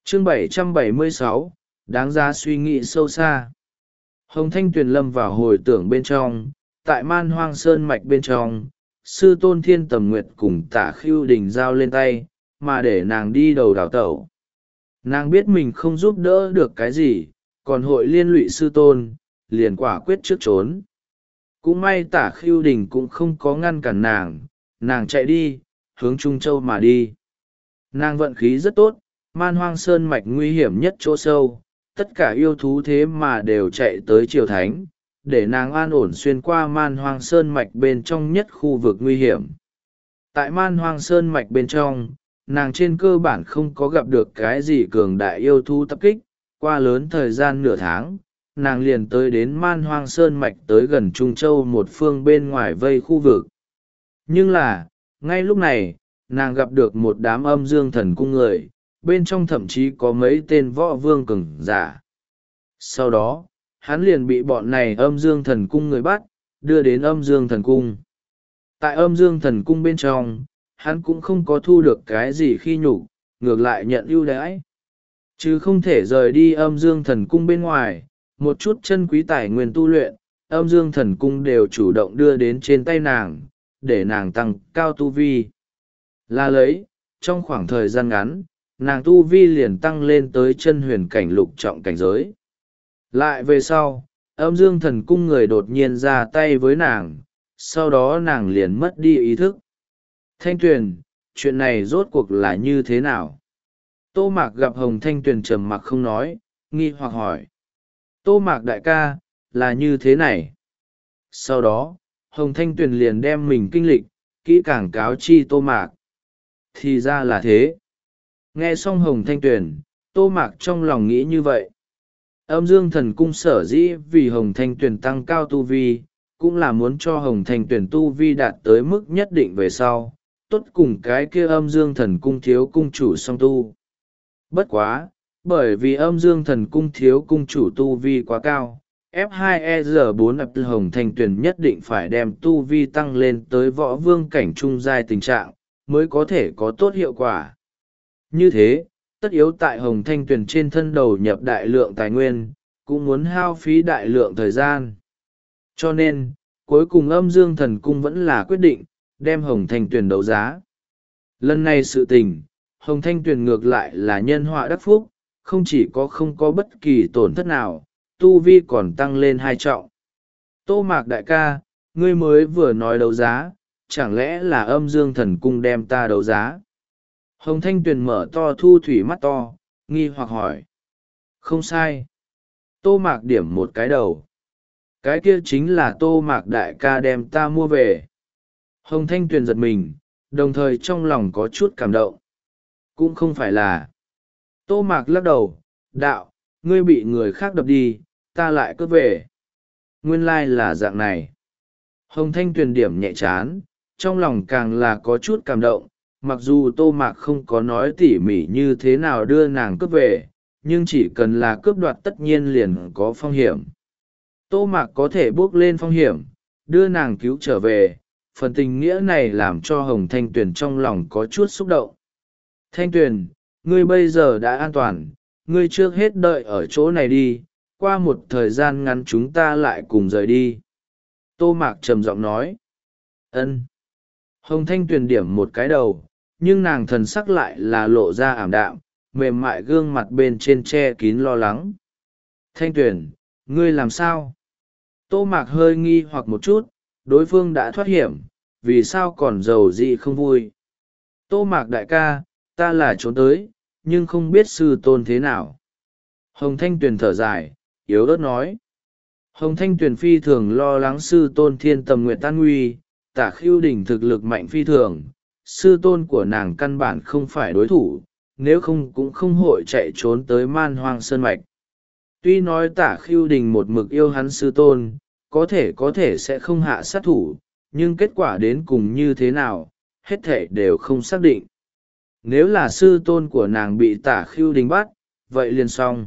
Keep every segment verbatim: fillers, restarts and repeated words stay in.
chương bảy trăm bảy mươi sáu, đáng giá suy nghĩ sâu xa. Hồng Thanh Tuyền lâm vào hồi tưởng bên trong, tại Man Hoang Sơn mạch bên trong, sư tôn Thiên Tầm Nguyệt cùng Tả Khưu Đình giao lên tay, mà để nàng đi đầu đào tẩu. Nàng biết mình không giúp đỡ được cái gì, còn hội liên lụy sư tôn, liền quả quyết trước trốn. Cũng may Tả Khưu Đình cũng không có ngăn cản nàng, nàng chạy đi, hướng Trung Châu mà đi. Nàng vận khí rất tốt, Man Hoang Sơn mạch nguy hiểm nhất chỗ sâu, tất cả yêu thú thế mà đều chạy tới Triều Thánh, để nàng an ổn xuyên qua Man Hoang Sơn mạch bên trong nhất khu vực nguy hiểm. Tại Man Hoang Sơn mạch bên trong, nàng trên cơ bản không có gặp được cái gì cường đại yêu thú tập kích, qua lớn thời gian nửa tháng, nàng liền tới đến Man Hoang Sơn mạch tới gần Trung Châu một phương bên ngoài vây khu vực. Nhưng là, ngay lúc này, nàng gặp được một đám âm dương thần cung người, bên trong thậm chí có mấy tên võ vương cường giả. Sau đó, hắn liền bị bọn này âm dương thần cung người bắt, đưa đến âm dương thần cung. Tại âm dương thần cung bên trong, hắn cũng không có thu được cái gì khi nhục, ngược lại nhận ưu đãi. Chứ không thể rời đi âm dương thần cung bên ngoài, một chút chân quý tài nguyên tu luyện, âm dương thần cung đều chủ động đưa đến trên tay nàng, để nàng tăng cao tu vi. Là lấy, trong khoảng thời gian ngắn, nàng tu vi liền tăng lên tới chân huyền cảnh lục trọng cảnh giới. Lại về sau, âm dương thần cung người đột nhiên ra tay với nàng, sau đó nàng liền mất đi ý thức. Thanh Tuyền, chuyện này rốt cuộc là như thế nào? Tô Mạc gặp Hồng Thanh Tuyền trầm mặc không nói, nghi hoặc hỏi. Tô Mạc đại ca, là như thế này. Sau đó, Hồng Thanh Tuyền liền đem mình kinh lịch, kỹ càng cáo chi Tô Mạc. Thì ra là thế. Nghe xong Hồng Thanh Tuyền, Tô Mạc trong lòng nghĩ như vậy. Âm dương thần cung sở dĩ vì Hồng Thanh Tuyền tăng cao tu vi, cũng là muốn cho Hồng Thanh Tuyền tu vi đạt tới mức nhất định về sau, tốt cùng cái kia âm dương thần cung thiếu cung chủ song tu. Bất quá, bởi vì âm dương thần cung thiếu cung chủ tu vi quá cao, F hai E R bốn ập Hồng Thanh Tuyền nhất định phải đem tu vi tăng lên tới võ vương cảnh trung giai tình trạng, mới có thể có tốt hiệu quả. Như thế, tất yếu tại Hồng Thanh Tuyền trên thân đầu nhập đại lượng tài nguyên, cũng muốn hao phí đại lượng thời gian. Cho nên, cuối cùng âm dương thần cung vẫn là quyết định, đem Hồng Thanh Tuyền đấu giá. Lần này sự tình, Hồng Thanh Tuyền ngược lại là nhân họa đắc phúc, không chỉ có không có bất kỳ tổn thất nào, tu vi còn tăng lên hai trọng. Tô Mạc đại ca, ngươi mới vừa nói đấu giá, chẳng lẽ là âm dương thần cung đem ta đấu giá? Hồng Thanh Tuyền mở to thu thủy mắt to, nghi hoặc hỏi. Không sai. Tô Mạc điểm một cái đầu. Cái kia chính là Tô Mạc đại ca đem ta mua về. Hồng Thanh Tuyền giật mình, đồng thời trong lòng có chút cảm động. Cũng không phải là. Tô Mạc lắc đầu, đạo, ngươi bị người khác đập đi, ta lại cướp về. Nguyên lai là dạng này. Hồng Thanh Tuyền điểm nhẹ chán, trong lòng càng là có chút cảm động, mặc dù Tô Mạc không có nói tỉ mỉ như thế nào đưa nàng cướp về, nhưng chỉ cần là cướp đoạt tất nhiên liền có phong hiểm. Tô Mạc có thể bước lên phong hiểm, đưa nàng cứu trở về, phần tình nghĩa này làm cho Hồng Thanh Tuyền trong lòng có chút xúc động. Thanh Tuyền, ngươi bây giờ đã an toàn, ngươi trước hết đợi ở chỗ này đi, qua một thời gian ngắn chúng ta lại cùng rời đi. Tô Mạc trầm giọng nói. Ân. Hồng Thanh Tuyền điểm một cái đầu, nhưng nàng thần sắc lại là lộ ra ảm đạm, mềm mại gương mặt bên trên che kín lo lắng. Thanh Tuyền, ngươi làm sao? Tô Mạc hơi nghi hoặc một chút, đối phương đã thoát hiểm, vì sao còn giàu gì không vui? Tô Mạc đại ca, ta là trốn tới, nhưng không biết sư tôn thế nào. Hồng Thanh Tuyền thở dài, yếu ớt nói. Hồng Thanh Tuyền phi thường lo lắng sư tôn Thiên Tầm Nguyệt tan nguy, Tả Khưu Đình thực lực mạnh phi thường, sư tôn của nàng căn bản không phải đối thủ, nếu không cũng không hội chạy trốn tới Man Hoang Sơn mạch. Tuy nói Tả Khưu Đình một mực yêu hắn sư tôn, có thể có thể sẽ không hạ sát thủ, nhưng kết quả đến cùng như thế nào, hết thể đều không xác định. Nếu là sư tôn của nàng bị Tả Khưu Đình bắt, vậy liền xong.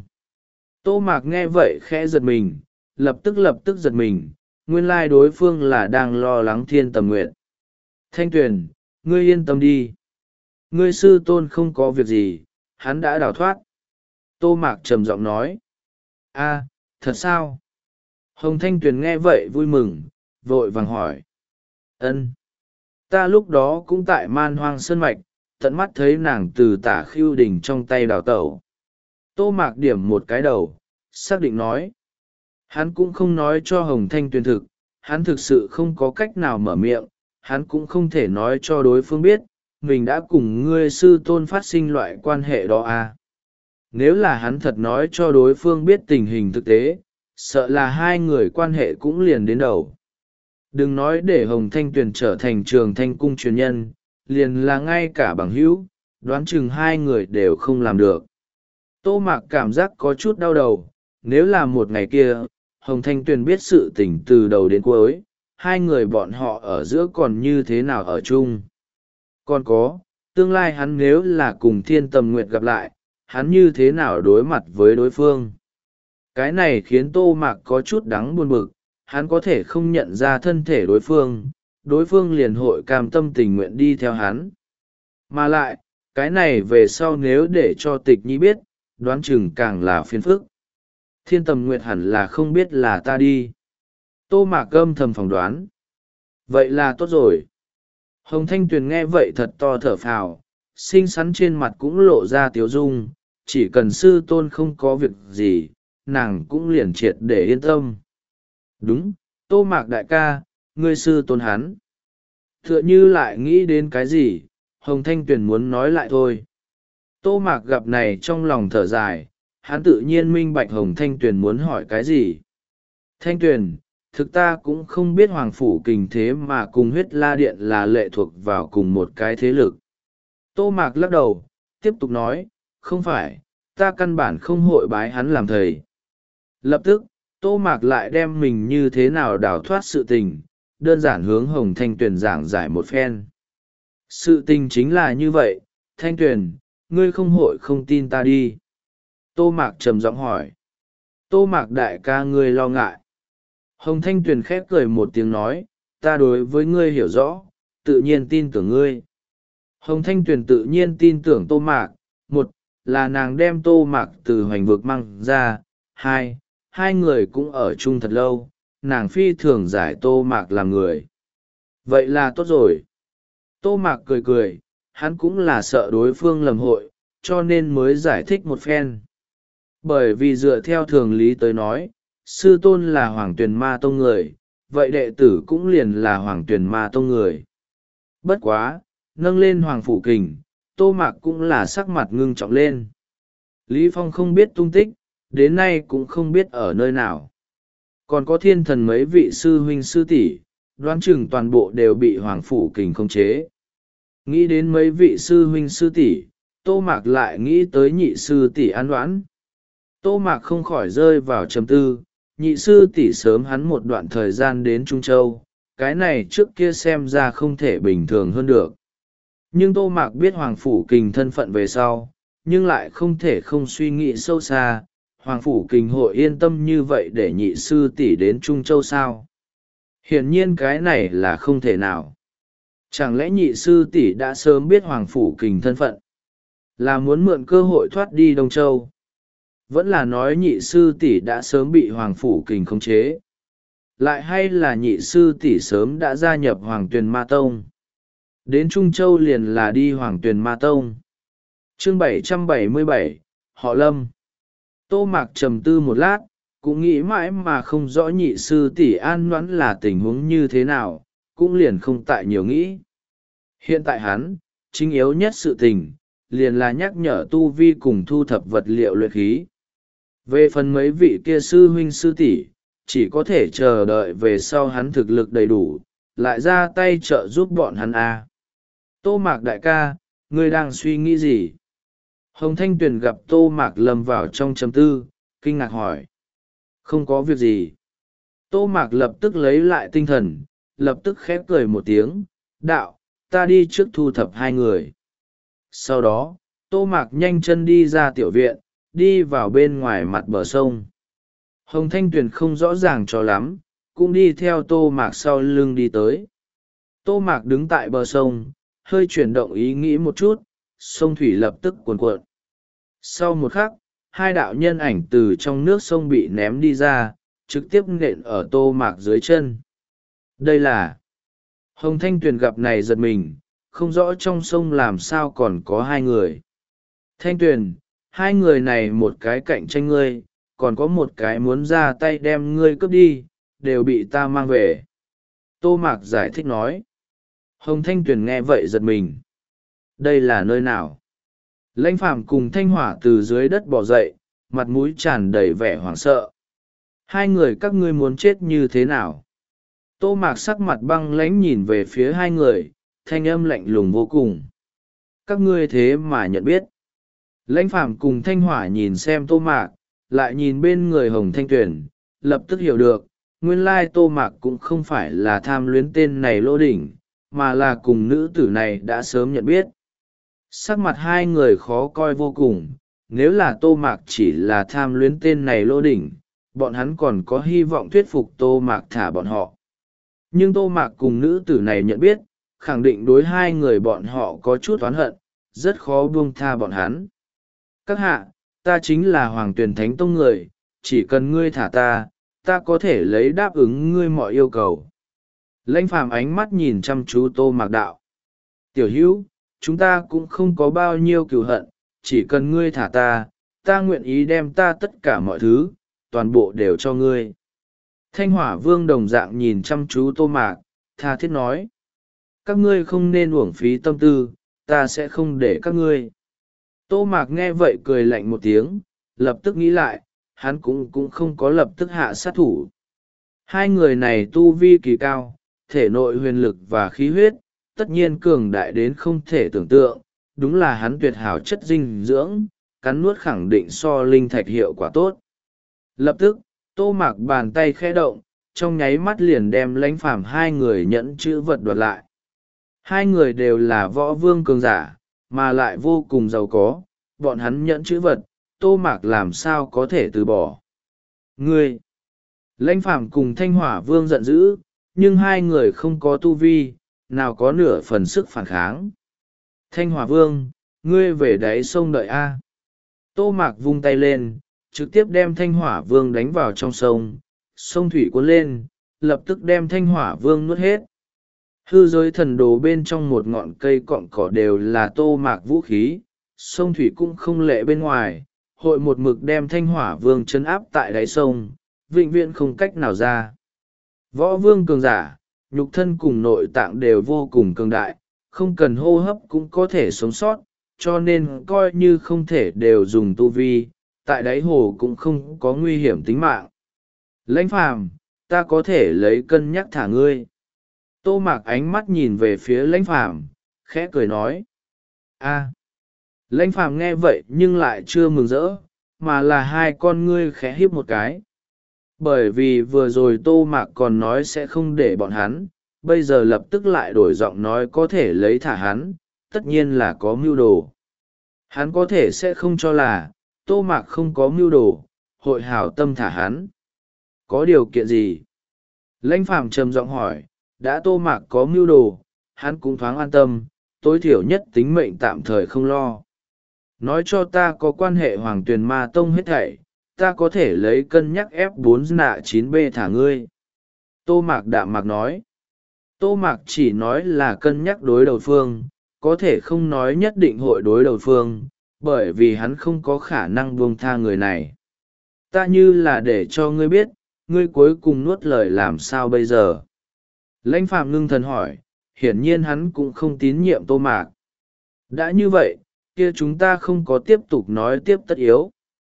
Tô Mạc nghe vậy khẽ giật mình, lập tức lập tức giật mình, nguyên lai đối phương là đang lo lắng Thiên Tầm Nguyệt. Thanh Tuyền, ngươi yên tâm đi. Ngươi sư tôn không có việc gì, hắn đã đào thoát. Tô Mạc trầm giọng nói. A, thật sao? Hồng Thanh Tuyền nghe vậy vui mừng, vội vàng hỏi. Ân, ta lúc đó cũng tại Man Hoang Sơn Mạch, tận mắt thấy nàng từ Tả Khưu Đình trong tay đào tẩu. Tô Mạc điểm một cái đầu, xác định nói. Hắn cũng không nói cho Hồng Thanh Tuyền thực, hắn thực sự không có cách nào mở miệng, hắn cũng không thể nói cho đối phương biết, mình đã cùng ngươi sư tôn phát sinh loại quan hệ đó à. Nếu là hắn thật nói cho đối phương biết tình hình thực tế, sợ là hai người quan hệ cũng liền đến đầu. Đừng nói để Hồng Thanh Tuyền trở thành Trường Thanh cung truyền nhân, liền là ngay cả bằng hữu, đoán chừng hai người đều không làm được. Tô Mạc cảm giác có chút đau đầu, nếu là một ngày kia, Hồng Thanh Tuyền biết sự tình từ đầu đến cuối, hai người bọn họ ở giữa còn như thế nào ở chung. Còn có, tương lai hắn nếu là cùng Thiên Tầm Nguyệt gặp lại, hắn như thế nào đối mặt với đối phương. Cái này khiến Tô Mạc có chút đắng buồn bực, hắn có thể không nhận ra thân thể đối phương, đối phương liền hội cam tâm tình nguyện đi theo hắn. Mà lại, cái này về sau nếu để cho Tịch Nhi biết, đoán chừng càng là phiền phức. Thiên Tầm Nguyệt hẳn là không biết là ta đi. Tô Mạc âm thầm phỏng đoán. Vậy là tốt rồi. Hồng Thanh Tuyền nghe vậy thật to thở phào, xinh xắn trên mặt cũng lộ ra tiếu dung, chỉ cần sư tôn không có việc gì, nàng cũng liền triệt để yên tâm. Đúng, Tô Mạc đại ca, ngươi sư tôn hắn. Tựa như lại nghĩ đến cái gì, Hồng Thanh Tuyền muốn nói lại thôi. Tô Mạc gặp này trong lòng thở dài, hắn tự nhiên minh bạch Hồng Thanh Tuyền muốn hỏi cái gì. Thanh Tuyền, thực ta cũng không biết Hoàng Phủ Kình thế mà cùng Huyết La Điện là lệ thuộc vào cùng một cái thế lực. Tô Mạc lắc đầu, tiếp tục nói, không phải, ta căn bản không hội bái hắn làm thầy. Lập tức, Tô Mạc lại đem mình như thế nào đào thoát sự tình, đơn giản hướng Hồng Thanh Tuyền giảng giải một phen. Sự tình chính là như vậy, Thanh Tuyền, ngươi không hội không tin ta đi. Tô Mạc trầm giọng hỏi. Tô Mạc đại ca ngươi lo ngại. Hồng Thanh Tuyền khép cười một tiếng nói, ta đối với ngươi hiểu rõ, tự nhiên tin tưởng ngươi. Hồng Thanh Tuyền tự nhiên tin tưởng Tô Mạc, một, là nàng đem Tô Mạc từ hoành vực mang ra, hai, hai người cũng ở chung thật lâu, nàng phi thường giải Tô Mạc làm người. Vậy là tốt rồi. Tô Mạc cười cười, hắn cũng là sợ đối phương lầm hội, cho nên mới giải thích một phen. Bởi vì dựa theo thường lý tới nói, sư tôn là Hoàng Tuyền Ma Tông người, vậy đệ tử cũng liền là Hoàng Tuyền Ma Tông người. Bất quá, nâng lên Hoàng Phủ Kình, Tô Mạc cũng là sắc mặt ngưng trọng lên. Lý Phong không biết tung tích, đến nay cũng không biết ở nơi nào. Còn có thiên thần mấy vị sư huynh sư tỷ, đoán chừng toàn bộ đều bị Hoàng Phủ Kình khống chế. Nghĩ đến mấy vị sư huynh sư tỷ, Tô Mạc lại nghĩ tới nhị sư tỷ An Đoán. Tô Mạc không khỏi rơi vào trầm tư, nhị sư tỷ sớm hắn một đoạn thời gian đến Trung Châu, cái này trước kia xem ra không thể bình thường hơn được. Nhưng Tô Mạc biết Hoàng Phủ Kình thân phận về sau, nhưng lại không thể không suy nghĩ sâu xa, Hoàng Phủ Kình hội yên tâm như vậy để nhị sư tỷ đến Trung Châu sao? Hiển nhiên cái này là không thể nào. Chẳng lẽ nhị sư tỷ đã sớm biết Hoàng Phủ Kình thân phận? Là muốn mượn cơ hội thoát đi Đông Châu? Vẫn là nói nhị sư tỷ đã sớm bị Hoàng Phủ Kình khống chế? Lại hay là nhị sư tỷ sớm đã gia nhập Hoàng Tuyền Ma Tông? Đến Trung Châu liền là đi Hoàng Tuyền Ma Tông. Chương bảy trăm bảy mươi bảy, họ Lâm. Tô Mạc trầm tư một lát, cũng nghĩ mãi mà không rõ nhị sư tỷ An Ngoãn là tình huống như thế nào, cũng liền không tại nhiều nghĩ. Hiện tại hắn, chính yếu nhất sự tình, liền là nhắc nhở tu vi cùng thu thập vật liệu luyện khí. Về phần mấy vị kia sư huynh sư tỷ, chỉ có thể chờ đợi về sau hắn thực lực đầy đủ, lại ra tay trợ giúp bọn hắn a. Tô Mạc đại ca, ngươi đang suy nghĩ gì? Hồng Thanh Tuyền gặp Tô Mạc lâm vào trong trầm tư, kinh ngạc hỏi. Không có việc gì. Tô Mạc lập tức lấy lại tinh thần, lập tức khép cười một tiếng, đạo, ta đi trước thu thập hai người. Sau đó, Tô Mạc nhanh chân đi ra tiểu viện, đi vào bên ngoài mặt bờ sông. Hồng Thanh Tuyền không rõ ràng cho lắm, cũng đi theo Tô Mạc sau lưng đi tới. Tô Mạc đứng tại bờ sông, hơi chuyển động ý nghĩ một chút, sông thủy lập tức cuồn cuộn. Sau một khắc, hai đạo nhân ảnh từ trong nước sông bị ném đi ra, trực tiếp nện ở Tô Mạc dưới chân. Đây là... Hồng Thanh Tuyền gặp này giật mình, không rõ trong sông làm sao còn có hai người. Thanh Tuyền, hai người này một cái cạnh tranh ngươi, còn có một cái muốn ra tay đem ngươi cướp đi, đều bị ta mang về. Tô Mạc giải thích nói. Hồng Thanh Tuyền nghe vậy giật mình. Đây là nơi nào? Lãnh Phàm cùng Thanh Hỏa từ dưới đất bò dậy, mặt mũi tràn đầy vẻ hoảng sợ. Hai người các ngươi muốn chết như thế nào? Tô Mạc sắc mặt băng lãnh nhìn về phía hai người, thanh âm lạnh lùng vô cùng. Các ngươi thế mà nhận biết. Lãnh Phàm cùng Thanh Hỏa nhìn xem Tô Mạc, lại nhìn bên người Hồng Thanh Tuyền, lập tức hiểu được, nguyên lai Tô Mạc cũng không phải là tham luyến tên này Lô Đỉnh, mà là cùng nữ tử này đã sớm nhận biết. Sắc mặt hai người khó coi vô cùng, nếu là Tô Mạc chỉ là tham luyến tên này Lô Đỉnh, bọn hắn còn có hy vọng thuyết phục Tô Mạc thả bọn họ. Nhưng Tô Mạc cùng nữ tử này nhận biết, khẳng định đối hai người bọn họ có chút oán hận, rất khó buông tha bọn hắn. Các hạ, ta chính là Hoàng Tuyền Thánh Tông người, chỉ cần ngươi thả ta, ta có thể lấy đáp ứng ngươi mọi yêu cầu. Lãnh Phàm ánh mắt nhìn chăm chú Tô Mạc đạo. Tiểu hữu, chúng ta cũng không có bao nhiêu cừu hận, chỉ cần ngươi thả ta, ta nguyện ý đem ta tất cả mọi thứ, toàn bộ đều cho ngươi. Thanh Hỏa Vương đồng dạng nhìn chăm chú Tô Mạc, tha thiết nói. Các ngươi không nên uổng phí tâm tư, ta sẽ không để các ngươi. Tô Mạc nghe vậy cười lạnh một tiếng, lập tức nghĩ lại, hắn cũng cũng không có lập tức hạ sát thủ. Hai người này tu vi kỳ cao, thể nội huyền lực và khí huyết, tất nhiên cường đại đến không thể tưởng tượng, đúng là hắn tuyệt hảo chất dinh dưỡng, cắn nuốt khẳng định so linh thạch hiệu quả tốt. Lập tức, Tô Mạc bàn tay khẽ động, trong nháy mắt liền đem Lãnh Phàm hai người nhẫn chữ vật đoạt lại. Hai người đều là võ vương cường giả, mà lại vô cùng giàu có, bọn hắn nhẫn chữ vật, Tô Mạc làm sao có thể từ bỏ. Ngươi! Lãnh Phàm cùng Thanh Hỏa Vương giận dữ, nhưng hai người không có tu vi, nào có nửa phần sức phản kháng. Thanh Hỏa Vương, ngươi về đáy sông đợi A. Tô Mạc vung tay lên, trực tiếp đem Thanh Hỏa Vương đánh vào trong sông, sông thủy cuốn lên, lập tức đem Thanh Hỏa Vương nuốt hết. Hư giới thần đồ bên trong một ngọn cây cọng cỏ đều là Tô Mạc vũ khí, sông thủy cũng không lệ bên ngoài, hội một mực đem Thanh Hỏa Vương trấn áp tại đáy sông, vĩnh viễn không cách nào ra. Võ vương cường giả, nhục thân cùng nội tạng đều vô cùng cường đại, không cần hô hấp cũng có thể sống sót, cho nên coi như không thể đều dùng tu vi, tại đáy hồ cũng không có nguy hiểm tính mạng. Lãnh Phàm, ta có thể lấy cân nhắc thả ngươi. Tô Mạc ánh mắt nhìn về phía Lãnh Phàm, khẽ cười nói. A. Lãnh Phàm nghe vậy nhưng lại chưa mừng rỡ, mà là hai con ngươi khẽ híp một cái. Bởi vì vừa rồi Tô Mạc còn nói sẽ không để bọn hắn, bây giờ lập tức lại đổi giọng nói có thể lấy thả hắn, tất nhiên là có mưu đồ. Hắn có thể sẽ không cho là, Tô Mạc không có mưu đồ, hội hảo tâm thả hắn. Có điều kiện gì? Lãnh Phàm trầm giọng hỏi, đã Tô Mạc có mưu đồ, hắn cũng thoáng an tâm, tối thiểu nhất tính mệnh tạm thời không lo. Nói cho ta có quan hệ Hoàng Tuyền Ma Tông hết thảy, ta có thể lấy cân nhắc ép bốn nạ chín b thả ngươi. Tô Mạc đạm mạc nói. Tô Mạc chỉ nói là cân nhắc đối đầu phương, có thể không nói nhất định hội đối đầu phương, bởi vì hắn không có khả năng buông tha người này. Ta như là để cho ngươi biết, ngươi cuối cùng nuốt lời làm sao bây giờ? Lãnh Phàm ngưng thần hỏi, hiển nhiên hắn cũng không tín nhiệm Tô Mạc. Đã như vậy, kia chúng ta không có tiếp tục nói tiếp tất yếu.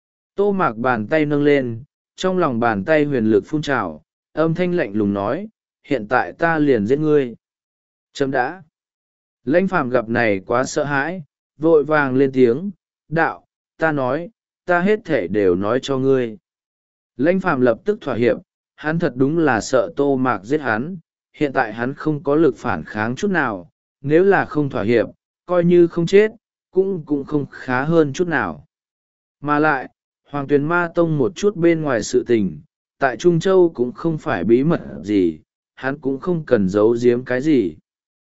Tô Mạc bàn tay nâng lên, trong lòng bàn tay huyền lực phun trào, âm thanh lạnh lùng nói, hiện tại ta liền giết ngươi. Chấm đã. Lãnh Phàm gặp này quá sợ hãi, vội vàng lên tiếng, đạo, ta nói, ta hết thể đều nói cho ngươi. Lãnh Phàm lập tức thỏa hiệp, hắn thật đúng là sợ Tô Mạc giết hắn, hiện tại hắn không có lực phản kháng chút nào, nếu là không thỏa hiệp, coi như không chết, cũng cũng không khá hơn chút nào. Mà lại, Hoàng Tuyền Ma Tông một chút bên ngoài sự tình, tại Trung Châu cũng không phải bí mật gì, hắn cũng không cần giấu giếm cái gì.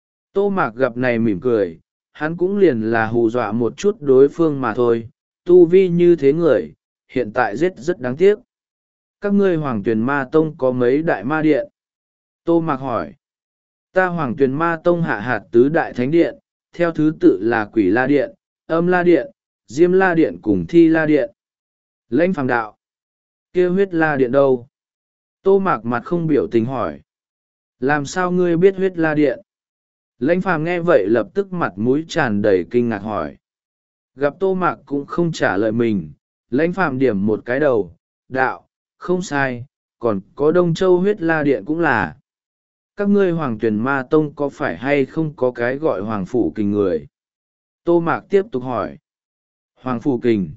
Tô Mạc gặp này mỉm cười, hắn cũng liền là hù dọa một chút đối phương mà thôi, tu vi như thế người, hiện tại giết rất đáng tiếc. Các ngươi Hoàng Tuyền Ma Tông có mấy đại ma điện? Tô Mạc hỏi. Ta Hoàng Tuyền Ma Tông hạ hạt tứ đại thánh điện, theo thứ tự là Quỷ La Điện, Âm La Điện, Diêm La Điện cùng Thi La Điện. Lãnh Phàm đạo. Kia Huyết La Điện đâu? Tô Mạc mặt không biểu tình hỏi. Làm sao ngươi biết Huyết La Điện? Lãnh Phàm nghe vậy lập tức mặt mũi tràn đầy kinh ngạc hỏi. Gặp Tô Mạc cũng không trả lời mình, Lãnh Phàm điểm một cái đầu, đạo, không sai, còn có Đông Châu Huyết La Điện cũng là. Các ngươi Hoàng Tuyền Ma Tông có phải hay không có cái gọi Hoàng Phủ Kình người? Tô Mạc tiếp tục hỏi. Hoàng Phủ Kình?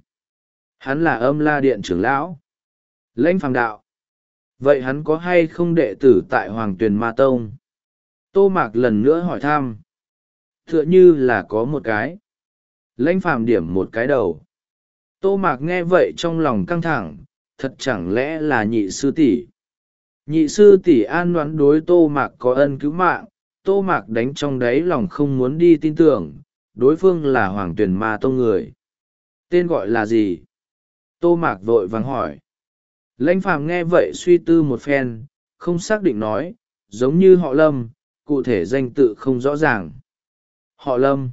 Hắn là Âm La Điện trưởng lão. Lãnh Phàm đạo. Vậy hắn có hay không đệ tử tại Hoàng Tuyền Ma Tông? Tô Mạc lần nữa hỏi thăm. Tựa như là có một cái. Lãnh Phàm điểm một cái đầu. Tô Mạc nghe vậy trong lòng căng thẳng, thật chẳng lẽ là nhị sư tỷ? Nhị sư tỷ an đoán đối Tô Mạc có ân cứu mạng, Tô Mạc đánh trong đáy lòng không muốn đi tin tưởng, đối phương là Hoàng Tuyền Ma Tông người. Tên gọi là gì? Tô Mạc vội vàng hỏi. Lãnh Phàm nghe vậy suy tư một phen, không xác định nói, giống như họ Lâm, cụ thể danh tự không rõ ràng. Họ Lâm.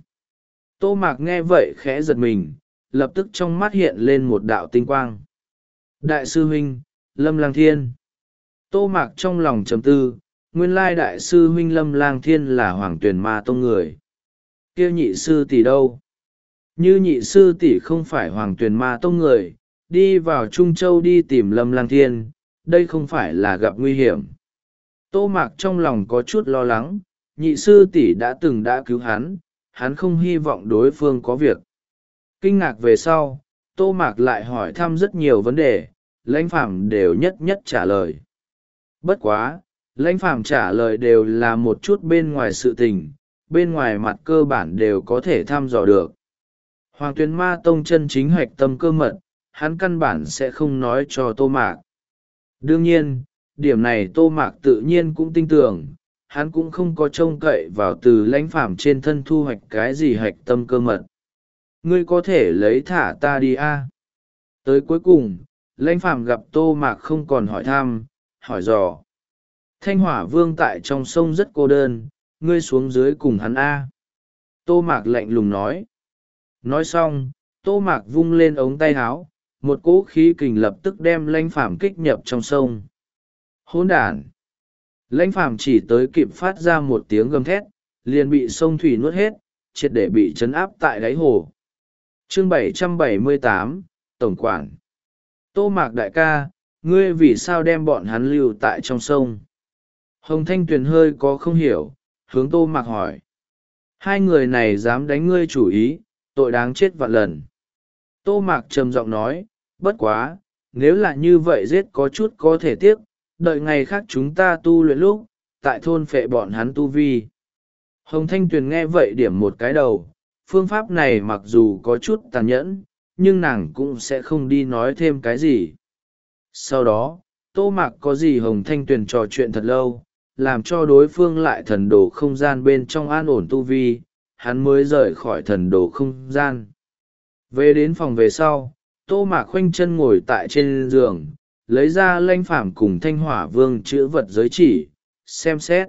Tô Mạc nghe vậy khẽ giật mình, lập tức trong mắt hiện lên một đạo tinh quang. Đại sư huynh, Lâm Lang Thiên. Tô Mạc trong lòng trầm tư, nguyên lai đại sư huynh Lâm Lang Thiên là Hoàng Tuyền Ma Tông người. Kia nhị sư tỷ đâu? Như nhị sư tỷ không phải Hoàng Tuyền Ma Tông người, đi vào Trung Châu đi tìm Lâm Lang Thiên, đây không phải là gặp nguy hiểm. Tô Mạc trong lòng có chút lo lắng, nhị sư tỷ đã từng đã cứu hắn, hắn không hy vọng đối phương có việc. Kinh ngạc về sau, Tô Mạc lại hỏi thăm rất nhiều vấn đề, Lãnh Phàm đều nhất nhất trả lời. Bất quá, Lãnh Phàm trả lời đều là một chút bên ngoài sự tình, bên ngoài mặt cơ bản đều có thể thăm dò được. Hoàng Tuyền Ma Tông chân chính hoạch tâm cơ mật, hắn căn bản sẽ không nói cho Tô Mạc. Đương nhiên, điểm này Tô Mạc tự nhiên cũng tin tưởng, hắn cũng không có trông cậy vào từ Lãnh Phàm trên thân thu hoạch cái gì hoạch tâm cơ mật. Ngươi có thể lấy thả ta đi a? Tới cuối cùng, Lãnh Phàm gặp Tô Mạc không còn hỏi thăm, hỏi dò. Thanh Hỏa Vương tại trong sông rất cô đơn, ngươi xuống dưới cùng hắn a. Tô Mạc lạnh lùng nói. Nói xong, Tô Mạc vung lên ống tay áo, một cỗ khí kình lập tức đem Lãnh Phàm kích nhập trong sông. Hỗn đản! Lãnh Phàm chỉ tới kịp phát ra một tiếng gầm thét, liền bị sông thủy nuốt hết, triệt để bị trấn áp tại đáy hồ. Chương bảy trăm bảy mươi tám, Tổng quản. Tô Mạc đại ca, ngươi vì sao đem bọn hắn lưu tại trong sông? Hồng Thanh Tuyền hơi có không hiểu, hướng Tô Mạc hỏi. Hai người này dám đánh ngươi chủ ý, tội đáng chết vạn lần. Tô Mạc trầm giọng nói, bất quá, nếu là như vậy giết có chút có thể tiếc, đợi ngày khác chúng ta tu luyện lúc, tại thôn phệ bọn hắn tu vi. Hồng Thanh Tuyền nghe vậy điểm một cái đầu, phương pháp này mặc dù có chút tàn nhẫn, nhưng nàng cũng sẽ không đi nói thêm cái gì. Sau đó, Tô Mạc có gì Hồng Thanh Tuyền trò chuyện thật lâu, làm cho đối phương lại thần đồ không gian bên trong an ổn tu vi, hắn mới rời khỏi thần đồ không gian. Về đến phòng về sau, Tô Mạc khoanh chân ngồi tại trên giường, lấy ra Lãnh Phàm cùng Thanh Hỏa Vương chữ vật giới chỉ, xem xét.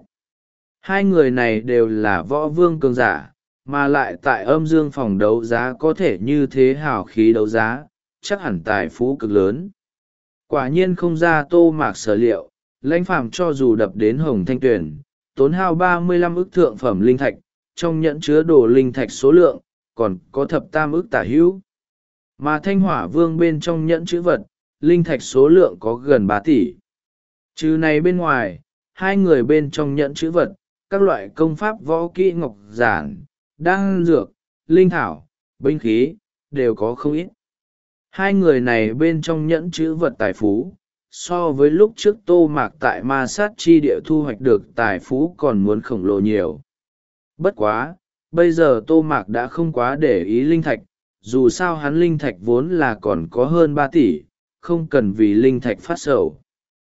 Hai người này đều là võ vương cường giả, mà lại tại âm dương phòng đấu giá có thể như thế hào khí đấu giá, chắc hẳn tài phú cực lớn. Quả nhiên không ra Tô Mạc sở liệu, Lãnh Phàm cho dù đập đến Hồng Thanh Tuyền, tốn hao ba mươi lăm ức thượng phẩm linh thạch, trong nhẫn chứa đồ linh thạch số lượng, còn có thập tam ức tả hữu. Mà Thanh Hỏa Vương bên trong nhẫn chữ vật, linh thạch số lượng có gần ba tỷ. Trừ này bên ngoài, hai người bên trong nhẫn chữ vật, các loại công pháp võ kỹ ngọc giản, đan dược, linh thảo, binh khí, đều có không ít. Hai người này bên trong nhẫn chữ vật tài phú, so với lúc trước Tô Mạc tại ma sát chi địa thu hoạch được tài phú còn muốn khổng lồ nhiều. Bất quá, bây giờ Tô Mạc đã không quá để ý linh thạch, dù sao hắn linh thạch vốn là còn có hơn ba tỷ, không cần vì linh thạch phát sầu.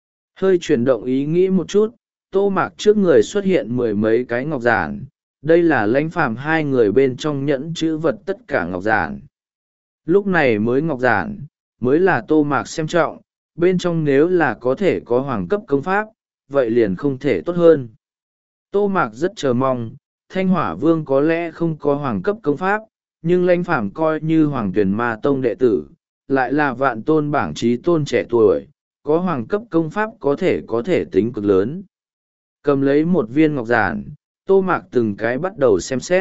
Hơi chuyển động ý nghĩ một chút, Tô Mạc trước người xuất hiện mười mấy cái ngọc giản, đây là Lãnh Phàm hai người bên trong nhẫn chữ vật tất cả ngọc giản. Lúc này mới ngọc giản, mới là Tô Mạc xem trọng, bên trong nếu là có thể có hoàng cấp công pháp, vậy liền không thể tốt hơn. Tô Mạc rất chờ mong, Thanh Hỏa Vương có lẽ không có hoàng cấp công pháp, nhưng Lãnh Phàm coi như Hoàng Tuyền Ma Tông đệ tử, lại là vạn tôn bảng trí tôn trẻ tuổi, có hoàng cấp công pháp có thể có thể tính cực lớn. Cầm lấy một viên ngọc giản, Tô Mạc từng cái bắt đầu xem xét.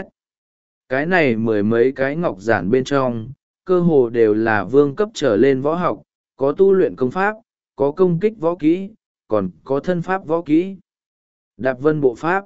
Cái này mười mấy cái ngọc giản bên trong, cơ hồ đều là vương cấp trở lên võ học, có tu luyện công pháp, có công kích võ kỹ, còn có thân pháp võ kỹ. Đạp vân bộ pháp.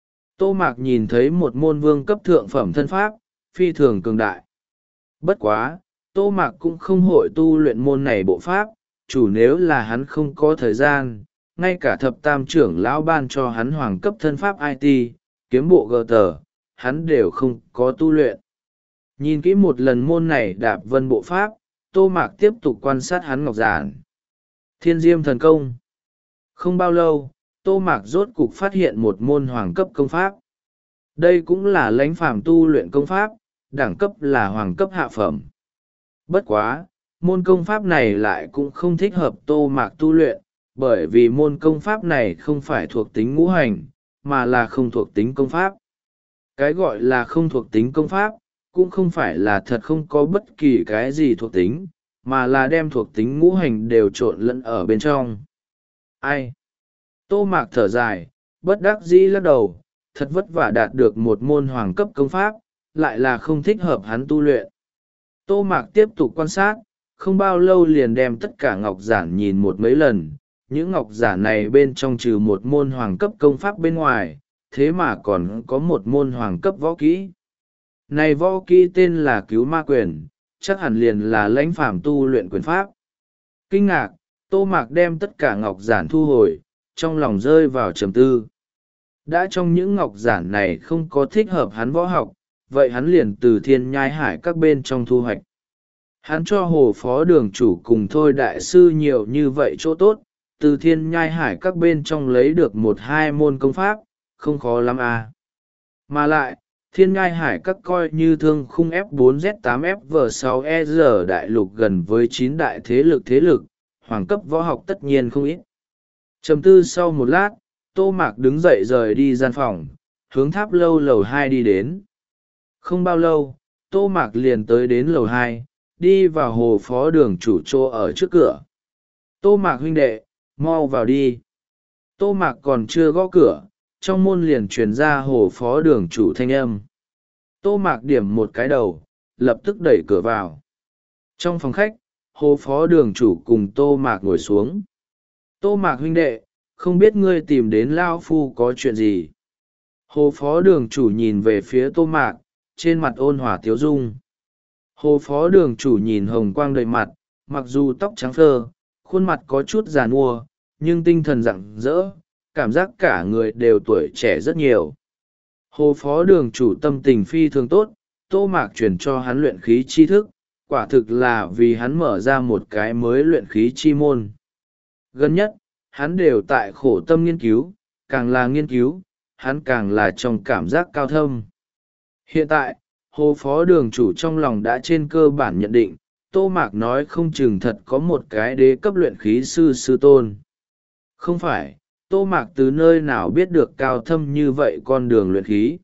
Tô Mạc nhìn thấy một môn vương cấp thượng phẩm thân pháp, phi thường cường đại. Bất quá, Tô Mạc cũng không hội tu luyện môn này bộ pháp, chủ nếu là hắn không có thời gian, ngay cả thập tam trưởng lão ban cho hắn hoàng cấp thân pháp i tê, kiếm bộ gờ tờ, hắn đều không có tu luyện. Nhìn kỹ một lần môn này đạp vân bộ pháp, Tô Mạc tiếp tục quan sát hắn ngọc giản. Thiên diêm thần công. Không bao lâu, Tô Mạc rốt cục phát hiện một môn hoàng cấp công pháp. Đây cũng là Lãnh Phàm tu luyện công pháp, đẳng cấp là hoàng cấp hạ phẩm. Bất quá, môn công pháp này lại cũng không thích hợp Tô Mạc tu luyện, bởi vì môn công pháp này không phải thuộc tính ngũ hành, mà là không thuộc tính công pháp. Cái gọi là không thuộc tính công pháp, cũng không phải là thật không có bất kỳ cái gì thuộc tính, mà là đem thuộc tính ngũ hành đều trộn lẫn ở bên trong. Ai? Tô Mạc thở dài, bất đắc dĩ lắc đầu, thật vất vả đạt được một môn hoàng cấp công pháp, lại là không thích hợp hắn tu luyện. Tô Mạc tiếp tục quan sát, không bao lâu liền đem tất cả ngọc giản nhìn một mấy lần. Những ngọc giản này bên trong trừ một môn hoàng cấp công pháp bên ngoài, thế mà còn có một môn hoàng cấp võ kỹ. Này võ kỹ tên là Cứu Ma Quyền, chắc hẳn liền là Lãnh Phàm tu luyện quyền pháp. Kinh ngạc, Tô Mạc đem tất cả ngọc giản thu hồi, trong lòng rơi vào trầm tư. Đã trong những ngọc giản này không có thích hợp hắn võ học, vậy hắn liền từ Thiên Nhai Hải các bên trong thu hoạch. Hắn cho Hồ Phó Đường chủ cùng Thôi đại sư nhiều như vậy chỗ tốt, từ Thiên Nhai Hải các bên trong lấy được một hai môn công pháp, không khó lắm à. Mà lại, Thiên Nhai Hải các coi như thương khung F bốn Z tám F V sáu E R đại lục gần với chín đại thế lực thế lực, hoàng cấp võ học tất nhiên không ít. Trầm tư sau một lát, Tô Mạc đứng dậy rời đi gian phòng, hướng tháp lâu lầu hai đi đến. Không bao lâu, Tô Mạc liền tới đến lầu hai, đi vào Hồ Phó Đường chủ chỗ ở trước cửa. Tô Mạc huynh đệ, mau vào đi. Tô Mạc còn chưa gõ cửa, trong môn liền truyền ra Hồ Phó Đường chủ thanh âm. Tô Mạc điểm một cái đầu, lập tức đẩy cửa vào. Trong phòng khách, Hồ Phó Đường chủ cùng Tô Mạc ngồi xuống. Tô Mạc huynh đệ, không biết ngươi tìm đến Lao Phu có chuyện gì? Hồ Phó Đường chủ nhìn về phía Tô Mạc, trên mặt ôn hòa tiếu dung. Hồ Phó Đường chủ nhìn hồng quang đầy mặt, mặc dù tóc trắng phơ, khuôn mặt có chút già nua, nhưng tinh thần rạng rỡ, cảm giác cả người đều tuổi trẻ rất nhiều. Hồ Phó Đường chủ tâm tình phi thường tốt, Tô Mạc truyền cho hắn luyện khí tri thức, quả thực là vì hắn mở ra một cái mới luyện khí chi môn. Gần nhất, hắn đều tại khổ tâm nghiên cứu, càng là nghiên cứu, hắn càng là trong cảm giác cao thâm. Hiện tại, Hồ Phó Đường chủ trong lòng đã trên cơ bản nhận định, Tô Mạc nói không chừng thật có một cái đế cấp luyện khí sư sư tôn. Không phải, Tô Mạc từ nơi nào biết được cao thâm như vậy con đường luyện khí?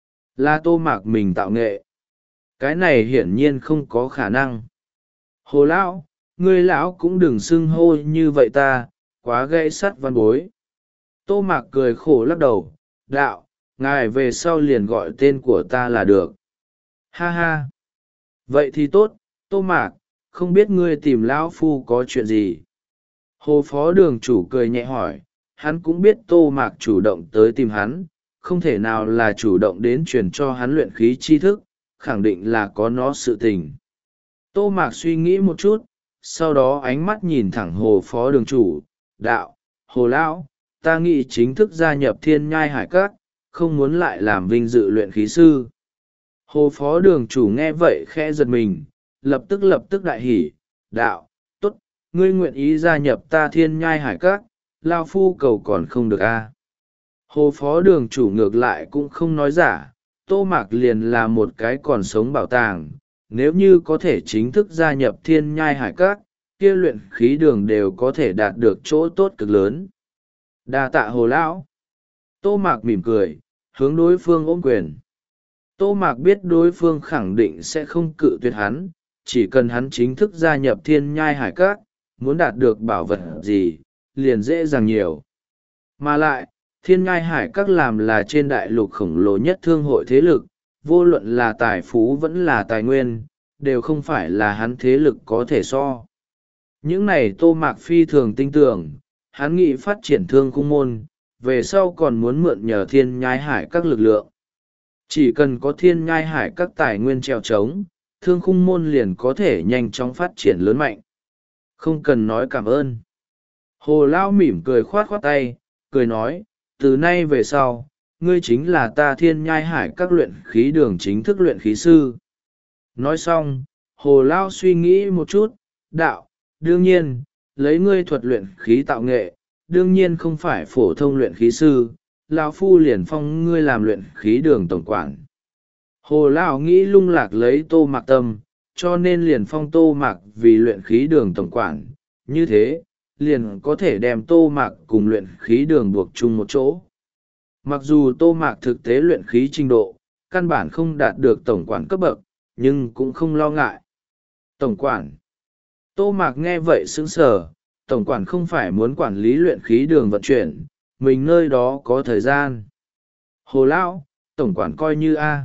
Là Tô Mạc mình tạo nghệ. Cái này hiển nhiên không có khả năng. Hồ lão, ngươi lão cũng đừng xưng hô như vậy ta, quá gãy sắt văn bối. Tô Mạc cười khổ lắc đầu, đạo, ngài về sau liền gọi tên của ta là được. Ha ha. Vậy thì tốt, Tô Mạc, không biết ngươi tìm lão phu có chuyện gì? Hồ Phó Đường chủ cười nhẹ hỏi, hắn cũng biết Tô Mạc chủ động tới tìm hắn, không thể nào là chủ động đến truyền cho hắn luyện khí tri thức, khẳng định là có nó sự tình. Tô Mạc suy nghĩ một chút, sau đó ánh mắt nhìn thẳng Hồ Phó Đường chủ, đạo, Hồ lão, ta nghĩ chính thức gia nhập Thiên Nhai Hải Các, không muốn lại làm vinh dự luyện khí sư. Hồ Phó Đường chủ nghe vậy khẽ giật mình, lập tức lập tức đại hỉ, đạo, tốt, ngươi nguyện ý gia nhập ta Thiên Nhai Hải Các, lao phu cầu còn không được a. À. Hồ Phó Đường chủ ngược lại cũng không nói giả, Tô Mạc liền là một cái còn sống bảo tàng, nếu như có thể chính thức gia nhập Thiên Nhai Hải Các, kia luyện khí đường đều có thể đạt được chỗ tốt cực lớn. Đa tạ Hồ lão. Tô Mạc mỉm cười, hướng đối phương ôm quyền. Tô Mạc biết đối phương khẳng định sẽ không cự tuyệt hắn, chỉ cần hắn chính thức gia nhập Thiên Nhai Hải Các, muốn đạt được bảo vật gì, liền dễ dàng nhiều. Mà lại, Thiên Nhai Hải Các làm là trên đại lục khổng lồ nhất thương hội thế lực, vô luận là tài phú vẫn là tài nguyên, đều không phải là hắn thế lực có thể so. Những này Tô Mạc phi thường tin tưởng, hắn nghĩ phát triển thương cung môn, về sau còn muốn mượn nhờ Thiên Nhai Hải Các lực lượng. Chỉ cần có Thiên Nhai Hải Các tài nguyên treo trống, thương khung môn liền có thể nhanh chóng phát triển lớn mạnh. Không cần nói cảm ơn. Hồ Lão mỉm cười khoát khoát tay, cười nói, từ nay về sau, ngươi chính là ta Thiên Nhai Hải Các luyện khí đường chính thức luyện khí sư. Nói xong, Hồ Lão suy nghĩ một chút, đạo, đương nhiên, lấy ngươi thuật luyện khí tạo nghệ, đương nhiên không phải phổ thông luyện khí sư, lão phu liền phong ngươi làm luyện khí đường tổng quản. Hồ Lão nghĩ lung lạc lấy Tô Mạc tâm, cho nên liền phong Tô Mạc vì luyện khí đường tổng quản, như thế, liền có thể đem Tô Mạc cùng luyện khí đường buộc chung một chỗ. Mặc dù Tô Mạc thực tế luyện khí trình độ, căn bản không đạt được tổng quản cấp bậc, nhưng cũng không lo ngại. Tổng quản. Tô Mạc nghe vậy sững sờ, tổng quản không phải muốn quản lý luyện khí đường vận chuyển, mình nơi đó có thời gian. Hồ Lão, tổng quản coi như A.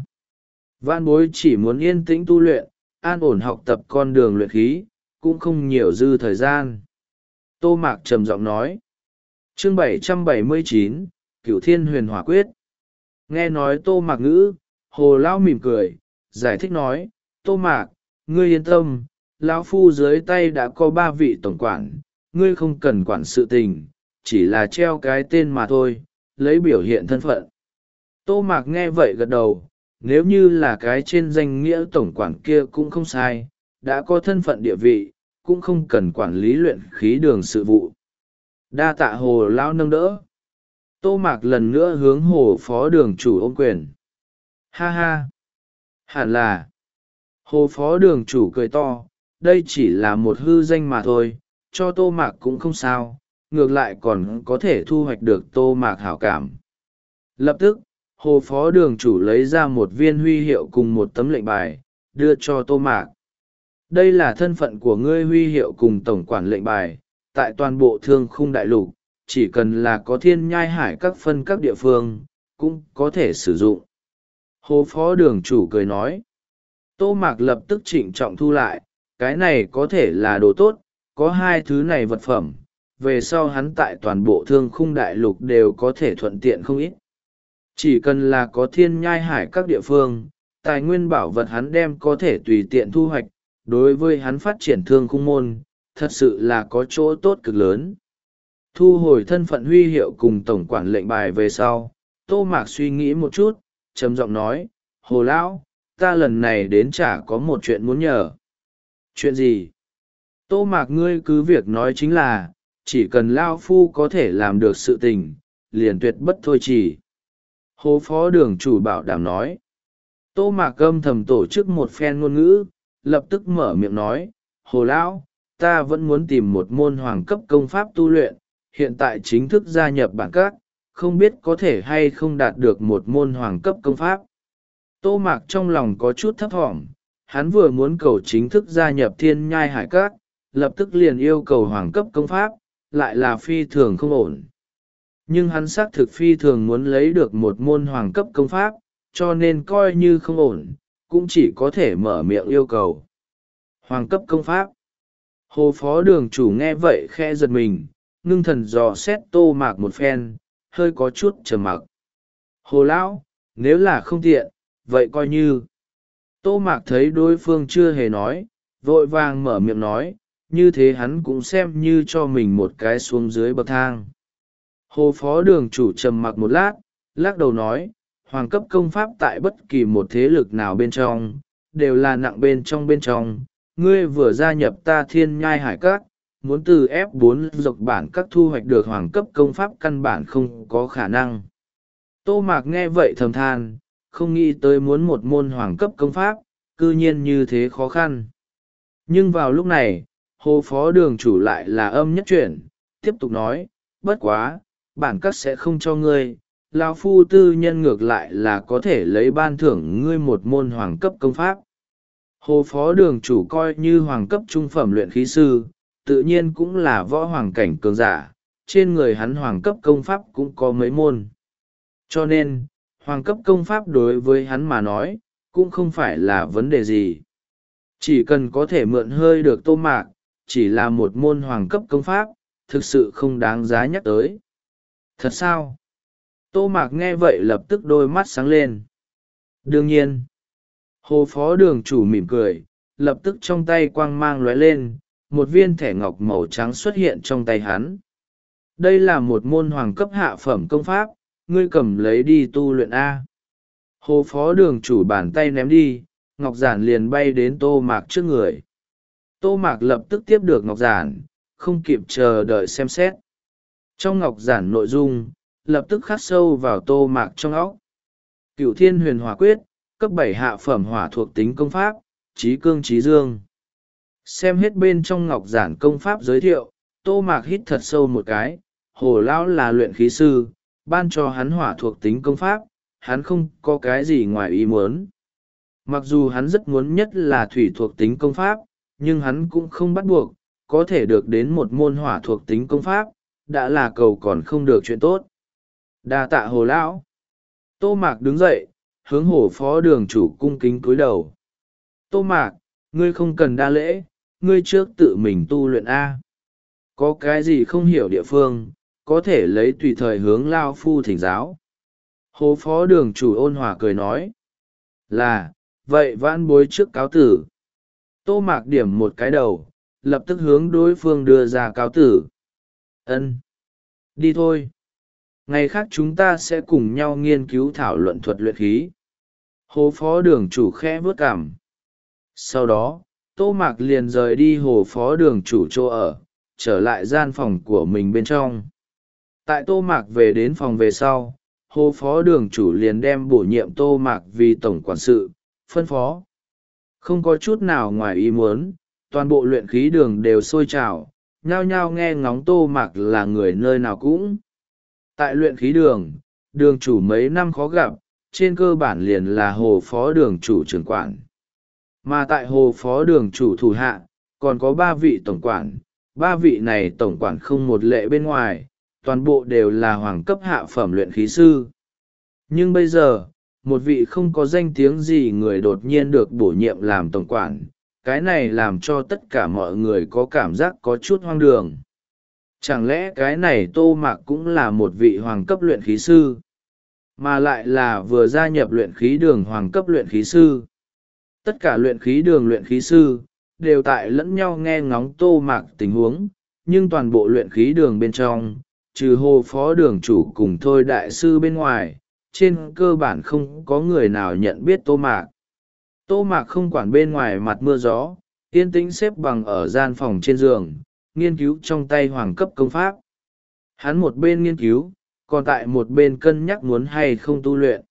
Vạn bối chỉ muốn yên tĩnh tu luyện, an ổn học tập con đường luyện khí, cũng không nhiều dư thời gian. Tô Mạc trầm giọng nói. Chương bảy trăm bảy mươi chín, Cửu Thiên Huyền Hỏa Quyết. Nghe nói Tô Mạc ngữ, Hồ Lão mỉm cười, giải thích nói, Tô Mạc, ngươi yên tâm, lão phu dưới tay đã có ba vị tổng quản, ngươi không cần quản sự tình, chỉ là treo cái tên mà thôi, lấy biểu hiện thân phận. Tô Mạc nghe vậy gật đầu, nếu như là cái trên danh nghĩa tổng quản kia cũng không sai, đã có thân phận địa vị, cũng không cần quản lý luyện khí đường sự vụ. Đa tạ Hồ Lão nâng đỡ. Tô Mạc lần nữa hướng Hồ phó đường chủ ôm quyền. Ha ha! Hẳn là. Hồ phó đường chủ cười to, đây chỉ là một hư danh mà thôi, cho Tô Mạc cũng không sao, ngược lại còn có thể thu hoạch được Tô Mạc hảo cảm. Lập tức, Hồ phó đường chủ lấy ra một viên huy hiệu cùng một tấm lệnh bài, đưa cho Tô Mạc. Đây là thân phận của ngươi huy hiệu cùng tổng quản lệnh bài, tại toàn bộ thương khung đại lục, chỉ cần là có Thiên Nhai Hải các phân các địa phương, cũng có thể sử dụng. Hồ phó đường chủ cười nói. Tô Mạc lập tức trịnh trọng thu lại, cái này có thể là đồ tốt, có hai thứ này vật phẩm, về sau hắn tại toàn bộ thương khung đại lục đều có thể thuận tiện không ít. Chỉ cần là có Thiên Nhai Hải các địa phương, tài nguyên bảo vật hắn đem có thể tùy tiện thu hoạch, đối với hắn phát triển thương khung môn, thật sự là có chỗ tốt cực lớn. Thu hồi thân phận huy hiệu cùng tổng quản lệnh bài về sau, Tô Mạc suy nghĩ một chút, trầm giọng nói, Hồ Lão, ta lần này đến chả có một chuyện muốn nhờ. Chuyện gì? Tô Mạc ngươi cứ việc nói chính là, chỉ cần Lao Phu có thể làm được sự tình, liền tuyệt bất thôi chỉ. Hồ phó đường chủ bảo đảm nói. Tô Mạc âm thầm tổ chức một phen ngôn ngữ, lập tức mở miệng nói, Hồ Lão, ta vẫn muốn tìm một môn hoàng cấp công pháp tu luyện, hiện tại chính thức gia nhập bản các, không biết có thể hay không đạt được một môn hoàng cấp công pháp. Tô Mạc trong lòng có chút thấp thỏm, hắn vừa muốn cầu chính thức gia nhập Thiên Nhai Hải Các, lập tức liền yêu cầu hoàng cấp công pháp, lại là phi thường không ổn. Nhưng hắn xác thực phi thường muốn lấy được một môn hoàng cấp công pháp, cho nên coi như không ổn, cũng chỉ có thể mở miệng yêu cầu. Hoàng cấp công pháp. Hồ phó đường chủ nghe vậy khẽ giật mình, ngưng thần dò xét Tô Mạc một phen, hơi có chút trầm mặc. Hồ Lão, nếu là không tiện, vậy coi như. Tô Mạc thấy đối phương chưa hề nói, vội vàng mở miệng nói, như thế hắn cũng xem như cho mình một cái xuống dưới bậc thang. Hồ phó đường chủ trầm mặc một lát, lắc đầu nói, hoàng cấp công pháp tại bất kỳ một thế lực nào bên trong, đều là nặng bên trong bên trong. Ngươi vừa gia nhập ta Thiên Nhai Hải Các, muốn từ ép bốn dọc bản các thu hoạch được hoàng cấp công pháp căn bản không có khả năng. Tô Mạc nghe vậy thầm than, không nghĩ tới muốn một môn hoàng cấp công pháp, cư nhiên như thế khó khăn. Nhưng vào lúc này, Hồ phó đường chủ lại là âm nhất chuyển, tiếp tục nói, bất quá, bản các sẽ không cho ngươi, lão phu tư nhân ngược lại là có thể lấy ban thưởng ngươi một môn hoàng cấp công pháp. Hồ phó đường chủ coi như hoàng cấp trung phẩm luyện khí sư, tự nhiên cũng là võ hoàng cảnh cường giả, trên người hắn hoàng cấp công pháp cũng có mấy môn. Cho nên, hoàng cấp công pháp đối với hắn mà nói, cũng không phải là vấn đề gì. Chỉ cần có thể mượn hơi được Tô Mạc, chỉ là một môn hoàng cấp công pháp, thực sự không đáng giá nhắc tới. Thật sao? Tô Mạc nghe vậy lập tức đôi mắt sáng lên. Đương nhiên. Hồ phó đường chủ mỉm cười, lập tức trong tay quang mang lóe lên, một viên thẻ ngọc màu trắng xuất hiện trong tay hắn. Đây là một môn hoàng cấp hạ phẩm công pháp, ngươi cầm lấy đi tu luyện A. Hồ phó đường chủ bàn tay ném đi, ngọc giản liền bay đến Tô Mạc trước người. Tô Mạc lập tức tiếp được ngọc giản, không kịp chờ đợi xem xét. Trong ngọc giản nội dung, lập tức khắc sâu vào Tô Mạc trong óc. Cửu Thiên Huyền Hỏa Quyết, cấp bảy hạ phẩm hỏa thuộc tính công pháp, trí cương trí dương. Xem hết bên trong ngọc giản công pháp giới thiệu, Tô Mạc hít thật sâu một cái. Hồ lão là luyện khí sư, ban cho hắn hỏa thuộc tính công pháp, hắn không có cái gì ngoài ý muốn. Mặc dù hắn rất muốn nhất là thủy thuộc tính công pháp, nhưng hắn cũng không bắt buộc, có thể được đến một môn hỏa thuộc tính công pháp, đã là cầu còn không được chuyện tốt. Đa tạ Hồ lão. Tô Mạc đứng dậy, hướng Hồ phó đường chủ cung kính cúi đầu. Tô Mạc, ngươi không cần đa lễ, ngươi trước tự mình tu luyện A. Có cái gì không hiểu địa phương, có thể lấy tùy thời hướng lao phu thỉnh giáo. Hồ phó đường chủ ôn hòa cười nói. Là, vậy vãn bối trước cáo tử. Tô Mạc điểm một cái đầu, lập tức hướng đối phương đưa ra cáo tử. Ân, đi thôi. Ngày khác chúng ta sẽ cùng nhau nghiên cứu thảo luận thuật luyện khí. Hồ phó đường chủ khẽ vớt cảm. Sau đó, Tô Mạc liền rời đi hồ phó đường chủ chỗ ở, trở lại gian phòng của mình bên trong. Tại Tô Mạc về đến phòng về sau, hồ phó đường chủ liền đem bổ nhiệm Tô Mạc vì tổng quản sự, phân phó. Không có chút nào ngoài ý muốn, toàn bộ luyện khí đường đều sôi trào, nhao nhao nghe ngóng Tô Mạc là người nơi nào cũng. Tại luyện khí đường, đường chủ mấy năm khó gặp, trên cơ bản liền là hồ phó đường chủ trưởng quản. Mà tại hồ phó đường chủ thủ hạ, còn có ba vị tổng quản, ba vị này tổng quản không một lệ bên ngoài, toàn bộ đều là hoàng cấp hạ phẩm luyện khí sư. Nhưng bây giờ, một vị không có danh tiếng gì người đột nhiên được bổ nhiệm làm tổng quản, cái này làm cho tất cả mọi người có cảm giác có chút hoang đường. Chẳng lẽ cái này Tô Mạc cũng là một vị hoàng cấp luyện khí sư, mà lại là vừa gia nhập luyện khí đường hoàng cấp luyện khí sư? Tất cả luyện khí đường luyện khí sư, đều tại lẫn nhau nghe ngóng Tô Mạc tình huống, nhưng toàn bộ luyện khí đường bên trong, trừ hồ phó đường chủ cùng thôi đại sư bên ngoài, trên cơ bản không có người nào nhận biết Tô Mạc. Tô Mạc không quản bên ngoài mặt mưa gió, yên tĩnh xếp bằng ở gian phòng trên giường, nghiên cứu trong tay hoàng cấp công pháp. Hắn một bên nghiên cứu, còn tại một bên cân nhắc muốn hay không tu luyện.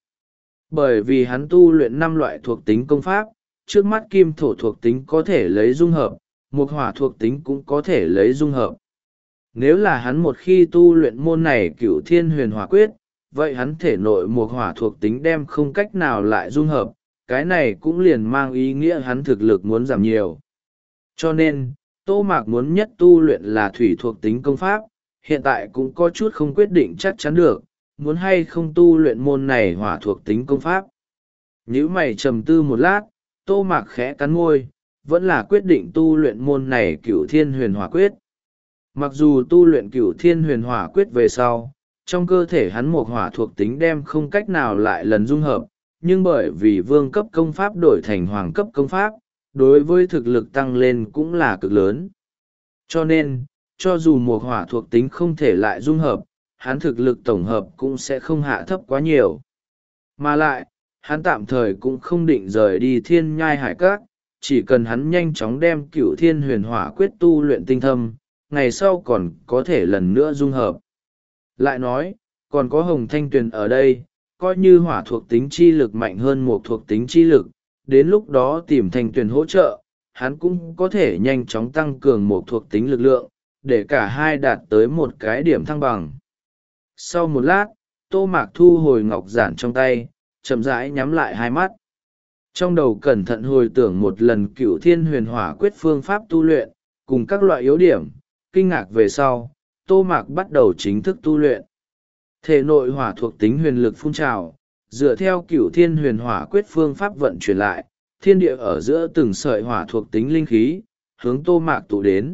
Bởi vì hắn tu luyện năm loại thuộc tính công pháp, trước mắt kim thổ thuộc tính có thể lấy dung hợp, mộc hỏa thuộc tính cũng có thể lấy dung hợp. Nếu là hắn một khi tu luyện môn này cửu thiên huyền hỏa quyết, vậy hắn thể nội mộc hỏa thuộc tính đem không cách nào lại dung hợp, cái này cũng liền mang ý nghĩa hắn thực lực muốn giảm nhiều. Cho nên, Tô Mạc muốn nhất tu luyện là thủy thuộc tính công pháp, hiện tại cũng có chút không quyết định chắc chắn được, muốn hay không tu luyện môn này hỏa thuộc tính công pháp. Nhữ mày trầm tư một lát, Tô Mạc khẽ cắn môi, vẫn là quyết định tu luyện môn này cửu thiên huyền hỏa quyết. Mặc dù tu luyện cửu thiên huyền hỏa quyết về sau, trong cơ thể hắn một hỏa thuộc tính đem không cách nào lại lần dung hợp, nhưng bởi vì vương cấp công pháp đổi thành hoàng cấp công pháp, đối với thực lực tăng lên cũng là cực lớn. Cho nên, cho dù một hỏa thuộc tính không thể lại dung hợp, hắn thực lực tổng hợp cũng sẽ không hạ thấp quá nhiều. Mà lại, hắn tạm thời cũng không định rời đi thiên nhai hải các, chỉ cần hắn nhanh chóng đem cửu thiên huyền hỏa quyết tu luyện tinh thâm, ngày sau còn có thể lần nữa dung hợp. Lại nói, còn có hồng thanh tuyền ở đây, coi như hỏa thuộc tính chi lực mạnh hơn một thuộc tính chi lực, đến lúc đó tìm thanh tuyền hỗ trợ, hắn cũng có thể nhanh chóng tăng cường một thuộc tính lực lượng, để cả hai đạt tới một cái điểm thăng bằng. Sau một lát, Tô Mạc thu hồi ngọc giản trong tay, chậm rãi nhắm lại hai mắt. Trong đầu cẩn thận hồi tưởng một lần Cửu Thiên Huyền Hỏa Quyết phương pháp tu luyện, cùng các loại yếu điểm, kinh ngạc về sau, Tô Mạc bắt đầu chính thức tu luyện. Thể nội hỏa thuộc tính huyền lực phun trào, dựa theo Cửu Thiên Huyền Hỏa Quyết phương pháp vận chuyển lại, thiên địa ở giữa từng sợi hỏa thuộc tính linh khí, hướng Tô Mạc tụ đến.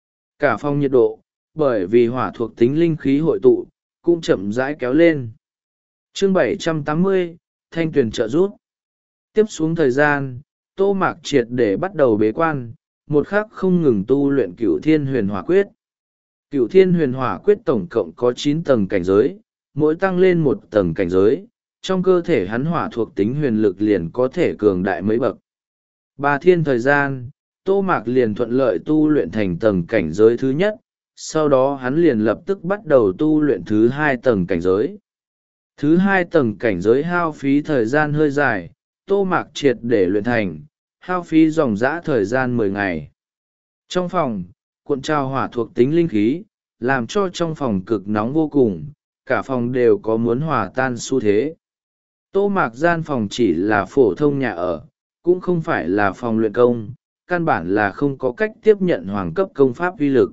Cả phòng nhiệt độ, bởi vì hỏa thuộc tính linh khí hội tụ, cũng chậm rãi kéo lên. Chương bảy trăm tám mươi, Thanh Tuyền trợ giúp. Tiếp xuống thời gian, Tô Mạc triệt để bắt đầu bế quan, một khắc không ngừng tu luyện Cửu Thiên Huyền Hỏa Quyết. Cửu Thiên Huyền Hỏa Quyết tổng cộng có chín tầng cảnh giới, mỗi tăng lên một tầng cảnh giới, trong cơ thể hắn hỏa thuộc tính huyền lực liền có thể cường đại mấy bậc. Ba thiên thời gian, Tô Mạc liền thuận lợi tu luyện thành tầng cảnh giới thứ nhất, sau đó hắn liền lập tức bắt đầu tu luyện thứ hai tầng cảnh giới. Thứ hai tầng cảnh giới hao phí thời gian hơi dài, Tô Mạc triệt để luyện thành, hao phí dòng dã thời gian mười ngày. Trong phòng, cuộn trào hỏa thuộc tính linh khí, làm cho trong phòng cực nóng vô cùng, cả phòng đều có muốn hòa tan xu thế. Tô Mạc gian phòng chỉ là phổ thông nhà ở, cũng không phải là phòng luyện công, căn bản là không có cách tiếp nhận hoàng cấp công pháp uy lực.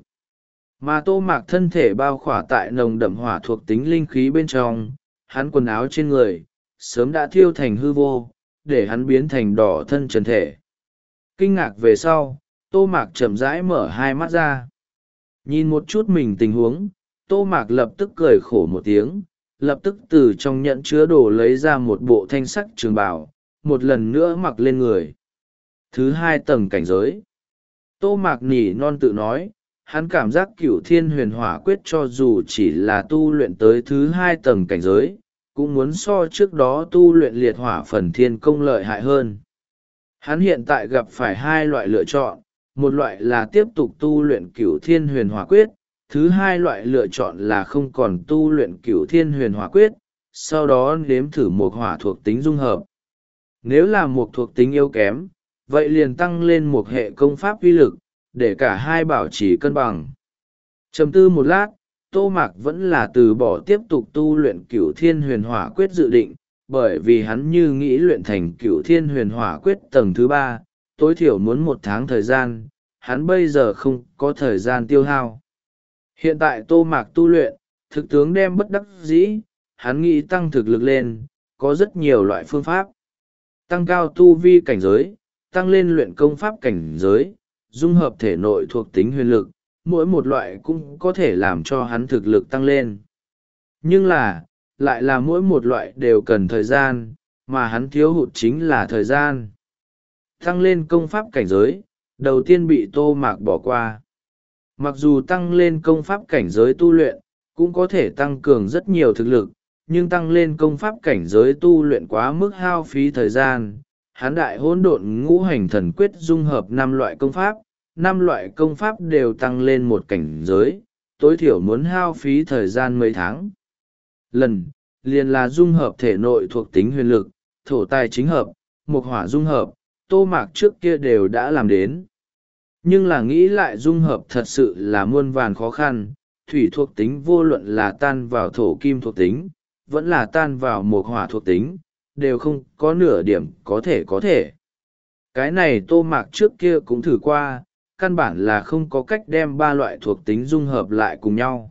Mà Tô Mạc thân thể bao khỏa tại nồng đậm hỏa thuộc tính linh khí bên trong, hắn quần áo trên người, sớm đã thiêu thành hư vô, để hắn biến thành đỏ thân trần thể. Kinh ngạc về sau, Tô Mạc chậm rãi mở hai mắt ra. Nhìn một chút mình tình huống, Tô Mạc lập tức cười khổ một tiếng, lập tức từ trong nhẫn chứa đồ lấy ra một bộ thanh sắc trường bào, một lần nữa mặc lên người. Thứ hai tầng cảnh giới. Tô Mạc nỉ non tự nói, hắn cảm giác Cửu Thiên Huyền Hỏa Quyết cho dù chỉ là tu luyện tới thứ hai tầng cảnh giới, cũng muốn so trước đó tu luyện liệt hỏa phần thiên công lợi hại hơn. Hắn hiện tại gặp phải hai loại lựa chọn, một loại là tiếp tục tu luyện Cửu Thiên Huyền Hỏa Quyết, thứ hai loại lựa chọn là không còn tu luyện Cửu Thiên Huyền Hỏa Quyết, sau đó nếm thử một hỏa thuộc tính dung hợp. Nếu là một thuộc tính yếu kém, vậy liền tăng lên một hệ công pháp uy lực, để cả hai bảo trì cân bằng. Trầm tư một lát, Tô Mạc vẫn là từ bỏ tiếp tục tu luyện Cửu Thiên Huyền Hỏa Quyết dự định, bởi vì hắn như nghĩ luyện thành Cửu Thiên Huyền Hỏa Quyết tầng thứ ba, tối thiểu muốn một tháng thời gian, hắn bây giờ không có thời gian tiêu hao. Hiện tại Tô Mạc tu luyện, thực tướng đem bất đắc dĩ, hắn nghĩ tăng thực lực lên, có rất nhiều loại phương pháp. Tăng cao tu vi cảnh giới, tăng lên luyện công pháp cảnh giới, dung hợp thể nội thuộc tính huyền lực, mỗi một loại cũng có thể làm cho hắn thực lực tăng lên. Nhưng là, lại là mỗi một loại đều cần thời gian, mà hắn thiếu hụt chính là thời gian. Tăng lên công pháp cảnh giới, đầu tiên bị Tô Mạc bỏ qua. Mặc dù tăng lên công pháp cảnh giới tu luyện, cũng có thể tăng cường rất nhiều thực lực, nhưng tăng lên công pháp cảnh giới tu luyện quá mức hao phí thời gian. Hán đại hỗn độn ngũ hành thần quyết dung hợp năm loại công pháp, năm loại công pháp đều tăng lên một cảnh giới, tối thiểu muốn hao phí thời gian mấy tháng. Lần, liền là dung hợp thể nội thuộc tính huyền lực, thổ tài chính hợp, mộc hỏa dung hợp, Tô Mạc trước kia đều đã làm đến. Nhưng là nghĩ lại dung hợp thật sự là muôn vàn khó khăn, thủy thuộc tính vô luận là tan vào thổ kim thuộc tính, vẫn là tan vào mộc hỏa thuộc tính, đều không có nửa điểm có thể có thể. Cái này Tô Mạc trước kia cũng thử qua, căn bản là không có cách đem ba loại thuộc tính dung hợp lại cùng nhau.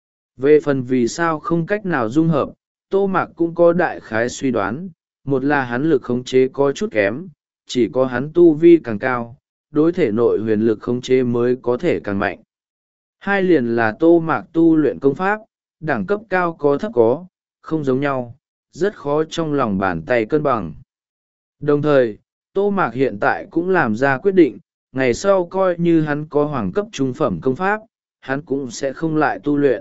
Về phần vì sao không cách nào dung hợp, Tô Mạc cũng có đại khái suy đoán, một là hắn lực khống chế có chút kém, chỉ có hắn tu vi càng cao, đối thể nội huyền lực khống chế mới có thể càng mạnh. Hai liền là Tô Mạc tu luyện công pháp, đẳng cấp cao có thấp có, không giống nhau, rất khó trong lòng bàn tay cân bằng. Đồng thời, Tô Mạc hiện tại cũng làm ra quyết định, ngày sau coi như hắn có hoàng cấp trung phẩm công pháp, hắn cũng sẽ không lại tu luyện.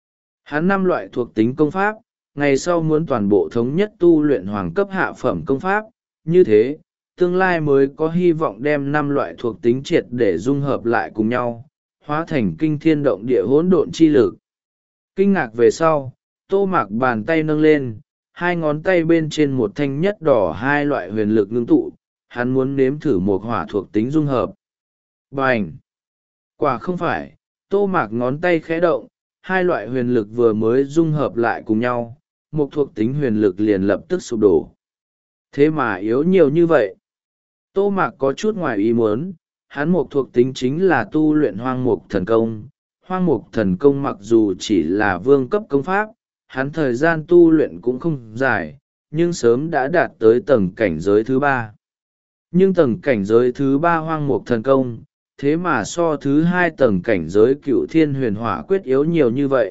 Hắn năm loại thuộc tính công pháp, ngày sau muốn toàn bộ thống nhất tu luyện hoàng cấp hạ phẩm công pháp, như thế, tương lai mới có hy vọng đem năm loại thuộc tính triệt để dung hợp lại cùng nhau, hóa thành kinh thiên động địa hỗn độn chi lực. Kinh ngạc về sau, Tô Mạc bàn tay nâng lên, hai ngón tay bên trên một thanh nhất đỏ hai loại huyền lực ngưng tụ, hắn muốn nếm thử một hỏa thuộc tính dung hợp. Bành! Quả không phải, Tô Mạc ngón tay khẽ động, hai loại huyền lực vừa mới dung hợp lại cùng nhau, một thuộc tính huyền lực liền lập tức sụp đổ. Thế mà yếu nhiều như vậy. Tô Mạc có chút ngoài ý muốn, hắn một thuộc tính chính là tu luyện hoang mục thần công. Hoang mục thần công mặc dù chỉ là vương cấp công pháp, hắn thời gian tu luyện cũng không dài, nhưng sớm đã đạt tới tầng cảnh giới thứ ba. Nhưng tầng cảnh giới thứ ba hoang mục thần công, thế mà so thứ hai tầng cảnh giới cựu thiên huyền hỏa quyết yếu nhiều như vậy.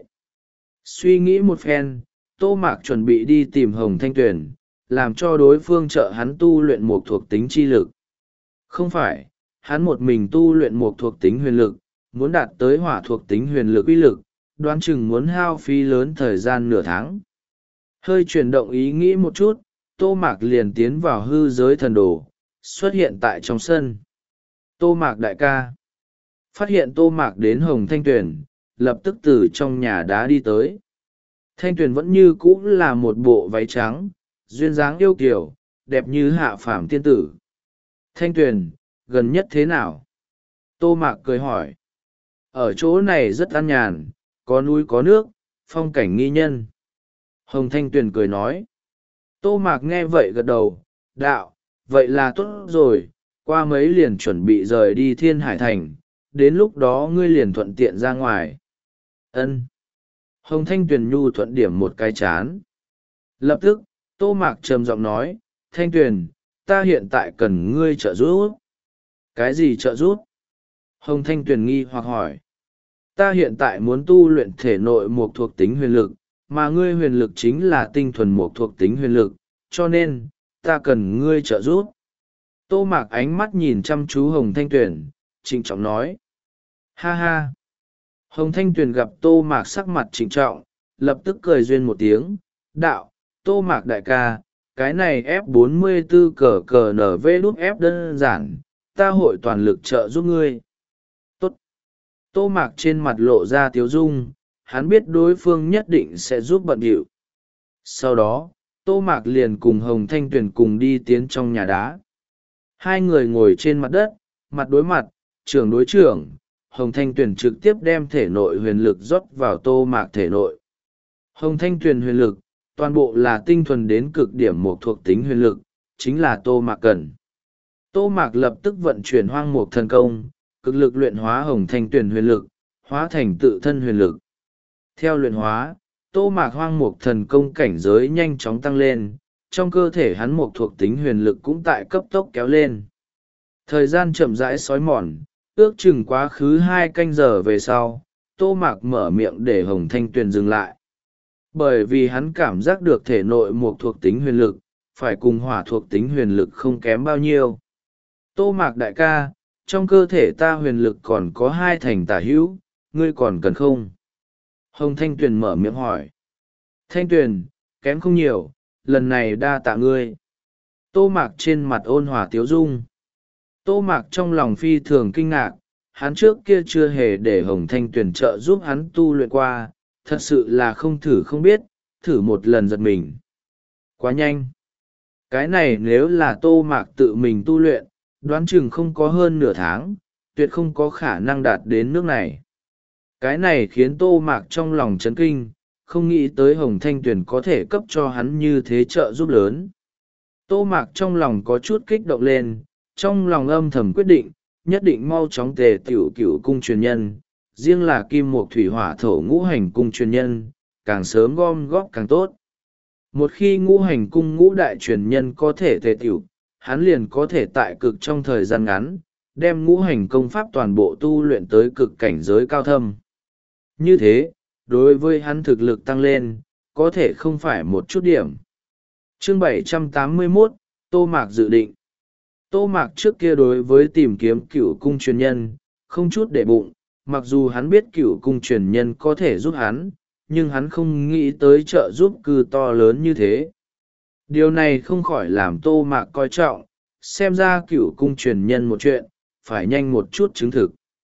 Suy nghĩ một phen, Tô Mạc chuẩn bị đi tìm Hồng Thanh Tuyền, làm cho đối phương trợ hắn tu luyện một thuộc tính chi lực. Không phải, hắn một mình tu luyện một thuộc tính huyền lực, muốn đạt tới hỏa thuộc tính huyền lực uy lực, đoán chừng muốn hao phí lớn thời gian nửa tháng. Hơi chuyển động ý nghĩ một chút, Tô Mạc liền tiến vào hư giới thần đồ, xuất hiện tại trong sân. Tô Mạc đại ca. Phát hiện Tô Mạc đến Hồng Thanh Tuyền, lập tức từ trong nhà đá đi tới. Thanh Tuyền vẫn như cũ là một bộ váy trắng, duyên dáng yêu kiều, đẹp như hạ phàm tiên tử. Thanh Tuyền, gần nhất thế nào? Tô Mạc cười hỏi. Ở chỗ này rất an nhàn, có núi có nước, phong cảnh nghi nhân. Hồng Thanh Tuyền cười nói. Tô Mạc nghe vậy gật đầu, đạo, vậy là tốt rồi, qua mấy liền chuẩn bị rời đi Thiên Hải Thành, đến lúc đó ngươi liền thuận tiện ra ngoài. Ân. Hồng Thanh Tuyền nhu thuận điểm một cái chán. Lập tức, Tô Mạc trầm giọng nói, Thanh Tuyền, ta hiện tại cần ngươi trợ giúp. Cái gì trợ giúp? Hồng Thanh Tuyền nghi hoặc hỏi. Ta hiện tại muốn tu luyện thể nội một thuộc tính huyền lực, mà ngươi huyền lực chính là tinh thuần một thuộc tính huyền lực, cho nên, ta cần ngươi trợ giúp. Tô Mạc ánh mắt nhìn chăm chú Hồng Thanh Tuyền, trịnh trọng nói. Ha ha! Hồng Thanh Tuyền gặp Tô Mạc sắc mặt trịnh trọng, lập tức cười duyên một tiếng, đạo, Tô Mạc đại ca, cái này F bốn mươi bốn cờ cờ nở vê đút F đơn giản, ta hội toàn lực trợ giúp ngươi. Tốt! Tô Mạc trên mặt lộ ra tiếu dung, hắn biết đối phương nhất định sẽ giúp bận điệu. Sau đó, Tô Mạc liền cùng Hồng Thanh Tuyền cùng đi tiến trong nhà đá. Hai người ngồi trên mặt đất, mặt đối mặt, trưởng đối trưởng, Hồng Thanh Tuyền trực tiếp đem thể nội huyền lực rót vào Tô Mạc thể nội. Hồng Thanh Tuyền huyền lực, toàn bộ là tinh thuần đến cực điểm một thuộc tính huyền lực, chính là Tô Mạc cần. Tô Mạc lập tức vận chuyển hoang mục thần công, cực lực luyện hóa Hồng Thanh Tuyền huyền lực, hóa thành tự thân huyền lực. Theo luyện hóa, Tô Mạc hoang mục thần công cảnh giới nhanh chóng tăng lên, trong cơ thể hắn một thuộc tính huyền lực cũng tại cấp tốc kéo lên. Thời gian chậm rãi xói mòn, ước chừng quá khứ hai canh giờ về sau, Tô Mạc mở miệng để Hồng Thanh Tuyền dừng lại. Bởi vì hắn cảm giác được thể nội một thuộc tính huyền lực, phải cùng hỏa thuộc tính huyền lực không kém bao nhiêu. Tô Mạc đại ca, trong cơ thể ta huyền lực còn có hai thành tả hữu, ngươi còn cần không? Hồng Thanh Tuyền mở miệng hỏi. Thanh Tuyền, kém không nhiều, lần này đa tạ ngươi. Tô Mạc trên mặt ôn hòa tiếu dung. Tô Mạc trong lòng phi thường kinh ngạc, hắn trước kia chưa hề để Hồng Thanh Tuyền trợ giúp hắn tu luyện qua, thật sự là không thử không biết, thử một lần giật mình. Quá nhanh. Cái này nếu là Tô Mạc tự mình tu luyện, đoán chừng không có hơn nửa tháng, tuyệt không có khả năng đạt đến nước này. Cái này khiến Tô Mạc trong lòng chấn kinh, không nghĩ tới Hồng Thanh Tuyền có thể cấp cho hắn như thế trợ giúp lớn. Tô Mạc trong lòng có chút kích động lên, trong lòng âm thầm quyết định, nhất định mau chóng tề tiểu cửu cung truyền nhân, riêng là kim mộc thủy hỏa thổ ngũ hành cung truyền nhân, càng sớm gom góp càng tốt. Một khi ngũ hành cung ngũ đại truyền nhân có thể tề tiểu, hắn liền có thể tại cực trong thời gian ngắn, đem ngũ hành công pháp toàn bộ tu luyện tới cực cảnh giới cao thâm. Như thế, đối với hắn thực lực tăng lên, có thể không phải một chút điểm. Chương bảy trăm tám mươi mốt, Tô Mạc dự định. Tô Mạc trước kia đối với tìm kiếm cửu cung truyền nhân, không chút để bụng, mặc dù hắn biết cửu cung truyền nhân có thể giúp hắn, nhưng hắn không nghĩ tới trợ giúp cư to lớn như thế. Điều này không khỏi làm Tô Mạc coi trọng, xem ra cửu cung truyền nhân một chuyện, phải nhanh một chút chứng thực.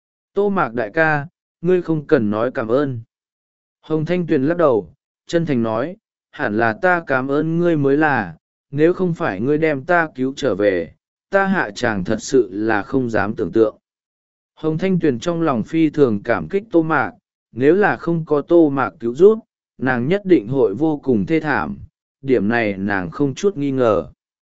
Tô Mạc đại ca, ngươi không cần nói cảm ơn. Hồng Thanh Tuyền lắc đầu, chân thành nói, hẳn là ta cảm ơn ngươi mới là, nếu không phải ngươi đem ta cứu trở về, ta hạ chàng thật sự là không dám tưởng tượng. Hồng Thanh Tuyền trong lòng phi thường cảm kích Tô Mạc, nếu là không có Tô Mạc cứu giúp, nàng nhất định hội vô cùng thê thảm, điểm này nàng không chút nghi ngờ.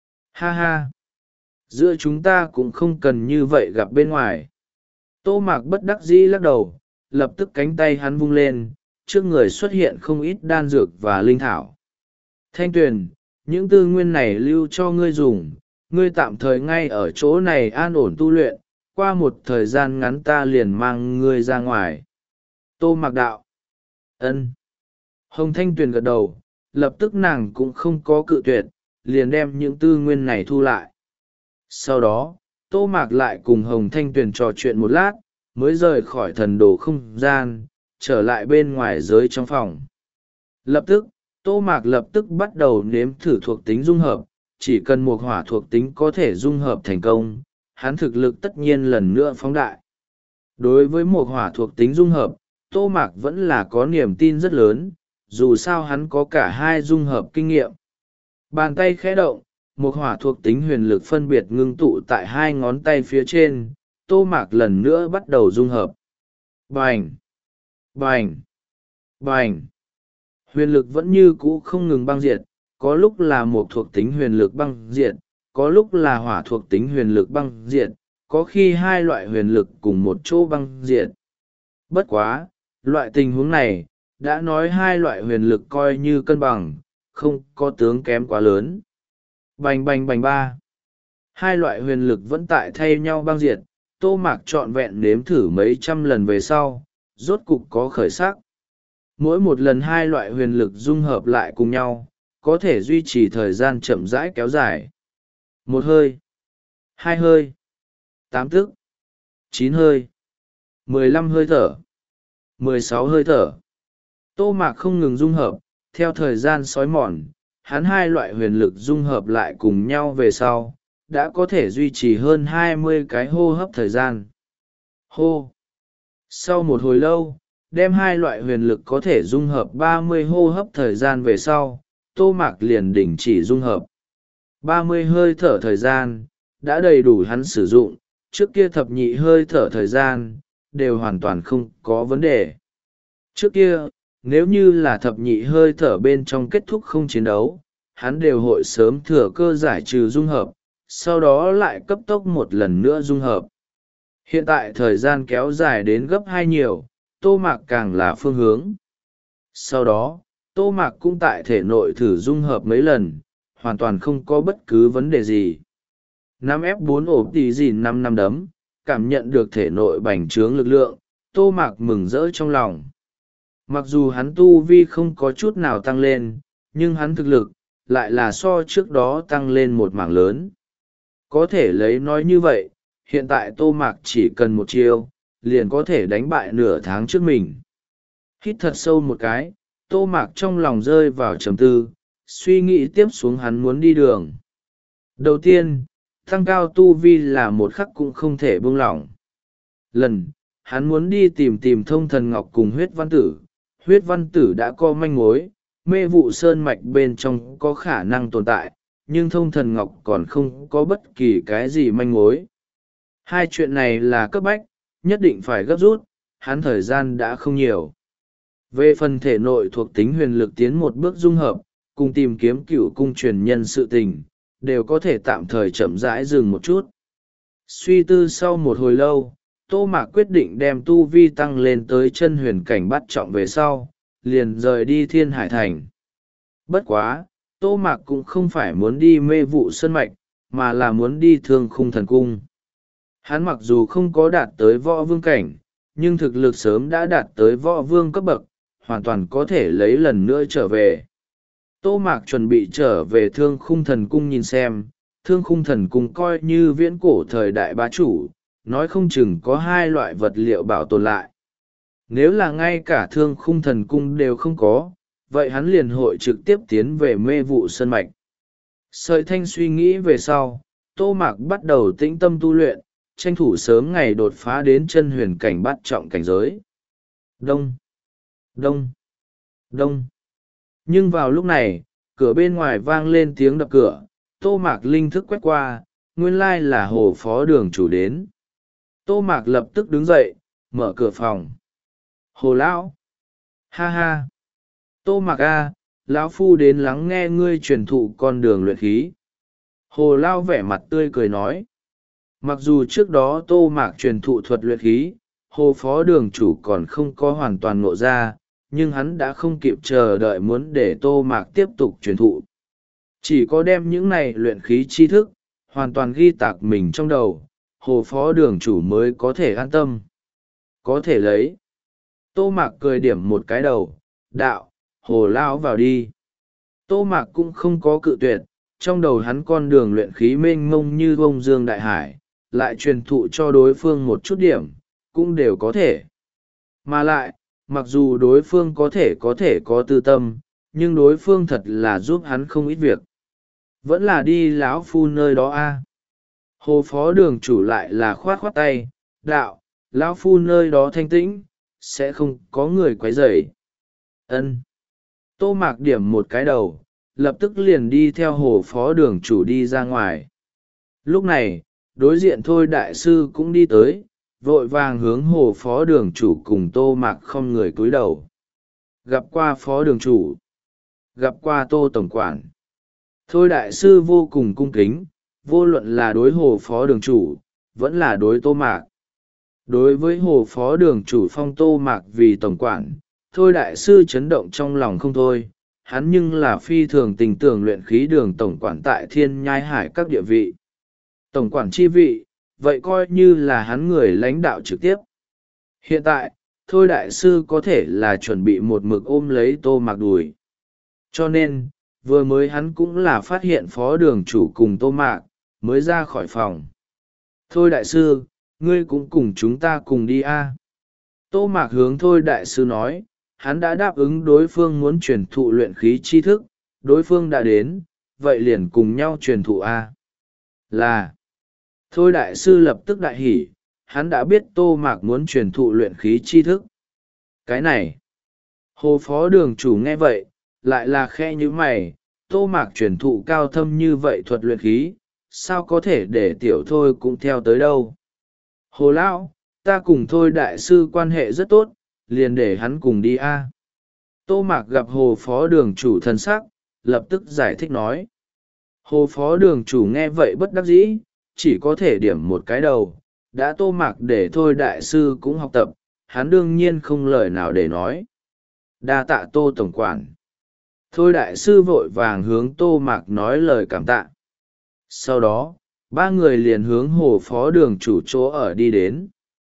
Ha ha! Giữa chúng ta cũng không cần như vậy gặp bên ngoài. Tô Mạc bất đắc dĩ lắc đầu, lập tức cánh tay hắn vung lên, trước người xuất hiện không ít đan dược và linh thảo. Thanh Tuyền, những tư nguyên này lưu cho ngươi dùng, ngươi tạm thời ngay ở chỗ này an ổn tu luyện, qua một thời gian ngắn ta liền mang ngươi ra ngoài. Tô Mạc đạo. Ân. Hồng Thanh Tuyền gật đầu, lập tức nàng cũng không có cự tuyệt, liền đem những tư nguyên này thu lại. Sau đó, Tô Mạc lại cùng Hồng Thanh Tuyền trò chuyện một lát, mới rời khỏi thần đồ không gian, trở lại bên ngoài giới trong phòng. Lập tức, Tô Mạc lập tức bắt đầu nếm thử thuộc tính dung hợp, chỉ cần một hỏa thuộc tính có thể dung hợp thành công, hắn thực lực tất nhiên lần nữa phóng đại. Đối với một hỏa thuộc tính dung hợp, Tô Mạc vẫn là có niềm tin rất lớn, dù sao hắn có cả hai dung hợp kinh nghiệm. Bàn tay khẽ động, một hỏa thuộc tính huyền lực phân biệt ngưng tụ tại hai ngón tay phía trên, Tô Mạc lần nữa bắt đầu dung hợp. Bành! Bành! Bành! Huyền lực vẫn như cũ không ngừng băng diệt, có lúc là một thuộc tính huyền lực băng diệt, có lúc là hỏa thuộc tính huyền lực băng diệt, có khi hai loại huyền lực cùng một chỗ băng diệt. Bất quá, loại tình huống này, đã nói hai loại huyền lực coi như cân bằng, không có tướng kém quá lớn. Bành bành bành ba. Hai loại huyền lực vẫn tại thay nhau băng diệt, Tô Mạc trọn vẹn nếm thử mấy trăm lần về sau, rốt cục có khởi sắc. Mỗi một lần hai loại huyền lực dung hợp lại cùng nhau, có thể duy trì thời gian chậm rãi kéo dài. Một hơi, hai hơi, tám tức, chín hơi, mười lăm hơi thở, mười sáu hơi thở. Tô Mạc không ngừng dung hợp, theo thời gian sói mòn, hắn hai loại huyền lực dung hợp lại cùng nhau về sau, đã có thể duy trì hơn hai mươi cái hô hấp thời gian. Hô! Sau một hồi lâu, đem hai loại huyền lực có thể dung hợp ba mươi hô hấp thời gian về sau, Tô Mạc liền đình chỉ dung hợp. ba mươi hơi thở thời gian, đã đầy đủ hắn sử dụng, trước kia thập nhị hơi thở thời gian, đều hoàn toàn không có vấn đề. Trước kia, nếu như là thập nhị hơi thở bên trong kết thúc không chiến đấu, hắn đều hội sớm thừa cơ giải trừ dung hợp, sau đó lại cấp tốc một lần nữa dung hợp. Hiện tại thời gian kéo dài đến gấp hai nhiều, Tô Mạc càng là phương hướng. Sau đó, Tô Mạc cũng tại thể nội thử dung hợp mấy lần, hoàn toàn không có bất cứ vấn đề gì. năm ép bốn ổ tỷ gìn năm năm đấm, cảm nhận được thể nội bành trướng lực lượng, Tô Mạc mừng rỡ trong lòng. Mặc dù hắn tu vi không có chút nào tăng lên, nhưng hắn thực lực, lại là so trước đó tăng lên một mảng lớn. Có thể lấy nói như vậy, hiện tại Tô Mạc chỉ cần một chiêu, liền có thể đánh bại nửa tháng trước mình. Hít thật sâu một cái, Tô Mạc trong lòng rơi vào trầm tư, suy nghĩ tiếp xuống hắn muốn đi đường. Đầu tiên, tăng cao tu vi là một khắc cũng không thể buông lỏng. Lần, hắn muốn đi tìm tìm thông thần ngọc cùng huyết văn tử. Huyết văn tử đã có manh mối, mê vụ sơn mạch bên trong có khả năng tồn tại, nhưng thông thần ngọc còn không có bất kỳ cái gì manh mối. Hai chuyện này là cấp bách, nhất định phải gấp rút, hắn thời gian đã không nhiều. Về phần thể nội thuộc tính huyền lực tiến một bước dung hợp, cùng tìm kiếm cựu cung truyền nhân sự tình, đều có thể tạm thời chậm rãi dừng một chút. Suy tư sau một hồi lâu, Tô Mạc quyết định đem tu vi tăng lên tới chân huyền cảnh bắt trọng về sau, liền rời đi Thiên Hải Thành. Bất quá, Tô Mạc cũng không phải muốn đi mê vụ sơn mạch, mà là muốn đi Thương Khung Thần Cung. Hắn mặc dù không có đạt tới võ vương cảnh, nhưng thực lực sớm đã đạt tới võ vương cấp bậc, hoàn toàn có thể lấy lần nữa trở về. Tô Mạc chuẩn bị trở về Thương Khung Thần Cung nhìn xem, Thương Khung Thần Cung coi như viễn cổ thời đại bá chủ, nói không chừng có hai loại vật liệu bảo tồn lại. Nếu là ngay cả Thương Khung Thần Cung đều không có, vậy hắn liền hội trực tiếp tiến về mê vụ sơn mạch. Sợi thanh suy nghĩ về sau, Tô Mạc bắt đầu tĩnh tâm tu luyện, tranh thủ sớm ngày đột phá đến chân huyền cảnh bát trọng cảnh giới. Đông, đông, đông. Nhưng vào lúc này, cửa bên ngoài vang lên tiếng đập cửa, Tô Mạc linh thức quét qua, nguyên lai là Hồ Phó Đường Chủ đến. Tô Mạc lập tức đứng dậy, mở cửa phòng. Hồ lão! Ha ha! Tô Mạc a, lão phu đến lắng nghe ngươi truyền thụ con đường luyện khí. Hồ lão vẻ mặt tươi cười nói. Mặc dù trước đó Tô Mạc truyền thụ thuật luyện khí, hồ phó đường chủ còn không có hoàn toàn ngộ ra, nhưng hắn đã không kịp chờ đợi muốn để Tô Mạc tiếp tục truyền thụ. Chỉ có đem những này luyện khí tri thức, hoàn toàn ghi tạc mình trong đầu, hồ phó đường chủ mới có thể an tâm. Có thể lấy. Tô Mạc cười điểm một cái đầu, đạo, hồ lão vào đi. Tô Mạc cũng không có cự tuyệt, trong đầu hắn con đường luyện khí mênh mông như bông dương đại hải, lại truyền thụ cho đối phương một chút điểm, cũng đều có thể. Mà lại, mặc dù đối phương có thể có thể có tư tâm, nhưng đối phương thật là giúp hắn không ít việc. Vẫn là đi lão phu nơi đó a. Hồ phó đường chủ lại là khoát khoát tay, đạo, lão phu nơi đó thanh tĩnh, sẽ không có người quấy rầy. Ân. Tô Mạc điểm một cái đầu, lập tức liền đi theo hồ phó đường chủ đi ra ngoài. Lúc này, đối diện thôi đại sư cũng đi tới, vội vàng hướng hồ phó đường chủ cùng Tô Mạc không người cúi đầu. Gặp qua phó đường chủ, gặp qua Tô tổng quản. Thôi đại sư vô cùng cung kính, vô luận là đối hồ phó đường chủ, vẫn là đối Tô Mạc. Đối với hồ phó đường chủ phong Tô Mạc vì tổng quản, thôi đại sư chấn động trong lòng không thôi, hắn nhưng là phi thường tình tưởng luyện khí đường tổng quản tại thiên nhai hải các địa vị. Tổng quản chi vị, vậy coi như là hắn người lãnh đạo trực tiếp. Hiện tại, thôi đại sư có thể là chuẩn bị một mực ôm lấy Tô Mạc đùi. Cho nên, vừa mới hắn cũng là phát hiện phó đường chủ cùng Tô Mạc, mới ra khỏi phòng. Thôi đại sư, ngươi cũng cùng chúng ta cùng đi a. Tô Mạc hướng thôi đại sư nói, hắn đã đáp ứng đối phương muốn truyền thụ luyện khí tri thức, đối phương đã đến, vậy liền cùng nhau truyền thụ a. Là. Thôi đại sư lập tức đại hỉ, hắn đã biết Tô Mạc muốn truyền thụ luyện khí tri thức. Cái này. Hồ phó đường chủ nghe vậy, lại là khe như mày, Tô Mạc truyền thụ cao thâm như vậy thuật luyện khí, sao có thể để tiểu thôi cũng theo tới đâu. Hồ lão, ta cùng thôi đại sư quan hệ rất tốt, liền để hắn cùng đi a. Tô Mạc gặp hồ phó đường chủ thân sắc, lập tức giải thích nói. Hồ phó đường chủ nghe vậy bất đắc dĩ, chỉ có thể điểm một cái đầu, đã Tô Mạc để thôi đại sư cũng học tập, hắn đương nhiên không lời nào để nói. Đa tạ Tô tổng quản. Thôi đại sư vội vàng hướng Tô Mạc nói lời cảm tạ. Sau đó, ba người liền hướng hồ phó đường chủ chỗ ở đi đến.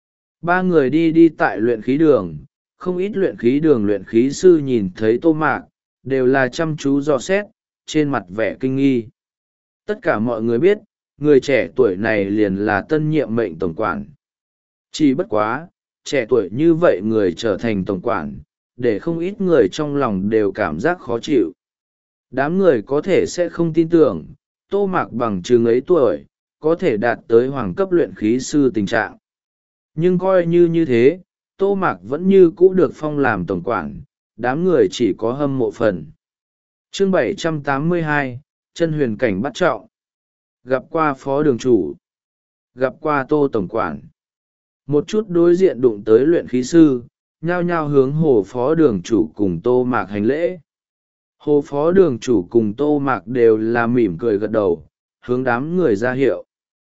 Ba người đi đi tại luyện khí đường, không ít luyện khí đường luyện khí sư nhìn thấy Tô Mạc, đều là chăm chú dò xét, trên mặt vẻ kinh nghi. Tất cả mọi người biết, người trẻ tuổi này liền là tân nhiệm mệnh tổng quản. Chỉ bất quá, trẻ tuổi như vậy người trở thành tổng quản, để không ít người trong lòng đều cảm giác khó chịu. Đám người có thể sẽ không tin tưởng, Tô Mạc bằng chừng ấy tuổi, có thể đạt tới hoàng cấp luyện khí sư tình trạng. Nhưng coi như như thế, Tô Mạc vẫn như cũ được phong làm tổng quản, đám người chỉ có hâm mộ phần. Chương bảy trăm tám mươi hai, chân huyền cảnh bắt trọng. Gặp qua phó đường chủ, gặp qua Tô tổng quản. Một chút đối diện đụng tới luyện khí sư, nhao nhao hướng hồ phó đường chủ cùng Tô Mạc hành lễ. Hồ phó đường chủ cùng Tô Mạc đều là mỉm cười gật đầu, hướng đám người ra hiệu.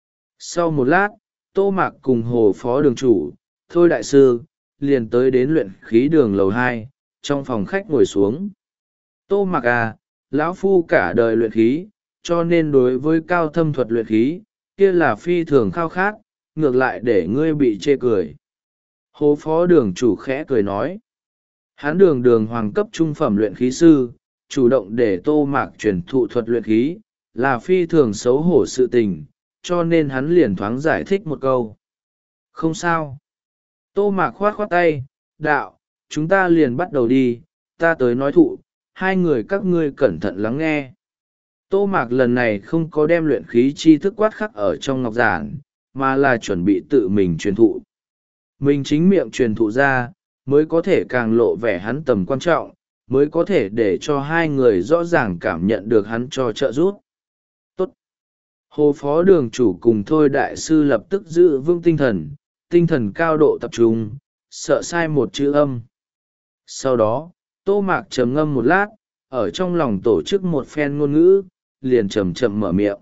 Sau một lát, Tô Mạc cùng hồ phó đường chủ, thôi đại sư, liền tới đến luyện khí đường lầu hai, trong phòng khách ngồi xuống. Tô Mạc à, lão phu cả đời luyện khí, cho nên đối với cao thâm thuật luyện khí, kia là phi thường khao khát, ngược lại để ngươi bị chê cười. Hồ phó đường chủ khẽ cười nói. Hán đường đường hoàng cấp trung phẩm luyện khí sư, chủ động để Tô Mạc truyền thụ thuật luyện khí, là phi thường xấu hổ sự tình, cho nên hắn liền thoáng giải thích một câu. Không sao. Tô Mạc khoát khoát tay, đạo, chúng ta liền bắt đầu đi, ta tới nói thụ, hai người các ngươi cẩn thận lắng nghe. Tô Mạc lần này không có đem luyện khí tri thức quát khắc ở trong ngọc giản, mà là chuẩn bị tự mình truyền thụ. Mình chính miệng truyền thụ ra, mới có thể càng lộ vẻ hắn tầm quan trọng, mới có thể để cho hai người rõ ràng cảm nhận được hắn cho trợ giúp. Tốt. Hồ phó đường chủ cùng thôi đại sư lập tức giữ vững tinh thần, tinh thần cao độ tập trung, sợ sai một chữ âm. Sau đó, Tô Mạc trầm ngâm một lát, ở trong lòng tổ chức một phen ngôn ngữ, liền chậm chậm mở miệng.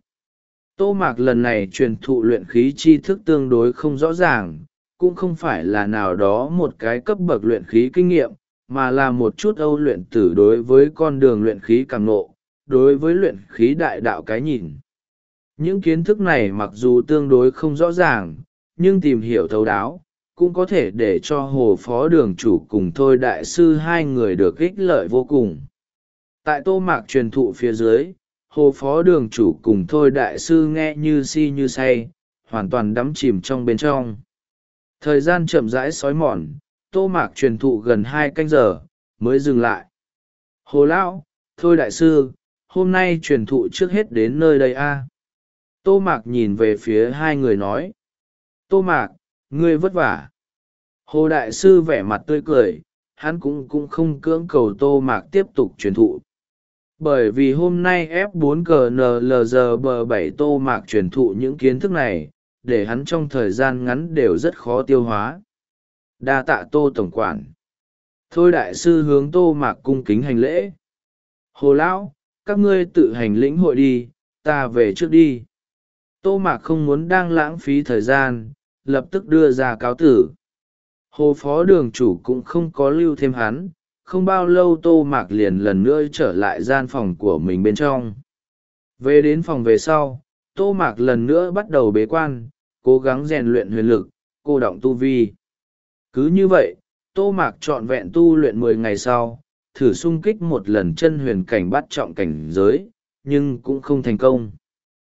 Tô Mạc lần này truyền thụ luyện khí tri thức tương đối không rõ ràng, cũng không phải là nào đó một cái cấp bậc luyện khí kinh nghiệm, mà là một chút âu luyện tử đối với con đường luyện khí càng ngộ, đối với luyện khí đại đạo cái nhìn. Những kiến thức này mặc dù tương đối không rõ ràng, nhưng tìm hiểu thấu đáo, cũng có thể để cho Hồ Phó Đường chủ cùng Thôi Đại sư hai người được ích lợi vô cùng. Tại Tô Mạc truyền thụ phía dưới, Hồ Phó Đường chủ cùng Thôi Đại sư nghe như si như say, hoàn toàn đắm chìm trong bên trong. Thời gian chậm rãi xói mòn, Tô Mạc truyền thụ gần hai canh giờ, mới dừng lại. Hồ Lão, Thôi Đại sư, hôm nay truyền thụ trước hết đến nơi đây a. Tô Mạc nhìn về phía hai người nói. Tô Mạc, ngươi vất vả. Hồ Đại sư vẻ mặt tươi cười, hắn cũng cũng không cưỡng cầu Tô Mạc tiếp tục truyền thụ. Bởi vì hôm nay ép bốn G N L G B bảy Tô Mạc truyền thụ những kiến thức này, để hắn trong thời gian ngắn đều rất khó tiêu hóa. Đa tạ Tô tổng quản. Thôi Đại sư hướng Tô Mạc cung kính hành lễ. Hồ Lão, các ngươi tự hành lĩnh hội đi, ta về trước đi. Tô Mạc không muốn đang lãng phí thời gian, lập tức đưa ra cáo tử. Hồ Phó Đường chủ cũng không có lưu thêm hắn, không bao lâu Tô Mạc liền lần nữa trở lại gian phòng của mình bên trong. Về đến phòng về sau, Tô Mạc lần nữa bắt đầu bế quan, cố gắng rèn luyện huyền lực, cô đọng tu vi. Cứ như vậy, Tô Mạc trọn vẹn tu luyện mười ngày sau, thử xung kích một lần chân huyền cảnh bắt trọng cảnh giới, nhưng cũng không thành công.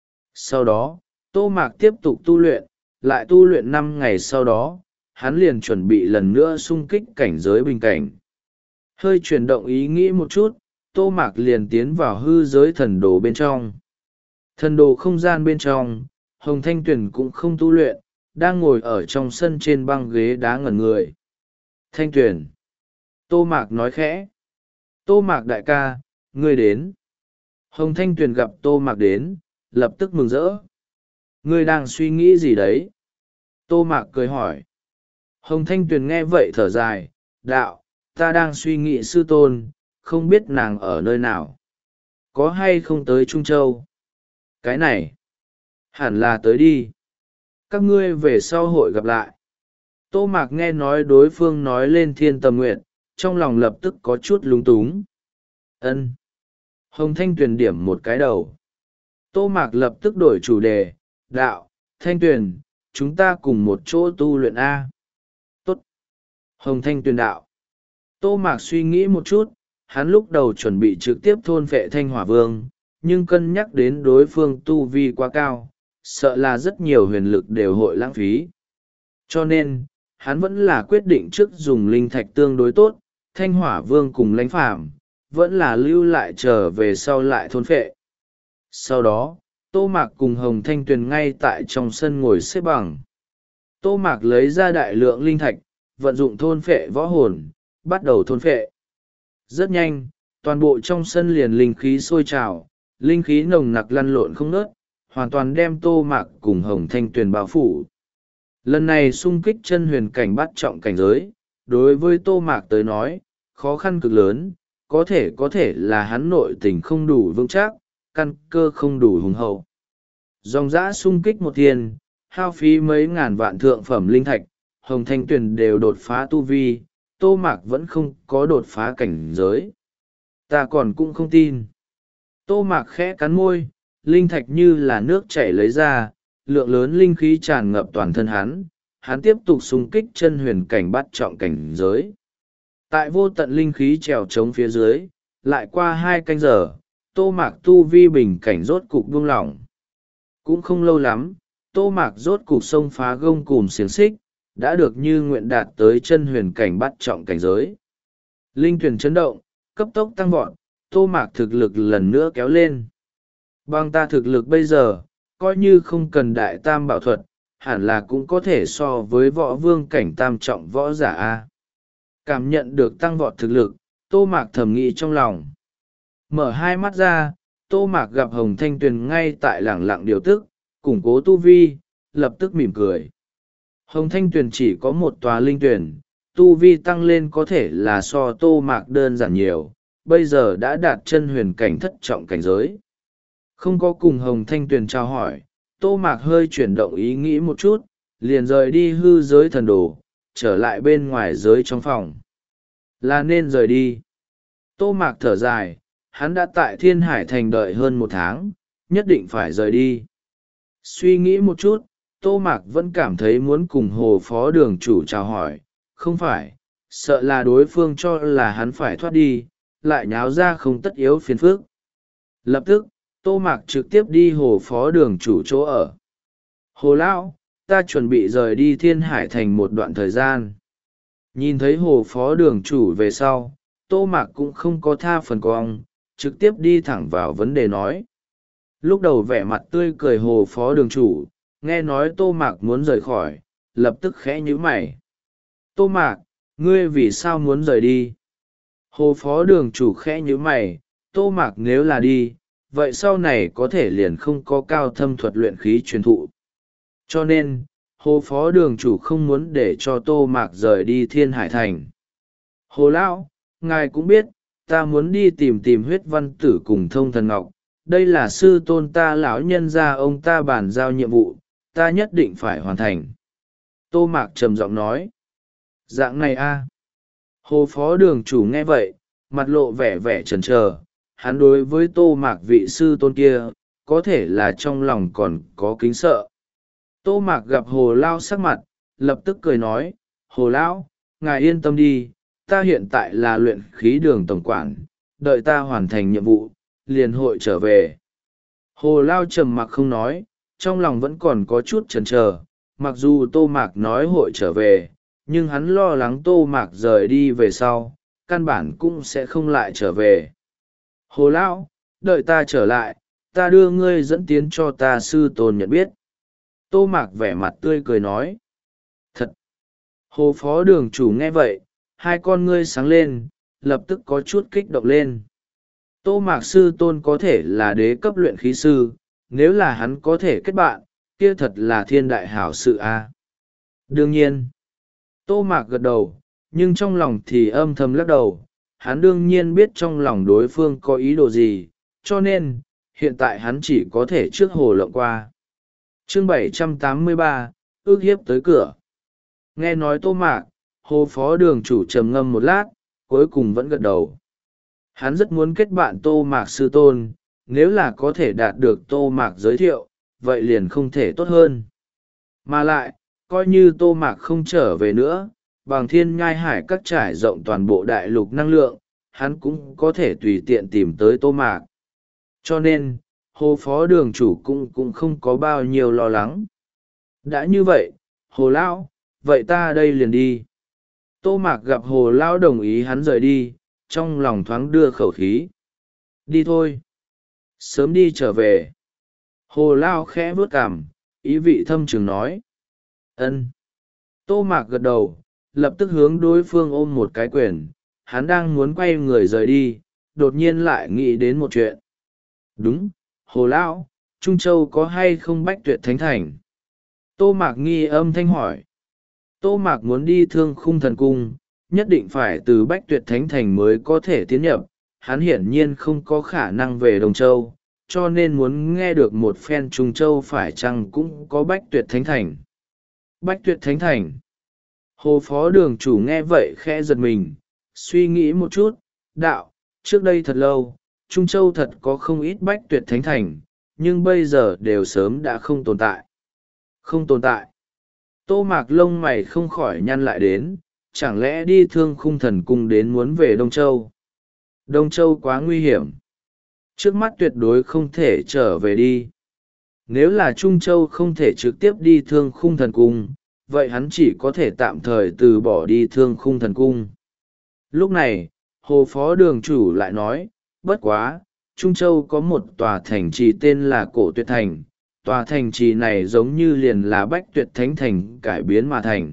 Sau đó, Tô Mạc tiếp tục tu luyện, lại tu luyện năm ngày sau đó, hắn liền chuẩn bị lần nữa xung kích cảnh giới bình cảnh. Hơi chuyển động ý nghĩ một chút, Tô Mạc liền tiến vào hư giới thần đồ bên trong. Thần đồ không gian bên trong, Hồng Thanh Tuyền cũng không tu luyện, đang ngồi ở trong sân trên băng ghế đá ngẩn người. Thanh Tuyền. Tô Mạc nói khẽ. Tô Mạc đại ca, ngươi đến. Hồng Thanh Tuyền gặp Tô Mạc đến, lập tức mừng rỡ. Ngươi đang suy nghĩ gì đấy? Tô Mạc cười hỏi. Hồng Thanh Tuyền nghe vậy thở dài, đạo, ta đang suy nghĩ sư tôn, không biết nàng ở nơi nào. Có hay không tới Trung Châu? Cái này, hẳn là tới đi. Các ngươi về sau hội gặp lại. Tô Mạc nghe nói đối phương nói lên Thiên Tầm Nguyện, trong lòng lập tức có chút lúng túng. Ân. Hồng Thanh Tuyền điểm một cái đầu. Tô Mạc lập tức đổi chủ đề, đạo, Thanh Tuyền, chúng ta cùng một chỗ tu luyện A. Tốt. Hồng Thanh Tuyền đạo. Tô Mạc suy nghĩ một chút, hắn lúc đầu chuẩn bị trực tiếp thôn phệ Thanh Hỏa Vương, nhưng cân nhắc đến đối phương tu vi quá cao, sợ là rất nhiều huyền lực đều hội lãng phí. Cho nên, hắn vẫn là quyết định trước dùng linh thạch tương đối tốt, Thanh Hỏa Vương cùng Lãnh Phàm vẫn là lưu lại trở về sau lại thôn phệ. Sau đó, Tô Mạc cùng Hồng Thanh Tuyền ngay tại trong sân ngồi xếp bằng. Tô Mạc lấy ra đại lượng linh thạch, vận dụng thôn phệ võ hồn, bắt đầu thôn phệ. Rất nhanh, toàn bộ trong sân liền linh khí sôi trào, linh khí nồng nặc lăn lộn không ngớt, hoàn toàn đem Tô Mạc cùng Hồng Thanh Tuyền bao phủ. Lần này xung kích chân huyền cảnh bắt trọng cảnh giới, đối với Tô Mạc tới nói, khó khăn cực lớn, có thể có thể là hắn nội tình không đủ vững chắc, căn cơ không đủ hùng hậu. Dòng dã xung kích một thiên, hao phí mấy ngàn vạn thượng phẩm linh thạch, Hồng Thanh Tuyền đều đột phá tu vi, Tô Mạc vẫn không có đột phá cảnh giới. Ta còn cũng không tin. Tô Mạc khẽ cắn môi, linh thạch như là nước chảy lấy ra, lượng lớn linh khí tràn ngập toàn thân hắn, hắn tiếp tục xung kích chân huyền cảnh bắt trọng cảnh giới. Tại vô tận linh khí trèo trống phía dưới, lại qua hai canh giờ, Tô Mạc tu vi bình cảnh rốt cục buông lỏng. Cũng không lâu lắm, Tô Mạc rốt cục xông phá gông cùm xiềng xích, đã được như nguyện đạt tới chân huyền cảnh bắt trọng cảnh giới. Linh tuyển chấn động, cấp tốc tăng vọt, Tô Mạc thực lực lần nữa kéo lên. Bằng ta thực lực bây giờ, coi như không cần đại tam bảo thuật, hẳn là cũng có thể so với võ vương cảnh tam trọng võ giả A. Cảm nhận được tăng vọt thực lực, Tô Mạc thầm nghĩ trong lòng. Mở hai mắt ra, Tô Mạc gặp Hồng Thanh Tuyền ngay tại lẳng lặng điều tức, củng cố tu vi, lập tức mỉm cười. Hồng Thanh Tuyền chỉ có một tòa linh tuyển, tu vi tăng lên có thể là so Tô Mạc đơn giản nhiều, bây giờ đã đạt chân huyền cảnh thất trọng cảnh giới. Không có cùng Hồng Thanh Tuyền trao hỏi, Tô Mạc hơi chuyển động ý nghĩ một chút, liền rời đi hư giới thần đồ, trở lại bên ngoài giới trong phòng. Là nên rời đi. Tô Mạc thở dài, hắn đã tại Thiên Hải Thành đợi hơn một tháng, nhất định phải rời đi. Suy nghĩ một chút, Tô Mạc vẫn cảm thấy muốn cùng Hồ Phó Đường chủ chào hỏi, không phải, sợ là đối phương cho là hắn phải thoát đi, lại nháo ra không tất yếu phiền phức. Lập tức, Tô Mạc trực tiếp đi Hồ Phó Đường chủ chỗ ở. Hồ Lão, ta chuẩn bị rời đi Thiên Hải Thành một đoạn thời gian. Nhìn thấy Hồ Phó Đường chủ về sau, Tô Mạc cũng không có tha phần cong, trực tiếp đi thẳng vào vấn đề nói. Lúc đầu vẻ mặt tươi cười Hồ Phó Đường chủ, nghe nói Tô Mạc muốn rời khỏi, lập tức khẽ nhíu mày. Tô Mạc, ngươi vì sao muốn rời đi? Hồ Phó Đường chủ khẽ nhíu mày, Tô Mạc nếu là đi, vậy sau này có thể liền không có cao thâm thuật luyện khí truyền thụ. Cho nên, Hồ Phó Đường chủ không muốn để cho Tô Mạc rời đi Thiên Hải Thành. Hồ Lão, ngài cũng biết, ta muốn đi tìm tìm huyết văn tử cùng thông thần ngọc. Đây là sư tôn ta lão nhân gia ông ta bàn giao nhiệm vụ, ta nhất định phải hoàn thành. Tô Mạc trầm giọng nói. Dạng này a. Hồ Phó Đường chủ nghe vậy, mặt lộ vẻ vẻ chần chờ. Hắn đối với Tô Mạc vị sư tôn kia, có thể là trong lòng còn có kính sợ. Tô Mạc gặp Hồ Lao sắc mặt, lập tức cười nói, Hồ Lão, ngài yên tâm đi, ta hiện tại là luyện khí đường tổng quản, đợi ta hoàn thành nhiệm vụ, liền hội trở về. Hồ Lao trầm mặc không nói, trong lòng vẫn còn có chút chần chờ, mặc dù Tô Mạc nói hội trở về, nhưng hắn lo lắng Tô Mạc rời đi về sau, căn bản cũng sẽ không lại trở về. Hồ Lão, đợi ta trở lại, ta đưa ngươi dẫn tiến cho ta sư tôn nhận biết. Tô Mạc vẻ mặt tươi cười nói. Thật! Hồ Phó Đường chủ nghe vậy, hai con ngươi sáng lên, lập tức có chút kích động lên. Tô Mạc sư tôn có thể là đế cấp luyện khí sư, nếu là hắn có thể kết bạn, kia thật là thiên đại hảo sự a. Đương nhiên, Tô Mạc gật đầu, nhưng trong lòng thì âm thầm lắc đầu, hắn đương nhiên biết trong lòng đối phương có ý đồ gì, cho nên, hiện tại hắn chỉ có thể trước hồ lộng qua. Chương bảy trăm tám mươi ba, ước hiếp tới cửa. Nghe nói Tô Mạc, Hồ Phó Đường chủ trầm ngâm một lát, cuối cùng vẫn gật đầu. Hắn rất muốn kết bạn Tô Mạc sư tôn, nếu là có thể đạt được Tô Mạc giới thiệu, vậy liền không thể tốt hơn. Mà lại, coi như Tô Mạc không trở về nữa, bằng thiên nhai hải các trải rộng toàn bộ đại lục năng lượng, hắn cũng có thể tùy tiện tìm tới Tô Mạc. Cho nên, Hồ Phó Đường chủ cũng cũng không có bao nhiêu lo lắng. Đã như vậy, Hồ Lão, vậy ta đây liền đi. Tô Mạc gặp Hồ Lão đồng ý hắn rời đi, trong lòng thoáng đưa khẩu khí. Đi thôi. Sớm đi trở về. Hồ Lão khẽ vuốt cằm, ý vị thâm trường nói. Ân. Tô Mạc gật đầu, lập tức hướng đối phương ôm một cái quyền. Hắn đang muốn quay người rời đi, đột nhiên lại nghĩ đến một chuyện. Đúng, Hồ Lão, Trung Châu có hay không Bách Tuyệt Thánh Thành? Tô Mạc nghi âm thanh hỏi. Tô Mạc muốn đi Thương Khung Thần Cung, nhất định phải từ Bách Tuyệt Thánh Thành mới có thể tiến nhập. Hắn hiển nhiên không có khả năng về Đông Châu, cho nên muốn nghe được một phen Trung Châu phải chăng cũng có Bách Tuyệt Thánh Thành. Bách Tuyệt Thánh Thành. Hồ Phó Đường chủ nghe vậy khẽ giật mình, suy nghĩ một chút, đạo, trước đây thật lâu, Trung Châu thật có không ít Bách Tuyệt Thánh Thành, nhưng bây giờ đều sớm đã không tồn tại. Không tồn tại. Tô Mạc lông mày không khỏi nhăn lại đến, chẳng lẽ đi Thương Khung Thần Cung đến muốn về Đông Châu? Đông Châu quá nguy hiểm. Trước mắt tuyệt đối không thể trở về đi. Nếu là Trung Châu không thể trực tiếp đi Thương Khung Thần Cung, vậy hắn chỉ có thể tạm thời từ bỏ đi Thương Khung Thần Cung. Lúc này, Hồ Phó Đường chủ lại nói, bất quá, Trung Châu có một tòa thành trì tên là Cổ Tuyệt Thành. Tòa thành trì này giống như liền là Bách Tuyệt Thánh Thành cải biến mà thành.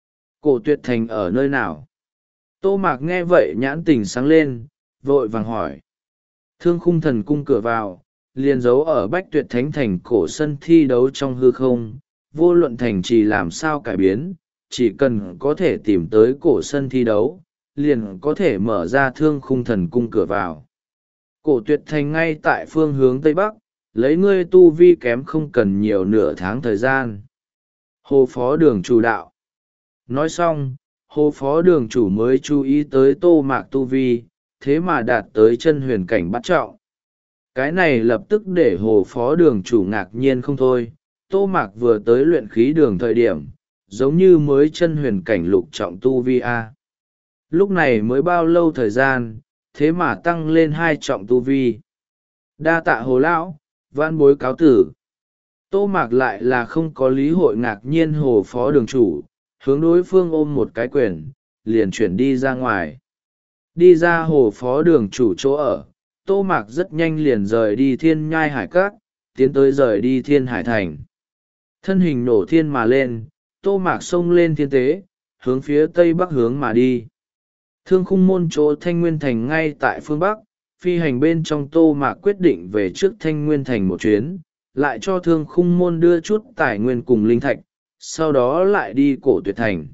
Cổ Tuyệt Thành ở nơi nào? Tô Mạc nghe vậy nhãn tình sáng lên, vội vàng hỏi. Thương Khung Thần Cung cửa vào, liền giấu ở Bách Tuyệt Thánh Thành cổ sân thi đấu trong hư không, vô luận thành trì làm sao cải biến, chỉ cần có thể tìm tới cổ sân thi đấu, liền có thể mở ra thương khung thần cung cửa vào. Cổ tuyệt thành ngay tại phương hướng tây bắc, lấy ngươi tu vi kém không cần nhiều nửa tháng thời gian. Hồ phó đường chủ đạo. Nói xong, hồ phó đường chủ mới chú ý tới tô mạc tu vi, thế mà đạt tới chân huyền cảnh bắt trọng. Cái này lập tức để hồ phó đường chủ ngạc nhiên không thôi. Tô mạc vừa tới luyện khí đường thời điểm, giống như mới chân huyền cảnh lục trọng tu vi a. Lúc này mới bao lâu thời gian, thế mà tăng lên hai trọng tu vi. Đa tạ hồ lão, vãn bối cáo tử. Tô mạc lại là không có lý hội ngạc nhiên hồ phó đường chủ, hướng đối phương ôm một cái quyền, liền chuyển đi ra ngoài. Đi ra hồ phó đường chủ chỗ ở, tô mạc rất nhanh liền rời đi thiên nhai hải cát, tiến tới rời đi thiên hải thành. Thân hình nổ thiên mà lên, tô mạc xông lên thiên tế, hướng phía tây bắc hướng mà đi. Thương khung môn chỗ Thanh Nguyên Thành ngay tại phương Bắc, phi hành bên trong tô mạc quyết định về trước Thanh Nguyên Thành một chuyến, lại cho thương khung môn đưa chút tài nguyên cùng linh thạch, sau đó lại đi cổ tuyệt thành.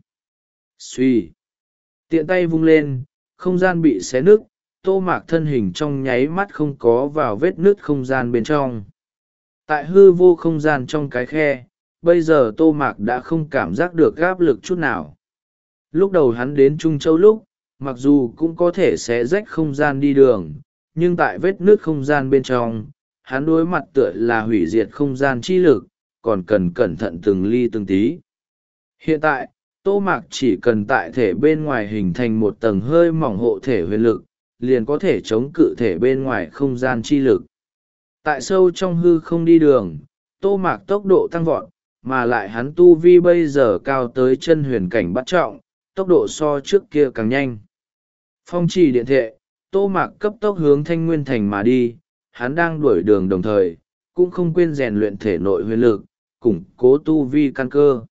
Xuy. Tiện tay vung lên, không gian bị xé nứt, tô mạc thân hình trong nháy mắt không có vào vết nứt không gian bên trong. Tại hư vô không gian trong cái khe, bây giờ tô mạc đã không cảm giác được áp lực chút nào. Lúc đầu hắn đến Trung Châu lúc, mặc dù cũng có thể xé rách không gian đi đường, nhưng tại vết nứt không gian bên trong, hắn đối mặt tựa là hủy diệt không gian chi lực, còn cần cẩn thận từng ly từng tí. Hiện tại, tô mạc chỉ cần tại thể bên ngoài hình thành một tầng hơi mỏng hộ thể huyền lực, liền có thể chống cự thể bên ngoài không gian chi lực. Tại sâu trong hư không đi đường, tô mạc tốc độ tăng vọt, mà lại hắn tu vi bây giờ cao tới chân huyền cảnh bắt trọng, tốc độ so trước kia càng nhanh. Phong trì điện thệ, tô mạc cấp tốc hướng Thanh Nguyên Thành mà đi, hắn đang đuổi đường đồng thời, cũng không quên rèn luyện thể nội huyền lực, củng cố tu vi căn cơ.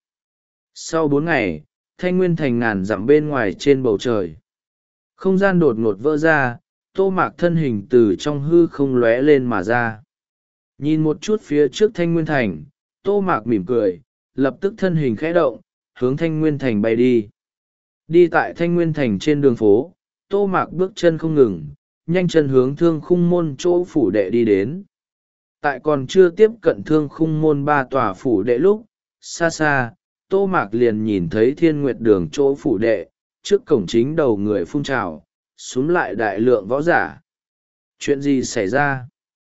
Sau bốn ngày, Thanh Nguyên Thành ngàn dặm bên ngoài trên bầu trời. Không gian đột ngột vỡ ra, tô mạc thân hình từ trong hư không lóe lên mà ra. Nhìn một chút phía trước Thanh Nguyên Thành, tô mạc mỉm cười, lập tức thân hình khẽ động, hướng Thanh Nguyên Thành bay đi. Đi tại Thanh Nguyên Thành trên đường phố, tô mạc bước chân không ngừng, nhanh chân hướng thương khung môn chỗ phủ đệ đi đến. Tại còn chưa tiếp cận thương khung môn ba tòa phủ đệ lúc, xa xa, tô mạc liền nhìn thấy Thiên Nguyệt đường chỗ phủ đệ, trước cổng chính đầu người phun trào, xuống lại đại lượng võ giả. Chuyện gì xảy ra?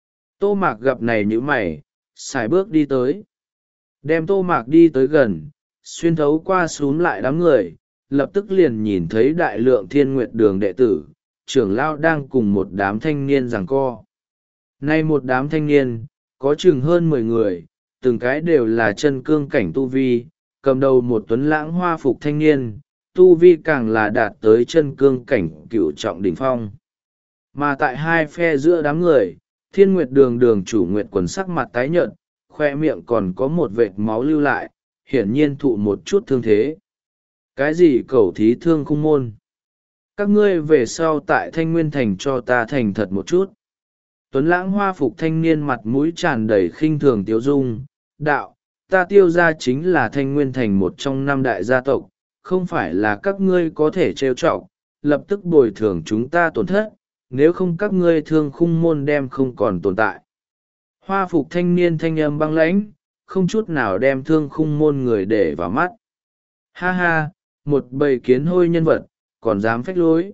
Tô mạc gặp này như mày, xài bước đi tới. Đem tô mạc đi tới gần, xuyên thấu qua xuống lại đám người, lập tức liền nhìn thấy đại lượng Thiên Nguyệt đường đệ tử, trưởng lao đang cùng một đám thanh niên giằng co. Nay một đám thanh niên, có chừng hơn mười người, từng cái đều là chân cương cảnh tu vi, cầm đầu một tuấn lãng hoa phục thanh niên, tu vi càng là đạt tới chân cương cảnh cựu trọng đỉnh phong. Mà tại hai phe giữa đám người, Thiên Nguyệt đường đường chủ Nguyệt Quần sắc mặt tái nhợt, khoe miệng còn có một vệt máu lưu lại, hiển nhiên thụ một chút thương thế. Cái gì cẩu thí thương khung môn? Các ngươi về sau tại Thanh Nguyên Thành cho ta thành thật một chút. Tuấn lãng hoa phục thanh niên mặt mũi tràn đầy khinh thường tiếu dung, đạo, ta tiêu ra chính là Thanh Nguyên Thành một trong năm đại gia tộc, không phải là các ngươi có thể trêu chọc, lập tức bồi thường chúng ta tổn thất, nếu không các ngươi thương khung môn đem không còn tồn tại. Hoa phục thanh niên thanh âm băng lãnh, không chút nào đem thương khung môn người để vào mắt. Ha ha, một bầy kiến hôi nhân vật, còn dám phách lối.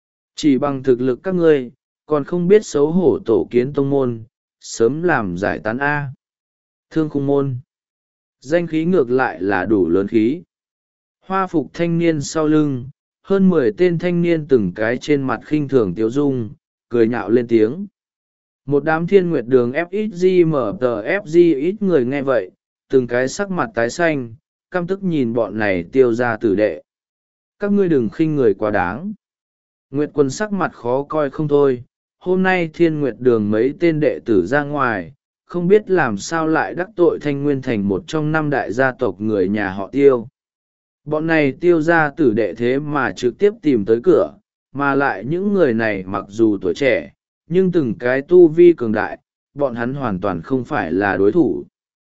Chỉ bằng thực lực các ngươi, còn không biết xấu hổ tổ kiến tông môn, sớm làm giải tán A. Thương khung môn. Danh khí ngược lại là đủ lớn khí. Hoa phục thanh niên sau lưng, hơn mười tên thanh niên từng cái trên mặt khinh thường tiếu dung, cười nhạo lên tiếng. Một đám Thiên Nguyệt đường ép ít giê mở tờ ép giê ít người nghe vậy, từng cái sắc mặt tái xanh, căm tức nhìn bọn này tiêu ra tử đệ. Các ngươi đừng khinh người quá đáng. Nguyệt Quân sắc mặt khó coi không thôi, hôm nay Thiên Nguyệt đường mấy tên đệ tử ra ngoài, không biết làm sao lại đắc tội Thanh Nguyên Thành một trong năm đại gia tộc người nhà họ Tiêu. Bọn này tiêu ra tử đệ thế mà trực tiếp tìm tới cửa, mà lại những người này mặc dù tuổi trẻ, nhưng từng cái tu vi cường đại, bọn hắn hoàn toàn không phải là đối thủ.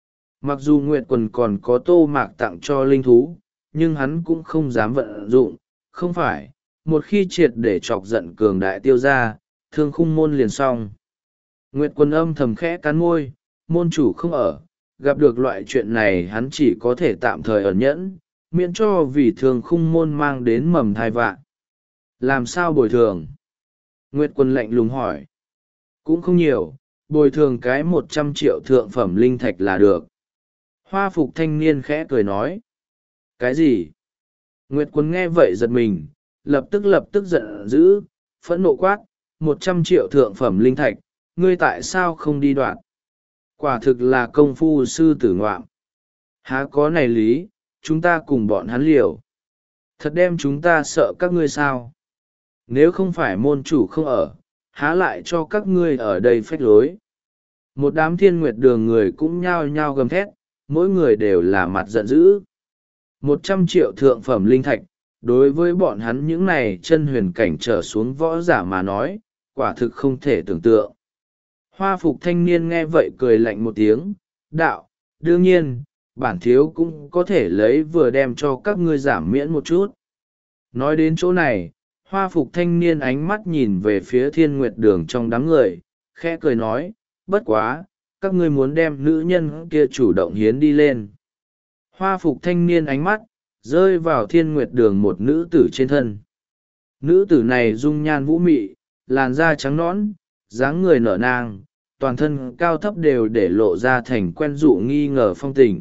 Mặc dù Nguyệt Quần còn có tô mạc tặng cho linh thú, nhưng hắn cũng không dám vận dụng, không phải, một khi triệt để chọc giận cường đại tiêu ra, thương khung môn liền xong. Nguyệt Quần âm thầm khẽ cắn môi, môn chủ không ở, gặp được loại chuyện này hắn chỉ có thể tạm thời ẩn nhẫn, miễn cho vì thường khung môn mang đến mầm thai vạ. Làm sao bồi thường? Nguyệt Quần lạnh lùng hỏi. Cũng không nhiều, bồi thường cái một trăm triệu thượng phẩm linh thạch là được. Hoa phục thanh niên khẽ cười nói. Cái gì? Nguyệt Quần nghe vậy giật mình, lập tức lập tức giận dữ, phẫn nộ quát, một trăm triệu thượng phẩm linh thạch, ngươi tại sao không đi đoạn? Quả thực là công phu sư tử ngoạm. Há có này lý, chúng ta cùng bọn hắn liều. Thật đem chúng ta sợ các ngươi sao? Nếu không phải môn chủ không ở, há lại cho các ngươi ở đây phách lối. Một đám thiên nguyệt đường người cũng nhao nhao gầm thét, mỗi người đều là mặt giận dữ. Một trăm triệu thượng phẩm linh thạch, đối với bọn hắn những này chân huyền cảnh trở xuống võ giả mà nói, quả thực không thể tưởng tượng. Hoa phục thanh niên nghe vậy cười lạnh một tiếng, đạo, đương nhiên, bản thiếu cũng có thể lấy vừa đem cho các ngươi giảm miễn một chút. Nói đến chỗ này, hoa phục thanh niên ánh mắt nhìn về phía thiên nguyệt đường trong đám người, khẽ cười nói, bất quá, các ngươi muốn đem nữ nhân kia chủ động hiến đi lên. Hoa phục thanh niên ánh mắt, rơi vào thiên nguyệt đường một nữ tử trên thân. Nữ tử này dung nhan vũ mị, làn da trắng nõn, dáng người nở nang, toàn thân cao thấp đều để lộ ra thành quen dụ nghi ngờ phong tình.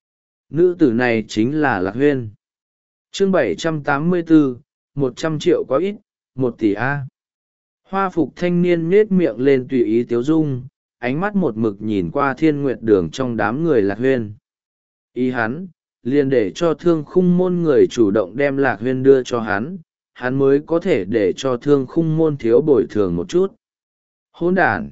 Nữ tử này chính là Lạc Huyên. Chương bảy trăm tám mươi bốn, một trăm triệu có ít, một tỷ A. Hoa phục thanh niên nhết miệng lên tùy ý tiếu dung, ánh mắt một mực nhìn qua thiên nguyệt đường trong đám người Lạc Huyên. Ý hắn, liền để cho thương khung môn người chủ động đem Lạc Huyên đưa cho hắn, hắn mới có thể để cho thương khung môn thiếu bồi thường một chút. Hỗn đản!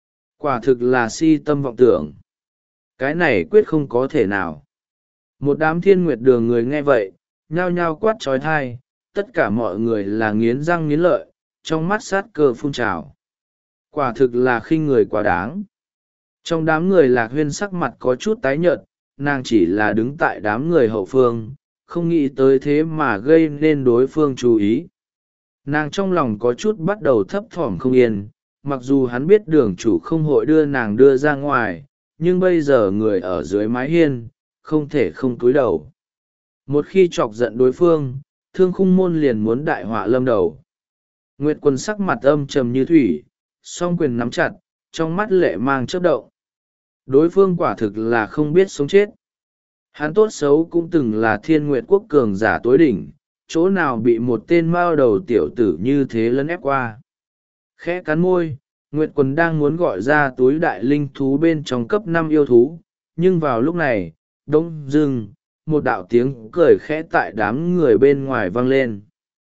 Quả thực là si tâm vọng tưởng. Cái này quyết không có thể nào. Một đám thiên nguyệt đường người nghe vậy, nhao nhao quát trói thai, tất cả mọi người là nghiến răng nghiến lợi, trong mắt sát cơ phun trào. Quả thực là khinh người quá đáng. Trong đám người Lạc Huyên sắc mặt có chút tái nhợt, nàng chỉ là đứng tại đám người hậu phương, không nghĩ tới thế mà gây nên đối phương chú ý. Nàng trong lòng có chút bắt đầu thấp thỏm không yên, mặc dù hắn biết đường chủ không hội đưa nàng đưa ra ngoài, nhưng bây giờ người ở dưới mái hiên, không thể không cúi đầu. Một khi chọc giận đối phương, thương khung môn liền muốn đại họa lâm đầu. Nguyệt Quân sắc mặt âm trầm như thủy, song quyền nắm chặt, trong mắt lệ mang chớp động. Đối phương quả thực là không biết sống chết. Hắn tốt xấu cũng từng là thiên nguyệt quốc cường giả tối đỉnh, chỗ nào bị một tên mao đầu tiểu tử như thế lấn ép qua. Khẽ cắn môi, Nguyệt Quân đang muốn gọi ra túi đại linh thú bên trong cấp năm yêu thú, nhưng vào lúc này, đông dưng, một đạo tiếng cười khẽ tại đám người bên ngoài vang lên.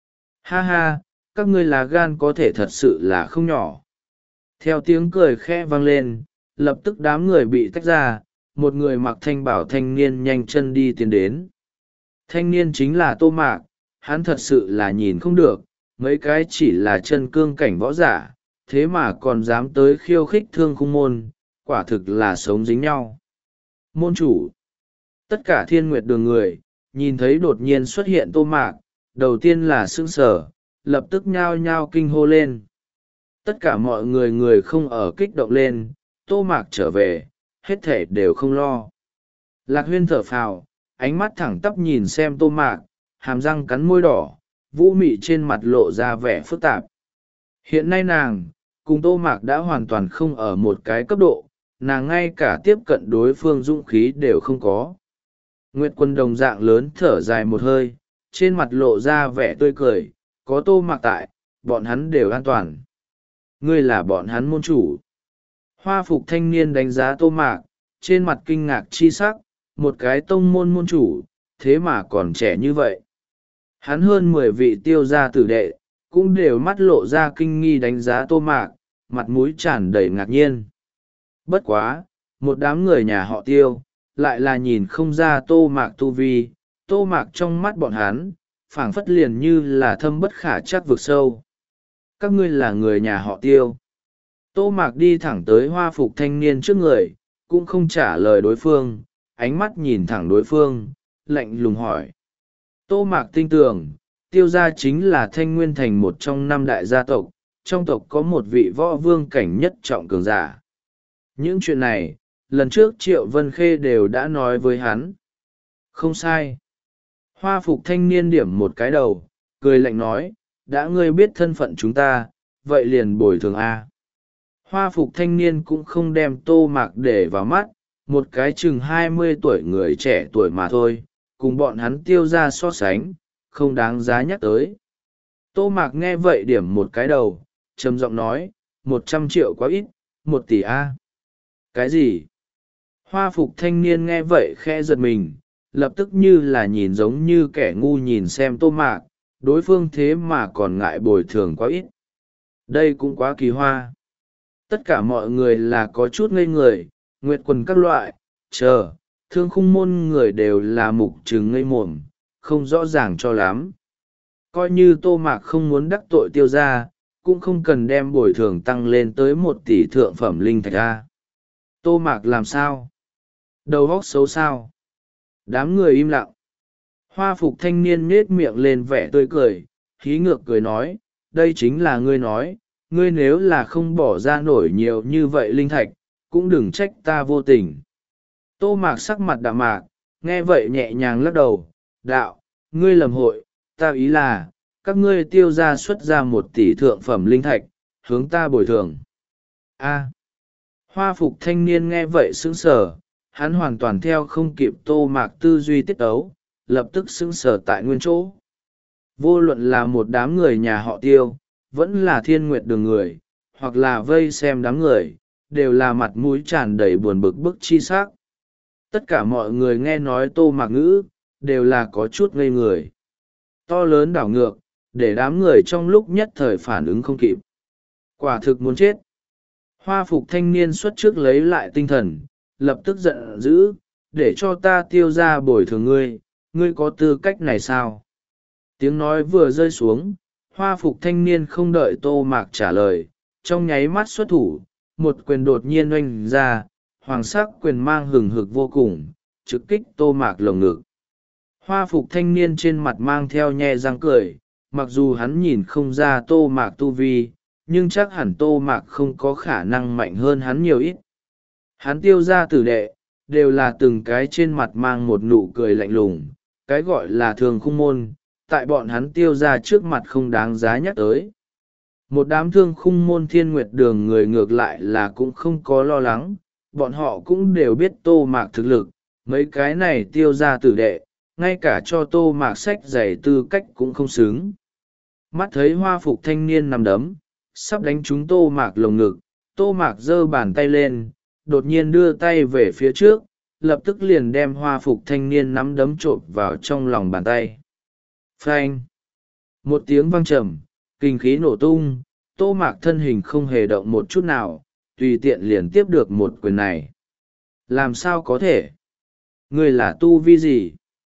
Ha ha, các ngươi là gan có thể thật sự là không nhỏ. Theo tiếng cười khẽ vang lên, lập tức đám người bị tách ra, một người mặc thanh bảo thanh niên nhanh chân đi tiến đến. Thanh niên chính là Tô Mạc, hắn thật sự là nhìn không được, mấy cái chỉ là chân cương cảnh võ giả, thế mà còn dám tới khiêu khích thương khung môn, quả thực là sống dính nhau. Môn chủ, tất cả thiên nguyệt đường người, nhìn thấy đột nhiên xuất hiện Tô Mạc, đầu tiên là sững sờ, lập tức nhao nhao kinh hô lên. Tất cả mọi người người không ở kích động lên, Tô Mạc trở về, hết thể đều không lo. Lạc Huyên thở phào, ánh mắt thẳng tắp nhìn xem Tô Mạc, hàm răng cắn môi đỏ, vũ mị trên mặt lộ ra vẻ phức tạp. Hiện nay nàng, cùng Tô Mạc đã hoàn toàn không ở một cái cấp độ, nàng ngay cả tiếp cận đối phương dũng khí đều không có. Nguyệt Quân đồng dạng lớn thở dài một hơi, trên mặt lộ ra vẻ tươi cười, có Tô Mạc tại, bọn hắn đều an toàn. Ngươi là bọn hắn môn chủ. Hoa phục thanh niên đánh giá Tô Mạc, trên mặt kinh ngạc chi sắc, một cái tông môn môn chủ, thế mà còn trẻ như vậy. Hắn hơn mười vị tiêu gia tử đệ, cũng đều mắt lộ ra kinh nghi đánh giá Tô Mạc, mặt mũi tràn đầy ngạc nhiên. Bất quá, một đám người nhà họ Tiêu, lại là nhìn không ra Tô Mạc tu vi, Tô Mạc trong mắt bọn hắn, phảng phất liền như là thâm bất khả trắc vực sâu. Các ngươi là người nhà họ Tiêu. Tô Mạc đi thẳng tới hoa phục thanh niên trước người, cũng không trả lời đối phương, ánh mắt nhìn thẳng đối phương, lạnh lùng hỏi. Tô Mạc tin tưởng, Tiêu gia chính là Thanh Nguyên Thành một trong năm đại gia tộc, trong tộc có một vị võ vương cảnh nhất trọng cường giả. Những chuyện này, lần trước Triệu Vân Khê đều đã nói với hắn. Không sai. Hoa phục thanh niên điểm một cái đầu, cười lạnh nói, đã ngươi biết thân phận chúng ta, vậy liền bồi thường A. Hoa phục thanh niên cũng không đem Tô Mạc để vào mắt, một cái chừng hai mươi tuổi người trẻ tuổi mà thôi, cùng bọn hắn Tiêu gia so sánh, không đáng giá nhắc tới. Tô Mạc nghe vậy điểm một cái đầu, trầm giọng nói, một trăm triệu quá ít, một tỷ A. Cái gì? Hoa phục thanh niên nghe vậy khẽ giật mình, lập tức như là nhìn giống như kẻ ngu nhìn xem Tô Mạc, đối phương thế mà còn ngại bồi thường quá ít. Đây cũng quá kỳ hoa. Tất cả mọi người là có chút ngây người, nguyệt quần các loại, chờ, thương khung môn người đều là mục trừng ngây mồm, không rõ ràng cho lắm. Coi như Tô Mạc không muốn đắc tội Tiêu gia, cũng không cần đem bồi thường tăng lên tới một tỷ thượng phẩm linh thạch ra. Tô Mạc làm sao? Đầu óc xấu sao? Đám người im lặng. Hoa phục thanh niên nhết miệng lên vẻ tươi cười, hí ngược cười nói, đây chính là ngươi nói, ngươi nếu là không bỏ ra nổi nhiều như vậy linh thạch, cũng đừng trách ta vô tình. Tô Mạc sắc mặt đạm mạc, nghe vậy nhẹ nhàng lắc đầu, đạo, ngươi lầm hội, ta ý là, các ngươi Tiêu gia xuất ra một tỷ thượng phẩm linh thạch, hướng ta bồi thường. A. Hoa phục thanh niên nghe vậy sững sờ, hắn hoàn toàn theo không kịp Tô Mạc tư duy tiết tấu, lập tức sững sờ tại nguyên chỗ. Vô luận là một đám người nhà họ Tiêu, vẫn là Thiên Nguyệt đường người, hoặc là vây xem đám người, đều là mặt mũi tràn đầy buồn bực bức chi sắc. Tất cả mọi người nghe nói Tô Mạc ngữ, đều là có chút ngây người. To lớn đảo ngược, để đám người trong lúc nhất thời phản ứng không kịp. Quả thực muốn chết. Hoa phục thanh niên xuất trước lấy lại tinh thần, lập tức giận dữ, để cho ta Tiêu gia bồi thường ngươi, ngươi có tư cách này sao? Tiếng nói vừa rơi xuống, hoa phục thanh niên không đợi Tô Mạc trả lời, trong nháy mắt xuất thủ, một quyền đột nhiên oanh ra, hoàng sắc quyền mang hừng hực vô cùng, trực kích Tô Mạc lồng ngực. Hoa phục thanh niên trên mặt mang theo nhe răng cười, mặc dù hắn nhìn không ra Tô Mạc tu vi, nhưng chắc hẳn Tô Mạc không có khả năng mạnh hơn hắn nhiều ít. Hắn Tiêu gia tử đệ, đều là từng cái trên mặt mang một nụ cười lạnh lùng, cái gọi là thường khung môn, tại bọn hắn Tiêu gia trước mặt không đáng giá nhắc tới. Một đám thương khung môn Thiên Nguyệt đường người ngược lại là cũng không có lo lắng, bọn họ cũng đều biết Tô Mạc thực lực, mấy cái này Tiêu gia tử đệ, ngay cả cho Tô Mạc sách giày tư cách cũng không xứng. Mắt thấy hoa phục thanh niên nằm đấm, sắp đánh trúng Tô Mạc lồng ngực, Tô Mạc giơ bàn tay lên, đột nhiên đưa tay về phía trước, lập tức liền đem hoa phục thanh niên nắm đấm trộm vào trong lòng bàn tay. Phanh! Một tiếng vang trầm, kinh khí nổ tung, Tô Mạc thân hình không hề động một chút nào, tùy tiện liền tiếp được một quyền này. Làm sao có thể? Ngươi là tu vi gì?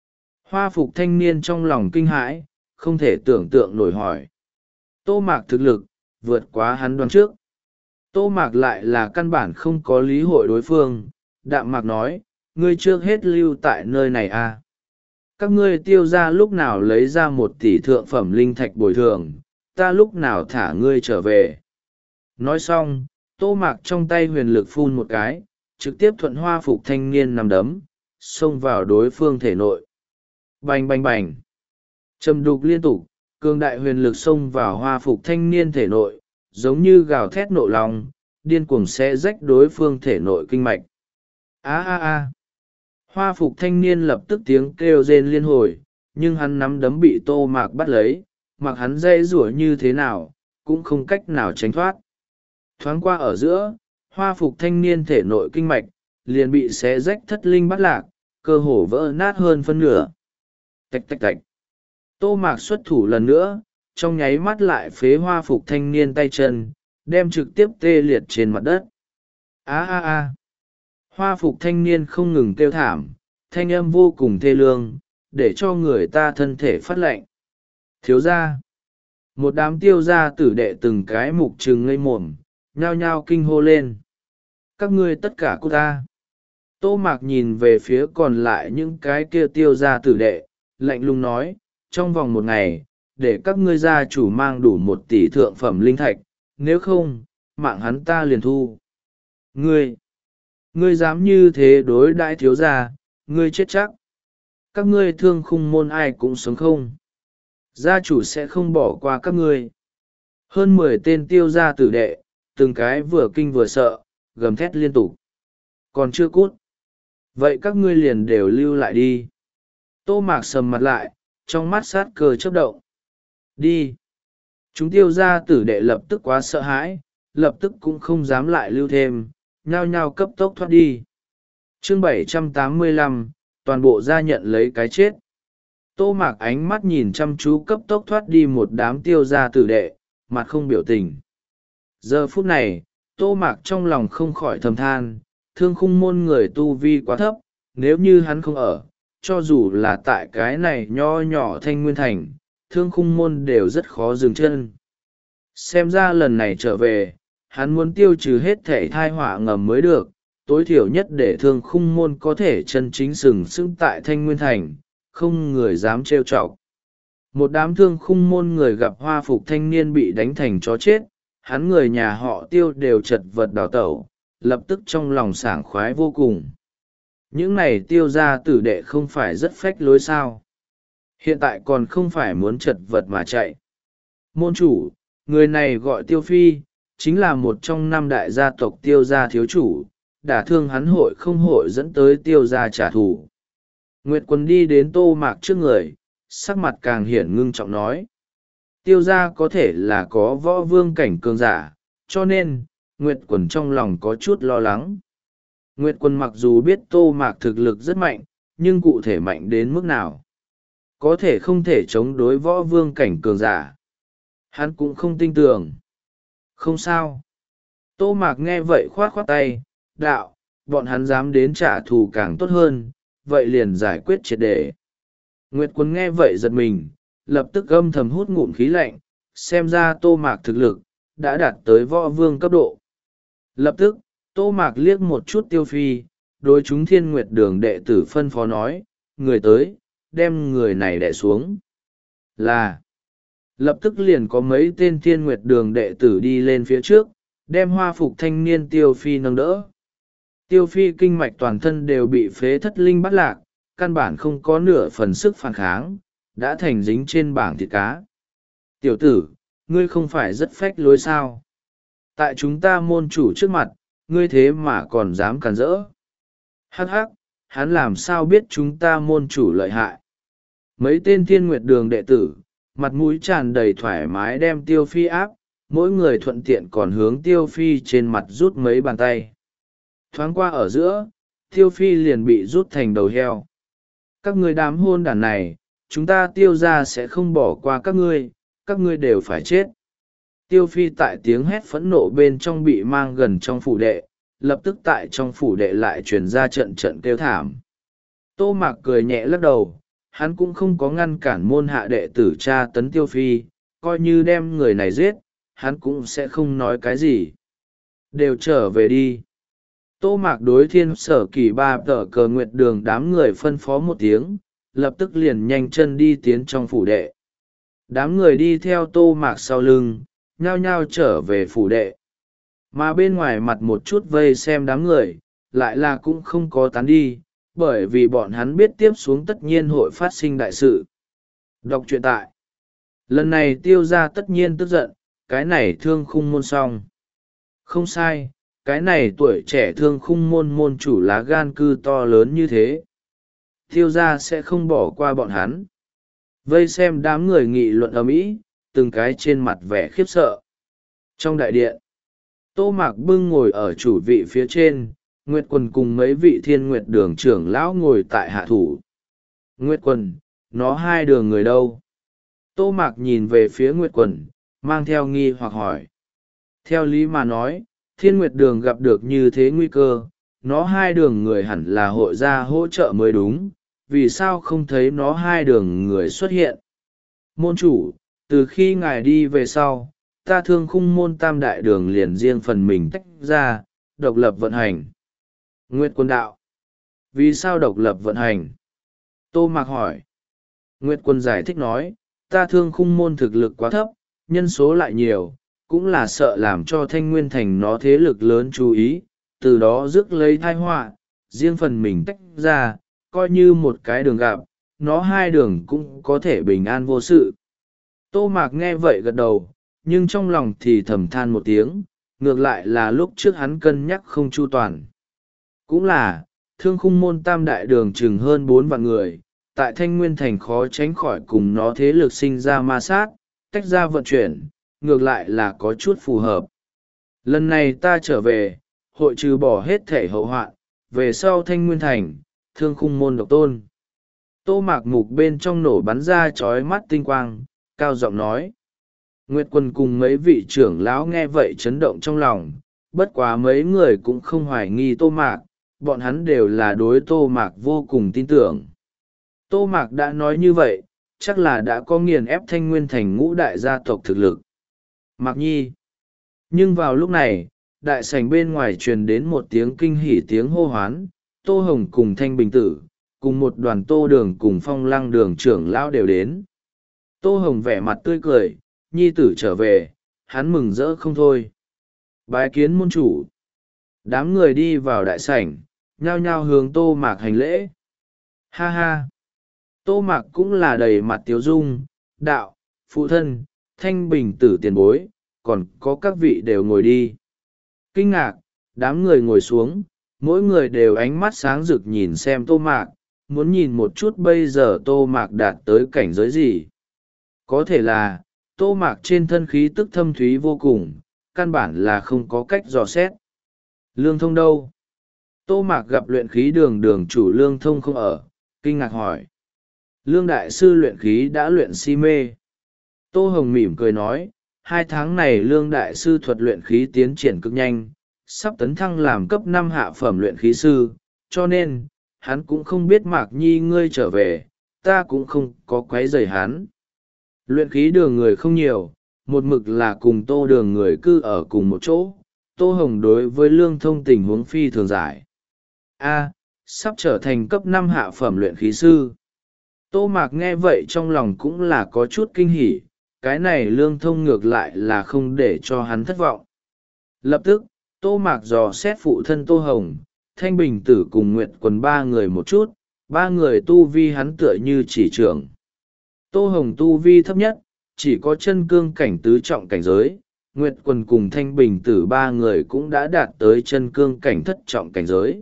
Hoa phục thanh niên trong lòng kinh hãi, không thể tưởng tượng nổi hỏi. Tô Mạc thực lực, vượt quá hắn đoán trước. Tô Mạc lại là căn bản không có lý hội đối phương, đạm mạc nói, ngươi trước hết lưu tại nơi này à. Các ngươi Tiêu gia lúc nào lấy ra một tỷ thượng phẩm linh thạch bồi thường, ta lúc nào thả ngươi trở về. Nói xong, Tô Mạc trong tay huyền lực phun một cái, trực tiếp thuận hoa phục thanh niên nằm đấm, xông vào đối phương thể nội. Bành bành bành. Trầm đục liên tục, cường đại huyền lực xông vào hoa phục thanh niên thể nội, giống như gào thét nộ lòng, điên cuồng sẽ rách đối phương thể nội kinh mạch. Á á á. Hoa phục thanh niên lập tức tiếng kêu rên liên hồi, nhưng hắn nắm đấm bị Tô Mạc bắt lấy, mặc hắn dây rủa như thế nào, cũng không cách nào tránh thoát. Thoáng qua ở giữa, hoa phục thanh niên thể nội kinh mạch, liền bị xé rách thất linh bắt lạc, cơ hồ vỡ nát hơn phân nửa. Tạch tạch tạch. Tô Mạc xuất thủ lần nữa, trong nháy mắt lại phế hoa phục thanh niên tay chân, đem trực tiếp tê liệt trên mặt đất. Á á á. Hoa phục thanh niên không ngừng kêu thảm, thanh âm vô cùng thê lương, để cho người ta thân thể phát lạnh. Thiếu gia. Một đám Tiêu gia tử đệ từng cái mục trừng ngây mồm, nhao nhao kinh hô lên. Các ngươi tất cả cô ta. Tô Mạc nhìn về phía còn lại những cái kia tiêu gia tử đệ, lạnh lùng nói, trong vòng một ngày, để các ngươi gia chủ mang đủ một tỷ thượng phẩm linh thạch, nếu không, mạng hắn ta liền thu. Ngươi, ngươi dám như thế đối đãi thiếu gia, ngươi chết chắc. Các ngươi thương khung môn ai cũng sống không. Gia chủ sẽ không bỏ qua các ngươi. Hơn mười tên tiêu gia tử đệ, từng cái vừa kinh vừa sợ, gầm thét liên tục. Còn chưa cút. Vậy các ngươi liền đều lưu lại đi. Tô Mạc sầm mặt lại, trong mắt sát cơ chớp động. Đi. Chúng tiêu gia tử đệ lập tức quá sợ hãi, lập tức cũng không dám lại lưu thêm, nhao nhao cấp tốc thoát đi. Chương bảy trăm tám mươi lăm, toàn bộ gia nhận lấy cái chết. Tô Mạc ánh mắt nhìn chăm chú cấp tốc thoát đi một đám tiêu gia tử đệ, mặt không biểu tình. Giờ phút này, Tô Mạc trong lòng không khỏi thầm than, thương khung môn người tu vi quá thấp, nếu như hắn không ở, cho dù là tại cái này nho nhỏ Thanh Nguyên Thành, thương khung môn đều rất khó dừng chân. Xem ra lần này trở về, hắn muốn tiêu trừ hết thể thai họa ngầm mới được, tối thiểu nhất để thương khung môn có thể chân chính sừng sững tại Thanh Nguyên Thành, không người dám trêu chọc. Một đám thương khung môn người gặp hoa phục thanh niên bị đánh thành chó chết, hắn người nhà họ tiêu đều chật vật đào tẩu, lập tức trong lòng sảng khoái vô cùng. Những này tiêu ra tử đệ không phải rất phách lối sao. Hiện tại còn không phải muốn chật vật mà chạy. Môn chủ, người này gọi Tiêu Phi, chính là một trong năm đại gia tộc tiêu gia thiếu chủ, đả thương hắn hội không hội dẫn tới tiêu gia trả thù. Nguyệt Quân đi đến Tô Mạc trước người, sắc mặt càng hiển ngưng trọng nói. Tiêu gia có thể là có võ vương cảnh cường giả, cho nên, Nguyệt Quân trong lòng có chút lo lắng. Nguyệt Quân mặc dù biết Tô Mạc thực lực rất mạnh, nhưng cụ thể mạnh đến mức nào? Có thể không thể chống đối võ vương cảnh cường giả. Hắn cũng không tin tưởng. Không sao. Tô Mạc nghe vậy khoát khoát tay, đạo, bọn hắn dám đến trả thù càng tốt hơn, vậy liền giải quyết triệt để. Nguyệt Quân nghe vậy giật mình, lập tức âm thầm hút ngụm khí lạnh, xem ra Tô Mạc thực lực, đã đạt tới võ vương cấp độ. Lập tức, Tô Mạc liếc một chút Tiêu Phi, đối chúng Thiên Nguyệt Đường đệ tử phân phó nói, người tới, đem người này đè xuống. Là, lập tức liền có mấy tên Thiên Nguyệt Đường đệ tử đi lên phía trước, đem hoa phục thanh niên Tiêu Phi nâng đỡ. Tiêu Phi kinh mạch toàn thân đều bị phế thất linh bắt lạc, căn bản không có nửa phần sức phản kháng, đã thành dính trên bảng thịt cá. Tiểu tử, ngươi không phải rất phách lối sao? Tại chúng ta môn chủ trước mặt, ngươi thế mà còn dám cản rỡ. Hắc hắc, hắn làm sao biết chúng ta môn chủ lợi hại? Mấy tên Thiên Nguyệt Đường đệ tử, mặt mũi tràn đầy thoải mái đem Tiêu Phi áp, mỗi người thuận tiện còn hướng Tiêu Phi trên mặt rút mấy bàn tay. Thoáng qua ở giữa, Tiêu Phi liền bị rút thành đầu heo. Các ngươi đám hôn đản này, chúng ta Tiêu gia sẽ không bỏ qua các ngươi, các ngươi đều phải chết. Tiêu Phi tại tiếng hét phẫn nộ bên trong bị mang gần trong phủ đệ, lập tức tại trong phủ đệ lại truyền ra trận trận kêu thảm. Tô Mạc cười nhẹ lắc đầu, hắn cũng không có ngăn cản môn hạ đệ tử tra tấn Tiêu Phi, coi như đem người này giết, hắn cũng sẽ không nói cái gì. Đều trở về đi. Tô Mạc đối Thiên Sở Kỳ ba tờ cờ Nguyệt Đường đám người phân phó một tiếng, lập tức liền nhanh chân đi tiến trong phủ đệ. Đám người đi theo Tô Mạc sau lưng, nhao nhao trở về phủ đệ. Mà bên ngoài mặt một chút vây xem đám người, lại là cũng không có tán đi, bởi vì bọn hắn biết tiếp xuống tất nhiên hội phát sinh đại sự. Đọc truyện tại. Lần này Tiêu gia tất nhiên tức giận, cái này thương khung môn xong. Không sai, cái này tuổi trẻ thương khung môn môn chủ lá gan cư to lớn như thế. Tiêu gia sẽ không bỏ qua bọn hắn. Vây xem đám người nghị luận ầm ĩ, từng cái trên mặt vẻ khiếp sợ. Trong đại điện, Tô Mạc Bưng ngồi ở chủ vị phía trên, Nguyệt Quần cùng mấy vị Thiên Nguyệt Đường trưởng lão ngồi tại hạ thủ. Nguyệt Quần, nó hai đường người đâu? Tô Mạc nhìn về phía Nguyệt Quần, mang theo nghi hoặc hỏi. Theo lý mà nói, Thiên Nguyệt Đường gặp được như thế nguy cơ, nó hai đường người hẳn là hội ra hỗ trợ mới đúng, vì sao không thấy nó hai đường người xuất hiện? Môn chủ, từ khi ngài đi về sau, ta thương khung môn tam đại đường liền riêng phần mình tách ra, độc lập vận hành. Nguyệt Quân đạo. Vì sao độc lập vận hành? Tô Mạc hỏi. Nguyệt Quân giải thích nói, ta thương khung môn thực lực quá thấp, nhân số lại nhiều, cũng là sợ làm cho Thanh Nguyên Thành nó thế lực lớn chú ý, từ đó rước lấy tai họa, riêng phần mình tách ra, coi như một cái đường gặp, nó hai đường cũng có thể bình an vô sự. Tô Mạc nghe vậy gật đầu, nhưng trong lòng thì thầm than một tiếng, ngược lại là lúc trước hắn cân nhắc không chu toàn. Cũng là, thương khung môn tam đại đường chừng hơn bốn vạn người, tại Thanh Nguyên Thành khó tránh khỏi cùng nó thế lực sinh ra ma sát, tách ra vận chuyển, ngược lại là có chút phù hợp. Lần này ta trở về, hội trừ bỏ hết thể hậu hoạn, về sau Thanh Nguyên Thành, thương khung môn độc tôn. Tô Mạc Mục bên trong nổ bắn ra chói mắt tinh quang, cao giọng nói. Nguyệt Quân cùng mấy vị trưởng lão nghe vậy chấn động trong lòng, bất quá mấy người cũng không hoài nghi Tô Mạc, bọn hắn đều là đối Tô Mạc vô cùng tin tưởng. Tô Mạc đã nói như vậy, chắc là đã có nghiền ép Thanh Nguyên Thành ngũ đại gia tộc thực lực. Mạc Nhi. Nhưng vào lúc này, đại sảnh bên ngoài truyền đến một tiếng kinh hỉ tiếng hô hoán, Tô Hồng cùng Thanh Bình Tử, cùng một đoàn Tô Đường cùng Phong Lăng Đường trưởng lão đều đến. Tô Hồng vẻ mặt tươi cười, Nhi tử trở về, hắn mừng rỡ không thôi. Bái kiến môn chủ. Đám người đi vào đại sảnh, nhao nhao hướng Tô Mạc hành lễ. Ha ha. Tô Mạc cũng là đầy mặt tiếu dung, đạo, phụ thân, Thanh Bình Tử tiền bối, còn có các vị đều ngồi đi. Kinh ngạc, đám người ngồi xuống, mỗi người đều ánh mắt sáng rực nhìn xem Tô Mạc, muốn nhìn một chút bây giờ Tô Mạc đạt tới cảnh giới gì. Có thể là, Tô Mạc trên thân khí tức thâm thúy vô cùng, căn bản là không có cách dò xét. Lương Thông đâu? Tô Mạc gặp luyện khí đường đường chủ Lương Thông không ở, kinh ngạc hỏi. Lương Đại Sư luyện khí đã luyện si mê. Tô Hồng mỉm cười nói, hai tháng này Lương Đại Sư thuật luyện khí tiến triển cực nhanh, sắp tấn thăng làm cấp năm hạ phẩm luyện khí sư, cho nên, hắn cũng không biết Mạc Nhi ngươi trở về, ta cũng không có quấy rầy hắn. Luyện khí đường người không nhiều, một mực là cùng Tô Đường người cư ở cùng một chỗ, Tô Hồng đối với Lương Thông tình huống phi thường giải. A, sắp trở thành cấp năm hạ phẩm luyện khí sư. Tô Mạc nghe vậy trong lòng cũng là có chút kinh hỉ, cái này Lương Thông ngược lại là không để cho hắn thất vọng. Lập tức, Tô Mạc dò xét phụ thân Tô Hồng, Thanh Bình Tử cùng Nguyệt Quần ba người một chút, ba người tu vi hắn tựa như chỉ trưởng. Tô Hồng tu vi thấp nhất, chỉ có chân cương cảnh tứ trọng cảnh giới, Nguyệt Quần cùng Thanh Bình Tử ba người cũng đã đạt tới chân cương cảnh thất trọng cảnh giới.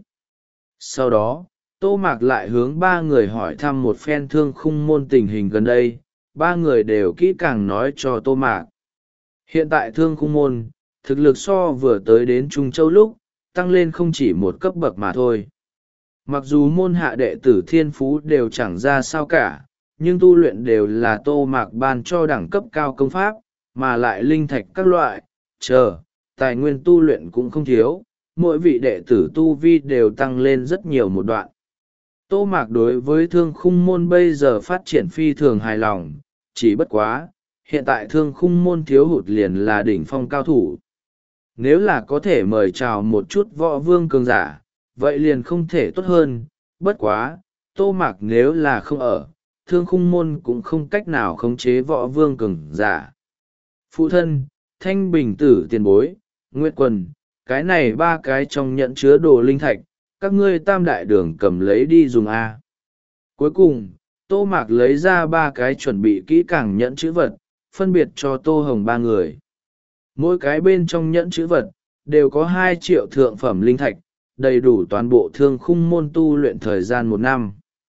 Sau đó, Tô Mạc lại hướng ba người hỏi thăm một phen thương khung môn tình hình gần đây, ba người đều kỹ càng nói cho Tô Mạc. Hiện tại thương khung môn, thực lực so vừa tới đến Trung Châu lúc, tăng lên không chỉ một cấp bậc mà thôi. Mặc dù môn hạ đệ tử thiên phú đều chẳng ra sao cả, nhưng tu luyện đều là Tô Mạc ban cho đẳng cấp cao công pháp, mà lại linh thạch các loại, chờ, tài nguyên tu luyện cũng không thiếu, mỗi vị đệ tử tu vi đều tăng lên rất nhiều một đoạn. Tô Mạc đối với thương khung môn bây giờ phát triển phi thường hài lòng, chỉ bất quá, hiện tại thương khung môn thiếu hụt liền là đỉnh phong cao thủ. Nếu là có thể mời chào một chút võ vương cường giả, vậy liền không thể tốt hơn, bất quá, Tô Mạc nếu là không ở, thương khung môn cũng không cách nào khống chế võ vương cường giả. Phụ thân, Thanh Bình Tử tiền bối, Nguyệt Quần, cái này ba cái trong nhận chứa đồ linh thạch, các ngươi tam đại đường cầm lấy đi dùng A. Cuối cùng, Tô Mạc lấy ra ba cái chuẩn bị kỹ càng nhẫn chữ vật, phân biệt cho Tô Hồng ba người. Mỗi cái bên trong nhẫn chữ vật, đều có hai triệu thượng phẩm linh thạch, đầy đủ toàn bộ thương khung môn tu luyện thời gian một năm.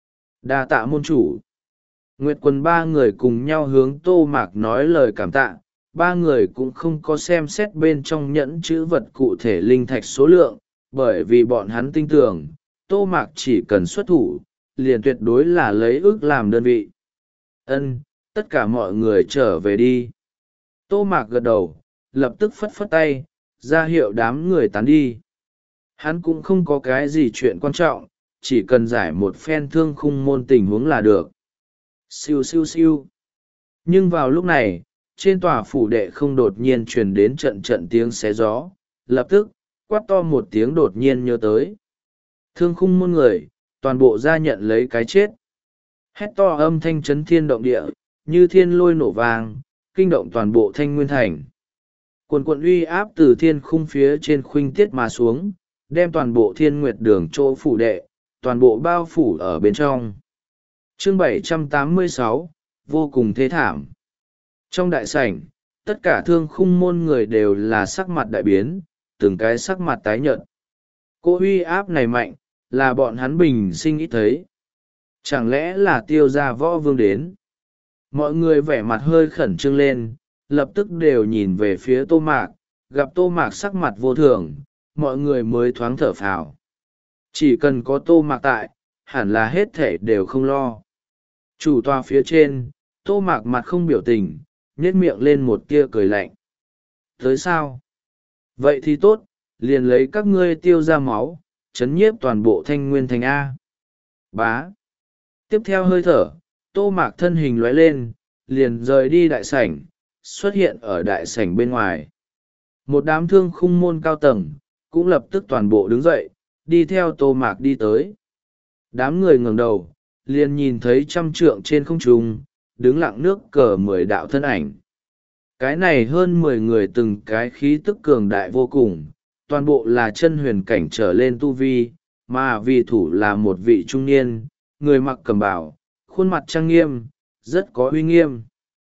Đa tạ môn chủ. Nguyệt Quần ba người cùng nhau hướng Tô Mạc nói lời cảm tạ, ba người cũng không có xem xét bên trong nhẫn chữ vật cụ thể linh thạch số lượng, bởi vì bọn hắn tin tưởng, Tô Mạc chỉ cần xuất thủ, liền tuyệt đối là lấy ước làm đơn vị. Ân, tất cả mọi người trở về đi. Tô Mạc gật đầu, lập tức phất phất tay, ra hiệu đám người tán đi. Hắn cũng không có cái gì chuyện quan trọng, chỉ cần giải một phen thương khung môn tình huống là được. Siêu siêu siêu. Nhưng vào lúc này, trên tòa phủ đệ không đột nhiên truyền đến trận trận tiếng xé gió, lập tức, quát to một tiếng đột nhiên nhớ tới. Thương khung môn người, toàn bộ ra nhận lấy cái chết. Hét to âm thanh chấn thiên động địa, như thiên lôi nổ vang, kinh động toàn bộ Thanh Nguyên Thành. Quần quận uy áp từ thiên khung phía trên khuynh tiết mà xuống, đem toàn bộ Thiên Nguyệt Đường chỗ phủ đệ, toàn bộ bao phủ ở bên trong. Chương bảy trăm tám mươi sáu, vô cùng thê thảm. Trong đại sảnh, tất cả thương khung môn người đều là sắc mặt đại biến, từng cái sắc mặt tái nhợt. Cỗ uy áp này mạnh, là bọn hắn bình sinh ít thấy. Chẳng lẽ là Tiêu gia võ vương đến? Mọi người vẻ mặt hơi khẩn trương lên, lập tức đều nhìn về phía Tô Mạc, gặp Tô Mạc sắc mặt vô thường, mọi người mới thoáng thở phào. Chỉ cần có Tô Mạc tại, hẳn là hết thể đều không lo. Chủ tọa phía trên, Tô Mạc mặt không biểu tình, nhếch miệng lên một tia cười lạnh. Tới sao? Vậy thì tốt, liền lấy các ngươi tiêu ra máu, chấn nhiếp toàn bộ Thanh Nguyên Thành A. Bá. Tiếp theo hơi thở, Tô Mạc thân hình lóe lên, liền rời đi đại sảnh, xuất hiện ở đại sảnh bên ngoài. Một đám thương khung môn cao tầng, cũng lập tức toàn bộ đứng dậy, đi theo Tô Mạc đi tới. Đám người ngẩng đầu, liền nhìn thấy trăm trượng trên không trung, đứng lặng nước cờ mười đạo thân ảnh. Cái này hơn mười người từng cái khí tức cường đại vô cùng, toàn bộ là chân huyền cảnh trở lên tu vi, mà vị thủ là một vị trung niên, người mặc cẩm bào, khuôn mặt trang nghiêm, rất có uy nghiêm.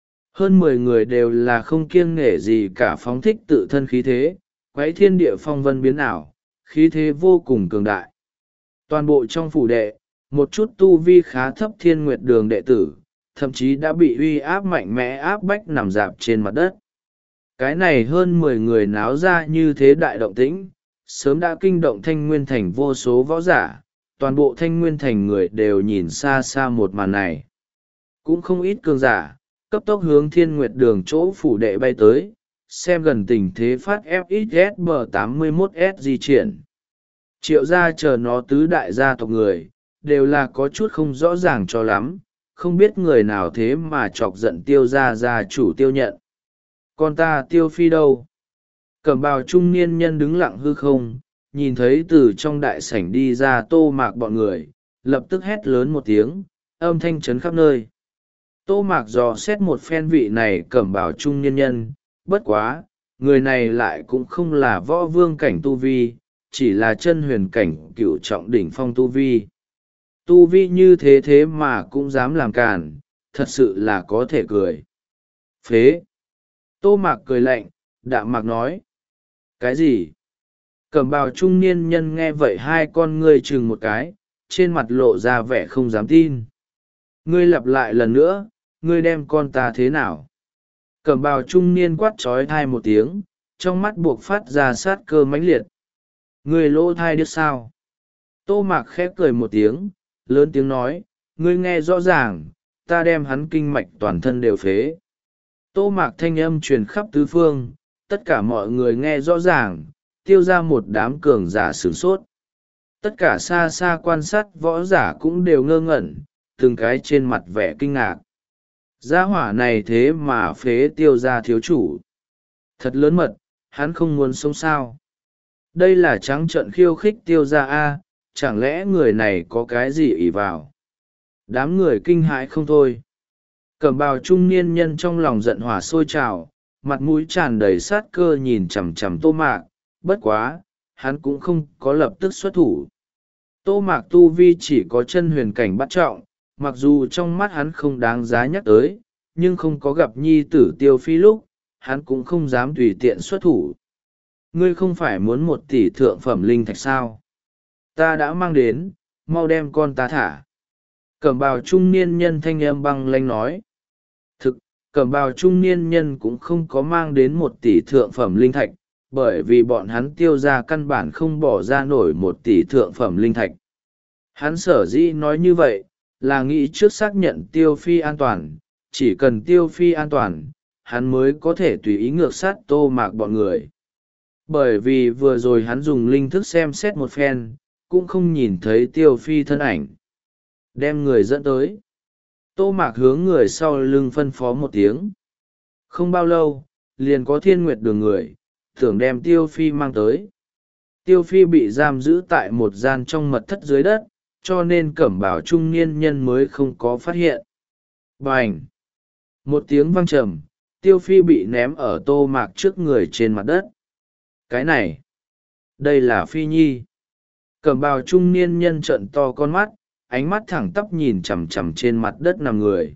Hơn mười người đều là không kiêng nể gì cả, phóng thích tự thân khí thế, quấy thiên địa phong vân biến ảo, khí thế vô cùng cường đại. Toàn bộ trong phủ đệ, một chút tu vi khá thấp Thiên Nguyệt Đường đệ tử, thậm chí đã bị uy áp mạnh mẽ áp bách nằm dạp trên mặt đất. Cái này hơn mười người náo ra như thế đại động tĩnh, sớm đã kinh động Thanh Nguyên Thành vô số võ giả, toàn bộ Thanh Nguyên Thành người đều nhìn xa xa một màn này. Cũng không ít cường giả, cấp tốc hướng Thiên Nguyệt Đường chỗ phủ đệ bay tới, xem gần tình thế phát ép ích ét B tám mươi mốt S di chuyển. Triệu gia chờ nó tứ đại gia tộc người, đều là có chút không rõ ràng cho lắm, không biết người nào thế mà chọc giận Tiêu gia gia chủ Tiêu Nhận. Còn ta Tiêu Phi đâu? Cẩm bào trung niên nhân đứng lặng hư không, nhìn thấy từ trong đại sảnh đi ra Tô Mạc bọn người, lập tức hét lớn một tiếng, âm thanh chấn khắp nơi. Tô Mạc dò xét một phen vị này cẩm bào trung niên nhân, bất quá, người này lại cũng không là võ vương cảnh tu vi, chỉ là chân huyền cảnh cửu trọng đỉnh phong tu vi. Tu vi như thế thế mà cũng dám làm càn, thật sự là có thể cười. Phế! Tô Mạc cười lạnh, đạm mạc nói. Cái gì? Cẩm bào trung niên nhân nghe vậy hai con ngươi chừng một cái, trên mặt lộ ra vẻ không dám tin. Ngươi lặp lại lần nữa, ngươi đem con ta thế nào? Cẩm bào trung niên quát trói thai một tiếng, trong mắt buộc phát ra sát cơ mãnh liệt. Ngươi lỗ thai điếc sao? Tô Mạc khép cười một tiếng, lớn tiếng nói, ngươi nghe rõ ràng, ta đem hắn kinh mạch toàn thân đều phế. Tô Mạc thanh âm truyền khắp tứ phương, tất cả mọi người nghe rõ ràng, tiêu ra một đám cường giả sửng sốt. Tất cả xa xa quan sát võ giả cũng đều ngơ ngẩn, từng cái trên mặt vẻ kinh ngạc. Gia hỏa này thế mà phế tiêu ra thiếu chủ. Thật lớn mật, hắn không muốn sống sao. Đây là trắng trợn khiêu khích tiêu ra a, chẳng lẽ người này có cái gì ỷ vào. Đám người kinh hãi không thôi. Cẩm bào trung niên nhân trong lòng giận hỏa sôi trào, mặt mũi tràn đầy sát cơ nhìn chằm chằm Tô Mạc, bất quá, hắn cũng không có lập tức xuất thủ. Tô Mạc tu vi chỉ có chân huyền cảnh bắt trọng, mặc dù trong mắt hắn không đáng giá nhắc tới, nhưng không có gặp nhi tử Tiêu Phi lúc, hắn cũng không dám tùy tiện xuất thủ. Ngươi không phải muốn một tỷ thượng phẩm linh thạch sao? Ta đã mang đến, mau đem con ta thả. Cẩm bào trung niên nhân thanh âm băng lanh nói. Thực, cẩm bào trung niên nhân cũng không có mang đến một tỷ thượng phẩm linh thạch, bởi vì bọn hắn tiêu ra căn bản không bỏ ra nổi một tỷ thượng phẩm linh thạch. Hắn sở dĩ nói như vậy, là nghĩ trước xác nhận Tiêu Phi an toàn, chỉ cần Tiêu Phi an toàn, hắn mới có thể tùy ý ngược sát Tô Mạc bọn người. Bởi vì vừa rồi hắn dùng linh thức xem xét một phen, cũng không nhìn thấy Tiêu Phi thân ảnh. Đem người dẫn tới. Tô Mạc hướng người sau lưng phân phó một tiếng. Không bao lâu, liền có Thiên Nguyệt Đường người, tưởng đem Tiêu Phi mang tới. Tiêu Phi bị giam giữ tại một gian trong mật thất dưới đất, cho nên cẩm bào trung niên nhân mới không có phát hiện. Bành! Một tiếng vang trầm, Tiêu Phi bị ném ở Tô Mạc trước người trên mặt đất. Cái này! Đây là Phi Nhi! Cẩm bào trung niên nhân trợn to con mắt, ánh mắt thẳng tắp nhìn chằm chằm trên mặt đất nằm người.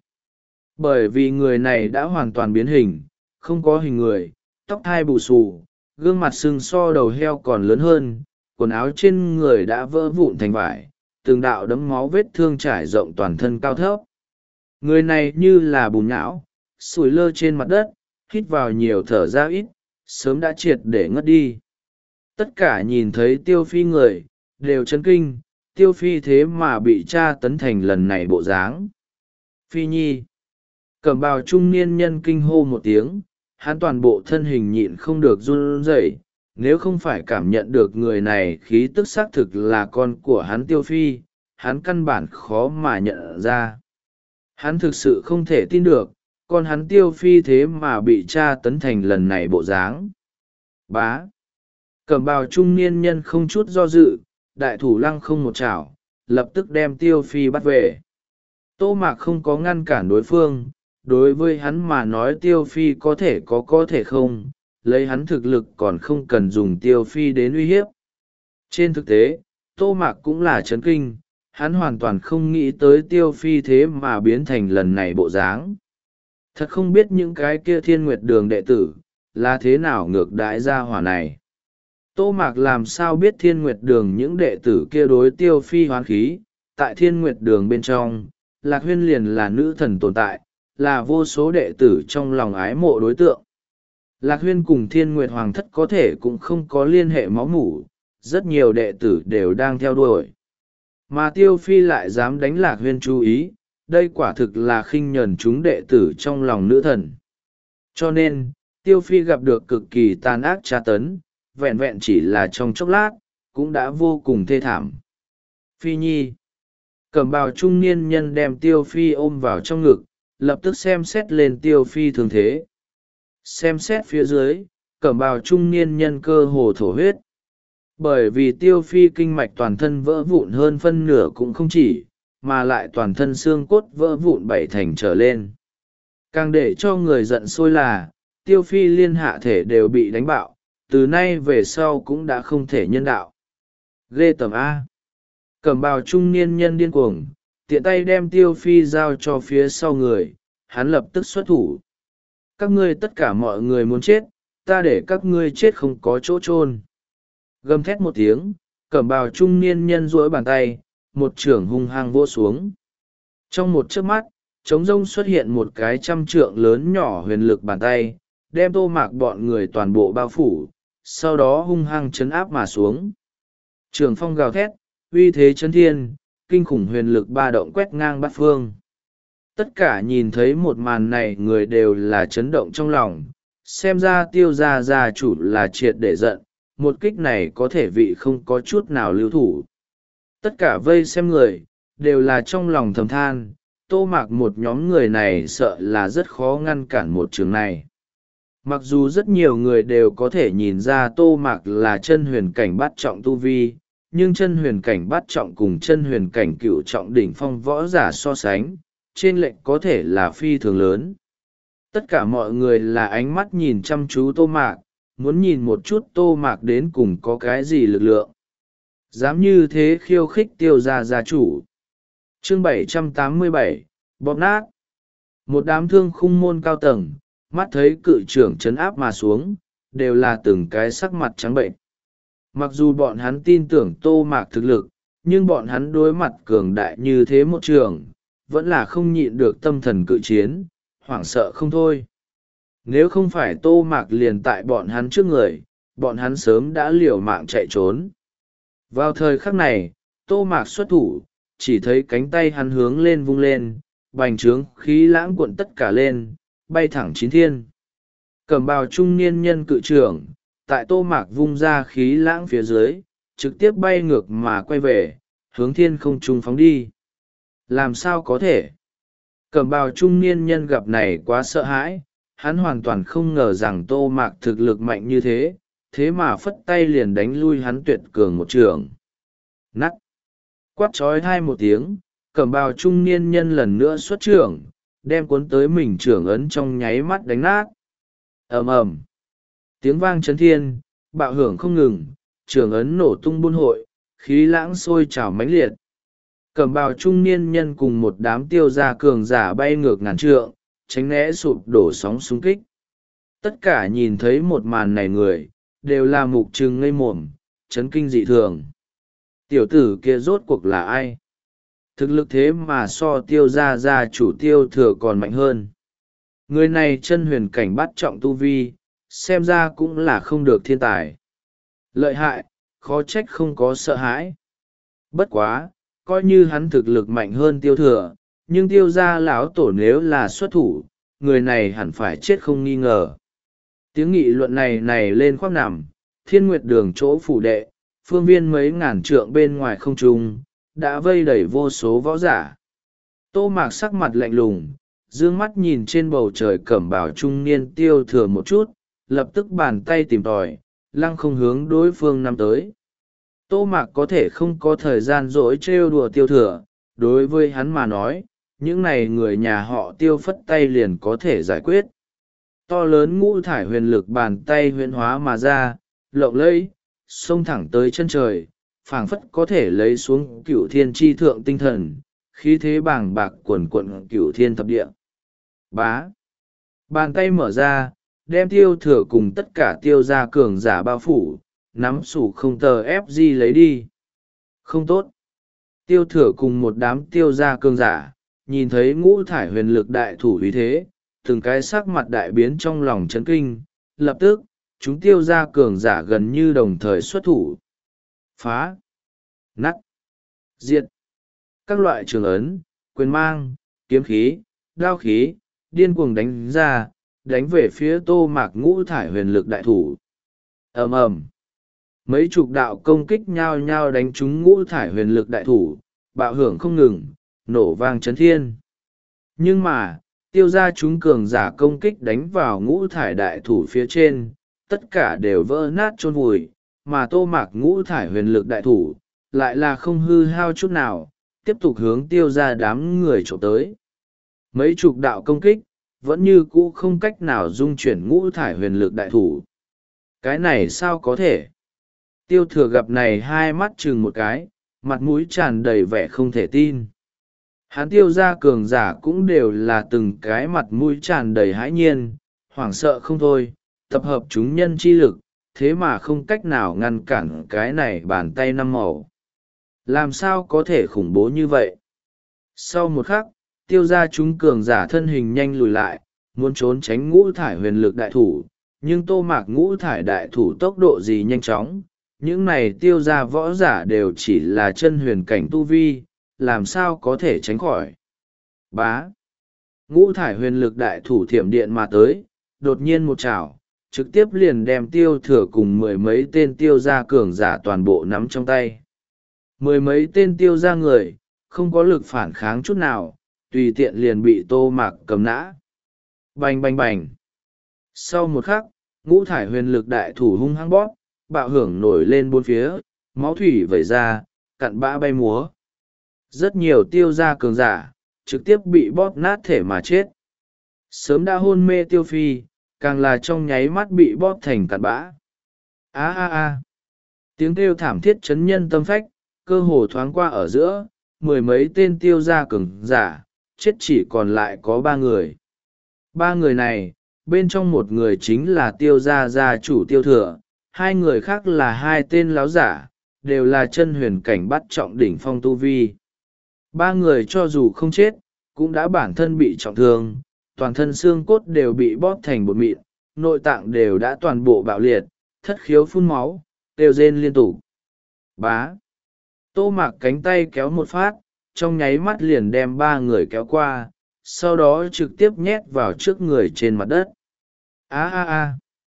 Bởi vì người này đã hoàn toàn biến hình, không có hình người, tóc hai bù xù, gương mặt sưng so đầu heo còn lớn hơn, quần áo trên người đã vỡ vụn thành vải, từng đạo đấm máu vết thương trải rộng toàn thân cao thấp. Người này như là bùn nhão, sủi lơ trên mặt đất, hít vào nhiều thở ra ít, sớm đã triệt để ngất đi. Tất cả nhìn thấy Tiêu Phi người, đều chấn kinh, Tiêu Phi thế mà bị tra tấn thành lần này bộ dáng. Phi Nhi! Cẩm bào trung niên nhân kinh hô một tiếng, hắn toàn bộ thân hình nhịn không được run rẩy. Nếu không phải cảm nhận được người này khí tức xác thực là con của hắn Tiêu Phi, hắn căn bản khó mà nhận ra. Hắn thực sự không thể tin được, con hắn Tiêu Phi thế mà bị tra tấn thành lần này bộ dáng. Bá! Cẩm bào trung niên nhân không chút do dự, đại thủ lăng không một chảo, lập tức đem Tiêu Phi bắt về. Tô Mạc không có ngăn cản đối phương, đối với hắn mà nói Tiêu Phi có thể có có thể không, lấy hắn thực lực còn không cần dùng Tiêu Phi đến uy hiếp. Trên thực tế, Tô Mạc cũng là chấn kinh, hắn hoàn toàn không nghĩ tới Tiêu Phi thế mà biến thành lần này bộ dáng. Thật không biết những cái kia Thiên Nguyệt Đường đệ tử, là thế nào ngược đãi ra hỏa này. Tô Mạc làm sao biết Thiên Nguyệt Đường những đệ tử kia đối Tiêu Phi hoán khí, tại Thiên Nguyệt Đường bên trong, Lạc Huyên liền là nữ thần tồn tại, là vô số đệ tử trong lòng ái mộ đối tượng. Lạc Huyên cùng Thiên Nguyệt Hoàng thất có thể cũng không có liên hệ máu mủ, rất nhiều đệ tử đều đang theo đuổi. Mà Tiêu Phi lại dám đánh Lạc Huyên chú ý, đây quả thực là khinh nhẫn chúng đệ tử trong lòng nữ thần. Cho nên, Tiêu Phi gặp được cực kỳ tàn ác tra tấn, vẹn vẹn chỉ là trong chốc lát, cũng đã vô cùng thê thảm. Phi Nhi! Cẩm bào trung niên nhân đem Tiêu Phi ôm vào trong ngực, lập tức xem xét lên Tiêu Phi thương thế. Xem xét phía dưới, cẩm bào trung niên nhân cơ hồ thổ huyết. Bởi vì Tiêu Phi kinh mạch toàn thân vỡ vụn hơn phân nửa cũng không chỉ, mà lại toàn thân xương cốt vỡ vụn bảy thành trở lên. Càng để cho người giận sôi là, Tiêu Phi liên hạ thể đều bị đánh bạo, từ nay về sau cũng đã không thể nhân đạo. Ghê tởm A! Cẩm bào trung niên nhân điên cuồng, tiện tay đem Tiêu Phi giao cho phía sau người, hắn lập tức xuất thủ. Các ngươi tất cả mọi người muốn chết, ta để các ngươi chết không có chỗ chôn. Gầm thét một tiếng, cẩm bào trung niên nhân duỗi bàn tay, một chưởng hung hăng vỗ xuống. Trong một chớp mắt, trống rông xuất hiện một cái trăm trượng lớn nhỏ huyền lực bàn tay, đem Tô Mạc bọn người toàn bộ bao phủ, sau đó hung hăng chấn áp mà xuống. Trường phong gào thét, uy thế chấn thiên, kinh khủng huyền lực ba động quét ngang bát phương. Tất cả nhìn thấy một màn này người đều là chấn động trong lòng, xem ra Tiêu gia gia chủ là triệt để giận, một kích này có thể vị không có chút nào lưu thủ. Tất cả vây xem người, đều là trong lòng thầm than, Tô Mạc một nhóm người này sợ là rất khó ngăn cản một trường này. Mặc dù rất nhiều người đều có thể nhìn ra Tô Mạc là chân huyền cảnh bát trọng tu vi, nhưng chân huyền cảnh bát trọng cùng chân huyền cảnh cựu trọng đỉnh phong võ giả so sánh, trên lệnh có thể là phi thường lớn. Tất cả mọi người là ánh mắt nhìn chăm chú Tô Mạc, muốn nhìn một chút Tô Mạc đến cùng có cái gì lực lượng. Dám như thế khiêu khích Tiêu gia gia chủ. Chương bảy trăm tám mươi bảy, bóp nát. Một đám thương khung môn cao tầng, mắt thấy cự trưởng trấn áp mà xuống, đều là từng cái sắc mặt trắng bệnh. Mặc dù bọn hắn tin tưởng Tô Mạc thực lực, nhưng bọn hắn đối mặt cường đại như thế một trường, vẫn là không nhịn được tâm thần cự chiến, hoảng sợ không thôi. Nếu không phải Tô Mạc liền tại bọn hắn trước người, bọn hắn sớm đã liều mạng chạy trốn. Vào thời khắc này, Tô Mạc xuất thủ, chỉ thấy cánh tay hắn hướng lên vung lên, bành trướng khí lãng cuộn tất cả lên, bay thẳng chín thiên. Cẩm bào trung niên nhân cự trưởng, tại Tô Mạc vung ra khí lãng phía dưới, trực tiếp bay ngược mà quay về, hướng thiên không trung phóng đi. Làm sao có thể? Cẩm bào trung niên nhân gặp này quá sợ hãi, hắn hoàn toàn không ngờ rằng Tô Mạc thực lực mạnh như thế, thế mà phất tay liền đánh lui hắn tuyệt cường một trường. Nắt! quát trói hai một tiếng, cẩm bào trung niên nhân lần nữa xuất trưởng, đem cuốn tới mình trưởng ấn trong nháy mắt đánh nát. Ầm ầm, tiếng vang chấn thiên, bạo hưởng không ngừng, trưởng ấn nổ tung buôn hội, khí lãng sôi trào mãnh liệt. Cẩm bào trung niên nhân cùng một đám tiêu gia cường giả bay ngược ngàn trượng, tránh né sụp đổ sóng xung kích. Tất cả nhìn thấy một màn này người, đều là mục trừng ngây mồm, chấn kinh dị thường. Tiểu tử kia rốt cuộc là ai? Thực lực thế mà so tiêu gia gia chủ Tiêu Thừa còn mạnh hơn. Người này chân huyền cảnh bắt trọng tu vi, xem ra cũng là không được thiên tài. Lợi hại, khó trách không có sợ hãi. Bất quá, coi như hắn thực lực mạnh hơn Tiêu Thừa, nhưng Tiêu gia lão tổ nếu là xuất thủ, người này hẳn phải chết không nghi ngờ. Tiếng nghị luận này này lên khoác nằm, Thiên Nguyệt Đường chỗ phủ đệ, phương viên mấy ngàn trượng bên ngoài không trung, đã vây đầy vô số võ giả. Tô Mạc sắc mặt lạnh lùng, dương mắt nhìn trên bầu trời cẩm bào trung niên Tiêu Thừa một chút, lập tức bàn tay tìm tòi, lăng không hướng đối phương năm tới. Tô Mạc có thể không có thời gian dỗi trêu đùa Tiêu Thừa, đối với hắn mà nói, những này người nhà họ Tiêu phất tay liền có thể giải quyết. To lớn ngũ thải huyền lực bàn tay huyền hóa mà ra, lộng lẫy, xông thẳng tới chân trời, phảng phất có thể lấy xuống cửu thiên tri thượng tinh thần, khí thế bàng bạc quần quận cửu thiên thập địa. Bá! Bàn tay mở ra, đem Tiêu Thừa cùng tất cả tiêu gia cường giả bao phủ, nắm sủ không tờ ép gi lấy đi. Không tốt! Tiêu Thừa cùng một đám tiêu gia cường giả, nhìn thấy ngũ thải huyền lực đại thủ uy thế, từng cái sắc mặt đại biến trong lòng chấn kinh, lập tức, chúng tiêu gia cường giả gần như đồng thời xuất thủ. Phá! Nắt! Diệt! Các loại trường ấn, quyền mang, kiếm khí, đao khí, điên cuồng đánh ra, đánh về phía Tô Mạc ngũ thải huyền lực đại thủ. Ầm ầm! Mấy chục đạo công kích nhao nhao đánh trúng ngũ thải huyền lực đại thủ, bạo hưởng không ngừng, nổ vang chấn thiên. Nhưng mà, tiêu ra chúng cường giả công kích đánh vào ngũ thải đại thủ phía trên, tất cả đều vỡ nát chôn vùi, mà Tô Mạc ngũ thải huyền lực đại thủ, lại là không hư hao chút nào, tiếp tục hướng tiêu ra đám người trộm tới. Mấy chục đạo công kích, vẫn như cũ không cách nào dung chuyển ngũ thải huyền lực đại thủ. Cái này sao có thể? Tiêu Thừa gặp này hai mắt chừng một cái, mặt mũi tràn đầy vẻ không thể tin. Hắn tiêu gia cường giả cũng đều là từng cái mặt mũi tràn đầy hãi nhiên, hoảng sợ không thôi, tập hợp chúng nhân chi lực, thế mà không cách nào ngăn cản cái này bàn tay năm màu. Làm sao có thể khủng bố như vậy? Sau một khắc, tiêu gia chúng cường giả thân hình nhanh lùi lại, muốn trốn tránh ngũ thải huyền lực đại thủ, nhưng Tô Mạc ngũ thải đại thủ tốc độ gì nhanh chóng, những này tiêu gia võ giả đều chỉ là chân huyền cảnh tu vi, làm sao có thể tránh khỏi. Bá! Ngũ thải huyền lực đại thủ thiểm điện mà tới, đột nhiên một chảo, trực tiếp liền đem Tiêu Thừa cùng mười mấy tên tiêu gia cường giả toàn bộ nắm trong tay. Mười mấy tên tiêu gia người, không có lực phản kháng chút nào, tùy tiện liền bị Tô Mạc cầm nã. Bành bành bành! Sau một khắc, ngũ thải huyền lực đại thủ hung hăng bóp, bạo hưởng nổi lên bốn phía, máu thủy vẩy ra, cặn bã bay múa. Rất nhiều tiêu gia cường giả, trực tiếp bị bóp nát thể mà chết. Sớm đã hôn mê Tiêu Phi, càng là trong nháy mắt bị bóp thành cặn bã. Á á á! Tiếng kêu thảm thiết chấn nhân tâm phách, cơ hồ thoáng qua ở giữa, mười mấy tên tiêu gia cường giả, chết chỉ còn lại có ba người. Ba người này, bên trong một người chính là tiêu gia gia chủ Tiêu Thừa, hai người khác là hai tên láo giả, đều là chân huyền cảnh bắt trọng đỉnh phong tu vi. Ba người cho dù không chết, cũng đã bản thân bị trọng thương, toàn thân xương cốt đều bị bóp thành bột mịn, nội tạng đều đã toàn bộ bạo liệt, thất khiếu phun máu, kêu rên liên tục. Bá! Tô Mạc cánh tay kéo một phát, trong nháy mắt liền đem ba người kéo qua, sau đó trực tiếp nhét vào trước người trên mặt đất. Á á á!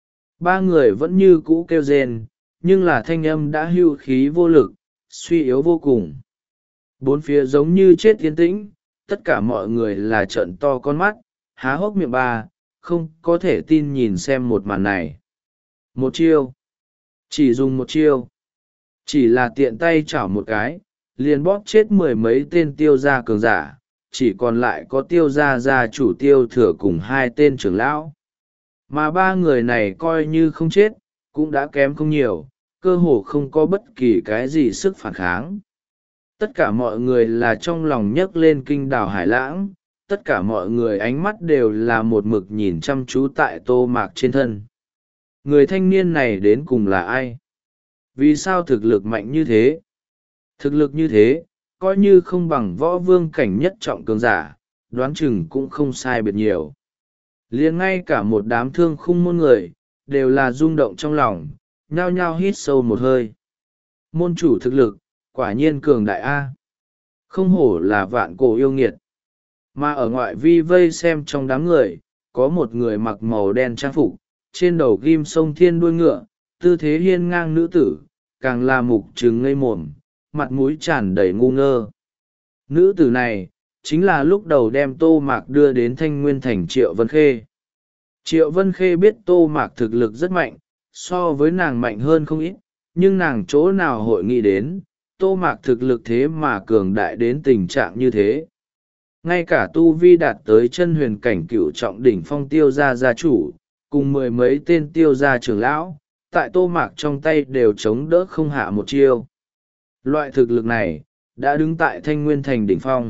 Ba người vẫn như cũ kêu rên, nhưng là thanh âm đã hưu khí vô lực, suy yếu vô cùng. Bốn phía giống như chết yên tĩnh, tất cả mọi người là trợn to con mắt, há hốc miệng ba, không có thể tin nhìn xem một màn này. Một chiêu. Chỉ dùng một chiêu. Chỉ là tiện tay chảo một cái, liền bóp chết mười mấy tên tiêu gia cường giả, chỉ còn lại có tiêu gia gia chủ tiêu thừa cùng hai tên trưởng lão. Mà ba người này coi như không chết, cũng đã kém không nhiều, cơ hồ không có bất kỳ cái gì sức phản kháng. Tất cả mọi người là trong lòng nhấc lên kinh đảo Hải Lãng, tất cả mọi người ánh mắt đều là một mực nhìn chăm chú tại Tô Mạc trên thân. Người thanh niên này đến cùng là ai? Vì sao thực lực mạnh như thế? Thực lực như thế, coi như không bằng võ vương cảnh nhất trọng cường giả, đoán chừng cũng không sai biệt nhiều. Liền ngay cả một đám thương khung môn người, đều là rung động trong lòng, nhao nhao hít sâu một hơi. Môn chủ thực lực, quả nhiên cường đại A. Không hổ là vạn cổ yêu nghiệt. Mà ở ngoại vi vây xem trong đám người, có một người mặc màu đen trang phục, trên đầu ghim sông thiên đuôi ngựa, tư thế hiên ngang nữ tử, càng là mục trừng ngây mồm, mặt mũi tràn đầy ngu ngơ. Nữ tử này, chính là lúc đầu đem Tô Mạc đưa đến Thanh Nguyên Thành Triệu Vân Khê. Triệu Vân Khê biết Tô Mạc thực lực rất mạnh, so với nàng mạnh hơn không ít, nhưng nàng chỗ nào hội nghĩ đến, Tô Mạc thực lực thế mà cường đại đến tình trạng như thế. Ngay cả tu vi đạt tới chân huyền cảnh cửu trọng đỉnh phong tiêu gia gia chủ, cùng mười mấy tên tiêu gia trưởng lão, tại Tô Mạc trong tay đều chống đỡ không hạ một chiêu. Loại thực lực này, đã đứng tại Thanh Nguyên Thành đỉnh phong.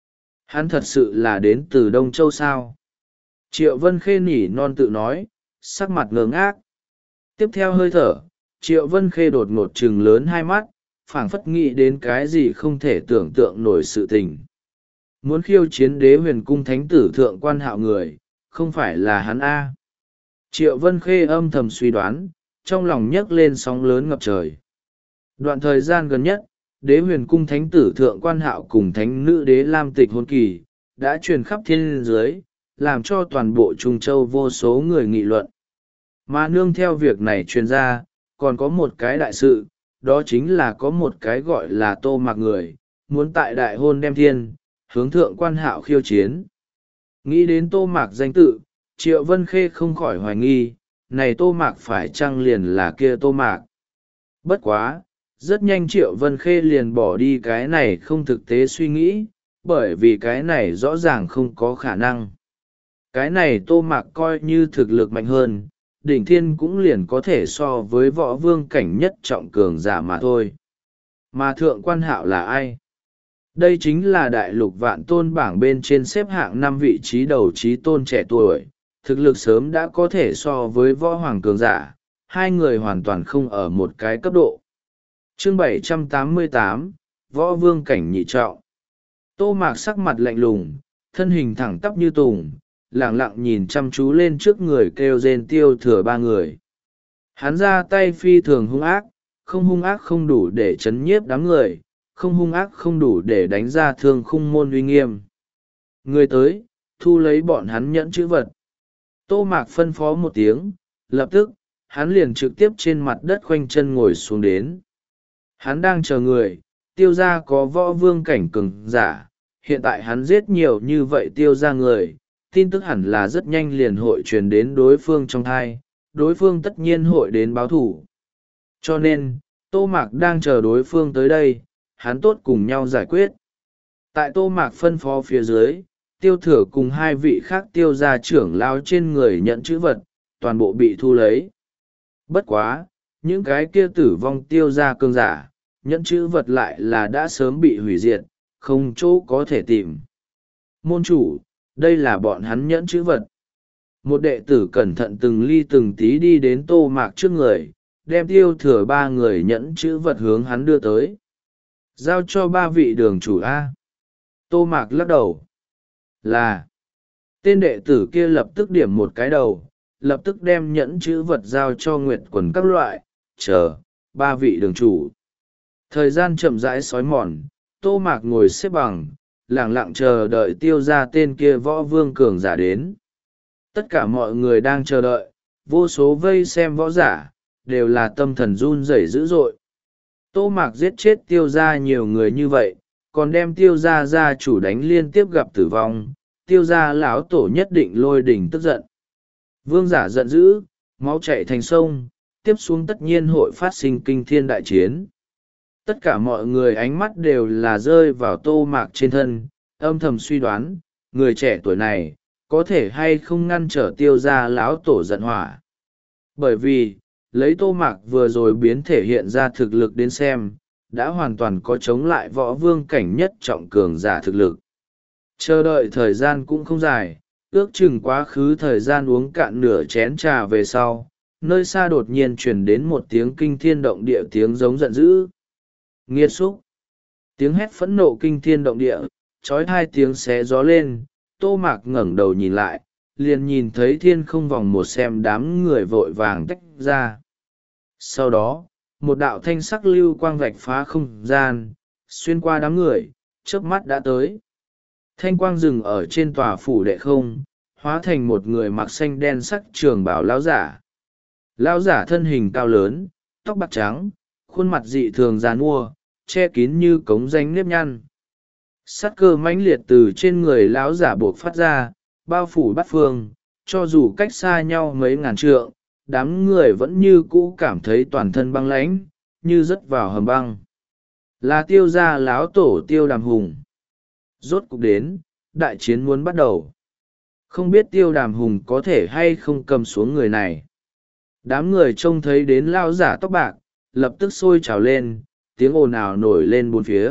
Hắn thật sự là đến từ Đông Châu sao? Triệu Vân Khê nỉ non tự nói, sắc mặt ngơ ngác. Tiếp theo hơi thở, Triệu Vân Khê đột ngột trừng lớn hai mắt, phảng phất nghĩ đến cái gì không thể tưởng tượng nổi sự tình. Muốn khiêu chiến Đế Huyền Cung thánh tử thượng quan hạo người, không phải là hắn A. Triệu Vân Khê âm thầm suy đoán, trong lòng nhấc lên sóng lớn ngập trời. Đoạn thời gian gần nhất, Đế Huyền Cung thánh tử thượng quan hạo cùng thánh nữ đế Lam Tịch hôn kỳ, đã truyền khắp thiên giới, làm cho toàn bộ Trung Châu vô số người nghị luận. Mà nương theo việc này truyền ra, còn có một cái đại sự, đó chính là có một cái gọi là Tô Mạc người, muốn tại đại hôn đem thiên, hướng thượng quan hạo khiêu chiến. Nghĩ đến Tô Mạc danh tự, Triệu Vân Khê không khỏi hoài nghi, này Tô Mạc phải chăng liền là kia Tô Mạc. Bất quá, rất nhanh Triệu Vân Khê liền bỏ đi cái này không thực tế suy nghĩ, bởi vì cái này rõ ràng không có khả năng. Cái này Tô Mạc coi như thực lực mạnh hơn, đỉnh thiên cũng liền có thể so với võ vương cảnh nhất trọng cường giả mà thôi. Mà thượng quan hạo là ai? Đây chính là đại lục vạn tôn bảng bên trên xếp hạng năm vị trí đầu trí tôn trẻ tuổi, thực lực sớm đã có thể so với võ hoàng cường giả, hai người hoàn toàn không ở một cái cấp độ. Chương bảy trăm tám mươi tám, Võ Vương cảnh nhị trọng. Tô Mạc sắc mặt lạnh lùng, thân hình thẳng tắp như tùng, lẳng lặng nhìn chăm chú lên trước người kêu rên tiêu thừa ba người. Hắn ra tay phi thường hung ác, không hung ác không đủ để chấn nhiếp đám người, không hung ác không đủ để đánh ra thương khung môn uy nghiêm. Người tới, thu lấy bọn hắn nhẫn chữ vật. Tô Mạc phân phó một tiếng, lập tức, hắn liền trực tiếp trên mặt đất khoanh chân ngồi xuống đến. Hắn đang chờ người, tiêu ra có võ vương cảnh cường giả, hiện tại hắn giết nhiều như vậy tiêu ra người, tin tức hẳn là rất nhanh liền hội truyền đến đối phương trong thai, đối phương tất nhiên hội đến báo thủ. Cho nên, Tô Mạc đang chờ đối phương tới đây, hắn tốt cùng nhau giải quyết. Tại Tô Mạc phân phó phía dưới, tiêu thừa cùng hai vị khác tiêu gia trưởng lao trên người nhận chữ vật, toàn bộ bị thu lấy. Bất quá, những cái kia tử vong tiêu gia cường giả, nhận chữ vật lại là đã sớm bị hủy diệt, không chỗ có thể tìm. Môn chủ, đây là bọn hắn nhẫn chữ vật. Một đệ tử cẩn thận từng ly từng tí đi đến Tô Mạc trước người, đem tiêu thừa ba người nhẫn chữ vật hướng hắn đưa tới. Giao cho ba vị đường chủ A. Tô Mạc lắc đầu. Là. Tên đệ tử kia lập tức điểm một cái đầu, lập tức đem nhẫn chữ vật giao cho Nguyệt Quần các loại, chờ, ba vị đường chủ. Thời gian chậm rãi sói mòn, Tô Mạc ngồi xếp bằng, lẳng lặng chờ đợi tiêu ra tên kia võ vương cường giả đến. Tất cả mọi người đang chờ đợi, vô số vây xem võ giả, đều là tâm thần run rẩy dữ dội. Tô Mạc giết chết tiêu ra nhiều người như vậy, còn đem tiêu ra gia chủ đánh liên tiếp gặp tử vong, tiêu ra lão tổ nhất định lôi đỉnh tức giận. Vương giả giận dữ, máu chạy thành sông, tiếp xuống tất nhiên hội phát sinh kinh thiên đại chiến. Tất cả mọi người ánh mắt đều là rơi vào Tô Mạc trên thân, âm thầm suy đoán, người trẻ tuổi này, có thể hay không ngăn trở Tiêu gia lão tổ giận hỏa. Bởi vì, lấy Tô Mạc vừa rồi biến thể hiện ra thực lực đến xem, đã hoàn toàn có chống lại võ vương cảnh nhất trọng cường giả thực lực. Chờ đợi thời gian cũng không dài, ước chừng quá khứ thời gian uống cạn nửa chén trà về sau, nơi xa đột nhiên truyền đến một tiếng kinh thiên động địa tiếng giống giận dữ. Nghiệt xúc! Tiếng hét phẫn nộ kinh thiên động địa, trói hai tiếng xé gió lên, Tô Mạc ngẩng đầu nhìn lại, liền nhìn thấy thiên không vòng một xem đám người vội vàng tách ra. Sau đó, một đạo thanh sắc lưu quang vạch phá không gian, xuyên qua đám người, trước mắt đã tới. Thanh quang dừng ở trên tòa phủ đệ không, hóa thành một người mặc xanh đen sắc trường bảo lão giả. Lão giả thân hình cao lớn, tóc bạc trắng, khuôn mặt dị thường giàn mua, che kín như cống danh nếp nhăn. Sát cơ mãnh liệt từ trên người lão giả buộc phát ra, bao phủ bát phương, cho dù cách xa nhau mấy ngàn trượng, đám người vẫn như cũ cảm thấy toàn thân băng lãnh, như rớt vào hầm băng. Là Tiêu gia lão tổ Tiêu Đàm Hùng. Rốt cục đến, đại chiến muốn bắt đầu. Không biết Tiêu Đàm Hùng có thể hay không cầm xuống người này. Đám người trông thấy đến lão giả tóc bạc, lập tức sôi trào lên, tiếng ồn ào nổi lên bốn phía.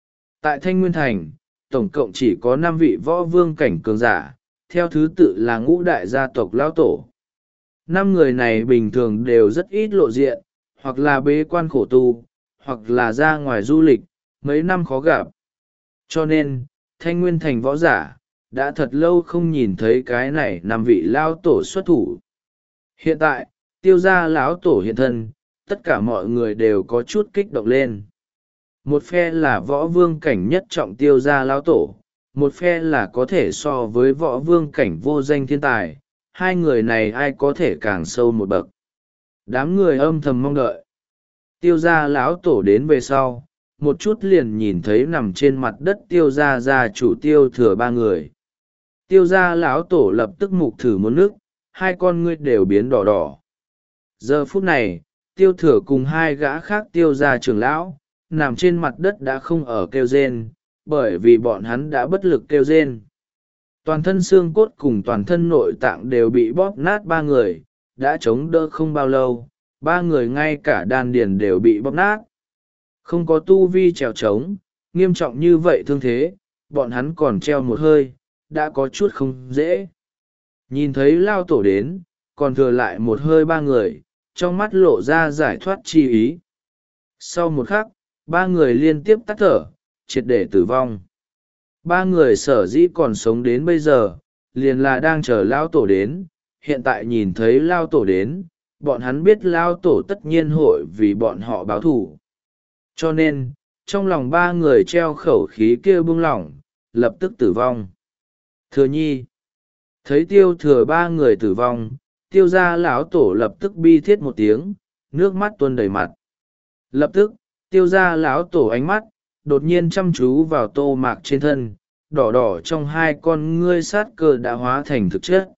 Tại Thanh Nguyên Thành, tổng cộng chỉ có năm vị võ vương cảnh cường giả, theo thứ tự là ngũ đại gia tộc lão tổ. Năm người này bình thường đều rất ít lộ diện, hoặc là bế quan khổ tu, hoặc là ra ngoài du lịch, mấy năm khó gặp. Cho nên, Thanh Nguyên Thành võ giả, đã thật lâu không nhìn thấy cái này năm vị lão tổ xuất thủ. Hiện tại, Tiêu gia lão tổ hiện thân, tất cả mọi người đều có chút kích động lên. Một phe là võ vương cảnh nhất trọng Tiêu gia lão tổ, một phe là có thể so với võ vương cảnh vô danh thiên tài, hai người này ai có thể càng sâu một bậc. Đám người âm thầm mong đợi. Tiêu gia lão tổ đến về sau, một chút liền nhìn thấy nằm trên mặt đất Tiêu gia gia chủ Tiêu Thừa ba người. Tiêu gia lão tổ lập tức mục thử muốn nước, hai con ngươi đều biến đỏ đỏ. Giờ phút này, Tiêu Thừa cùng hai gã khác Tiêu gia trưởng lão, nằm trên mặt đất đã không ở kêu rên, bởi vì bọn hắn đã bất lực kêu rên. Toàn thân xương cốt cùng toàn thân nội tạng đều bị bóp nát ba người, đã chống đỡ không bao lâu, ba người ngay cả đan điền đều bị bóp nát. Không có tu vi trèo trống, nghiêm trọng như vậy thương thế, bọn hắn còn treo một hơi, đã có chút không dễ. Nhìn thấy lao tổ đến, còn thừa lại một hơi ba người, trong mắt lộ ra giải thoát chi ý. Sau một khắc, ba người liên tiếp tắt thở, triệt để tử vong. Ba người sở dĩ còn sống đến bây giờ, liền là đang chờ lao tổ đến, hiện tại nhìn thấy lao tổ đến, bọn hắn biết lao tổ tất nhiên hội vì bọn họ báo thù. Cho nên, trong lòng ba người treo khẩu khí kia buông lỏng, lập tức tử vong. Thừa nhi, thấy tiêu thừa ba người tử vong, tiêu gia lão tổ lập tức bi thiết một tiếng, nước mắt tuôn đầy mặt. Lập tức, tiêu gia lão tổ ánh mắt, đột nhiên chăm chú vào Tô Mạc trên thân, đỏ đỏ trong hai con ngươi sát cơ đã hóa thành thực chất.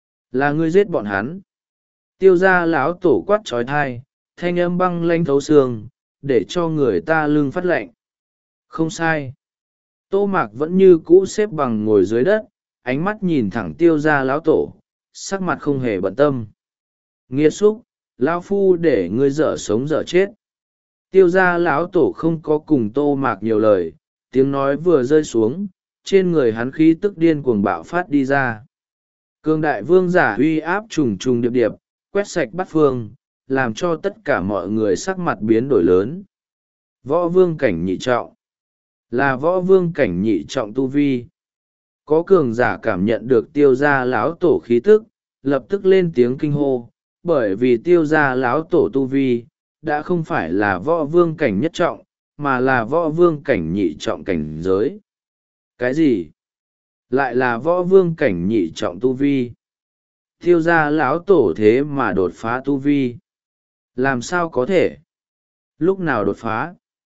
Là ngươi giết bọn hắn. Tiêu gia lão tổ quát trói thai, thanh âm băng lanh thấu xương, để cho người ta lưng phát lạnh. Không sai. Tô Mạc vẫn như cũ xếp bằng ngồi dưới đất, ánh mắt nhìn thẳng tiêu gia lão tổ, sắc mặt không hề bận tâm. Nghiệt xúc, lão phu để ngươi dở sống dở chết. Tiêu gia lão tổ không có cùng Tô Mạc nhiều lời, tiếng nói vừa rơi xuống, trên người hắn khí tức điên cuồng bạo phát đi ra. Cương đại vương giả uy áp trùng trùng điệp điệp, quét sạch bát phương, làm cho tất cả mọi người sắc mặt biến đổi lớn. Võ vương cảnh nhị trọng, là võ vương cảnh nhị trọng tu vi. Có cường giả cảm nhận được tiêu gia lão tổ khí tức, lập tức lên tiếng kinh hô, bởi vì tiêu gia lão tổ tu vi, đã không phải là võ vương cảnh nhất trọng, mà là võ vương cảnh nhị trọng cảnh giới. Cái gì? Lại là võ vương cảnh nhị trọng tu vi. Tiêu gia lão tổ thế mà đột phá tu vi. Làm sao có thể? Lúc nào đột phá?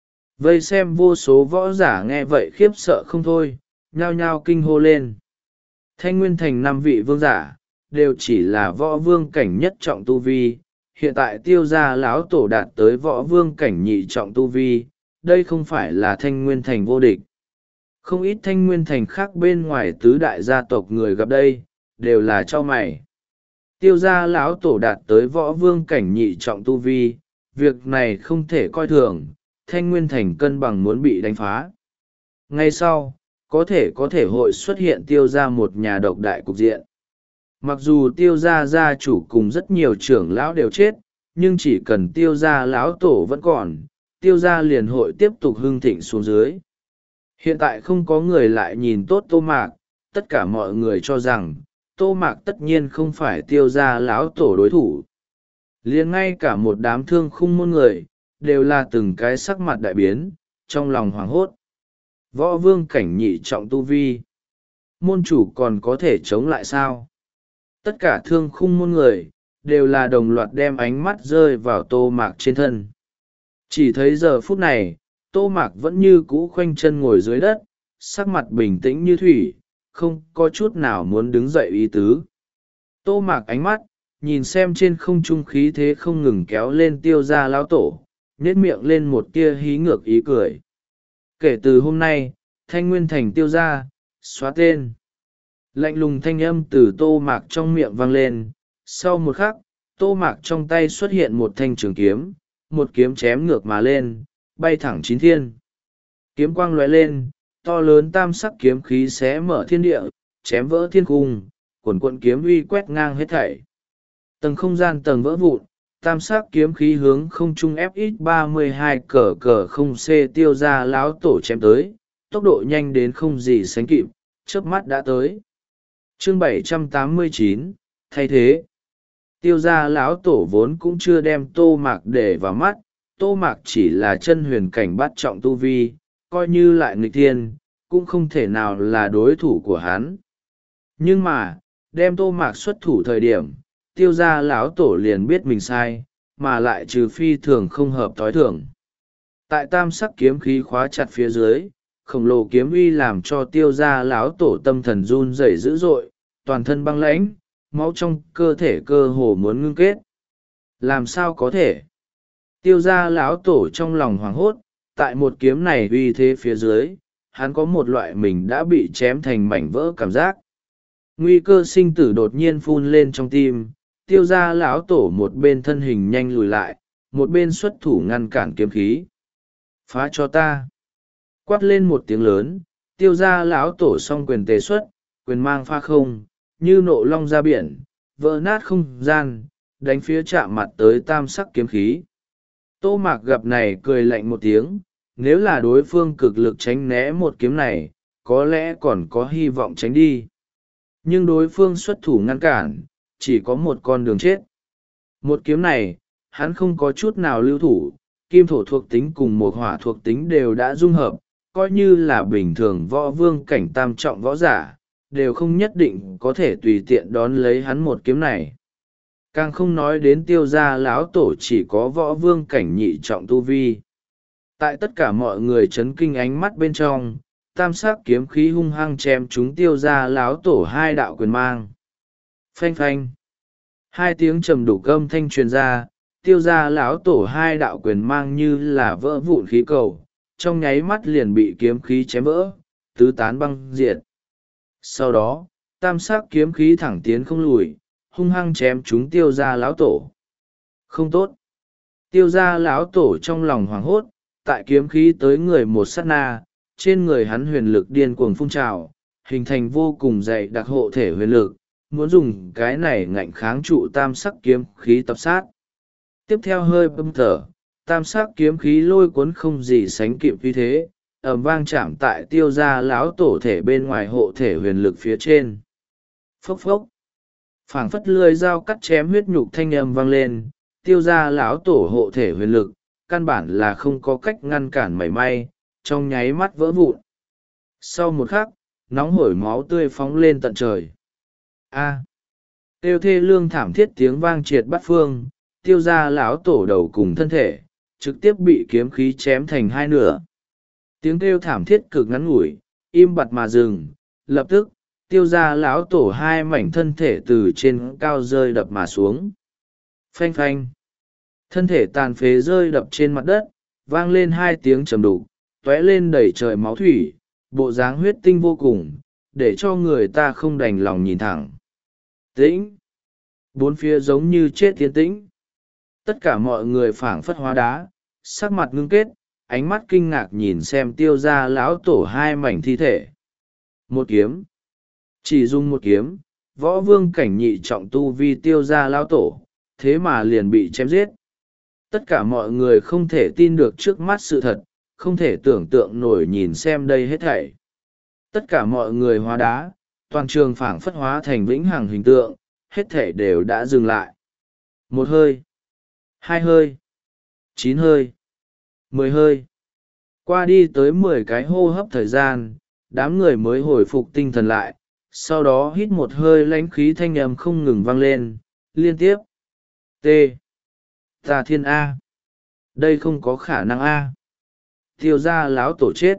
Vây xem vô số võ giả nghe vậy khiếp sợ không thôi, nhao nhao kinh hô lên. Thanh Nguyên Thành năm vị vương giả, đều chỉ là võ vương cảnh nhất trọng tu vi. Hiện tại tiêu gia lão tổ đạt tới võ vương cảnh nhị trọng tu vi, đây không phải là Thanh Nguyên Thành vô địch. Không ít Thanh Nguyên Thành khác bên ngoài tứ đại gia tộc người gặp đây, đều là cho mày. Tiêu gia lão tổ đạt tới võ vương cảnh nhị trọng tu vi, việc này không thể coi thường, Thanh Nguyên Thành cân bằng muốn bị đánh phá. Ngay sau, có thể có thể hội xuất hiện tiêu gia một nhà độc đại cục diện. Mặc dù tiêu gia gia chủ cùng rất nhiều trưởng lão đều chết, nhưng chỉ cần tiêu gia lão tổ vẫn còn, tiêu gia liền hội tiếp tục hưng thịnh xuống dưới. Hiện tại không có người lại nhìn tốt Tô Mạc, tất cả mọi người cho rằng, Tô Mạc tất nhiên không phải tiêu gia lão tổ đối thủ. Liền ngay cả một đám thương khung môn người, đều là từng cái sắc mặt đại biến, trong lòng hoảng hốt. Võ vương cảnh nhị trọng tu vi. Môn chủ còn có thể chống lại sao? Tất cả thương khung môn người, đều là đồng loạt đem ánh mắt rơi vào Tô Mạc trên thân. Chỉ thấy giờ phút này, Tô Mạc vẫn như cũ khoanh chân ngồi dưới đất, sắc mặt bình tĩnh như thủy, không có chút nào muốn đứng dậy ý tứ. Tô Mạc ánh mắt, nhìn xem trên không trung khí thế không ngừng kéo lên tiêu gia lão tổ, nhếch miệng lên một tia hí ngược ý cười. Kể từ hôm nay, Thanh Nguyên Thành tiêu gia, xóa tên. Lạnh lùng thanh âm từ Tô Mạc trong miệng vang lên, sau một khắc, Tô Mạc trong tay xuất hiện một thanh trường kiếm, một kiếm chém ngược mà lên, bay thẳng chín thiên. Kiếm quang lóe lên, to lớn tam sắc kiếm khí xé mở thiên địa, chém vỡ thiên cung, cuồn cuộn kiếm uy quét ngang hết thảy. Tầng không gian tầng vỡ vụn, tam sắc kiếm khí hướng không trung ép ít ba mươi hai cờ cờ không c tiêu ra lão tổ chém tới, tốc độ nhanh đến không gì sánh kịp, chớp mắt đã tới. Chương bảy trăm tám mươi chín, thay thế. Tiêu gia lão tổ vốn cũng chưa đem Tô Mạc để vào mắt, Tô Mạc chỉ là chân huyền cảnh bát trọng tu vi, coi như lại nghịch thiên, cũng không thể nào là đối thủ của hắn. Nhưng mà, đem Tô Mạc xuất thủ thời điểm, tiêu gia lão tổ liền biết mình sai, mà lại trừ phi thường không hợp thói thường. Tại tam sắc kiếm khí khóa chặt phía dưới, khổng lồ kiếm uy làm cho tiêu gia lão tổ tâm thần run rẩy dữ dội, toàn thân băng lãnh, máu trong cơ thể cơ hồ muốn ngưng kết. Làm sao có thể? Tiêu gia lão tổ trong lòng hoảng hốt, tại một kiếm này uy thế phía dưới, hắn có một loại mình đã bị chém thành mảnh vỡ cảm giác. Nguy cơ sinh tử đột nhiên phun lên trong tim, tiêu gia lão tổ một bên thân hình nhanh lùi lại, một bên xuất thủ ngăn cản kiếm khí. Phá cho ta! Quát lên một tiếng lớn, tiêu gia lão tổ song quyền tề xuất, quyền mang pha không, như nộ long ra biển, vỡ nát không gian, đánh phía chạm mặt tới tam sắc kiếm khí. Tô Mạc gặp này cười lạnh một tiếng, nếu là đối phương cực lực tránh né một kiếm này, có lẽ còn có hy vọng tránh đi. Nhưng đối phương xuất thủ ngăn cản, chỉ có một con đường chết. Một kiếm này, hắn không có chút nào lưu thủ, kim thổ thuộc tính cùng một hỏa thuộc tính đều đã dung hợp, coi như là bình thường võ vương cảnh tam trọng võ giả, đều không nhất định có thể tùy tiện đón lấy hắn một kiếm này. Càng không nói đến tiêu gia lão tổ chỉ có võ vương cảnh nhị trọng tu vi. Tại tất cả mọi người chấn kinh ánh mắt bên trong, tam sắc kiếm khí hung hăng chém chúng tiêu gia lão tổ hai đạo quyền mang. Phanh phanh. Hai tiếng trầm đủ âm thanh truyền ra, tiêu gia lão tổ hai đạo quyền mang như là vỡ vụn khí cầu, trong nháy mắt liền bị kiếm khí chém vỡ, tứ tán băng diệt. Sau đó, tam sắc kiếm khí thẳng tiến không lùi, hung hăng chém chúng tiêu gia lão tổ. Không tốt. Tiêu gia lão tổ trong lòng hoảng hốt, tại kiếm khí tới người một sát na, trên người hắn huyền lực điên cuồng phun trào, hình thành vô cùng dày đặc hộ thể huyền lực, muốn dùng cái này ngạnh kháng trụ tam sắc kiếm khí tập sát. Tiếp theo hơi bâm thở, tam sắc kiếm khí lôi cuốn không gì sánh kịp vì thế, ầm vang chạm tại tiêu gia lão tổ thể bên ngoài hộ thể huyền lực phía trên. Phốc phốc. Phảng phất lưỡi dao cắt chém huyết nhục thanh âm vang lên, tiêu gia lão tổ hộ thể huyền lực, căn bản là không có cách ngăn cản mảy may, trong nháy mắt vỡ vụn. Sau một khắc, nóng hổi máu tươi phóng lên tận trời. A. Tiêu thê lương thảm thiết tiếng vang triệt bát phương, tiêu gia lão tổ đầu cùng thân thể, trực tiếp bị kiếm khí chém thành hai nửa. Tiếng kêu thảm thiết cực ngắn ngủi, im bặt mà dừng, lập tức, tiêu gia lão tổ hai mảnh thân thể từ trên cao rơi đập mà xuống. Phanh phanh. Thân thể tàn phế rơi đập trên mặt đất, vang lên hai tiếng trầm đục, tóe lên đầy trời máu thủy, bộ dáng huyết tinh vô cùng, để cho người ta không đành lòng nhìn thẳng. Tĩnh! Bốn phía giống như chết tiến tĩnh. Tất cả mọi người phảng phất hóa đá, sắc mặt ngưng kết, ánh mắt kinh ngạc nhìn xem tiêu gia lão tổ hai mảnh thi thể. Một kiếm. Chỉ dùng một kiếm, võ vương cảnh nhị trọng tu vi tiêu gia lão tổ, thế mà liền bị chém giết. Tất cả mọi người không thể tin được trước mắt sự thật, không thể tưởng tượng nổi nhìn xem đây hết thảy. Tất cả mọi người hóa đá, toàn trường phảng phất hóa thành vĩnh hằng hình tượng, hết thảy đều đã dừng lại. Một hơi, hai hơi, chín hơi, mười hơi. Qua đi tới mười cái hô hấp thời gian, đám người mới hồi phục tinh thần lại, sau đó hít một hơi lãnh khí thanh âm không ngừng vang lên, liên tiếp. T. Tà thiên A. Đây không có khả năng A. Tiêu gia láo tổ chết.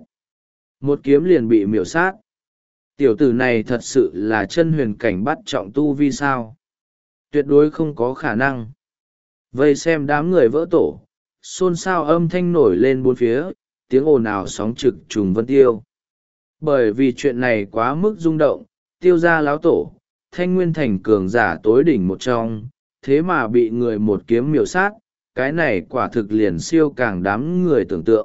Một kiếm liền bị miểu sát. Tiểu tử này thật sự là chân huyền cảnh bắt trọng tu vi sao? Tuyệt đối không có khả năng. Vây xem đám người vỡ tổ, xôn xao âm thanh nổi lên bốn phía, tiếng ồn ào sóng trực trùng vân tiêu. Bởi vì chuyện này quá mức rung động, tiêu gia láo tổ, thanh nguyên thành cường giả tối đỉnh một trong, thế mà bị người một kiếm miểu sát, cái này quả thực liền siêu càng đám người tưởng tượng.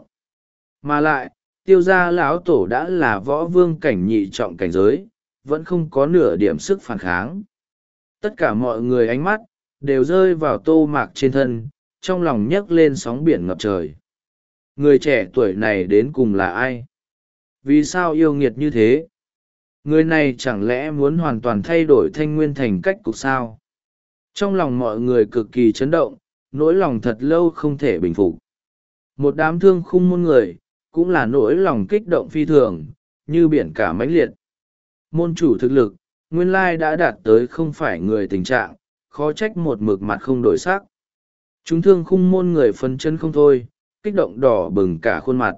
Mà lại, tiêu gia lão tổ đã là võ vương cảnh nhị trọng cảnh giới, vẫn không có nửa điểm sức phản kháng. Tất cả mọi người ánh mắt, đều rơi vào Tô Mạc trên thân, trong lòng nhấc lên sóng biển ngập trời. Người trẻ tuổi này đến cùng là ai? Vì sao yêu nghiệt như thế? Người này chẳng lẽ muốn hoàn toàn thay đổi thanh nguyên thành cách cục sao? Trong lòng mọi người cực kỳ chấn động, nỗi lòng thật lâu không thể bình phục. Một đám thương khung môn người, cũng là nỗi lòng kích động phi thường, như biển cả mãnh liệt. Môn chủ thực lực, nguyên lai đã đạt tới không phải người tình trạng, khó trách một mực mặt không đổi sắc. Chúng thương khung môn người phấn chân không thôi, kích động đỏ bừng cả khuôn mặt.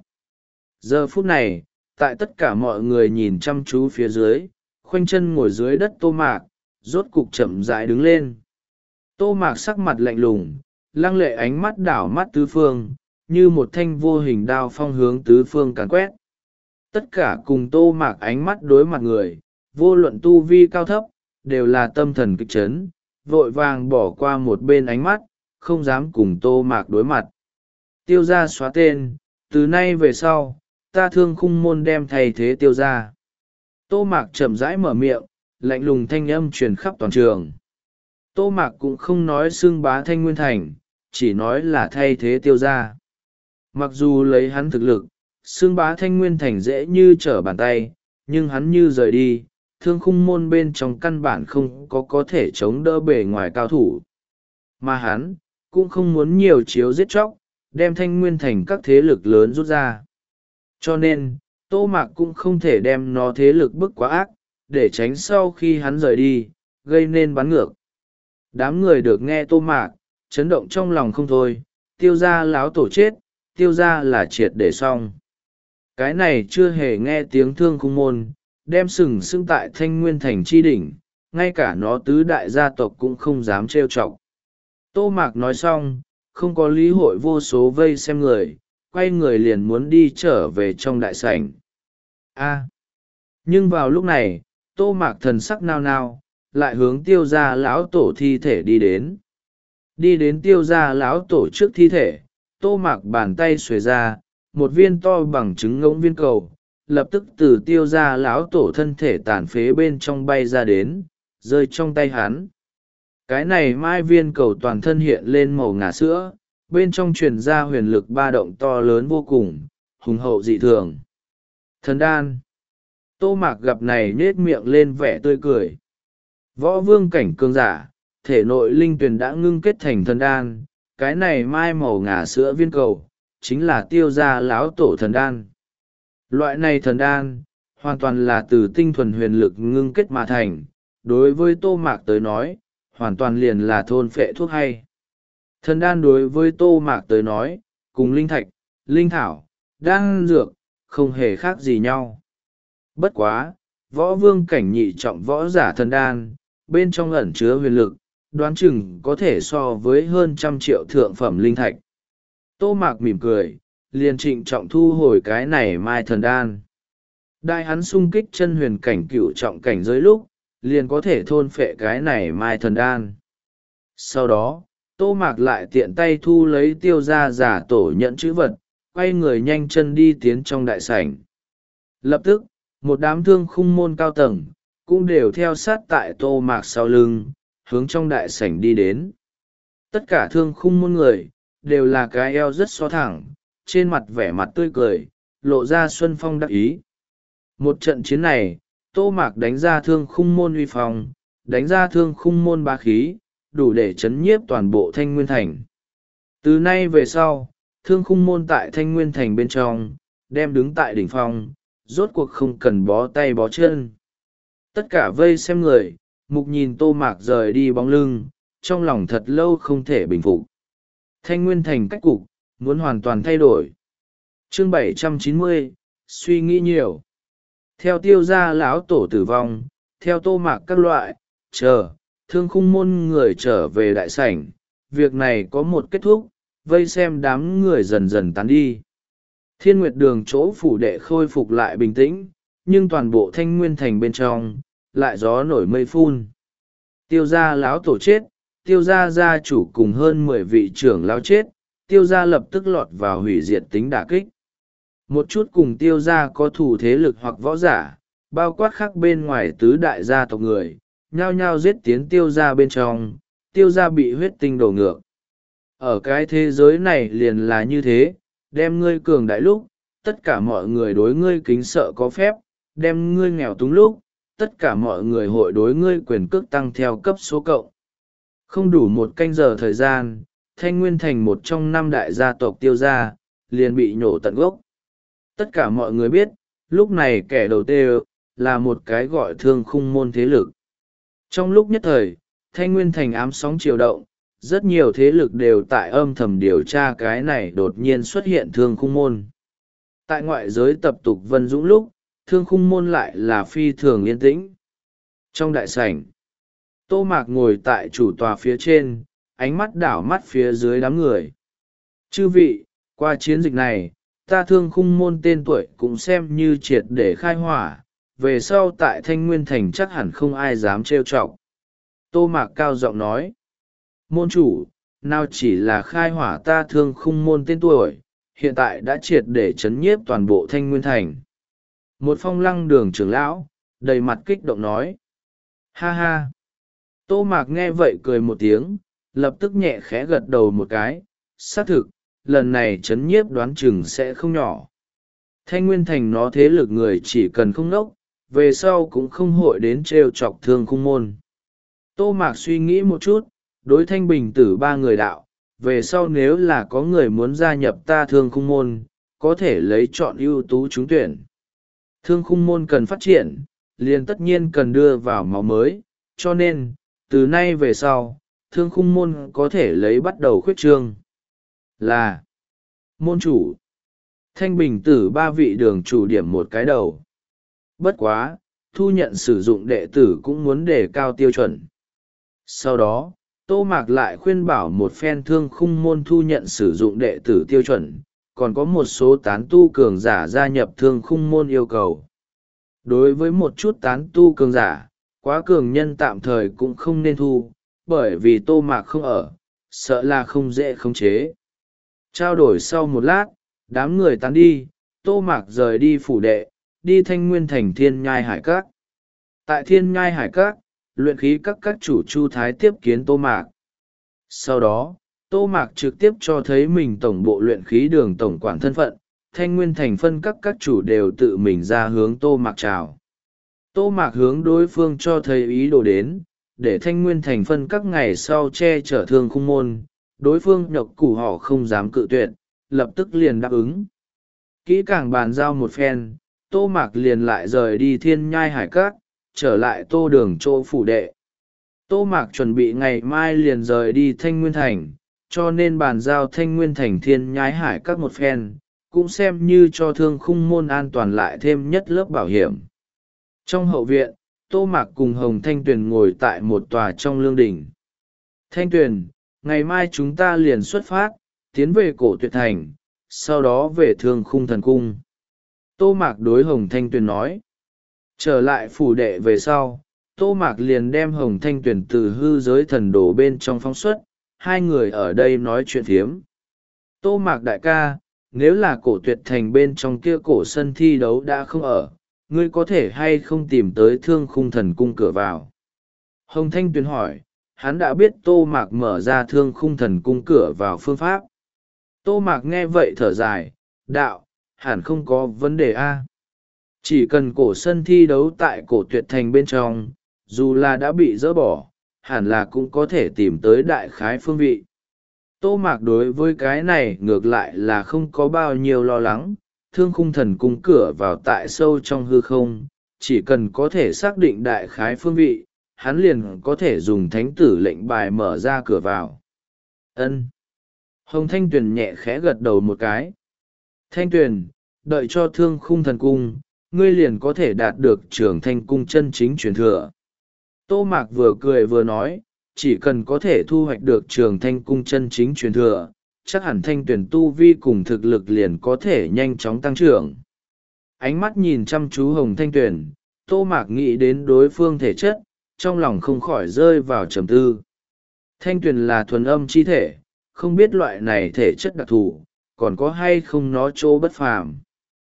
Giờ phút này, tại tất cả mọi người nhìn chăm chú phía dưới, khoanh chân ngồi dưới đất Tô Mạc, rốt cục chậm rãi đứng lên. Tô Mạc sắc mặt lạnh lùng, lăng lệ ánh mắt đảo mắt tứ phương, như một thanh vô hình đao phong hướng tứ phương càn quét. Tất cả cùng Tô Mạc ánh mắt đối mặt người, vô luận tu vi cao thấp, đều là tâm thần kịch chấn, vội vàng bỏ qua một bên ánh mắt, không dám cùng Tô Mạc đối mặt. Tiêu gia xóa tên, từ nay về sau, ta thương khung môn đem thay thế tiêu gia. Tô Mạc chậm rãi mở miệng, lạnh lùng thanh âm truyền khắp toàn trường. Tô Mạc cũng không nói xưng bá thanh nguyên thành, chỉ nói là thay thế tiêu gia. Mặc dù lấy hắn thực lực, xưng bá thanh nguyên thành dễ như trở bàn tay, nhưng hắn như rời đi, thương khung môn bên trong căn bản không có có thể chống đỡ bề ngoài cao thủ. Mà hắn, cũng không muốn nhiều chiếu giết chóc, đem thanh nguyên thành các thế lực lớn rút ra. Cho nên, Tô Mạc cũng không thể đem nó thế lực bức quá ác, để tránh sau khi hắn rời đi, gây nên bắn ngược. Đám người được nghe Tô Mạc, chấn động trong lòng không thôi, tiêu gia láo tổ chết, tiêu gia là triệt để xong. Cái này chưa hề nghe tiếng thương khung môn, đem sừng sững tại thanh nguyên thành chi đỉnh, ngay cả nó tứ đại gia tộc cũng không dám trêu chọc. Tô Mạc nói xong, không có lý hội vô số vây xem người, quay người liền muốn đi trở về trong đại sảnh. A. Nhưng vào lúc này, Tô Mạc thần sắc nao nao, lại hướng tiêu gia lão tổ thi thể đi đến. Đi đến tiêu gia lão tổ trước thi thể, Tô Mạc bàn tay xuề ra, một viên to bằng trứng ngỗng viên cầu, lập tức từ tiêu gia lão tổ thân thể tàn phế bên trong bay ra đến, rơi trong tay hắn. Cái này mai viên cầu toàn thân hiện lên màu ngà sữa, bên trong truyền ra huyền lực ba động to lớn vô cùng, hùng hậu dị thường. Thần đan. Tô Mạc gặp này nết miệng lên vẻ tươi cười. Võ vương cảnh cường giả, thể nội linh tuyền đã ngưng kết thành thần đan, cái này mai màu ngà sữa viên cầu, chính là tiêu gia lão tổ thần đan. Loại này thần đan, hoàn toàn là từ tinh thuần huyền lực ngưng kết mà thành, đối với Tô Mạc tới nói, hoàn toàn liền là thôn phệ thuốc hay. Thần đan đối với Tô Mạc tới nói, cùng linh thạch, linh thảo, đan dược, không hề khác gì nhau. Bất quá, võ vương cảnh nhị trọng võ giả thần đan, bên trong ẩn chứa huyền lực, đoán chừng có thể so với hơn trăm triệu thượng phẩm linh thạch. Tô Mạc mỉm cười, liền trịnh trọng thu hồi cái này mai thần đan. Đại hắn sung kích chân huyền cảnh cựu trọng cảnh giới lúc, liền có thể thôn phệ cái này mai thần đan. Sau đó, Tô Mạc lại tiện tay thu lấy tiêu ra giả tổ nhận chữ vật, quay người nhanh chân đi tiến trong đại sảnh. Lập tức, một đám thương khung môn cao tầng, cũng đều theo sát tại Tô Mạc sau lưng, hướng trong đại sảnh đi đến. Tất cả thương khung môn người, đều là cái eo rất xó thẳng, trên mặt vẻ mặt tươi cười, lộ ra xuân phong đắc ý. Một trận chiến này, Tô Mạc đánh ra thương khung môn uy phong, đánh ra thương khung môn bá khí, đủ để chấn nhiếp toàn bộ Thanh Nguyên Thành. Từ nay về sau, thương khung môn tại Thanh Nguyên Thành bên trong, đem đứng tại đỉnh phong, rốt cuộc không cần bó tay bó chân. Tất cả vây xem người, mục nhìn Tô Mạc rời đi bóng lưng, trong lòng thật lâu không thể bình phục. Thanh Nguyên Thành cách cục, muốn hoàn toàn thay đổi. Chương bảy trăm chín mươi, suy nghĩ nhiều. Theo tiêu gia lão tổ tử vong, theo Tô Mạc các loại, chờ, thương khung môn người trở về đại sảnh, việc này có một kết thúc, vây xem đám người dần dần tán đi. Thiên Nguyệt Đường chỗ phủ đệ khôi phục lại bình tĩnh, nhưng toàn bộ Thanh Nguyên Thành bên trong, lại gió nổi mây phun. Tiêu gia lão tổ chết, tiêu gia gia chủ cùng hơn mười vị trưởng lão chết, tiêu gia lập tức lọt vào hủy diệt tính đả kích. Một chút cùng tiêu gia có thủ thế lực hoặc võ giả, bao quát khác bên ngoài tứ đại gia tộc người, nhao nhao giết tiến tiêu gia bên trong, tiêu gia bị huyết tinh đổ ngược. Ở cái thế giới này liền là như thế, đem ngươi cường đại lúc, tất cả mọi người đối ngươi kính sợ có phép, đem ngươi nghèo túng lúc, tất cả mọi người hội đối ngươi quyền cước tăng theo cấp số cộng. Không đủ một canh giờ thời gian, Thanh Nguyên Thành một trong năm đại gia tộc tiêu gia, liền bị nhổ tận gốc. Tất cả mọi người biết, lúc này kẻ đầu tiên là một cái gọi thương khung môn thế lực. Trong lúc nhất thời, Thanh Nguyên Thành ám sóng triều động, rất nhiều thế lực đều tại âm thầm điều tra cái này đột nhiên xuất hiện thương khung môn. Tại ngoại giới tập tục Vân Dũng lúc, thương khung môn lại là phi thường yên tĩnh. Trong đại sảnh, Tô Mạc ngồi tại chủ tòa phía trên, ánh mắt đảo mắt phía dưới đám người. Chư vị, qua chiến dịch này, ta thương khung môn tên tuổi cũng xem như triệt để khai hỏa, về sau tại Thanh Nguyên Thành chắc hẳn không ai dám trêu chọc. Tô Mạc cao giọng nói, môn chủ, nào chỉ là khai hỏa ta thương khung môn tên tuổi, hiện tại đã triệt để chấn nhiếp toàn bộ Thanh Nguyên Thành. Một phong lăng đường trưởng lão, đầy mặt kích động nói, ha ha. Tô Mạc nghe vậy cười một tiếng, lập tức nhẹ khẽ gật đầu một cái, xác thực, lần này chấn nhiếp đoán chừng sẽ không nhỏ. Thanh Nguyên Thành nó thế lực người chỉ cần không nốc, về sau cũng không hội đến trêu chọc thương khung môn. Tô Mạc suy nghĩ một chút, đối Thanh Bình Tử ba người đạo, về sau nếu là có người muốn gia nhập ta thương khung môn, có thể lấy chọn ưu tú trúng tuyển. Thương khung môn cần phát triển, liền tất nhiên cần đưa vào máu mới, cho nên, từ nay về sau, thương khung môn có thể lấy bắt đầu khuyết trương. Là môn chủ. Thanh Bình Tử ba vị đường chủ điểm một cái đầu. Bất quá, thu nhận sử dụng đệ tử cũng muốn đề cao tiêu chuẩn. Sau đó, Tô Mạc lại khuyên bảo một phen thương khung môn thu nhận sử dụng đệ tử tiêu chuẩn, còn có một số tán tu cường giả gia nhập thương khung môn yêu cầu. Đối với một chút tán tu cường giả, quá cường nhân tạm thời cũng không nên thu, bởi vì Tô Mạc không ở, sợ là không dễ khống chế. Trao đổi sau một lát, đám người tán đi, Tô Mạc rời đi phủ đệ, đi Thanh Nguyên Thành Thiên Nhai Hải Các. Tại Thiên Nhai Hải Các, luyện khí các các chủ Chu Thái tiếp kiến Tô Mạc. Sau đó, Tô Mạc trực tiếp cho thấy mình tổng bộ luyện khí đường tổng quản thân phận, Thanh Nguyên Thành phân các các chủ đều tự mình ra hướng Tô Mạc chào. Tô Mạc hướng đối phương cho thấy ý đồ đến, để Thanh Nguyên Thành phân các ngày sau che chở thương khung môn, đối phương nhọc củ họ không dám cự tuyệt, lập tức liền đáp ứng. Kỹ càng bàn giao một phen, Tô Mạc liền lại rời đi Thiên Nhai Hải Các, trở lại Tô Đường chỗ phủ đệ. Tô Mạc chuẩn bị ngày mai liền rời đi Thanh Nguyên Thành, cho nên bàn giao Thanh Nguyên Thành Thiên Nhai Hải Các một phen, cũng xem như cho thương khung môn an toàn lại thêm nhất lớp bảo hiểm. Trong hậu viện, Tô Mạc cùng Hồng Thanh Tuyền ngồi tại một tòa trong lương đình. Thanh Tuyền, ngày mai chúng ta liền xuất phát, tiến về cổ tuyệt thành, sau đó về thương khung thần cung. Tô Mạc đối Hồng Thanh Tuyền nói. Trở lại phủ đệ về sau, Tô Mạc liền đem Hồng Thanh Tuyền từ hư giới thần đồ bên trong phóng xuất, hai người ở đây nói chuyện phiếm. Tô Mạc đại ca, nếu là cổ tuyệt thành bên trong kia cổ sân thi đấu đã không ở, ngươi có thể hay không tìm tới thương khung thần cung cửa vào? Hồng Thanh Tuyền hỏi, hắn đã biết Tô Mạc mở ra thương khung thần cung cửa vào phương pháp. Tô Mạc nghe vậy thở dài, đạo, hẳn không có vấn đề a. Chỉ cần cổ sân thi đấu tại cổ tuyệt thành bên trong, dù là đã bị dỡ bỏ, hẳn là cũng có thể tìm tới đại khái phương vị. Tô Mạc đối với cái này ngược lại là không có bao nhiêu lo lắng, thương khung thần cung cửa vào tại sâu trong hư không, chỉ cần có thể xác định đại khái phương vị, hắn liền có thể dùng thánh tử lệnh bài mở ra cửa vào. Ân. Hồng Thanh Tuyền nhẹ khẽ gật đầu một cái. Thanh Tuyền, đợi cho thương khung thần cung, ngươi liền có thể đạt được trường thanh cung chân chính truyền thừa. Tô Mạc vừa cười vừa nói, chỉ cần có thể thu hoạch được trường thanh cung chân chính truyền thừa, chắc hẳn Thanh Tuyền tu vi cùng thực lực liền có thể nhanh chóng tăng trưởng. Ánh mắt nhìn chăm chú Hồng Thanh Tuyền, Tô Mạc nghĩ đến đối phương thể chất, trong lòng không khỏi rơi vào trầm tư. Thanh Tuyền là thuần âm chi thể, không biết loại này thể chất đặc thù, còn có hay không nó chỗ bất phàm.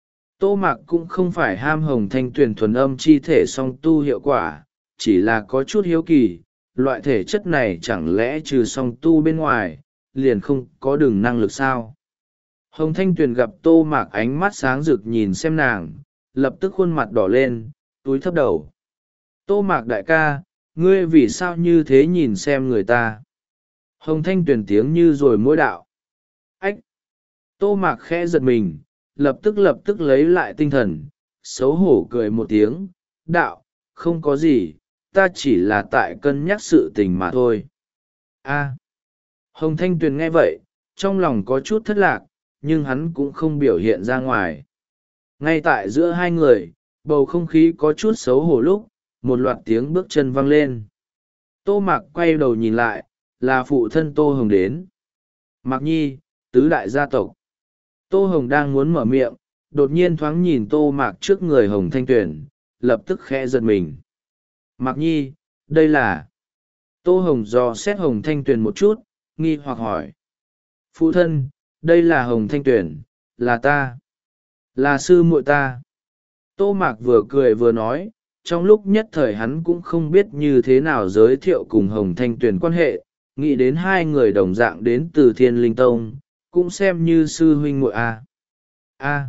Tô Mạc cũng không phải ham Hồng Thanh Tuyền thuần âm chi thể song tu hiệu quả, chỉ là có chút hiếu kỳ, loại thể chất này chẳng lẽ trừ song tu bên ngoài, liền không có đường năng lực sao? Hồng Thanh Tuyền gặp Tô Mạc ánh mắt sáng rực nhìn xem nàng, lập tức khuôn mặt đỏ lên, túi thấp đầu. Tô Mạc đại ca, ngươi vì sao như thế nhìn xem người ta? Hồng Thanh Tuyền tiếng như rồi mỗi đạo. Ách! Tô Mạc khẽ giật mình, lập tức lập tức lấy lại tinh thần, xấu hổ cười một tiếng, đạo, không có gì, ta chỉ là tại cân nhắc sự tình mà thôi. A. Hồng Thanh Tuyền nghe vậy, trong lòng có chút thất lạc, nhưng hắn cũng không biểu hiện ra ngoài. Ngay tại giữa hai người, bầu không khí có chút xấu hổ lúc, một loạt tiếng bước chân vang lên. Tô Mạc quay đầu nhìn lại, là phụ thân Tô Hồng đến. Mạc Nhi, tứ đại gia tộc. Tô Hồng đang muốn mở miệng, đột nhiên thoáng nhìn Tô Mạc trước người Hồng Thanh Tuyền, lập tức khẽ giật mình. Mạc Nhi, đây là... Tô Hồng dò xét Hồng Thanh Tuyền một chút, nghi hoặc hỏi. Phụ thân, đây là Hồng Thanh Tuyền, là ta. Là sư muội ta. Tô Mạc vừa cười vừa nói, trong lúc nhất thời hắn cũng không biết như thế nào giới thiệu cùng Hồng Thanh Tuyền quan hệ, nghĩ đến hai người đồng dạng đến từ Thiên Linh Tông, cũng xem như sư huynh muội a. A.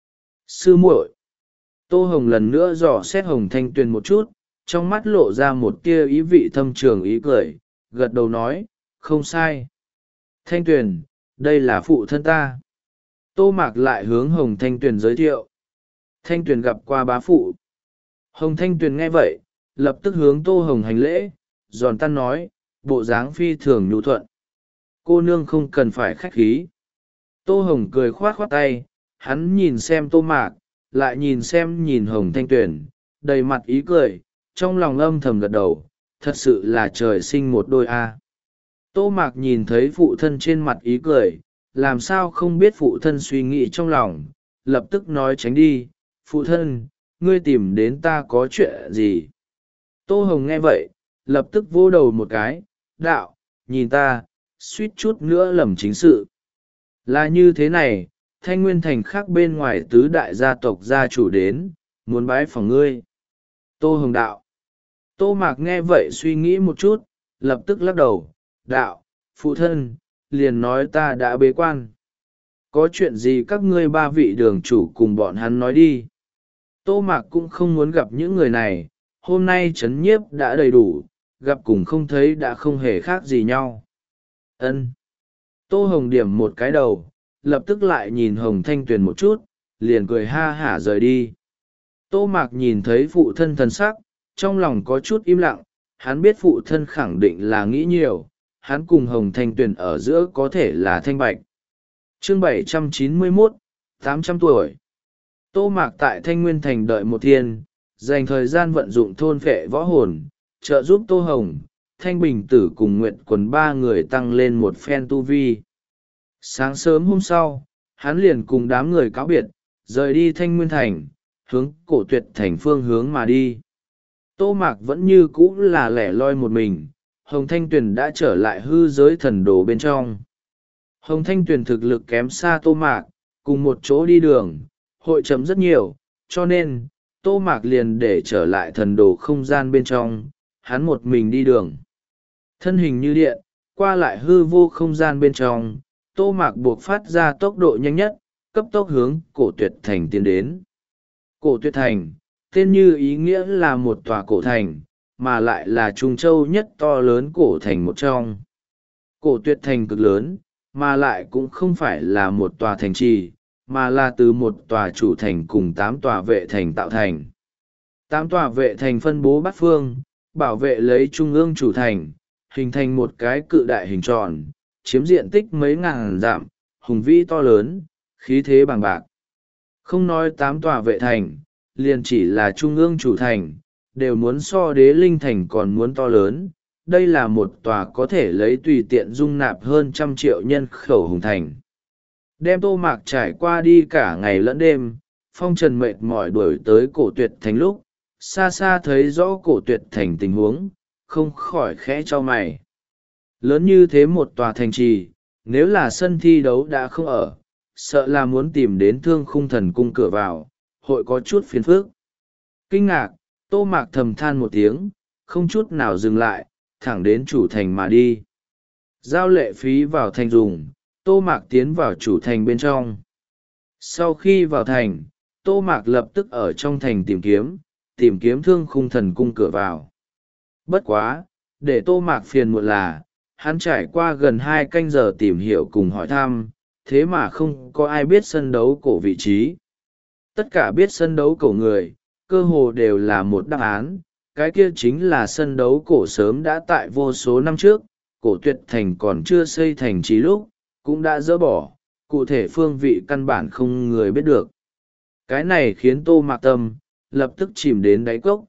Sư muội. Tô Hồng lần nữa dò xét Hồng Thanh Tuyền một chút, trong mắt lộ ra một tia ý vị thâm trường ý cười, gật đầu nói, không sai. Thanh Tuyền, đây là phụ thân ta. Tô Mạc lại hướng Hồng Thanh Tuyền giới thiệu. Thanh Tuyền gặp qua bá phụ. Hồng Thanh Tuyền nghe vậy, lập tức hướng Tô Hồng hành lễ, giòn tan nói, bộ dáng phi thường nhu thuận. Cô nương không cần phải khách khí. Tô Hồng cười khoát khoát tay, hắn nhìn xem Tô Mạc, lại nhìn xem nhìn Hồng Thanh Tuyền, đầy mặt ý cười, trong lòng âm thầm gật đầu, thật sự là trời sinh một đôi a. Tô Mạc nhìn thấy phụ thân trên mặt ý cười, làm sao không biết phụ thân suy nghĩ trong lòng, lập tức nói tránh đi, phụ thân, ngươi tìm đến ta có chuyện gì? Tô Hồng nghe vậy, lập tức vô đầu một cái, đạo, nhìn ta, suýt chút nữa lầm chính sự. Là như thế này, Thanh Nguyên Thành khác bên ngoài tứ đại gia tộc gia chủ đến, muốn bái phỏng ngươi. Tô Hồng đạo. Tô Mạc nghe vậy suy nghĩ một chút, lập tức lắc đầu, đạo, phụ thân, liền nói ta đã bế quan. Có chuyện gì các ngươi ba vị đường chủ cùng bọn hắn nói đi. Tô Mạc cũng không muốn gặp những người này, hôm nay trấn nhiếp đã đầy đủ, gặp cùng không thấy đã không hề khác gì nhau. Ân. Tô Hồng điểm một cái đầu, lập tức lại nhìn Hồng Thanh Tuyền một chút, liền cười ha hả rời đi. Tô Mạc nhìn thấy phụ thân thần sắc, trong lòng có chút im lặng, hắn biết phụ thân khẳng định là nghĩ nhiều, hắn cùng Hồng Thanh Tuyền ở giữa có thể là thanh bạch. Chương bảy trăm chín mươi mốt, tám trăm tuổi. Tô Mạc tại Thanh Nguyên Thành đợi một thiên, dành thời gian vận dụng thôn phệ võ hồn, trợ giúp Tô Hồng, Thanh Bình Tử cùng Nguyệt Quần ba người tăng lên một phen tu vi. Sáng sớm hôm sau, hắn liền cùng đám người cáo biệt, rời đi Thanh Nguyên Thành, hướng Cổ Tuyệt Thành phương hướng mà đi. Tô Mạc vẫn như cũ là lẻ loi một mình, Hồng Thanh Tuyền đã trở lại hư giới thần đồ bên trong. Hồng Thanh Tuyền thực lực kém xa Tô Mạc, cùng một chỗ đi đường, hội chấm rất nhiều, cho nên, Tô Mạc liền để trở lại thần đồ không gian bên trong, hắn một mình đi đường. Thân hình như điện, qua lại hư vô không gian bên trong, Tô Mạc buộc phát ra tốc độ nhanh nhất, cấp tốc hướng Cổ Tuyệt Thành tiến đến. Cổ Tuyệt Thành, tên như ý nghĩa là một tòa cổ thành, mà lại là Trung Châu nhất to lớn cổ thành một trong. Cổ Tuyệt Thành cực lớn, mà lại cũng không phải là một tòa thành trì, mà là từ một tòa chủ thành cùng tám tòa vệ thành tạo thành. Tám tòa vệ thành phân bố bát phương, bảo vệ lấy trung ương chủ thành, hình thành một cái cự đại hình tròn, chiếm diện tích mấy ngàn dặm, hùng vĩ to lớn, khí thế bằng bạc. Không nói tám tòa vệ thành, liền chỉ là trung ương chủ thành, đều muốn so đế linh thành còn muốn to lớn. Đây là một tòa có thể lấy tùy tiện dung nạp hơn trăm triệu nhân khẩu hùng thành. Đem Tô Mạc trải qua đi cả ngày lẫn đêm, phong trần mệt mỏi đuổi tới Cổ Tuyệt Thành lúc, xa xa thấy rõ Cổ Tuyệt Thành tình huống, không khỏi khẽ cho mày. Lớn như thế một tòa thành trì, nếu là sân thi đấu đã không ở, sợ là muốn tìm đến Thương Khung Thần Cung cửa vào, hội có chút phiền phức. Kinh ngạc, Tô Mạc thầm than một tiếng, không chút nào dừng lại, thẳng đến chủ thành mà đi. Giao lệ phí vào thành dùng, Tô Mạc tiến vào chủ thành bên trong. Sau khi vào thành, Tô Mạc lập tức ở trong thành tìm kiếm, tìm kiếm Thương Khung Thần Cung cửa vào. Bất quá, để Tô Mạc phiền muộn là, hắn trải qua gần hai canh giờ tìm hiểu cùng hỏi thăm, thế mà không có ai biết sân đấu cổ vị trí. Tất cả biết sân đấu cổ người, cơ hồ đều là một đáp án, cái kia chính là sân đấu cổ sớm đã tại vô số năm trước, Cổ Tuyệt Thành còn chưa xây thành trì lúc, cũng đã dỡ bỏ, cụ thể phương vị căn bản không người biết được. Cái này khiến Tô Mạc tâm, lập tức chìm đến đáy cốc.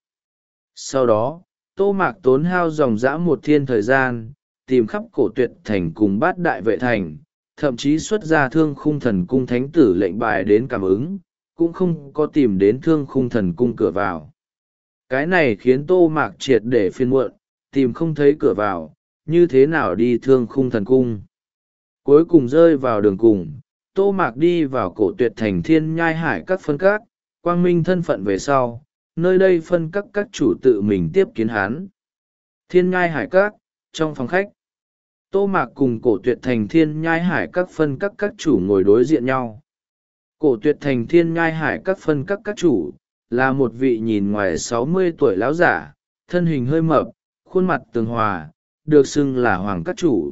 Sau đó, Tô Mạc tốn hao dòng dã một thiên thời gian, tìm khắp Cổ Tuyệt Thành cùng bát đại vệ thành, thậm chí xuất ra Thương Khung Thần Cung thánh tử lệnh bài đến cảm ứng, cũng không có tìm đến Thương Khung Thần Cung cửa vào. Cái này khiến Tô Mạc triệt để phiền muộn, tìm không thấy cửa vào, như thế nào đi Thương Khung Thần Cung. Cuối cùng rơi vào đường cùng, Tô Mạc đi vào Cổ Tuyệt Thành Thiên Nhai Hải các phân các, quang minh thân phận về sau, nơi đây phân các các chủ tự mình tiếp kiến hắn. Thiên Nhai Hải các, trong phòng khách, Tô Mạc cùng Cổ Tuyệt Thành Thiên Nhai Hải các phân các các chủ ngồi đối diện nhau. Cổ Tuyệt Thành Thiên Nhai Hải các phân các các chủ, là một vị nhìn ngoài sáu mươi tuổi lão giả, thân hình hơi mập, khuôn mặt tường hòa, được xưng là Hoàng các chủ.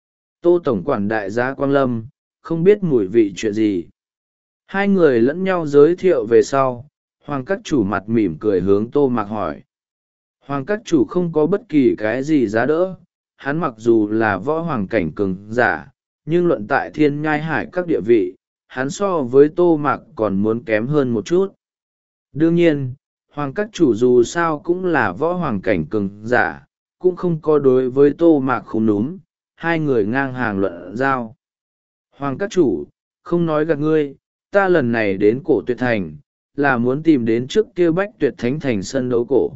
Tô Tổng quản đại gia Quang Lâm, không biết mùi vị chuyện gì. Hai người lẫn nhau giới thiệu về sau, Hoàng các chủ mặt mỉm cười hướng Tô Mạc hỏi. Hoàng các chủ không có bất kỳ cái gì giá đỡ, hắn mặc dù là võ hoàng cảnh cường giả, nhưng luận tại Thiên Nhai Hải các địa vị, hắn so với Tô Mạc còn muốn kém hơn một chút. Đương nhiên, Hoàng các chủ dù sao cũng là võ hoàng cảnh cường giả, cũng không có đối với Tô Mạc không núm, hai người ngang hàng luận giao. Hoàng các chủ, không nói gạt ngươi, ta lần này đến Cổ Tuyệt Thành, là muốn tìm đến trước kia Bách Tuyệt Thánh Thành sân đấu cổ.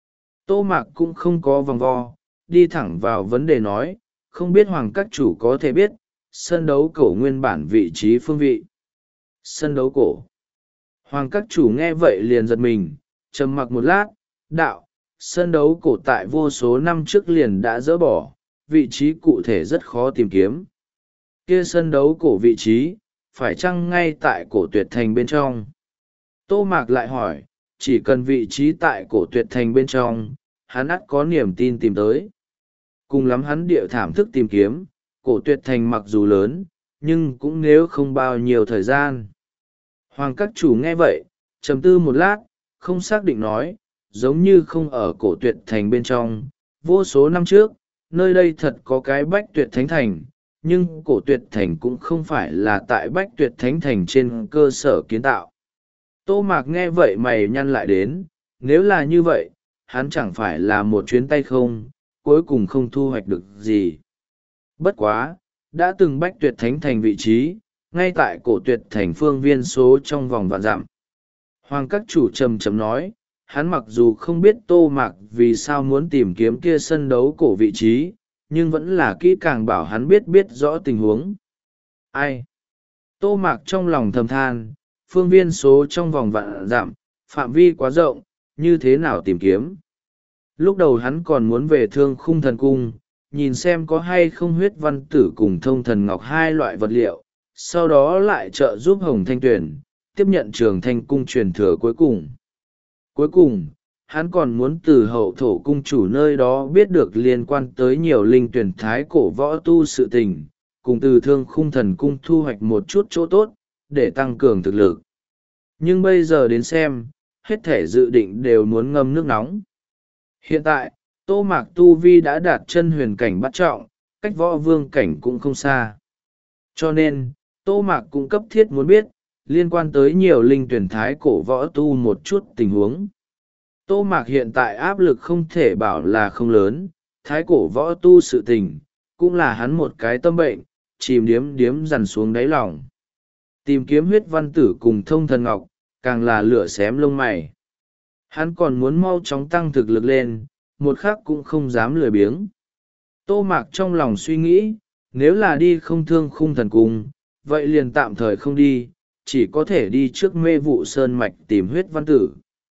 Tô Mạc cũng không có vòng vo, đi thẳng vào vấn đề nói, không biết Hoàng các chủ có thể biết, sân đấu cổ nguyên bản vị trí phương vị. Sân đấu cổ. Hoàng các chủ nghe vậy liền giật mình, trầm mặc một lát, đạo, sân đấu cổ tại vô số năm trước liền đã dỡ bỏ, vị trí cụ thể rất khó tìm kiếm. Kia sân đấu cổ vị trí, phải chăng ngay tại Cổ Tuyệt Thành bên trong? Tô Mạc lại hỏi, chỉ cần vị trí tại Cổ Tuyệt Thành bên trong, hắn ắt có niềm tin tìm tới. Cùng lắm hắn địa thảm thức tìm kiếm, Cổ Tuyệt Thành mặc dù lớn, nhưng cũng nếu không bao nhiêu thời gian. Hoàng các chủ nghe vậy, trầm tư một lát, không xác định nói, giống như không ở Cổ Tuyệt Thành bên trong. Vô số năm trước, nơi đây thật có cái Bách Tuyệt Thánh Thành, nhưng Cổ Tuyệt Thành cũng không phải là tại Bách Tuyệt Thánh Thành trên cơ sở kiến tạo. Tô Mạc nghe vậy mày nhăn lại đến, nếu là như vậy, hắn chẳng phải là một chuyến tay không, cuối cùng không thu hoạch được gì. Bất quá, đã từng Bách Tuyệt Thánh Thành vị trí, ngay tại cổ tuyệt thành phương viên số trong vòng vạn dặm. Hoàng các chủ trầm trầm nói, hắn mặc dù không biết Tô Mạc vì sao muốn tìm kiếm kia sân đấu cổ vị trí, nhưng vẫn là kỹ càng bảo hắn biết biết rõ tình huống. Ai? Tô Mạc trong lòng thầm than, phương viên số trong vòng vạn dặm, phạm vi quá rộng, như thế nào tìm kiếm? Lúc đầu hắn còn muốn về Thương Khung Thần Cung, nhìn xem có hay không huyết văn tử cùng thông thần ngọc hai loại vật liệu, sau đó lại trợ giúp Hồng Thanh Tuyền tiếp nhận Trường Thanh Cung truyền thừa cuối cùng. Cuối cùng, hắn còn muốn từ hậu thổ cung chủ nơi đó biết được liên quan tới nhiều linh tuyển thái cổ võ tu sự tình, cùng từ Thương Khung Thần Cung thu hoạch một chút chỗ tốt, để tăng cường thực lực. Nhưng bây giờ đến xem, hết thể dự định đều muốn ngâm nước nóng. Hiện tại, Tô Mạc tu vi đã đạt chân huyền cảnh bắt trọng, cách võ vương cảnh cũng không xa. Cho nên, Tô Mạc cũng cấp thiết muốn biết, liên quan tới nhiều linh tuyển thái cổ võ tu một chút tình huống. Tô Mạc hiện tại áp lực không thể bảo là không lớn, thái cổ võ tu sự tình, cũng là hắn một cái tâm bệnh, chìm điếm điếm dằn xuống đáy lòng. Tìm kiếm huyết văn tử cùng thông thần ngọc, càng là lửa xém lông mày. Hắn còn muốn mau chóng tăng thực lực lên, một khắc cũng không dám lười biếng. Tô Mạc trong lòng suy nghĩ, nếu là đi không Thương Khung Thần Cung, vậy liền tạm thời không đi, chỉ có thể đi trước Mê Vụ Sơn Mạch tìm huyết văn tử.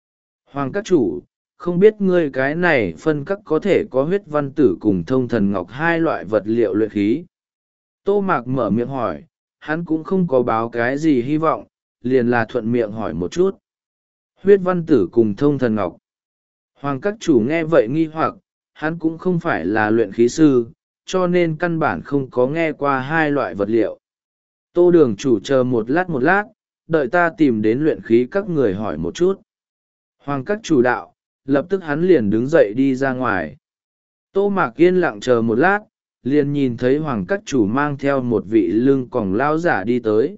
Hoàng các chủ, không biết ngươi cái này phân các có thể có huyết văn tử cùng thông thần ngọc hai loại vật liệu luyện khí. Tô Mạc mở miệng hỏi, hắn cũng không có báo cái gì hy vọng, liền là thuận miệng hỏi một chút. Huyết văn tử cùng thông thần ngọc. Hoàng các chủ nghe vậy nghi hoặc, hắn cũng không phải là luyện khí sư, cho nên căn bản không có nghe qua hai loại vật liệu. Tô đường chủ chờ một lát một lát, đợi ta tìm đến luyện khí các người hỏi một chút. Hoàng các chủ đạo, lập tức hắn liền đứng dậy đi ra ngoài. Tô Mạc yên lặng chờ một lát, liền nhìn thấy hoàng các chủ mang theo một vị lưng còng lão giả đi tới.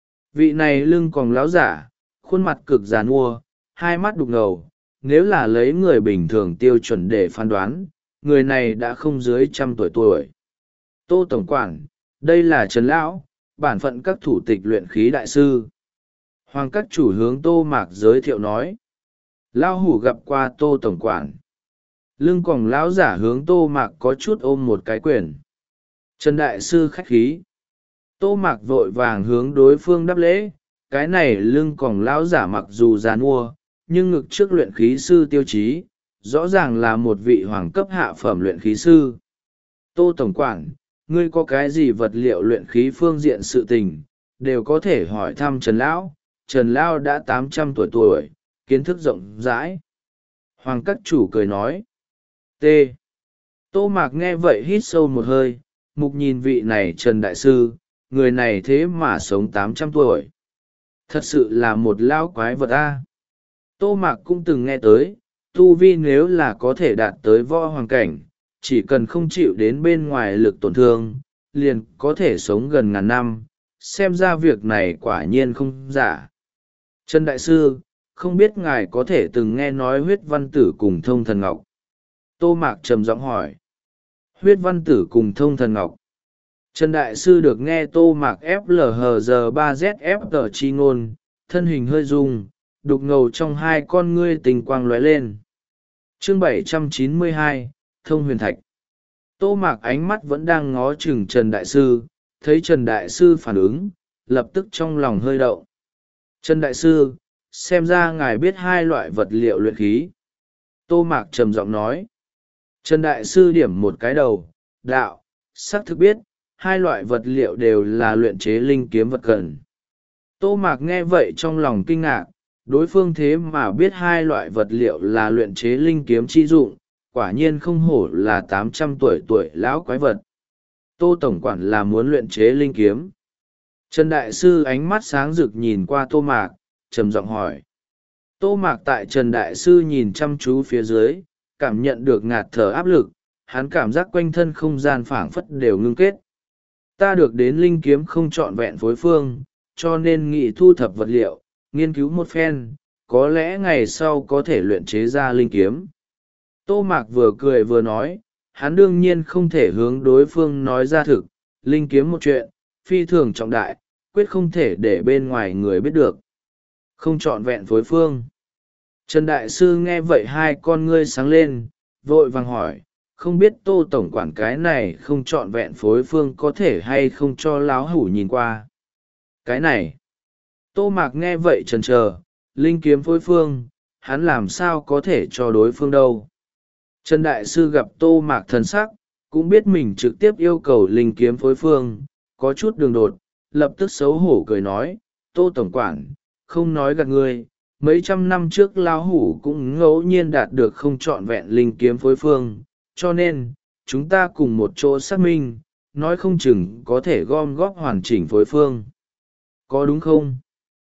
Vị này lưng còng lão giả, khuôn mặt cực giàn mua, hai mắt đục ngầu, nếu là lấy người bình thường tiêu chuẩn để phán đoán, người này đã không dưới trăm tuổi tuổi. Tô tổng quản, đây là Trần Lão, bản phận các thủ tịch luyện khí đại sư. Hoàng các chủ hướng Tô Mạc giới thiệu nói. Lão hủ gặp qua Tô tổng quản. Lưng còng lão giả hướng Tô Mạc có chút ôm một cái quyền. Trần đại sư khách khí. Tô Mạc vội vàng hướng đối phương đáp lễ. Cái này lưng còng lão giả mặc dù giàn mua, nhưng ngực trước luyện khí sư tiêu chí, rõ ràng là một vị hoàng cấp hạ phẩm luyện khí sư. Tô tổng quản, ngươi có cái gì vật liệu luyện khí phương diện sự tình, đều có thể hỏi thăm Trần Lão. Trần Lão đã tám trăm tuổi tuổi, kiến thức rộng rãi. Hoàng các chủ cười nói. T. Tô Mạc nghe vậy hít sâu một hơi, mục nhìn vị này Trần Đại Sư, người này thế mà sống tám trăm tuổi. Thật sự là một lão quái vật a. Tô Mạc cũng từng nghe tới, tu vi nếu là có thể đạt tới võ hoàng cảnh, chỉ cần không chịu đến bên ngoài lực tổn thương, liền có thể sống gần ngàn năm, xem ra việc này quả nhiên không giả. Trần Đại Sư, không biết ngài có thể từng nghe nói huyết văn tử cùng thông thần ngọc? Tô Mạc trầm giọng hỏi. Huyết văn tử cùng thông thần ngọc. Trần Đại Sư được nghe Tô Mạc ép lờ hờ giờ ba Z F tờ chi ngôn, thân hình hơi rung, đục ngầu trong hai con ngươi tình quang lóe lên. Chương bảy trăm chín mươi hai, Thông Huyền Thạch. Tô Mạc ánh mắt vẫn đang ngó chừng Trần Đại Sư, thấy Trần Đại Sư phản ứng, lập tức trong lòng hơi động. Trần Đại Sư, xem ra ngài biết hai loại vật liệu luyện khí. Tô Mạc trầm giọng nói. Trần Đại Sư điểm một cái đầu, đạo, xác thực biết, hai loại vật liệu đều là luyện chế linh kiếm vật cần. Tô Mạc nghe vậy trong lòng kinh ngạc, đối phương thế mà biết hai loại vật liệu là luyện chế linh kiếm chi dụng, quả nhiên không hổ là tám trăm tuổi tuổi lão quái vật. Tô tổng quản là muốn luyện chế linh kiếm. Trần Đại Sư ánh mắt sáng rực nhìn qua Tô Mạc, trầm giọng hỏi. Tô Mạc tại Trần Đại Sư nhìn chăm chú phía dưới, cảm nhận được ngạt thở áp lực, hắn cảm giác quanh thân không gian phảng phất đều ngưng kết. Ta được đến linh kiếm không trọn vẹn phối phương, cho nên nghị thu thập vật liệu, nghiên cứu một phen, có lẽ ngày sau có thể luyện chế ra linh kiếm. Tô Mạc vừa cười vừa nói, hắn đương nhiên không thể hướng đối phương nói ra thực, linh kiếm một chuyện, phi thường trọng đại, quyết không thể để bên ngoài người biết được. Không trọn vẹn phối phương. Trần Đại Sư nghe vậy hai con ngươi sáng lên, vội vàng hỏi, không biết Tô tổng quản cái này không trọn vẹn phối phương có thể hay không cho láo hủ nhìn qua. Cái này. Tô Mạc nghe vậy chần chờ, linh kiếm phối phương, hắn làm sao có thể cho đối phương đâu. Trần Đại Sư gặp Tô Mạc thần sắc, cũng biết mình trực tiếp yêu cầu linh kiếm phối phương, có chút đường đột, lập tức xấu hổ cười nói, Tô tổng quản, không nói gạt ngươi, mấy trăm năm trước lão hủ cũng ngẫu nhiên đạt được không trọn vẹn linh kiếm phối phương, cho nên, chúng ta cùng một chỗ xác minh, nói không chừng có thể gom góp hoàn chỉnh phối phương. Có đúng không?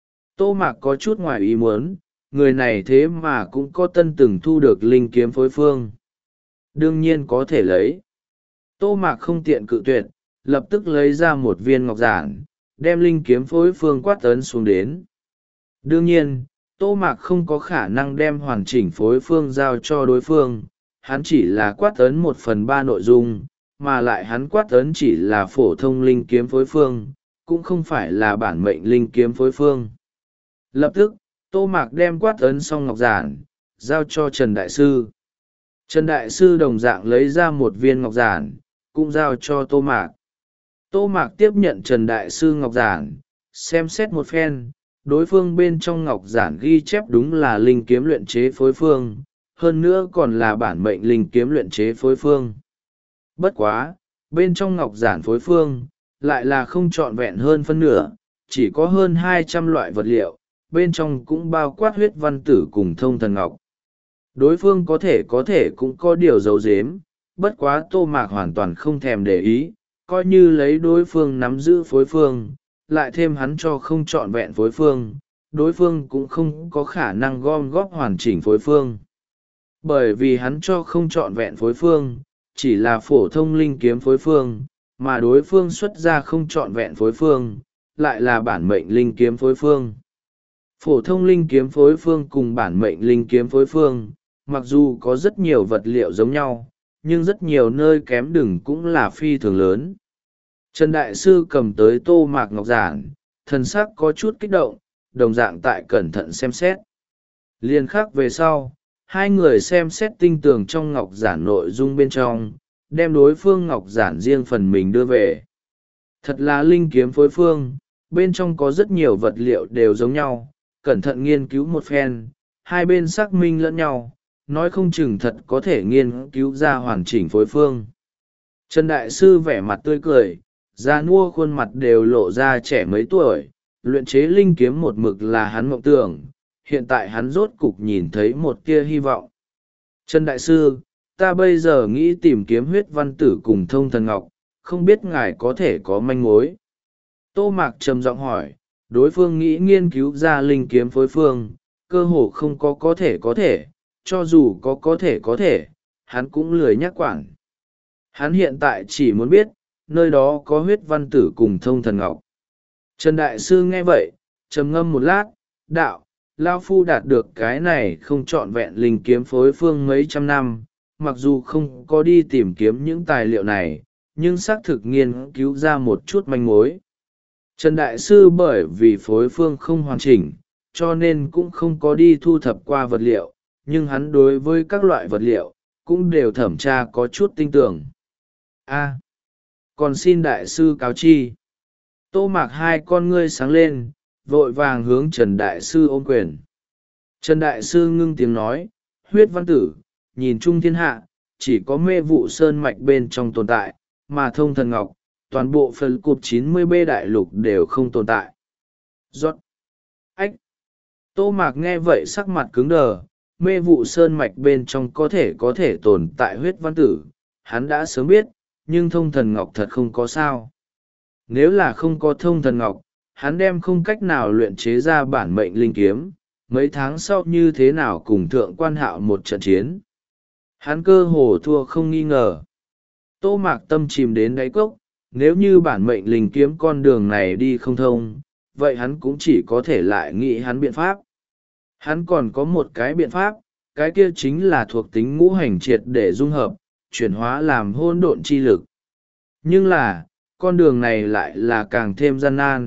Tô Mạc có chút ngoài ý muốn, người này thế mà cũng có tân từng thu được linh kiếm phối phương. Đương nhiên có thể lấy. Tô Mạc không tiện cự tuyệt, lập tức lấy ra một viên ngọc giản, đem linh kiếm phối phương quát ấn xuống đến. Đương nhiên, Tô Mạc không có khả năng đem hoàn chỉnh phối phương giao cho đối phương, hắn chỉ là quát ấn một phần ba nội dung, mà lại hắn quát ấn chỉ là phổ thông linh kiếm phối phương, cũng không phải là bản mệnh linh kiếm phối phương. Lập tức, Tô Mạc đem quát ấn xong ngọc giản, giao cho Trần Đại Sư. Trần Đại Sư đồng dạng lấy ra một viên ngọc giản, cũng giao cho Tô Mạc. Tô Mạc tiếp nhận Trần Đại Sư ngọc giản, xem xét một phen, đối phương bên trong ngọc giản ghi chép đúng là linh kiếm luyện chế phối phương, hơn nữa còn là bản mệnh linh kiếm luyện chế phối phương. Bất quá, bên trong ngọc giản phối phương, lại là không trọn vẹn hơn phân nửa, chỉ có hơn hai trăm loại vật liệu, bên trong cũng bao quát huyết văn tử cùng thông thần ngọc. Đối phương có thể có thể cũng có điều giấu giếm, bất quá Tô Mạc hoàn toàn không thèm để ý, coi như lấy đối phương nắm giữ phối phương, lại thêm hắn cho không trọn vẹn phối phương, đối phương cũng không có khả năng gom góp hoàn chỉnh phối phương. Bởi vì hắn cho không trọn vẹn phối phương, chỉ là phổ thông linh kiếm phối phương, mà đối phương xuất ra không trọn vẹn phối phương, lại là bản mệnh linh kiếm phối phương. Phổ thông linh kiếm phối phương cùng bản mệnh linh kiếm phối phương, mặc dù có rất nhiều vật liệu giống nhau, nhưng rất nhiều nơi kém đừng cũng là phi thường lớn. Trần Đại Sư cầm tới Tô Mạc ngọc giản, thần sắc có chút kích động, đồng dạng tại cẩn thận xem xét. Liên khắc về sau, hai người xem xét tinh tường trong ngọc giản nội dung bên trong, đem đối phương ngọc giản riêng phần mình đưa về. Thật là linh kiếm phối phương, bên trong có rất nhiều vật liệu đều giống nhau, cẩn thận nghiên cứu một phen, hai bên xác minh lẫn nhau, nói không chừng thật có thể nghiên cứu ra hoàn chỉnh phối phương. Trần Đại Sư vẻ mặt tươi cười, da nua khuôn mặt đều lộ ra trẻ mấy tuổi, luyện chế linh kiếm một mực là hắn mộng tưởng, hiện tại hắn rốt cục nhìn thấy một tia hy vọng. Trần Đại Sư, ta bây giờ nghĩ tìm kiếm huyết văn tử cùng thông thần ngọc, không biết ngài có thể có manh mối. Tô Mạc trầm giọng hỏi, đối phương nghĩ nghiên cứu ra linh kiếm phối phương, cơ hồ không có có thể có thể, cho dù có có thể có thể, hắn cũng lười nhắc quản. Hắn hiện tại chỉ muốn biết, nơi đó có huyết văn tử cùng thông thần ngọc. Trần Đại Sư nghe vậy, trầm ngâm một lát, đạo, Lao Phu đạt được cái này không trọn vẹn linh kiếm phối phương mấy trăm năm, mặc dù không có đi tìm kiếm những tài liệu này, nhưng xác thực nghiên cứu ra một chút manh mối. Trần Đại Sư bởi vì phối phương không hoàn chỉnh, cho nên cũng không có đi thu thập qua vật liệu, nhưng hắn đối với các loại vật liệu, cũng đều thẩm tra có chút tin tưởng. A, còn xin Đại Sư cáo chi. Tô Mạc hai con ngươi sáng lên, vội vàng hướng Trần Đại Sư ôm quyền. Trần Đại Sư ngưng tiếng nói, huyết văn tử, nhìn chung thiên hạ, chỉ có mê vụ sơn mạch bên trong tồn tại, mà thông thần ngọc, toàn bộ phần cụp chín mươi B đại lục đều không tồn tại. Giọt. Ách. Tô Mạc nghe vậy sắc mặt cứng đờ, mê vụ sơn mạch bên trong có thể có thể tồn tại huyết văn tử, hắn đã sớm biết, nhưng thông thần ngọc thật không có sao. Nếu là không có thông thần ngọc, hắn đem không cách nào luyện chế ra bản mệnh linh kiếm, mấy tháng sau như thế nào cùng thượng quan hạo một trận chiến. Hắn cơ hồ thua không nghi ngờ. Tô Mạc tâm chìm đến đáy cốc, nếu như bản mệnh linh kiếm con đường này đi không thông, vậy hắn cũng chỉ có thể lại nghĩ hắn biện pháp. Hắn còn có một cái biện pháp, cái kia chính là thuộc tính ngũ hành triệt để dung hợp, chuyển hóa làm hỗn độn chi lực. Nhưng là, con đường này lại là càng thêm gian nan,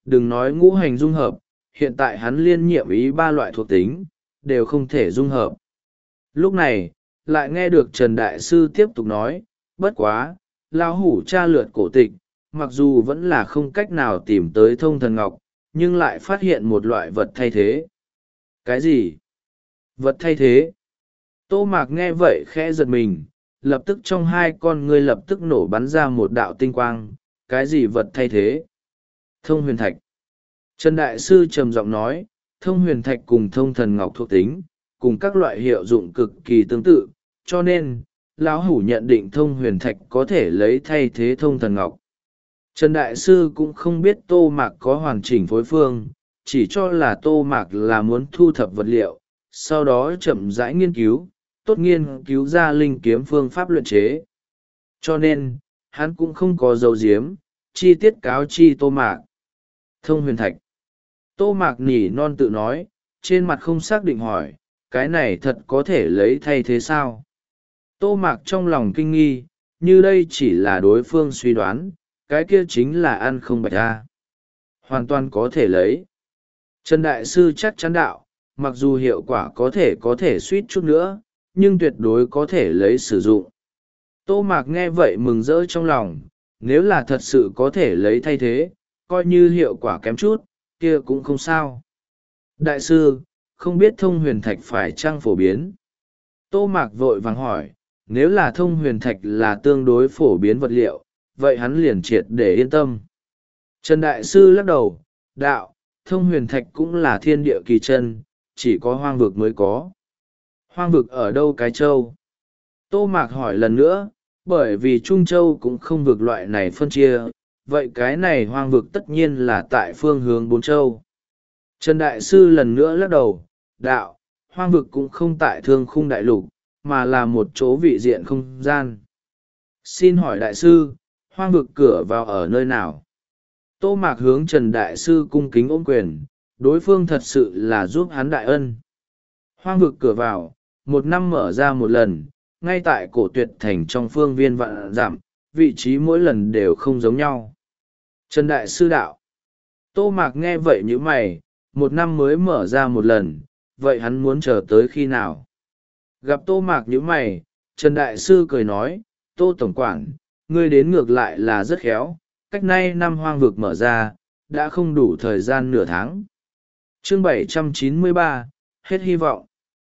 đừng nói ngũ hành dung hợp, hiện tại hắn liên nhiệm ý ba loại thuộc tính, đều không thể dung hợp. Lúc này, lại nghe được Trần Đại Sư tiếp tục nói, bất quá, lão hủ tra lượt cổ tịch, mặc dù vẫn là không cách nào tìm tới thông thần ngọc, nhưng lại phát hiện một loại vật thay thế. Cái gì? Vật thay thế? Tô Mạc nghe vậy khẽ giật mình, lập tức trong hai con ngươi lập tức nổ bắn ra một đạo tinh quang. Cái gì vật thay thế? Thông huyền thạch. Trần Đại Sư trầm giọng nói, thông huyền thạch cùng thông thần ngọc thuộc tính, cùng các loại hiệu dụng cực kỳ tương tự, cho nên, lão hủ nhận định thông huyền thạch có thể lấy thay thế thông thần ngọc. Trần Đại Sư cũng không biết Tô Mạc có hoàn chỉnh phối phương, chỉ cho là Tô Mạc là muốn thu thập vật liệu, sau đó chậm rãi nghiên cứu, tốt nghiên cứu ra linh kiếm phương pháp luyện chế. Cho nên, hắn cũng không có dấu diếm, chi tiết cáo chi Tô Mạc. Thông huyền thạch. Tô Mạc nỉ non tự nói, trên mặt không xác định hỏi, cái này thật có thể lấy thay thế sao? Tô Mạc trong lòng kinh nghi, như đây chỉ là đối phương suy đoán, cái kia chính là ăn không bạch ra. Hoàn toàn có thể lấy. Trần Đại Sư chắc chắn đạo, mặc dù hiệu quả có thể có thể suýt chút nữa, nhưng tuyệt đối có thể lấy sử dụng. Tô Mạc nghe vậy mừng rỡ trong lòng, nếu là thật sự có thể lấy thay thế, coi như hiệu quả kém chút, kia cũng không sao. Đại sư, không biết thông huyền thạch phải chăng phổ biến? Tô Mạc vội vàng hỏi, nếu là thông huyền thạch là tương đối phổ biến vật liệu, vậy hắn liền triệt để yên tâm. Trần Đại Sư lắc đầu, đạo, thông huyền thạch cũng là thiên địa kỳ chân, chỉ có hoang vực mới có. Hoang vực ở đâu cái châu? Tô Mạc hỏi lần nữa, bởi vì Trung Châu cũng không vực loại này phân chia, vậy cái này hoang vực tất nhiên là tại phương hướng bốn châu. Trần Đại Sư lần nữa lắc đầu, đạo, hoang vực cũng không tại thương khung đại lục, mà là một chỗ vị diện không gian. Xin hỏi Đại Sư, hoang vực cửa vào ở nơi nào? Tô Mạc hướng Trần Đại Sư cung kính ôm quyền, đối phương thật sự là giúp hắn đại ân. Hoang vực cửa vào, một năm mở ra một lần, ngay tại cổ tuyệt thành trong phương viên vạn dặm, vị trí mỗi lần đều không giống nhau. Trần Đại Sư đạo. Tô Mạc nghe vậy như mày, một năm mới mở ra một lần, vậy hắn muốn chờ tới khi nào? Gặp Tô Mạc như mày, Trần Đại Sư cười nói, Tô Tổng Quản, ngươi đến ngược lại là rất khéo, cách nay năm hoang vực mở ra, đã không đủ thời gian nửa tháng. Chương bảy trăm chín mươi ba, hết hy vọng.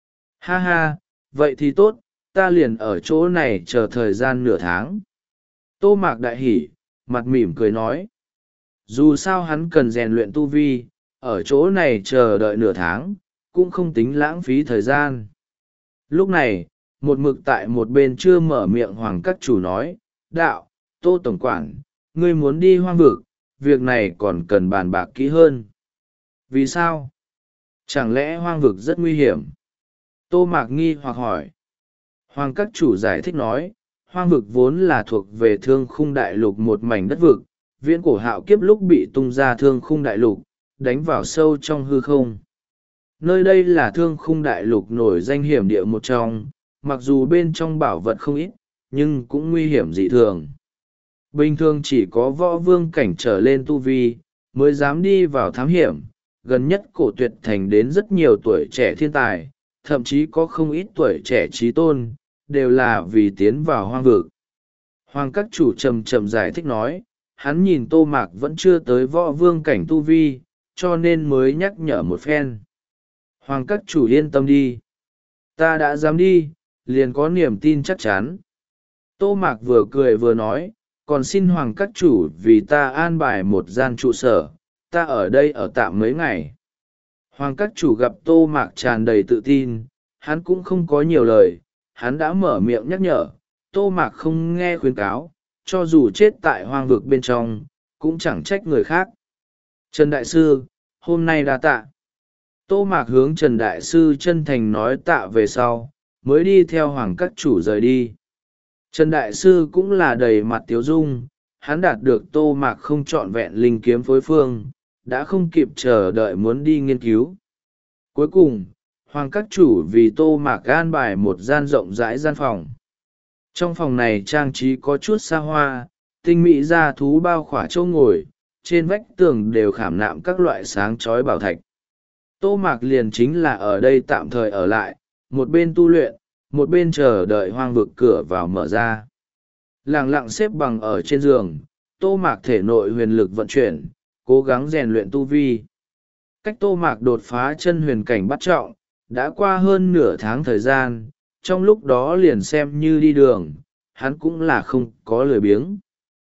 Ha ha, vậy thì tốt, ta liền ở chỗ này chờ thời gian nửa tháng. Tô Mạc đại hỉ, mặt mỉm cười nói. Dù sao hắn cần rèn luyện tu vi, ở chỗ này chờ đợi nửa tháng, cũng không tính lãng phí thời gian. Lúc này, một mực tại một bên chưa mở miệng Hoàng Các Chủ nói, đạo, Tô Tổng Quản, ngươi muốn đi hoang vực, việc này còn cần bàn bạc kỹ hơn. Vì sao? Chẳng lẽ hoang vực rất nguy hiểm? Tô Mạc nghi hoặc hỏi. Hoàng Các Chủ giải thích nói, hoang vực vốn là thuộc về thương khung đại lục một mảnh đất vực, viễn cổ hạo kiếp lúc bị tung ra thương khung đại lục, đánh vào sâu trong hư không. Nơi đây là thương khung đại lục nổi danh hiểm địa một trong, mặc dù bên trong bảo vật không ít, nhưng cũng nguy hiểm dị thường. Bình thường chỉ có võ vương cảnh trở lên tu vi, mới dám đi vào thám hiểm, gần nhất cổ tuyệt thành đến rất nhiều tuổi trẻ thiên tài, thậm chí có không ít tuổi trẻ trí tôn, đều là vì tiến vào hoang vực. Hoàng Các Chủ trầm trầm giải thích nói, hắn nhìn Tô Mạc vẫn chưa tới võ vương cảnh tu vi, cho nên mới nhắc nhở một phen. Hoàng Các Chủ yên tâm đi. Ta đã dám đi, liền có niềm tin chắc chắn. Tô Mạc vừa cười vừa nói, còn xin Hoàng Các Chủ vì ta an bài một gian trụ sở, ta ở đây ở tạm mấy ngày. Hoàng Các Chủ gặp Tô Mạc tràn đầy tự tin, hắn cũng không có nhiều lời, hắn đã mở miệng nhắc nhở, Tô Mạc không nghe khuyến cáo, cho dù chết tại hoang vực bên trong, cũng chẳng trách người khác. Trần Đại Sư, hôm nay đa tạ. Tô Mạc hướng Trần Đại Sư chân thành nói tạ về sau, mới đi theo Hoàng Các Chủ rời đi. Trần Đại Sư cũng là đầy mặt tiếu dung, hắn đạt được Tô Mạc không trọn vẹn linh kiếm phối phương, đã không kịp chờ đợi muốn đi nghiên cứu. Cuối cùng, Hoàng Các Chủ vì Tô Mạc an bài một gian rộng rãi gian phòng. Trong phòng này trang trí có chút xa hoa, tinh mỹ gia thú bao khỏa chỗ ngồi, trên vách tường đều khảm nạm các loại sáng chói bảo thạch. Tô Mạc liền chính là ở đây tạm thời ở lại, một bên tu luyện, một bên chờ đợi hoang vực cửa vào mở ra. Lặng lặng xếp bằng ở trên giường, Tô Mạc thể nội huyền lực vận chuyển, cố gắng rèn luyện tu vi. Cách Tô Mạc đột phá chân huyền cảnh bắt trọng, đã qua hơn nửa tháng thời gian, trong lúc đó liền xem như đi đường, hắn cũng là không có lười biếng.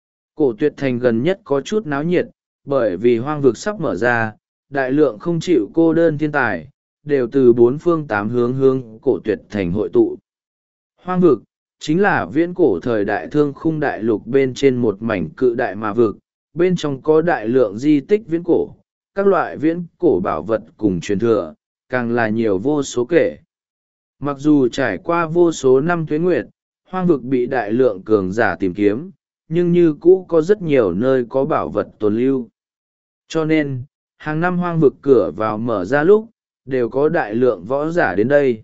Cổ Tuyệt Thành gần nhất có chút náo nhiệt, bởi vì hoang vực sắp mở ra, đại lượng không chịu cô đơn thiên tài, đều từ bốn phương tám hướng hướng Cổ Tuyệt Thành hội tụ. Hoang vực, chính là viễn cổ thời đại thương khung đại lục bên trên một mảnh cự đại mà vực, bên trong có đại lượng di tích viễn cổ, các loại viễn cổ bảo vật cùng truyền thừa, càng là nhiều vô số kể. Mặc dù trải qua vô số năm tuế nguyệt, hoang vực bị đại lượng cường giả tìm kiếm, nhưng như cũ có rất nhiều nơi có bảo vật tồn lưu. Cho nên, hàng năm hoang vực cửa vào mở ra lúc, đều có đại lượng võ giả đến đây.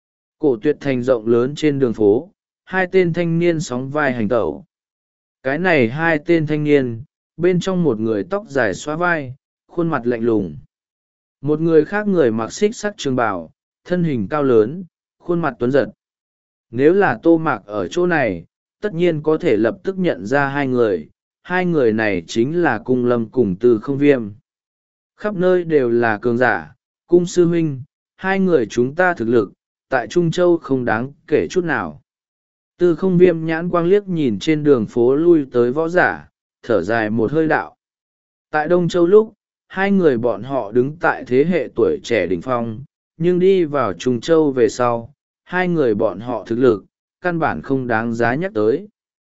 Cổ Tuyệt Thành rộng lớn trên đường phố, hai tên thanh niên sóng vai hành tẩu. Cái này hai tên thanh niên, bên trong một người tóc dài xóa vai, khuôn mặt lạnh lùng. Một người khác người mặc xích sắc trường bào, thân hình cao lớn, khuôn mặt tuấn giật. Nếu là Tô Mạc ở chỗ này, tất nhiên có thể lập tức nhận ra hai người. Hai người này chính là Cung Lâm cùng Tư Không Viêm. Khắp nơi đều là cường giả, Cung sư huynh, hai người chúng ta thực lực, tại Trung Châu không đáng kể chút nào. Tư Không Viêm nhãn quang liếc nhìn trên đường phố lui tới võ giả, thở dài một hơi đạo. Tại Đông Châu lúc, hai người bọn họ đứng tại thế hệ tuổi trẻ đỉnh phong, nhưng đi vào Trung Châu về sau, hai người bọn họ thực lực, căn bản không đáng giá nhắc tới.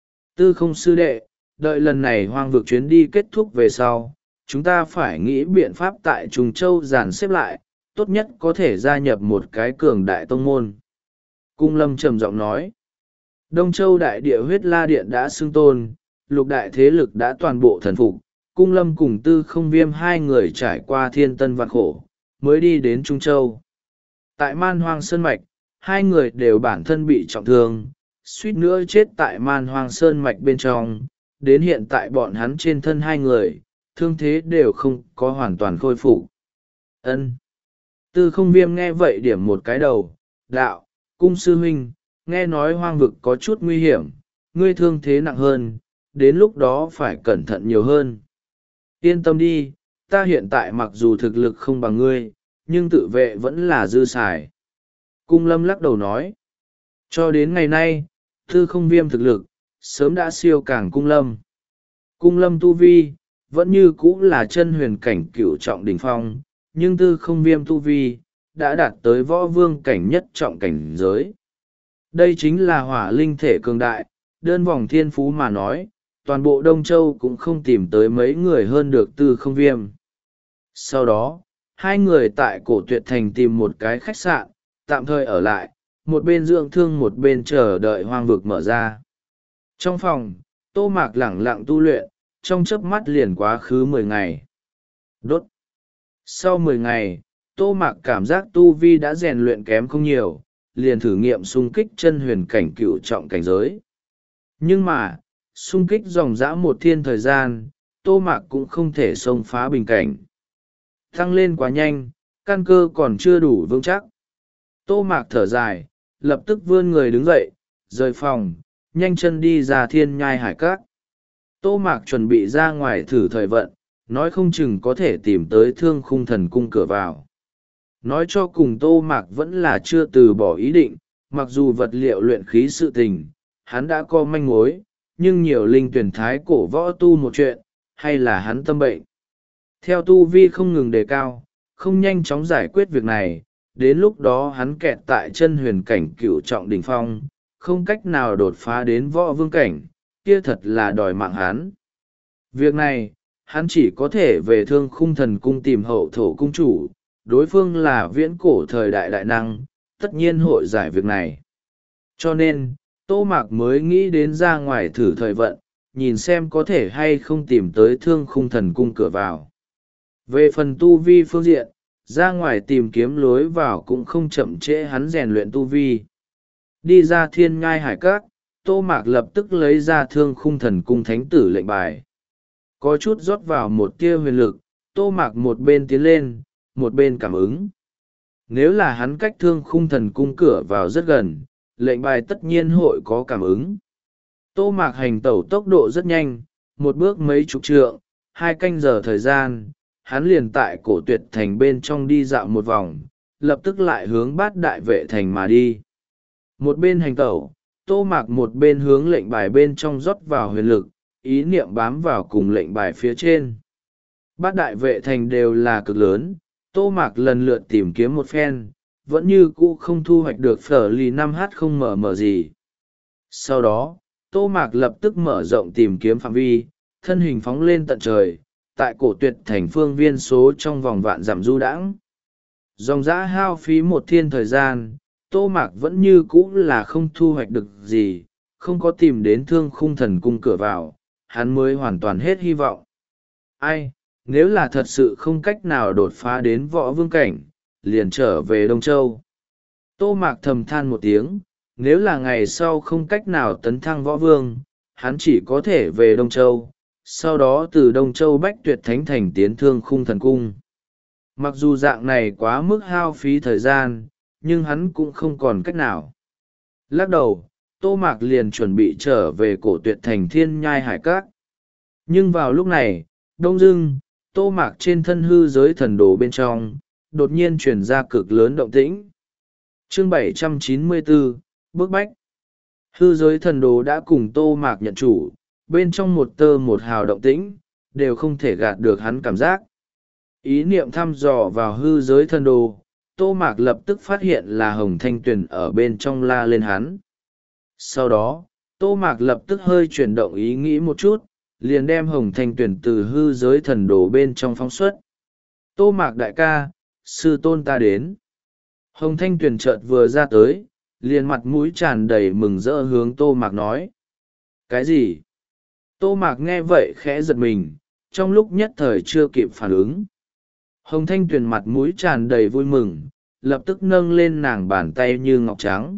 Tư Không sư đệ, đợi lần này hoang vực chuyến đi kết thúc về sau, chúng ta phải nghĩ biện pháp tại Trung Châu dàn xếp lại, tốt nhất có thể gia nhập một cái cường đại tông môn. Cung Lâm trầm giọng nói. Đông Châu đại địa huyết la điện đã xưng tôn, lục đại thế lực đã toàn bộ thần phục. Cung Lâm cùng Tư Không Viêm hai người trải qua thiên tân vạn khổ, mới đi đến Trung Châu. Tại Man Hoang Sơn Mạch, hai người đều bản thân bị trọng thương, suýt nữa chết tại Man Hoang Sơn Mạch bên trong. Đến hiện tại bọn hắn trên thân hai người, thương thế đều không có hoàn toàn khôi phục. Ân. Tư Không Viêm nghe vậy điểm một cái đầu, đạo, Cung sư huynh, nghe nói hoang vực có chút nguy hiểm, ngươi thương thế nặng hơn, đến lúc đó phải cẩn thận nhiều hơn. Yên tâm đi, ta hiện tại mặc dù thực lực không bằng ngươi, nhưng tự vệ vẫn là dư xài. Cung Lâm lắc đầu nói. Cho đến ngày nay, Tư Không Viêm thực lực, sớm đã siêu càng Cung Lâm. Cung Lâm tu vi, vẫn như cũ là chân huyền cảnh cửu trọng đỉnh phong, nhưng Tư Không Viêm tu vi, đã đạt tới võ vương cảnh nhất trọng cảnh giới. Đây chính là hỏa linh thể cường đại, đơn vòng thiên phú mà nói, toàn bộ Đông Châu cũng không tìm tới mấy người hơn được Tư Không Viêm. Sau đó, hai người tại Cổ Tuyệt Thành tìm một cái khách sạn, tạm thời ở lại, một bên dưỡng thương một bên chờ đợi hoang vực mở ra. Trong phòng, Tô Mạc lẳng lặng tu luyện, trong chớp mắt liền quá khứ mười ngày. Đốt. Sau mười ngày, Tô Mạc cảm giác tu vi đã rèn luyện kém không nhiều, liền thử nghiệm xung kích chân huyền cảnh cựu trọng cảnh giới. Nhưng mà, xung kích dòng dã một thiên thời gian, Tô Mạc cũng không thể xông phá bình cảnh. Tăng lên quá nhanh, căn cơ còn chưa đủ vững chắc. Tô Mạc thở dài, lập tức vươn người đứng dậy, rời phòng, nhanh chân đi ra Thiên Nhai Hải Các. Tô Mạc chuẩn bị ra ngoài thử thời vận, nói không chừng có thể tìm tới Thương Khung Thần Cung cửa vào. Nói cho cùng Tô Mạc vẫn là chưa từ bỏ ý định, mặc dù vật liệu luyện khí sự tình, hắn đã có manh mối, nhưng nhiều linh tuyển thái cổ võ tu một chuyện, hay là hắn tâm bệnh. Theo tu vi không ngừng đề cao, không nhanh chóng giải quyết việc này, đến lúc đó hắn kẹt tại chân huyền cảnh cựu trọng đỉnh phong, không cách nào đột phá đến võ vương cảnh, kia thật là đòi mạng hắn. Việc này, hắn chỉ có thể về Thương Khung Thần Cung tìm hậu thổ cung chủ, đối phương là viễn cổ thời đại đại năng, tất nhiên hội giải việc này. Cho nên, Tô Mạc mới nghĩ đến ra ngoài thử thời vận, nhìn xem có thể hay không tìm tới Thương Khung Thần Cung cửa vào. Về phần tu vi phương diện, ra ngoài tìm kiếm lối vào cũng không chậm trễ hắn rèn luyện tu vi. Đi ra Thiên Nhai Hải Các, Tô Mạc lập tức lấy ra Thương Khung Thần Cung thánh tử lệnh bài. có chút rót vào một tia huyền lực. Tô Mạc một bên tiến lên, một bên cảm ứng. Nếu là hắn cách Thương Khung Thần Cung cửa vào rất gần, lệnh bài tất nhiên hội có cảm ứng. Tô Mạc hành tẩu tốc độ rất nhanh, một bước mấy chục trượng, hai canh giờ thời gian, hắn liền tại Cổ Tuyệt Thành bên trong đi dạo một vòng, lập tức lại hướng Bát Đại Vệ Thành mà đi. Một bên hành tẩu, Tô Mạc một bên hướng lệnh bài bên trong rót vào huyền lực, ý niệm bám vào cùng lệnh bài phía trên. Bát Đại Vệ Thành đều là cực lớn, Tô Mạc lần lượt tìm kiếm một phen, vẫn như cũ không thu hoạch được phở lì năm h không mở mở gì. Sau đó, Tô Mạc lập tức mở rộng tìm kiếm phạm vi, thân hình phóng lên tận trời, tại Cổ Tuyệt Thành phương viên số trong vòng vạn dặm du đãng. Dòng dã hao phí một thiên thời gian, Tô Mạc vẫn như cũ là không thu hoạch được gì, không có tìm đến Thương Khung Thần Cung cửa vào, hắn mới hoàn toàn hết hy vọng. Ai, nếu là thật sự không cách nào đột phá đến võ vương cảnh, liền trở về Đông Châu. Tô Mạc thầm than một tiếng, nếu là ngày sau không cách nào tấn thăng võ vương, hắn chỉ có thể về Đông Châu, sau đó từ Đông Châu Bách Tuyệt Thánh Thành tiến Thương Khung Thần Cung. Mặc dù dạng này quá mức hao phí thời gian, nhưng hắn cũng không còn cách nào. Lắc đầu, Tô Mạc liền chuẩn bị trở về Cổ Tuyệt Thành Thiên Nhai Hải Các. Nhưng vào lúc này, đông dưng, Tô Mạc trên thân hư giới thần đồ bên trong, đột nhiên truyền ra cực lớn động tĩnh. Chương bảy trăm chín mươi bốn, Bước Bách. Hư giới thần đồ đã cùng Tô Mạc nhận chủ, bên trong một tơ một hào động tĩnh, đều không thể gạt được hắn cảm giác. Ý niệm thăm dò vào hư giới thần đồ, Tô Mạc lập tức phát hiện là Hồng Thanh Tuyền ở bên trong la lên hắn. Sau đó, Tô Mạc lập tức hơi chuyển động ý nghĩ một chút, liền đem Hồng Thanh Tuyền từ hư giới thần đồ bên trong phóng xuất. Tô Mạc đại ca, sư tôn ta đến. Hồng Thanh Tuyền chợt vừa ra tới, liền mặt mũi tràn đầy mừng rỡ hướng Tô Mạc nói. Cái gì? Tô Mạc nghe vậy khẽ giật mình, trong lúc nhất thời chưa kịp phản ứng. Hồng Thanh Tuyền mặt mũi tràn đầy vui mừng, lập tức nâng lên nàng bàn tay như ngọc trắng.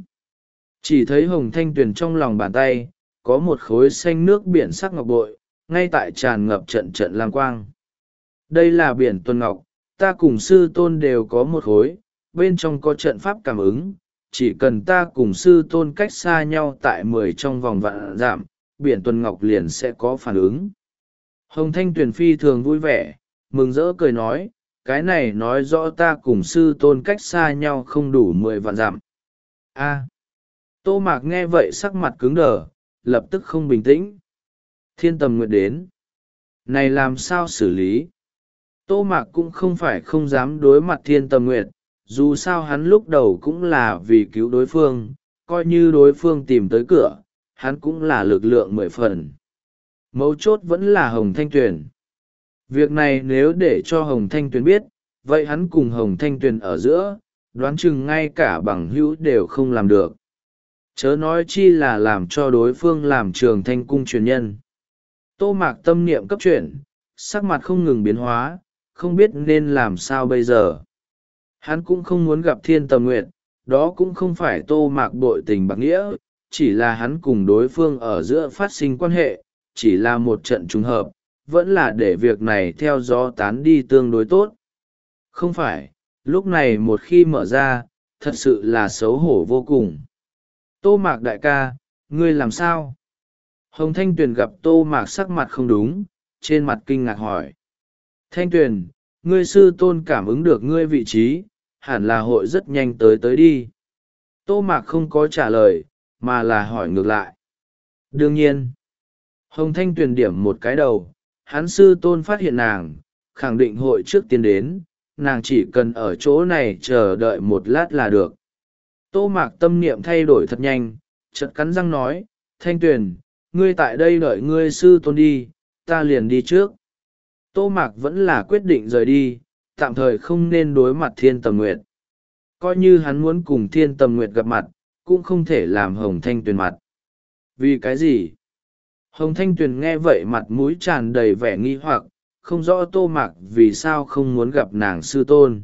Chỉ thấy Hồng Thanh Tuyền trong lòng bàn tay, có một khối xanh nước biển sắc ngọc bội, ngay tại tràn ngập trận trận lam quang. Đây là biển tuần ngọc, ta cùng sư tôn đều có một khối, bên trong có trận pháp cảm ứng, chỉ cần ta cùng sư tôn cách xa nhau tại mười trong vòng vạn dặm, biển tuần ngọc liền sẽ có phản ứng. Hồng Thanh Tuyền phi thường vui vẻ, mừng rỡ cười nói, cái này nói rõ ta cùng sư tôn cách xa nhau không đủ mười vạn dặm. A. Tô Mạc nghe vậy sắc mặt cứng đờ, lập tức không bình tĩnh. Thiên Tầm Nguyệt đến. Này làm sao xử lý? Tô Mạc cũng không phải không dám đối mặt Thiên Tầm Nguyệt, dù sao hắn lúc đầu cũng là vì cứu đối phương, coi như đối phương tìm tới cửa, hắn cũng là lực lượng mười phần. Mấu chốt vẫn là Hồng Thanh Tuyền. Việc này nếu để cho Hồng Thanh Tuyền biết, vậy hắn cùng Hồng Thanh Tuyền ở giữa, đoán chừng ngay cả bằng hữu đều không làm được. Chớ nói chi là làm cho đối phương làm Trường Thanh Cung truyền nhân. Tô Mạc tâm niệm cấp chuyển, sắc mặt không ngừng biến hóa, không biết nên làm sao bây giờ. Hắn cũng không muốn gặp Thiên Tầm Nguyệt, đó cũng không phải Tô Mạc bội tình bạc nghĩa, chỉ là hắn cùng đối phương ở giữa phát sinh quan hệ, chỉ là một trận trùng hợp, vẫn là để việc này theo gió tán đi tương đối tốt. Không phải, lúc này một khi mở ra, thật sự là xấu hổ vô cùng. Tô Mạc đại ca, ngươi làm sao? Hồng Thanh Tuyền gặp Tô Mạc sắc mặt không đúng, trên mặt kinh ngạc hỏi. Thanh Tuyền, ngươi sư tôn cảm ứng được ngươi vị trí, hẳn là hội rất nhanh tới tới đi. Tô Mạc không có trả lời, mà là hỏi ngược lại. Đương nhiên, Hồng Thanh Tuyền điểm một cái đầu, hắn sư tôn phát hiện nàng, khẳng định hội trước tiên đến, nàng chỉ cần ở chỗ này chờ đợi một lát là được. Tô Mạc tâm niệm thay đổi thật nhanh, chợt cắn răng nói, Thanh Tuyền, ngươi tại đây đợi ngươi sư tôn đi, ta liền đi trước. Tô Mạc vẫn là quyết định rời đi, tạm thời không nên đối mặt Thiên Tầm Nguyệt. Coi như hắn muốn cùng Thiên Tầm Nguyệt gặp mặt, cũng không thể làm Hồng Thanh Tuyền mặt. Vì cái gì? Hồng Thanh Tuyền nghe vậy mặt mũi tràn đầy vẻ nghi hoặc, không rõ Tô Mạc vì sao không muốn gặp nàng sư tôn.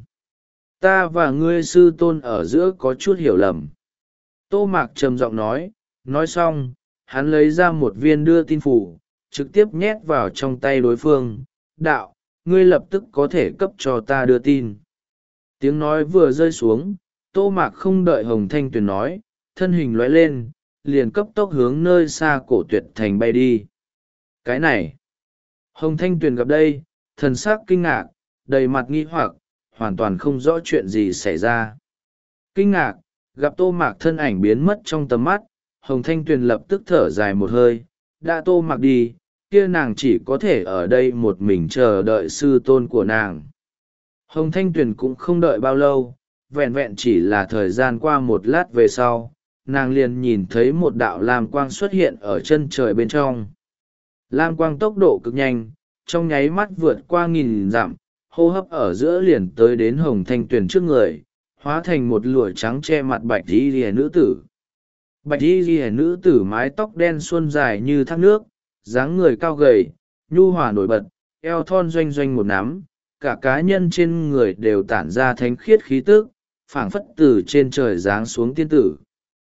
Ta và ngươi sư tôn ở giữa có chút hiểu lầm. Tô Mạc trầm giọng nói, nói xong, hắn lấy ra một viên đưa tin phủ, trực tiếp nhét vào trong tay đối phương. Đạo, ngươi lập tức có thể cấp cho ta đưa tin. Tiếng nói vừa rơi xuống, Tô Mạc không đợi Hồng Thanh Tuyền nói, thân hình lóe lên, liền cấp tốc hướng nơi xa Cổ Tuyệt Thành bay đi. Cái này, Hồng Thanh Tuyền gặp đây, thần sắc kinh ngạc, đầy mặt nghi hoặc, hoàn toàn không rõ chuyện gì xảy ra. Kinh ngạc, gặp Tô Mạc thân ảnh biến mất trong tầm mắt, Hồng Thanh Tuyền lập tức thở dài một hơi, đã Tô Mạc đi, kia nàng chỉ có thể ở đây một mình chờ đợi sư tôn của nàng. Hồng Thanh Tuyền cũng không đợi bao lâu, vẹn vẹn chỉ là thời gian qua một lát về sau, nàng liền nhìn thấy một đạo lam quang xuất hiện ở chân trời bên trong. Lam quang tốc độ cực nhanh, trong nháy mắt vượt qua nghìn dặm, hô hấp ở giữa liền tới đến Hồng Thanh Tuyền trước người, hóa thành một lụa trắng che mặt bạch y liễu nữ tử. Bạch y liễu nữ tử mái tóc đen suôn dài như thác nước, dáng người cao gầy, nhu hòa nổi bật, eo thon doanh doanh một nắm, cả cá nhân trên người đều tản ra thánh khiết khí tức, phảng phất từ trên trời giáng xuống tiên tử.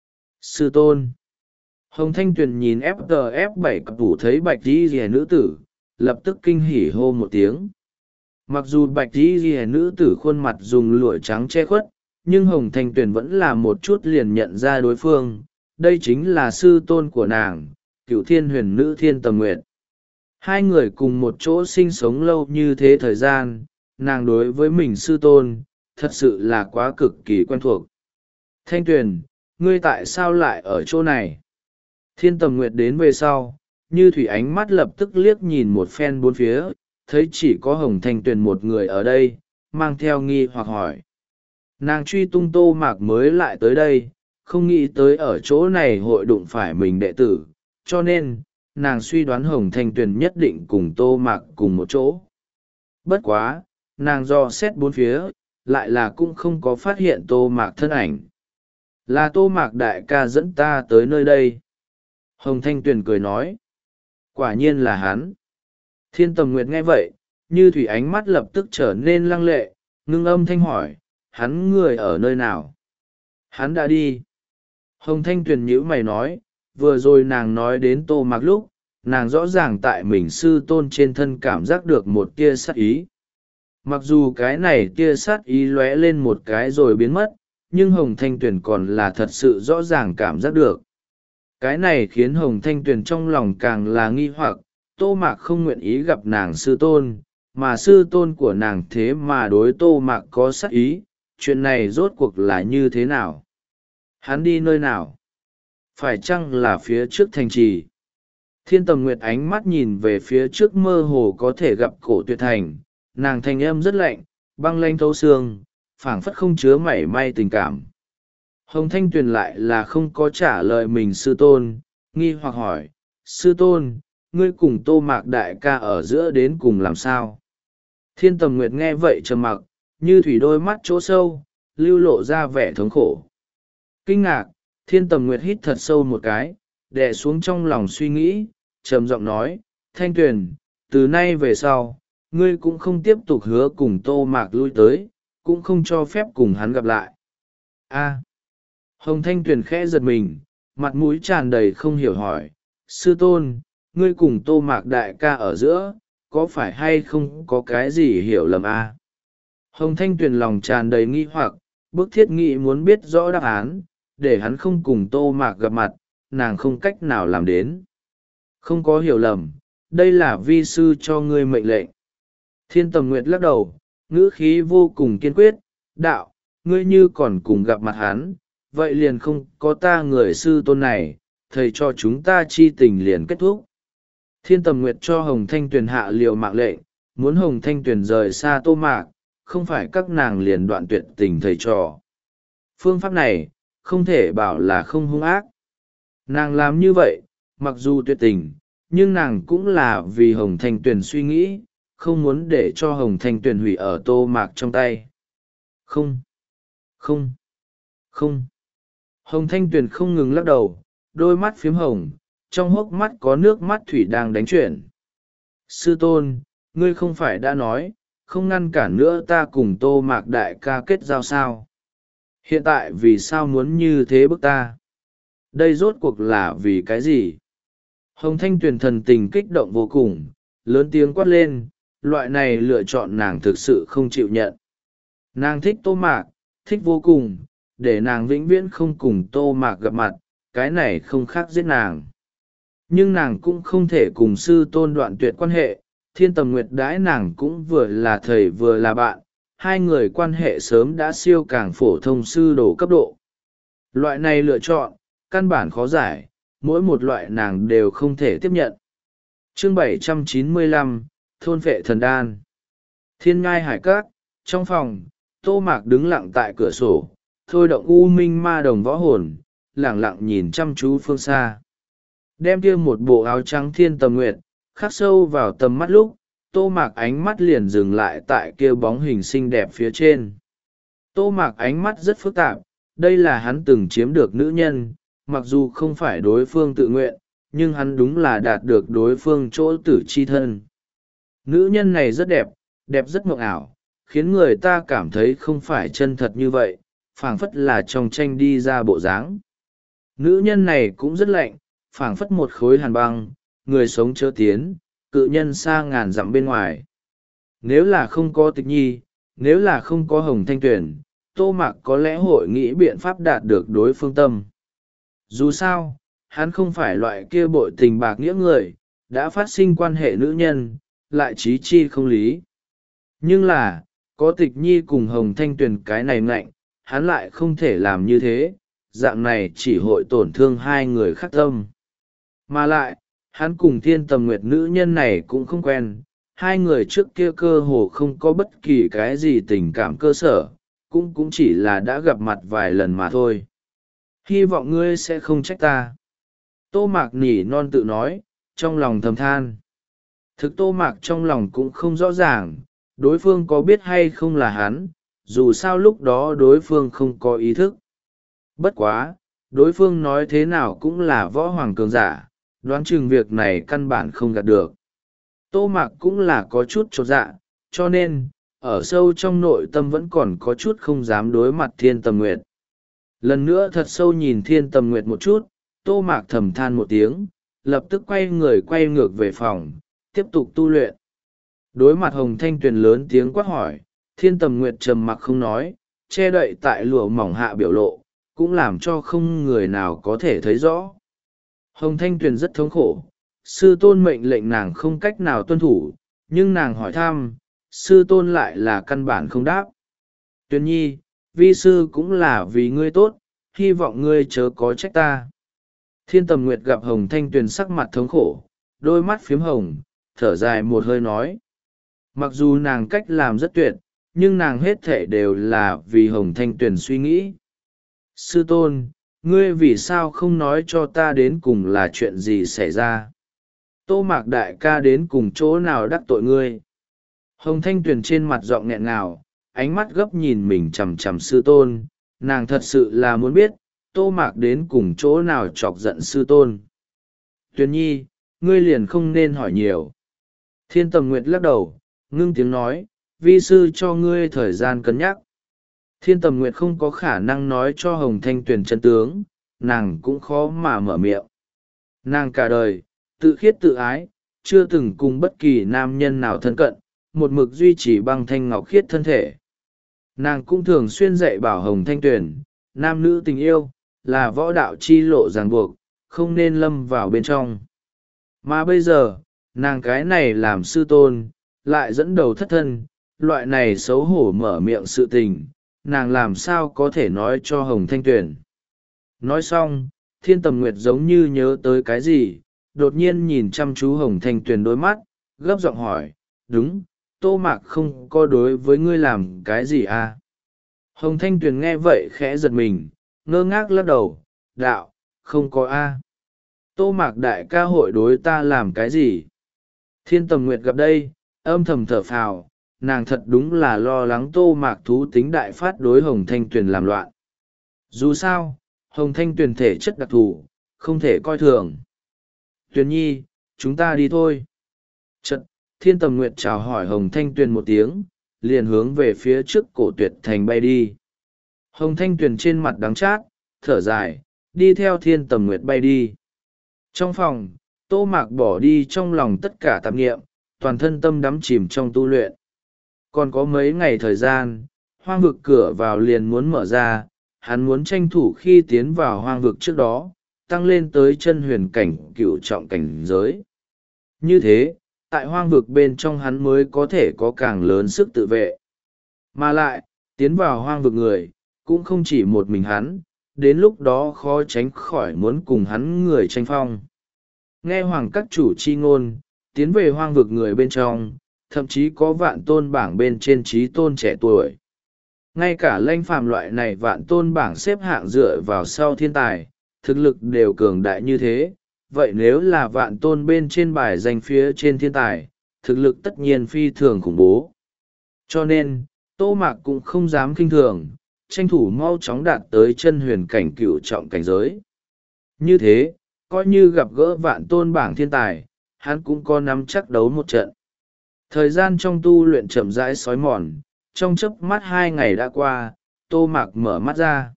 Sư tôn. Hồng Thanh Tuyền nhìn ép tờ ép bảy cặp thủ thấy bạch y liễu nữ tử, lập tức kinh hỉ hô một tiếng. Mặc dù bạch y liễu nữ tử khuôn mặt dùng lụa trắng che khuất, nhưng Hồng Thanh Tuyền vẫn là một chút liền nhận ra đối phương, đây chính là sư tôn của nàng, Cửu Thiên Huyền Nữ Thiên Tầm Nguyệt. Hai người cùng một chỗ sinh sống lâu như thế thời gian, nàng đối với mình sư tôn, thật sự là quá cực kỳ quen thuộc. Thanh Tuyền, ngươi tại sao lại ở chỗ này? Thiên Tầm Nguyệt đến về sau, như thủy ánh mắt lập tức liếc nhìn một phen bốn phía, thấy chỉ có Hồng Thanh Tuyền một người ở đây, mang theo nghi hoặc hỏi. Nàng truy tung Tô Mạc mới lại tới đây, không nghĩ tới ở chỗ này hội đụng phải mình đệ tử, cho nên, nàng suy đoán Hồng Thanh Tuyền nhất định cùng Tô Mạc cùng một chỗ. Bất quá, nàng dò xét bốn phía, lại là cũng không có phát hiện Tô Mạc thân ảnh. Là Tô Mạc đại ca dẫn ta tới nơi đây. Hồng Thanh Tuyền cười nói. Quả nhiên là hắn. Thiên Tầm Nguyệt nghe vậy, như thủy ánh mắt lập tức trở nên lăng lệ, ngưng âm thanh hỏi, hắn người ở nơi nào? Hắn đã đi. Hồng Thanh Tuyền nhíu mày nói, vừa rồi nàng nói đến Tô Mạc lúc, nàng rõ ràng tại mình sư tôn trên thân cảm giác được một tia sát ý. Mặc dù cái này tia sát ý lóe lên một cái rồi biến mất, nhưng Hồng Thanh Tuyền còn là thật sự rõ ràng cảm giác được. Cái này khiến Hồng Thanh Tuyền trong lòng càng là nghi hoặc, Tô Mạc không nguyện ý gặp nàng sư tôn, mà sư tôn của nàng thế mà đối Tô Mạc có sát ý, chuyện này rốt cuộc là như thế nào? Hắn đi nơi nào? Phải chăng là phía trước thành trì? Thiên Tầm Nguyệt ánh mắt nhìn về phía trước mơ hồ có thể gặp Cổ Tuyệt Thành, nàng thanh âm rất lạnh, băng lanh thấu xương, phảng phất không chứa mảy may tình cảm. Hồng Thanh Tuyền lại là không có trả lời mình sư tôn, nghi hoặc hỏi, sư tôn, ngươi cùng Tô Mạc đại ca ở giữa đến cùng làm sao? Thiên Tầm Nguyệt nghe vậy trầm mặc, như thủy đôi mắt chỗ sâu, lưu lộ ra vẻ thống khổ. Kinh ngạc, Thiên Tầm Nguyệt hít thật sâu một cái, đè xuống trong lòng suy nghĩ, trầm giọng nói, Thanh Tuyền, từ nay về sau, ngươi cũng không tiếp tục hứa cùng Tô Mạc lui tới, cũng không cho phép cùng hắn gặp lại. A. Hồng Thanh Tuyền khẽ giật mình, mặt mũi tràn đầy không hiểu hỏi, sư tôn, ngươi cùng Tô Mạc đại ca ở giữa, có phải hay không có cái gì hiểu lầm a? À? Hồng Thanh Tuyền lòng tràn đầy nghi hoặc, bức thiết nghĩ muốn biết rõ đáp án, để hắn không cùng Tô Mạc gặp mặt, nàng không cách nào làm đến. Không có hiểu lầm, đây là vi sư cho ngươi mệnh lệnh. Thiên Tầm Nguyệt lắc đầu, ngữ khí vô cùng kiên quyết, đạo, ngươi như còn cùng gặp mặt hắn, vậy liền không có ta người sư tôn này, thầy cho chúng ta chi tình liền kết thúc. Thiên Tầm Nguyệt cho Hồng Thanh Tuyền hạ liều mạng lệnh, muốn Hồng Thanh Tuyền rời xa Tô Mạc, không phải các nàng liền đoạn tuyệt tình thầy trò. Phương pháp này, không thể bảo là không hung ác. Nàng làm như vậy, mặc dù tuyệt tình, nhưng nàng cũng là vì Hồng Thanh Tuyền suy nghĩ, không muốn để cho Hồng Thanh Tuyền hủy ở Tô Mạc trong tay. Không, không, không. Hồng Thanh Tuyền không ngừng lắc đầu, đôi mắt phiếm hồng, trong hốc mắt có nước mắt thủy đang đánh chuyển. Sư tôn, ngươi không phải đã nói, không ngăn cản nữa ta cùng Tô Mạc đại ca kết giao sao? Hiện tại vì sao muốn như thế bức ta? Đây rốt cuộc là vì cái gì? Hồng Thanh Tuyền thần tình kích động vô cùng, lớn tiếng quát lên, loại này lựa chọn nàng thực sự không chịu nhận. Nàng thích Tô Mạc, thích vô cùng, để nàng vĩnh viễn không cùng Tô Mạc gặp mặt, cái này không khác giết nàng. Nhưng nàng cũng không thể cùng sư tôn đoạn tuyệt quan hệ, Thiên Tầm Nguyệt đãi nàng cũng vừa là thầy vừa là bạn, hai người quan hệ sớm đã siêu càng phổ thông sư đồ cấp độ. Loại này lựa chọn, căn bản khó giải, mỗi một loại nàng đều không thể tiếp nhận. Chương bảy trăm chín mươi lăm, Thôn Vệ Thần Đan. Thiên Ngai Hải Các, trong phòng, Tô Mạc đứng lặng tại cửa sổ, thôi động u minh ma đồng võ hồn, lẳng lặng nhìn chăm chú phương xa. Đem kia một bộ áo trắng Thiên Tầm Nguyệt, khắc sâu vào tầm mắt lúc, Tô Mạc ánh mắt liền dừng lại tại kia bóng hình xinh đẹp phía trên. Tô Mạc ánh mắt rất phức tạp, đây là hắn từng chiếm được nữ nhân, mặc dù không phải đối phương tự nguyện, nhưng hắn đúng là đạt được đối phương chỗ tử chi thân. Nữ nhân này rất đẹp, đẹp rất mộng ảo, khiến người ta cảm thấy không phải chân thật như vậy, phảng phất là trong tranh đi ra bộ dáng. Nữ nhân này cũng rất lạnh, phảng phất một khối hàn băng, người sống chớ tiến, cự nhân xa ngàn dặm bên ngoài. Nếu là không có Tịch Nhi, nếu là không có Hồng Thanh Tuyền, Tô Mạc có lẽ hội nghĩ biện pháp đạt được đối phương tâm. Dù sao, hắn không phải loại kia bội tình bạc nghĩa người, đã phát sinh quan hệ nữ nhân, lại trí chi không lý. Nhưng là, có Tịch Nhi cùng Hồng Thanh Tuyền cái này ngạnh, hắn lại không thể làm như thế, dạng này chỉ hội tổn thương hai người khác tâm. Mà lại, hắn cùng Thiên Tầm Nguyệt nữ nhân này cũng không quen, hai người trước kia cơ hồ không có bất kỳ cái gì tình cảm cơ sở, cũng cũng chỉ là đã gặp mặt vài lần mà thôi. Hy vọng ngươi sẽ không trách ta. Tô Mạc nỉ non tự nói, trong lòng thầm than. Thực Tô Mạc trong lòng cũng không rõ ràng, đối phương có biết hay không là hắn, dù sao lúc đó đối phương không có ý thức. Bất quá, đối phương nói thế nào cũng là võ hoàng cường giả, đoán chừng việc này căn bản không gạt được. Tô Mạc cũng là có chút chột dạ, cho nên, ở sâu trong nội tâm vẫn còn có chút không dám đối mặt Thiên Tầm Nguyệt. Lần nữa thật sâu nhìn Thiên Tầm Nguyệt một chút, Tô Mạc thầm than một tiếng, lập tức quay người quay ngược về phòng, tiếp tục tu luyện. Đối mặt Hồng Thanh Tuyền lớn tiếng quát hỏi, Thiên Tầm Nguyệt trầm mặc không nói, che đậy tại lụa mỏng hạ biểu lộ, cũng làm cho không người nào có thể thấy rõ. Hồng Thanh Tuyền rất thống khổ, sư tôn mệnh lệnh nàng không cách nào tuân thủ, nhưng nàng hỏi thăm, sư tôn lại là căn bản không đáp. Tuyền nhi, vi sư cũng là vì ngươi tốt, hy vọng ngươi chớ có trách ta. Thiên Tầm Nguyệt gặp Hồng Thanh Tuyền sắc mặt thống khổ, đôi mắt phiếm hồng, thở dài một hơi nói. Mặc dù nàng cách làm rất tuyệt, nhưng nàng hết thể đều là vì Hồng Thanh Tuyền suy nghĩ. Sư tôn, ngươi vì sao không nói cho ta đến cùng là chuyện gì xảy ra? Tô Mạc đại ca đến cùng chỗ nào đắc tội ngươi? Hồng Thanh Tuyền trên mặt giọng nghẹn ngào, ánh mắt gấp nhìn mình chằm chằm sư tôn, nàng thật sự là muốn biết, Tô Mạc đến cùng chỗ nào chọc giận sư tôn. Tuyền nhi, ngươi liền không nên hỏi nhiều. Thiên Tầm Nguyệt lắc đầu, ngưng tiếng nói, vi sư cho ngươi thời gian cân nhắc. Thiên Tầm Nguyệt không có khả năng nói cho Hồng Thanh Tuyền chân tướng, nàng cũng khó mà mở miệng. Nàng cả đời, tự khiết tự ái, chưa từng cùng bất kỳ nam nhân nào thân cận, một mực duy trì băng thanh ngọc khiết thân thể. Nàng cũng thường xuyên dạy bảo Hồng Thanh Tuyền, nam nữ tình yêu, là võ đạo chi lộ ràng buộc, không nên lâm vào bên trong. Mà bây giờ, nàng cái này làm sư tôn, lại dẫn đầu thất thân, loại này xấu hổ mở miệng sự tình, nàng làm sao có thể nói cho Hồng Thanh Tuyền. Nói xong, Thiên Tầm Nguyệt giống như nhớ tới cái gì, đột nhiên nhìn chăm chú Hồng Thanh Tuyền đôi mắt, gấp giọng hỏi, đúng, Tô Mạc không có đối với ngươi làm cái gì à? Hồng Thanh Tuyền nghe vậy khẽ giật mình, ngơ ngác lắc đầu, đạo, không có a. Tô Mạc đại ca hội đối ta làm cái gì? Thiên Tầm Nguyệt gặp đây, âm thầm thở phào, nàng thật đúng là lo lắng Tô Mạc thú tính đại phát đối Hồng Thanh Tuyền làm loạn. Dù sao, Hồng Thanh Tuyền thể chất đặc thù, không thể coi thường. Tuyền nhi, chúng ta đi thôi. Chật, Thiên Tầm Nguyệt chào hỏi Hồng Thanh Tuyền một tiếng, liền hướng về phía trước Cổ Tuyệt Thành bay đi. Hồng Thanh Tuyền trên mặt đắng chát, thở dài, đi theo Thiên Tầm Nguyệt bay đi. Trong phòng, Tô Mạc bỏ đi trong lòng tất cả tạp niệm, toàn thân tâm đắm chìm trong tu luyện. Còn có mấy ngày thời gian, hoang vực cửa vào liền muốn mở ra, hắn muốn tranh thủ khi tiến vào hoang vực trước đó, tăng lên tới chân huyền cảnh cựu trọng cảnh giới. Như thế, tại hoang vực bên trong hắn mới có thể có càng lớn sức tự vệ. Mà lại, tiến vào hoang vực người, cũng không chỉ một mình hắn, đến lúc đó khó tránh khỏi muốn cùng hắn người tranh phong. Nghe hoàng các chủ chi ngôn, tiến về hoang vực người bên trong, thậm chí có vạn tôn bảng bên trên trí tôn trẻ tuổi. Ngay cả lãnh phàm loại này vạn tôn bảng xếp hạng dựa vào sau thiên tài, thực lực đều cường đại như thế. Vậy nếu là vạn tôn bên trên bài danh phía trên thiên tài, thực lực tất nhiên phi thường khủng bố. Cho nên, Tô Mạc cũng không dám kinh thường, tranh thủ mau chóng đạt tới chân huyền cảnh cựu trọng cảnh giới. Như thế, coi như gặp gỡ vạn tôn bảng thiên tài, hắn cũng có nắm chắc đấu một trận. Thời gian trong tu luyện chậm rãi xói mòn, trong chớp mắt hai ngày đã qua, Tô Mạc mở mắt ra.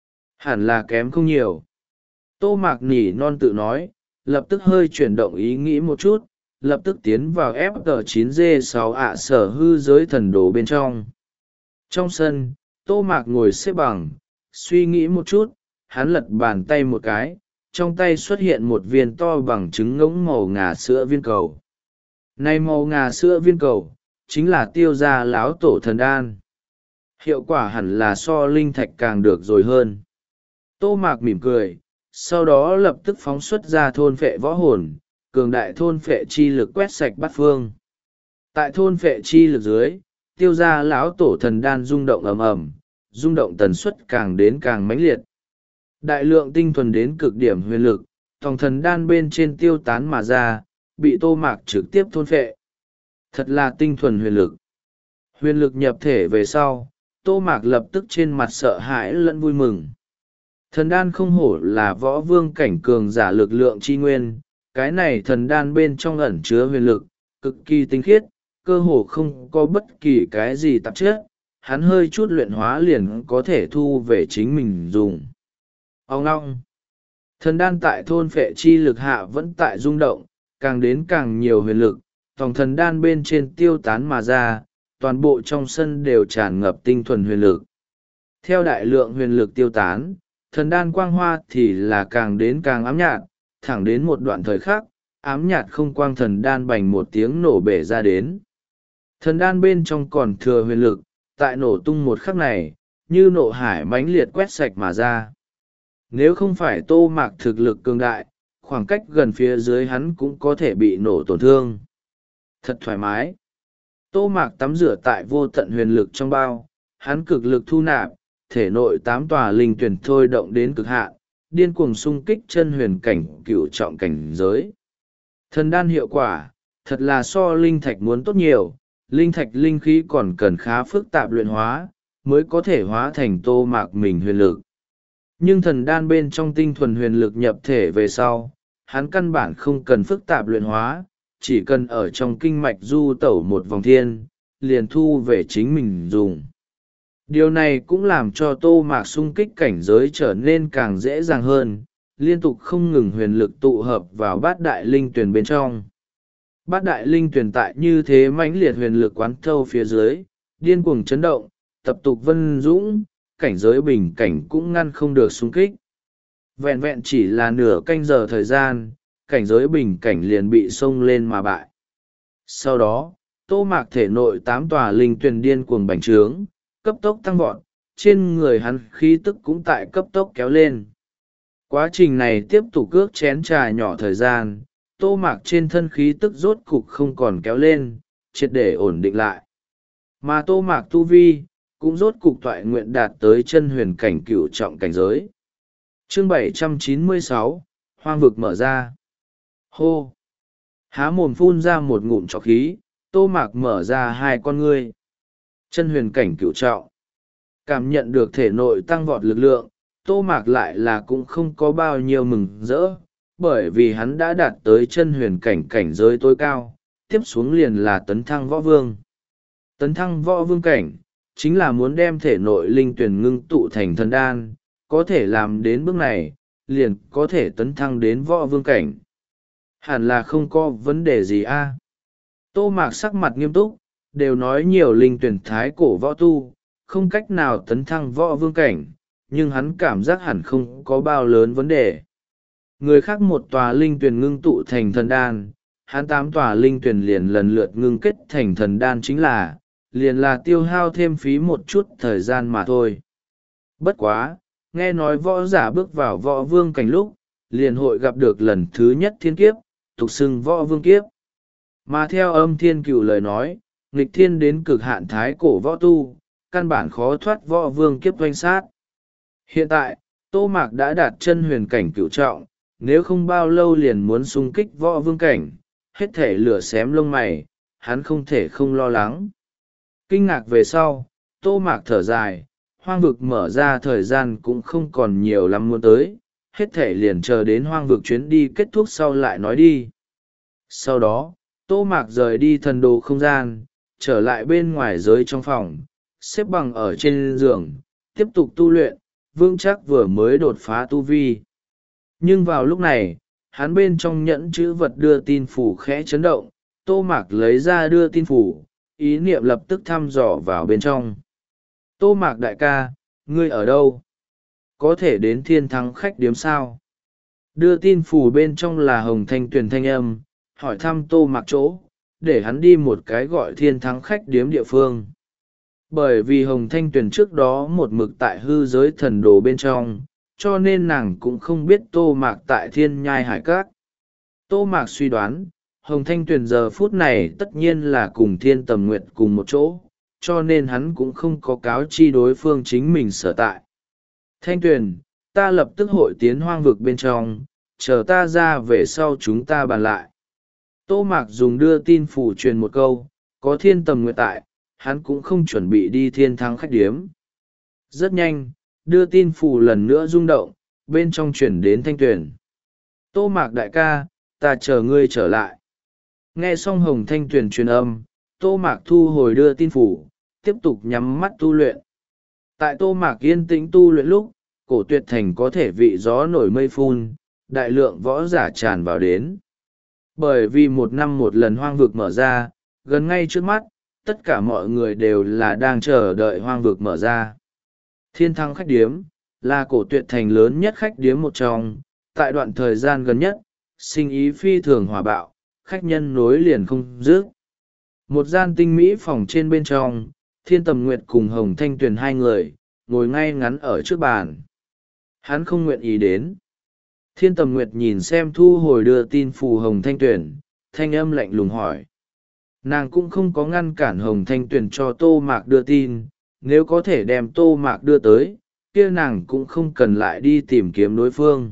Hẳn là kém không nhiều. Tô Mạc nỉ non tự nói, lập tức hơi chuyển động ý nghĩ một chút, lập tức tiến vào ép tờ chín G sáu ạ sở hư giới thần đồ bên trong. Trong sân, Tô Mạc ngồi xếp bằng, suy nghĩ một chút, hắn lật bàn tay một cái, trong tay xuất hiện một viên to bằng trứng ngỗng màu ngà sữa viên cầu. Này màu ngà sữa viên cầu, chính là tiêu gia láo tổ thần đan. Hiệu quả hẳn là so linh thạch càng được rồi hơn. Tô Mạc mỉm cười, sau đó lập tức phóng xuất ra thôn phệ võ hồn, cường đại thôn phệ chi lực quét sạch bát phương. Tại thôn phệ chi lực dưới, tiêu gia lão tổ thần đan rung động ầm ầm, rung động tần suất càng đến càng mãnh liệt. Đại lượng tinh thuần đến cực điểm huyền lực, tòng thần đan bên trên tiêu tán mà ra, bị Tô Mạc trực tiếp thôn phệ. Thật là tinh thuần huyền lực. Huyền lực nhập thể về sau, Tô Mạc lập tức trên mặt sợ hãi lẫn vui mừng. Thần đan không hổ là võ vương cảnh cường giả lực lượng chi nguyên, cái này thần đan bên trong ẩn chứa huyền lực, cực kỳ tinh khiết, cơ hồ không có bất kỳ cái gì tạp chất, hắn hơi chút luyện hóa liền có thể thu về chính mình dùng. Ông ngong! Thần đan tại thôn phệ chi lực hạ vẫn tại rung động, càng đến càng nhiều huyền lực, tòng thần đan bên trên tiêu tán mà ra, toàn bộ trong sân đều tràn ngập tinh thuần huyền lực. Theo đại lượng huyền lực tiêu tán, thần đan quang hoa thì là càng đến càng ám nhạt, thẳng đến một đoạn thời khắc, ám nhạt không quang thần đan bành một tiếng nổ bể ra đến. Thần đan bên trong còn thừa huyền lực, tại nổ tung một khắc này, như nộ hải mãnh liệt quét sạch mà ra. Nếu không phải Tô Mạc thực lực cường đại, khoảng cách gần phía dưới hắn cũng có thể bị nổ tổn thương. Thật thoải mái. Tô Mạc tắm rửa tại vô tận huyền lực trong bao, hắn cực lực thu nạp, thể nội tám tòa linh tuyển thôi động đến cực hạn, điên cuồng xung kích chân huyền cảnh cựu trọng cảnh giới. Thần đan hiệu quả, thật là so linh thạch muốn tốt nhiều, linh thạch linh khí còn cần khá phức tạp luyện hóa, mới có thể hóa thành Tô Mạc mình huyền lực. Nhưng thần đan bên trong tinh thuần huyền lực nhập thể về sau, hắn căn bản không cần phức tạp luyện hóa, chỉ cần ở trong kinh mạch du tẩu một vòng thiên, liền thu về chính mình dùng. Điều này cũng làm cho Tô Mạc xung kích cảnh giới trở nên càng dễ dàng hơn, liên tục không ngừng huyền lực tụ hợp vào bát đại linh tuyển bên trong. Bát đại linh tuyển tại như thế mãnh liệt huyền lực quán thâu phía dưới, điên cuồng chấn động, tập tục vân dũng, cảnh giới bình cảnh cũng ngăn không được xung kích. Vẹn vẹn chỉ là nửa canh giờ thời gian, cảnh giới bình cảnh liền bị xông lên mà bại. Sau đó, Tô Mạc thể nội tám tòa linh tuyển điên cuồng bành trướng, cấp tốc tăng vọt, trên người hắn khí tức cũng tại cấp tốc kéo lên. Quá trình này tiếp tục cước chén trà nhỏ thời gian, Tô Mạc trên thân khí tức rốt cục không còn kéo lên, triệt để ổn định lại. Mà Tô Mạc tu vi, cũng rốt cục toại nguyện đạt tới chân huyền cảnh cửu trọng cảnh giới. Chương bảy trăm chín mươi sáu, hoang vực mở ra. Hô! Há mồm phun ra một ngụm trọc khí, Tô Mạc mở ra hai con ngươi. Chân huyền cảnh cửu trọng. Cảm nhận được thể nội tăng vọt lực lượng, Tô Mạc lại là cũng không có bao nhiêu mừng rỡ, bởi vì hắn đã đạt tới chân huyền cảnh cảnh giới tối cao, tiếp xuống liền là tấn thăng võ vương. Tấn thăng võ vương cảnh, chính là muốn đem thể nội linh tuyển ngưng tụ thành thần đan, có thể làm đến bước này, liền có thể tấn thăng đến võ vương cảnh. Hẳn là không có vấn đề gì a. Tô Mạc sắc mặt nghiêm túc, đều nói nhiều linh tuyển thái cổ võ tu, không cách nào tấn thăng võ vương cảnh, nhưng hắn cảm giác hẳn không có bao lớn vấn đề. Người khác một tòa linh tuyển ngưng tụ thành thần đan, hắn tám tòa linh tuyển liền lần lượt ngưng kết thành thần đan chính là, liền là tiêu hao thêm phí một chút thời gian mà thôi. Bất quá, nghe nói võ giả bước vào võ vương cảnh lúc, liền hội gặp được lần thứ nhất thiên kiếp, tục xưng võ vương kiếp. Mà theo âm thiên cựu lời nói, nghịch thiên đến cực hạn thái cổ võ tu, căn bản khó thoát võ vương kiếp doanh sát. Hiện tại, Tô Mạc đã đạt chân huyền cảnh cựu trọng, nếu không bao lâu liền muốn xung kích võ vương cảnh, hết thể lửa xém lông mày, hắn không thể không lo lắng. Kinh ngạc về sau, Tô Mạc thở dài, hoang vực mở ra thời gian cũng không còn nhiều lắm muốn tới, hết thể liền chờ đến hoang vực chuyến đi kết thúc sau lại nói đi. Sau đó, Tô Mạc rời đi thần đồ không gian, trở lại bên ngoài giới trong phòng, xếp bằng ở trên giường, tiếp tục tu luyện, vương chắc vừa mới đột phá tu vi. Nhưng vào lúc này, hắn bên trong nhẫn chữ vật đưa tin phủ khẽ chấn động, Tô Mạc lấy ra đưa tin phủ, ý niệm lập tức thăm dò vào bên trong. Tô Mạc đại ca, ngươi ở đâu? Có thể đến thiên thắng khách điếm sao? Đưa tin phủ bên trong là Hồng Thanh Tuyền thanh âm, hỏi thăm Tô Mạc chỗ, để hắn đi một cái gọi thiên thắng khách điếm địa phương. Bởi vì Hồng Thanh Tuyền trước đó một mực tại hư giới thần đồ bên trong, cho nên nàng cũng không biết Tô Mạc tại thiên nhai hải các. Tô Mạc suy đoán, Hồng Thanh Tuyền giờ phút này tất nhiên là cùng Thiên Tầm Nguyệt cùng một chỗ, cho nên hắn cũng không có cáo chi đối phương chính mình sở tại. Thanh Tuyền, ta lập tức hội tiến hoang vực bên trong, chờ ta ra về sau chúng ta bàn lại. Tô Mạc dùng đưa tin phủ truyền một câu, có Thiên Tầm Nguyệt tại, hắn cũng không chuẩn bị đi thiên thắng khách điếm. Rất nhanh, đưa tin phủ lần nữa rung động, bên trong chuyển đến Thanh Tuyền. Tô Mạc đại ca, ta chờ ngươi trở lại. Nghe xong Hồng Thanh Tuyền truyền âm, Tô Mạc thu hồi đưa tin phủ, tiếp tục nhắm mắt tu luyện. Tại Tô Mạc yên tĩnh tu luyện lúc, cổ tuyệt thành có thể vị gió nổi mây phun, đại lượng võ giả tràn vào đến. Bởi vì một năm một lần hoang vực mở ra, gần ngay trước mắt, tất cả mọi người đều là đang chờ đợi hoang vực mở ra. Thiên thăng khách điếm, là cổ tuyệt thành lớn nhất khách điếm một trong, tại đoạn thời gian gần nhất, sinh ý phi thường hòa bạo, khách nhân nối liền không dứt. Một gian tinh mỹ phòng trên bên trong, Thiên Tầm Nguyệt cùng Hồng Thanh Tuyền hai người, ngồi ngay ngắn ở trước bàn. Hắn không nguyện ý đến. Thiên Tầm Nguyệt nhìn xem thu hồi đưa tin phù Hồng Thanh Tuyền, thanh âm lạnh lùng hỏi. Nàng cũng không có ngăn cản Hồng Thanh Tuyền cho Tô Mạc đưa tin, nếu có thể đem Tô Mạc đưa tới, kia nàng cũng không cần lại đi tìm kiếm đối phương.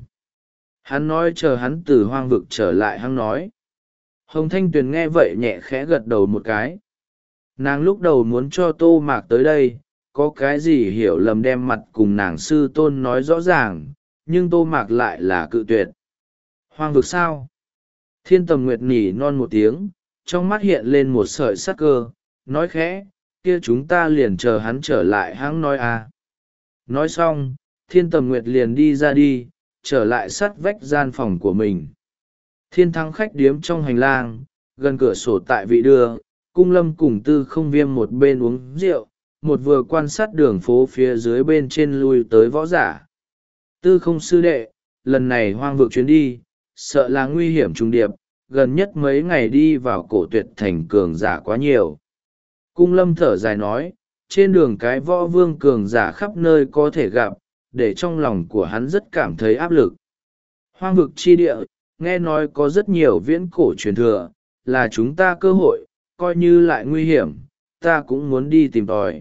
Hắn nói chờ hắn từ hoang vực trở lại hắn nói. Hồng Thanh Tuyền nghe vậy nhẹ khẽ gật đầu một cái. Nàng lúc đầu muốn cho Tô Mạc tới đây, có cái gì hiểu lầm đem mặt cùng nàng sư tôn nói rõ ràng, nhưng Tô Mạc lại là cự tuyệt. Hoang vực sao? Thiên Tầm Nguyệt nỉ non một tiếng, trong mắt hiện lên một sợi sắc cơ, nói khẽ, kia chúng ta liền chờ hắn trở lại hắn nói à. Nói xong, Thiên Tầm Nguyệt liền đi ra đi, trở lại sát vách gian phòng của mình. Thiên thắng khách điếm trong hành lang, gần cửa sổ tại vị đưa, Cung Lâm cùng Tư Không Viêm một bên uống rượu, một vừa quan sát đường phố phía dưới bên trên lui tới võ giả. Tư Không sư đệ, lần này hoang vực chuyến đi, sợ là nguy hiểm trùng điệp, gần nhất mấy ngày đi vào cổ tuyệt thành cường giả quá nhiều. Cung Lâm thở dài nói, trên đường cái võ vương cường giả khắp nơi có thể gặp, để trong lòng của hắn rất cảm thấy áp lực. Hoang vực chi địa, nghe nói có rất nhiều viễn cổ truyền thừa, là chúng ta cơ hội, coi như lại nguy hiểm, ta cũng muốn đi tìm tòi.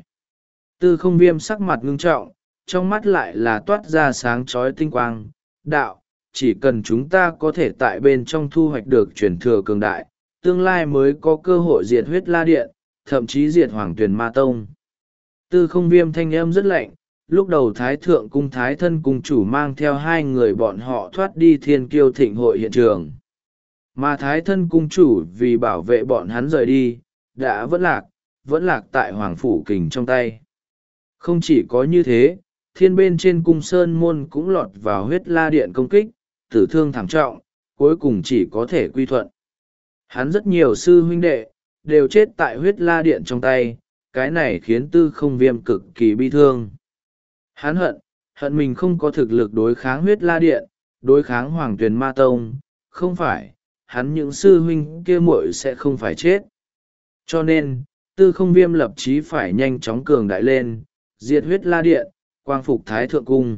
Tư Không Viêm sắc mặt ngưng trọng, trong mắt lại là toát ra sáng chói tinh quang, đạo, chỉ cần chúng ta có thể tại bên trong thu hoạch được truyền thừa cường đại, tương lai mới có cơ hội diệt huyết la điện, thậm chí diệt hoàng tuyển ma tông. Tư Không Viêm thanh âm rất lạnh, lúc đầu Thái Thượng Cung Thái Thân Cung chủ mang theo hai người bọn họ thoát đi Thiên Kiêu Thịnh hội hiện trường. Mà Thái Thân Cung chủ vì bảo vệ bọn hắn rời đi, đã vẫn lạc, vẫn lạc tại Hoàng Phủ Kình trong tay. Không chỉ có như thế, thiên bên trên cung sơn môn cũng lọt vào huyết la điện công kích, tử thương thảm trọng, cuối cùng chỉ có thể quy thuận. Hắn rất nhiều sư huynh đệ, đều chết tại huyết la điện trong tay, cái này khiến tư không viêm cực kỳ bi thương. Hắn hận, hận mình không có thực lực đối kháng huyết la điện, đối kháng hoàng tuyền ma tông, không phải, hắn những sư huynh kia muội sẽ không phải chết. Cho nên, tư không viêm lập chí phải nhanh chóng cường đại lên, diệt huyết la điện, quang phục thái thượng cung.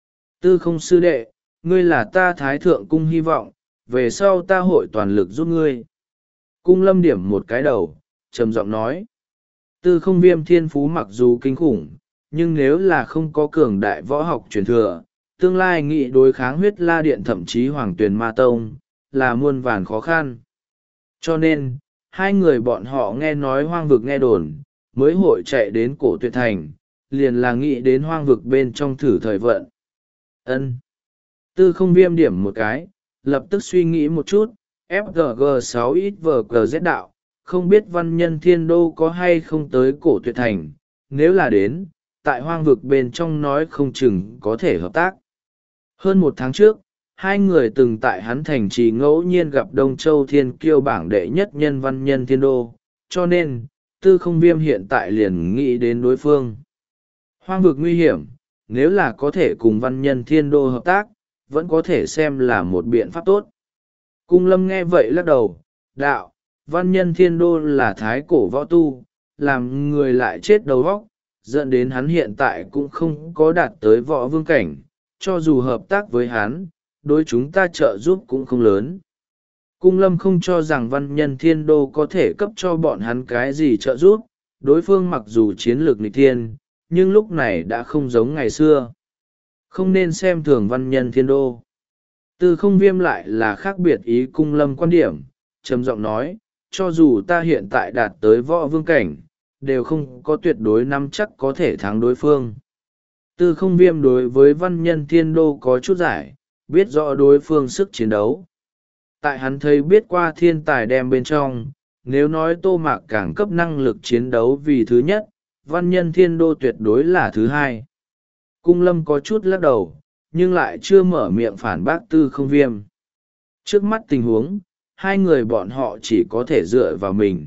Tư không sư đệ, ngươi là ta thái thượng cung hy vọng, về sau ta hội toàn lực giúp ngươi. Cung lâm điểm một cái đầu, trầm giọng nói. Tư không viêm thiên phú mặc dù kinh khủng, nhưng nếu là không có cường đại võ học truyền thừa, tương lai nghị đối kháng huyết la điện thậm chí hoàng tuyền ma tông, là muôn vàn khó khăn. Cho nên, hai người bọn họ nghe nói hoang vực nghe đồn, mới hội chạy đến cổ tuyệt thành, liền là nghĩ đến hoang vực bên trong thử thời vận. Ân. Tư không viêm điểm một cái, lập tức suy nghĩ một chút, ép giê giê sáu ít vờ cờ z đạo, không biết văn nhân thiên đô có hay không tới cổ tuyệt thành, nếu là đến, tại hoang vực bên trong nói không chừng có thể hợp tác. Hơn một tháng trước, hai người từng tại hắn thành trì ngẫu nhiên gặp Đông Châu Thiên Kiêu bảng đệ nhất nhân văn nhân thiên đô, cho nên, tư không viêm hiện tại liền nghĩ đến đối phương. Hoang vực nguy hiểm, nếu là có thể cùng văn nhân thiên đô hợp tác, vẫn có thể xem là một biện pháp tốt. Cung lâm nghe vậy lắc đầu, đạo, văn nhân thiên đô là thái cổ võ tu, làm người lại chết đầu vóc, dẫn đến hắn hiện tại cũng không có đạt tới võ vương cảnh, cho dù hợp tác với hắn, đối chúng ta trợ giúp cũng không lớn. Cung lâm không cho rằng văn nhân thiên đô có thể cấp cho bọn hắn cái gì trợ giúp, đối phương mặc dù chiến lược nghịch thiên, nhưng lúc này đã không giống ngày xưa. Không nên xem thường văn nhân thiên đô. Tư không viêm lại là khác biệt ý cung lâm quan điểm, trầm giọng nói, cho dù ta hiện tại đạt tới võ vương cảnh, đều không có tuyệt đối nắm chắc có thể thắng đối phương. Tư không viêm đối với văn nhân thiên đô có chút giải, biết rõ đối phương sức chiến đấu. Tại hắn thấy biết qua thiên tài đem bên trong, nếu nói tô mạc càng cấp năng lực chiến đấu vì thứ nhất, văn nhân thiên đô tuyệt đối là thứ hai. Cung lâm có chút lắc đầu, nhưng lại chưa mở miệng phản bác tư không viêm. Trước mắt tình huống, hai người bọn họ chỉ có thể dựa vào mình.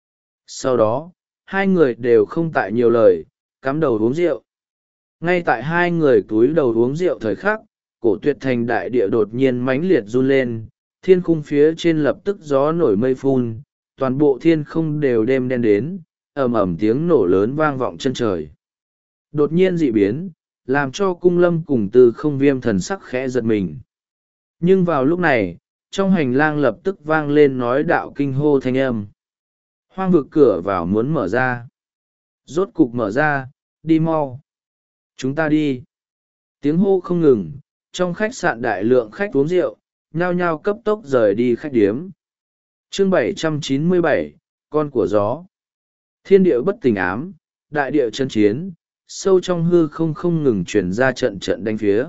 Sau đó, hai người đều không tại nhiều lời, cắm đầu uống rượu. Ngay tại hai người túi đầu uống rượu thời khắc, cổ tuyệt thành đại địa đột nhiên mãnh liệt run lên, thiên khung phía trên lập tức gió nổi mây phun, toàn bộ thiên không đều đêm đen đến, ầm ầm tiếng nổ lớn vang vọng chân trời. Đột nhiên dị biến, làm cho cung lâm cùng tư không viêm thần sắc khẽ giật mình. Nhưng vào lúc này, trong hành lang lập tức vang lên nói đạo kinh hô thanh âm. Hoang vực cửa vào muốn mở ra. Rốt cục mở ra, đi mau. Chúng ta đi. Tiếng hô không ngừng, trong khách sạn đại lượng khách uống rượu, nhao nhao cấp tốc rời đi khách điếm. Chương bảy trăm chín mươi bảy, con của gió. Thiên địa bất tình ám, đại địa chân chiến, sâu trong hư không không ngừng chuyển ra trận trận đánh phía.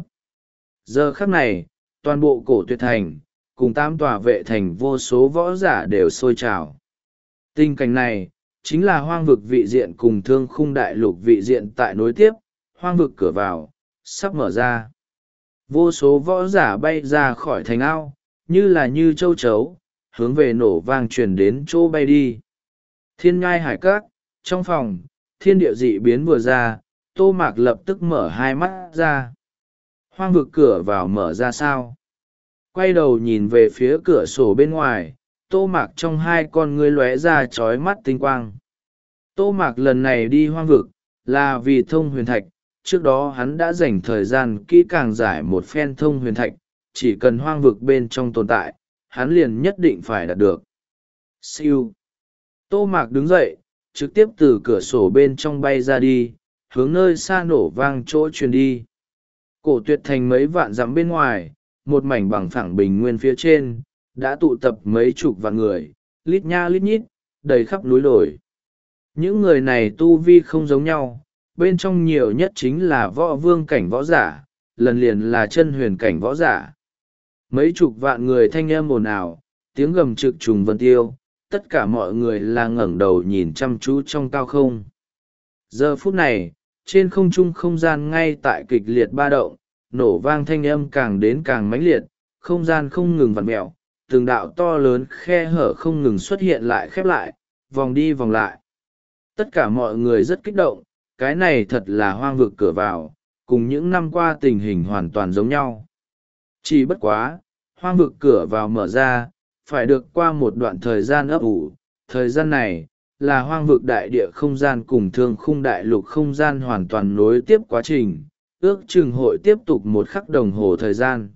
Giờ khắc này, toàn bộ cổ tuyệt thành, cùng tam tòa vệ thành vô số võ giả đều sôi trào. Tình cảnh này, chính là hoang vực vị diện cùng thương khung đại lục vị diện tại nối tiếp, hoang vực cửa vào, sắp mở ra. Vô số võ giả bay ra khỏi thành ao, như là như châu chấu, hướng về nổ vang truyền đến chỗ bay đi. Thiên ngai hải các, trong phòng, thiên địa dị biến vừa ra, tô mạc lập tức mở hai mắt ra. Hoang vực cửa vào mở ra sao? Quay đầu nhìn về phía cửa sổ bên ngoài, tô mạc trong hai con ngươi lóe ra chói mắt tinh quang. Tô mạc lần này đi hoang vực, là vì thông huyền thạch, trước đó hắn đã dành thời gian kỹ càng giải một phen thông huyền thạch, chỉ cần hoang vực bên trong tồn tại, hắn liền nhất định phải đạt được. Siêu. Tô mạc đứng dậy, trực tiếp từ cửa sổ bên trong bay ra đi, hướng nơi xa nổ vang chỗ truyền đi. Cổ tuyệt thành mấy vạn dặm bên ngoài, một mảnh bằng phẳng bình nguyên phía trên, đã tụ tập mấy chục vạn người, lít nha lít nhít, đầy khắp núi đồi. Những người này tu vi không giống nhau, bên trong nhiều nhất chính là võ vương cảnh võ giả, lần liền là chân huyền cảnh võ giả. Mấy chục vạn người thanh âm ồn ào, tiếng gầm trực trùng vân tiêu, tất cả mọi người là ngẩng đầu nhìn chăm chú trong cao không. Giờ phút này, trên không trung không gian ngay tại kịch liệt ba động, nổ vang thanh âm càng đến càng mãnh liệt, không gian không ngừng vặn mẹo, từng đạo to lớn khe hở không ngừng xuất hiện lại khép lại, vòng đi vòng lại. Tất cả mọi người rất kích động, cái này thật là hoang vực cửa vào, cùng những năm qua tình hình hoàn toàn giống nhau. Chỉ bất quá, hoang vực cửa vào mở ra, phải được qua một đoạn thời gian ấp ủ, thời gian này là hoang vực đại địa không gian cùng thương khung đại lục không gian hoàn toàn nối tiếp quá trình, ước chừng hội tiếp tục một khắc đồng hồ thời gian.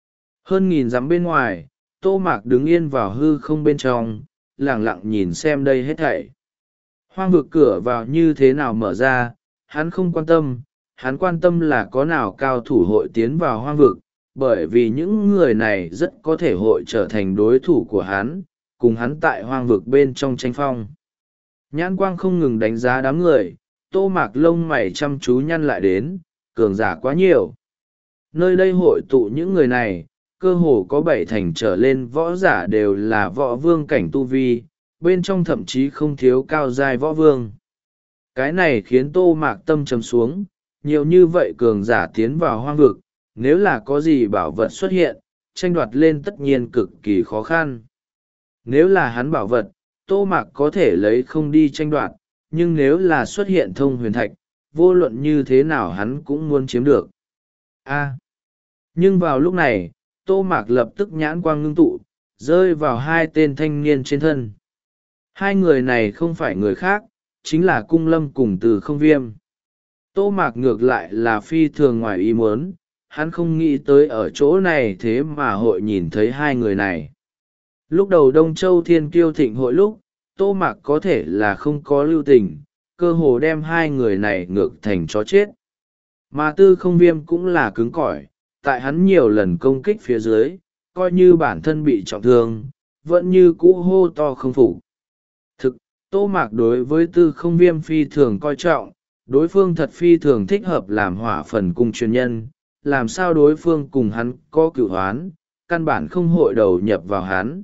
Hơn nghìn dặm bên ngoài, Tô Mạc đứng yên vào hư không bên trong, lẳng lặng nhìn xem đây hết thảy. Hoang vực cửa vào như thế nào mở ra, hắn không quan tâm, hắn quan tâm là có nào cao thủ hội tiến vào hoang vực, bởi vì những người này rất có thể hội trở thành đối thủ của hắn, cùng hắn tại hoang vực bên trong tranh phong. Nhãn quang không ngừng đánh giá đám người, Tô Mạc lông mày chăm chú nhăn lại đến, cường giả quá nhiều. Nơi đây hội tụ những người này, cơ hồ có bảy thành trở lên võ giả đều là võ vương cảnh tu vi, bên trong thậm chí không thiếu cao giai võ vương. Cái này khiến Tô Mạc tâm trầm xuống, nhiều như vậy cường giả tiến vào hoang vực, nếu là có gì bảo vật xuất hiện, tranh đoạt lên tất nhiên cực kỳ khó khăn. Nếu là hắn bảo vật, Tô Mạc có thể lấy không đi tranh đoạt, nhưng nếu là xuất hiện thông huyền thạch, vô luận như thế nào hắn cũng muốn chiếm được. A. Nhưng vào lúc này, Tô Mạc lập tức nhãn quang ngưng tụ, rơi vào hai tên thanh niên trên thân. Hai người này không phải người khác, chính là Cung Lâm cùng Từ Không Viêm. Tô Mạc ngược lại là phi thường ngoài ý muốn, hắn không nghĩ tới ở chỗ này thế mà hội nhìn thấy hai người này. Lúc đầu Đông Châu Thiên Kiêu thịnh hội lúc, Tô Mạc có thể là không có lưu tình, cơ hồ đem hai người này ngược thành chó chết. Mà Tư Không Viêm cũng là cứng cỏi, tại hắn nhiều lần công kích phía dưới, coi như bản thân bị trọng thương, vẫn như cũ hô to không phục. Thực, Tô Mạc đối với Tư Không Viêm phi thường coi trọng, đối phương thật phi thường thích hợp làm hỏa phần cung truyền nhân, làm sao đối phương cùng hắn có cửu hoán, căn bản không hội đầu nhập vào hắn.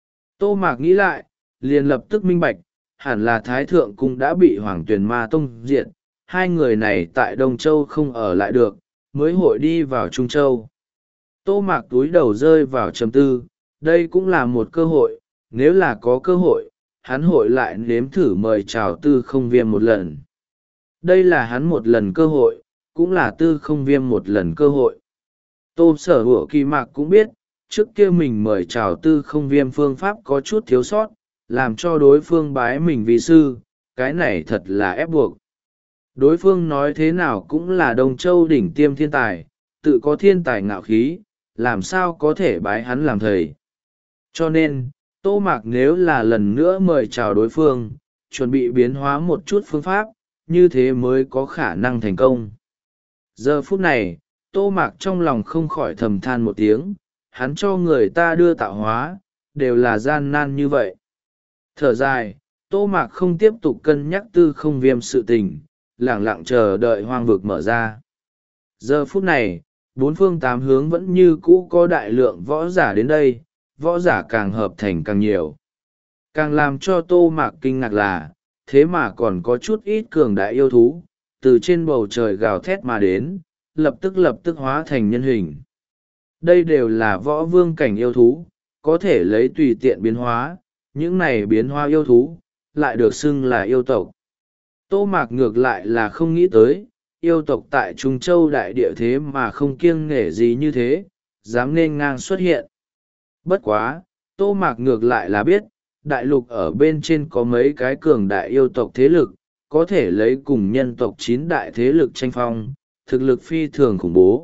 Tô Mạc nghĩ lại, liền lập tức minh bạch, hẳn là Thái Thượng Cung đã bị Hoàng Tuyền Ma Tông diệt, hai người này tại Đông Châu không ở lại được, mới hội đi vào Trung Châu. Tô Mạc túi đầu rơi vào trầm tư, đây cũng là một cơ hội, nếu là có cơ hội, hắn hội lại nếm thử mời chào Tư Không Viêm một lần. Đây là hắn một lần cơ hội, cũng là Tư Không Viêm một lần cơ hội. Tô Sở Hữu Kỳ Mạc cũng biết, trước kia mình mời chào Tư Không Viêm phương pháp có chút thiếu sót, làm cho đối phương bái mình vì sư, cái này thật là ép buộc. Đối phương nói thế nào cũng là Đông Châu đỉnh tiêm thiên tài, tự có thiên tài ngạo khí, làm sao có thể bái hắn làm thầy. Cho nên, Tô Mạc nếu là lần nữa mời chào đối phương, chuẩn bị biến hóa một chút phương pháp, như thế mới có khả năng thành công. Giờ phút này, Tô Mạc trong lòng không khỏi thầm than một tiếng, hắn cho người ta đưa tạo hóa, đều là gian nan như vậy. Thở dài, Tô Mạc không tiếp tục cân nhắc Tư Không Viêm sự tình, lẳng lặng chờ đợi hoang vực mở ra. Giờ phút này, bốn phương tám hướng vẫn như cũ có đại lượng võ giả đến đây, võ giả càng hợp thành càng nhiều. Càng làm cho Tô Mạc kinh ngạc là, thế mà còn có chút ít cường đại yêu thú, từ trên bầu trời gào thét mà đến, lập tức lập tức hóa thành nhân hình. Đây đều là võ vương cảnh yêu thú, có thể lấy tùy tiện biến hóa, những này biến hóa yêu thú, lại được xưng là yêu tộc. Tô Mạc ngược lại là không nghĩ tới, yêu tộc tại Trung Châu đại địa thế mà không kiêng nể gì như thế, dám nên ngang xuất hiện. Bất quá, Tô Mạc ngược lại là biết, đại lục ở bên trên có mấy cái cường đại yêu tộc thế lực, có thể lấy cùng nhân tộc chín đại thế lực tranh phong, thực lực phi thường khủng bố.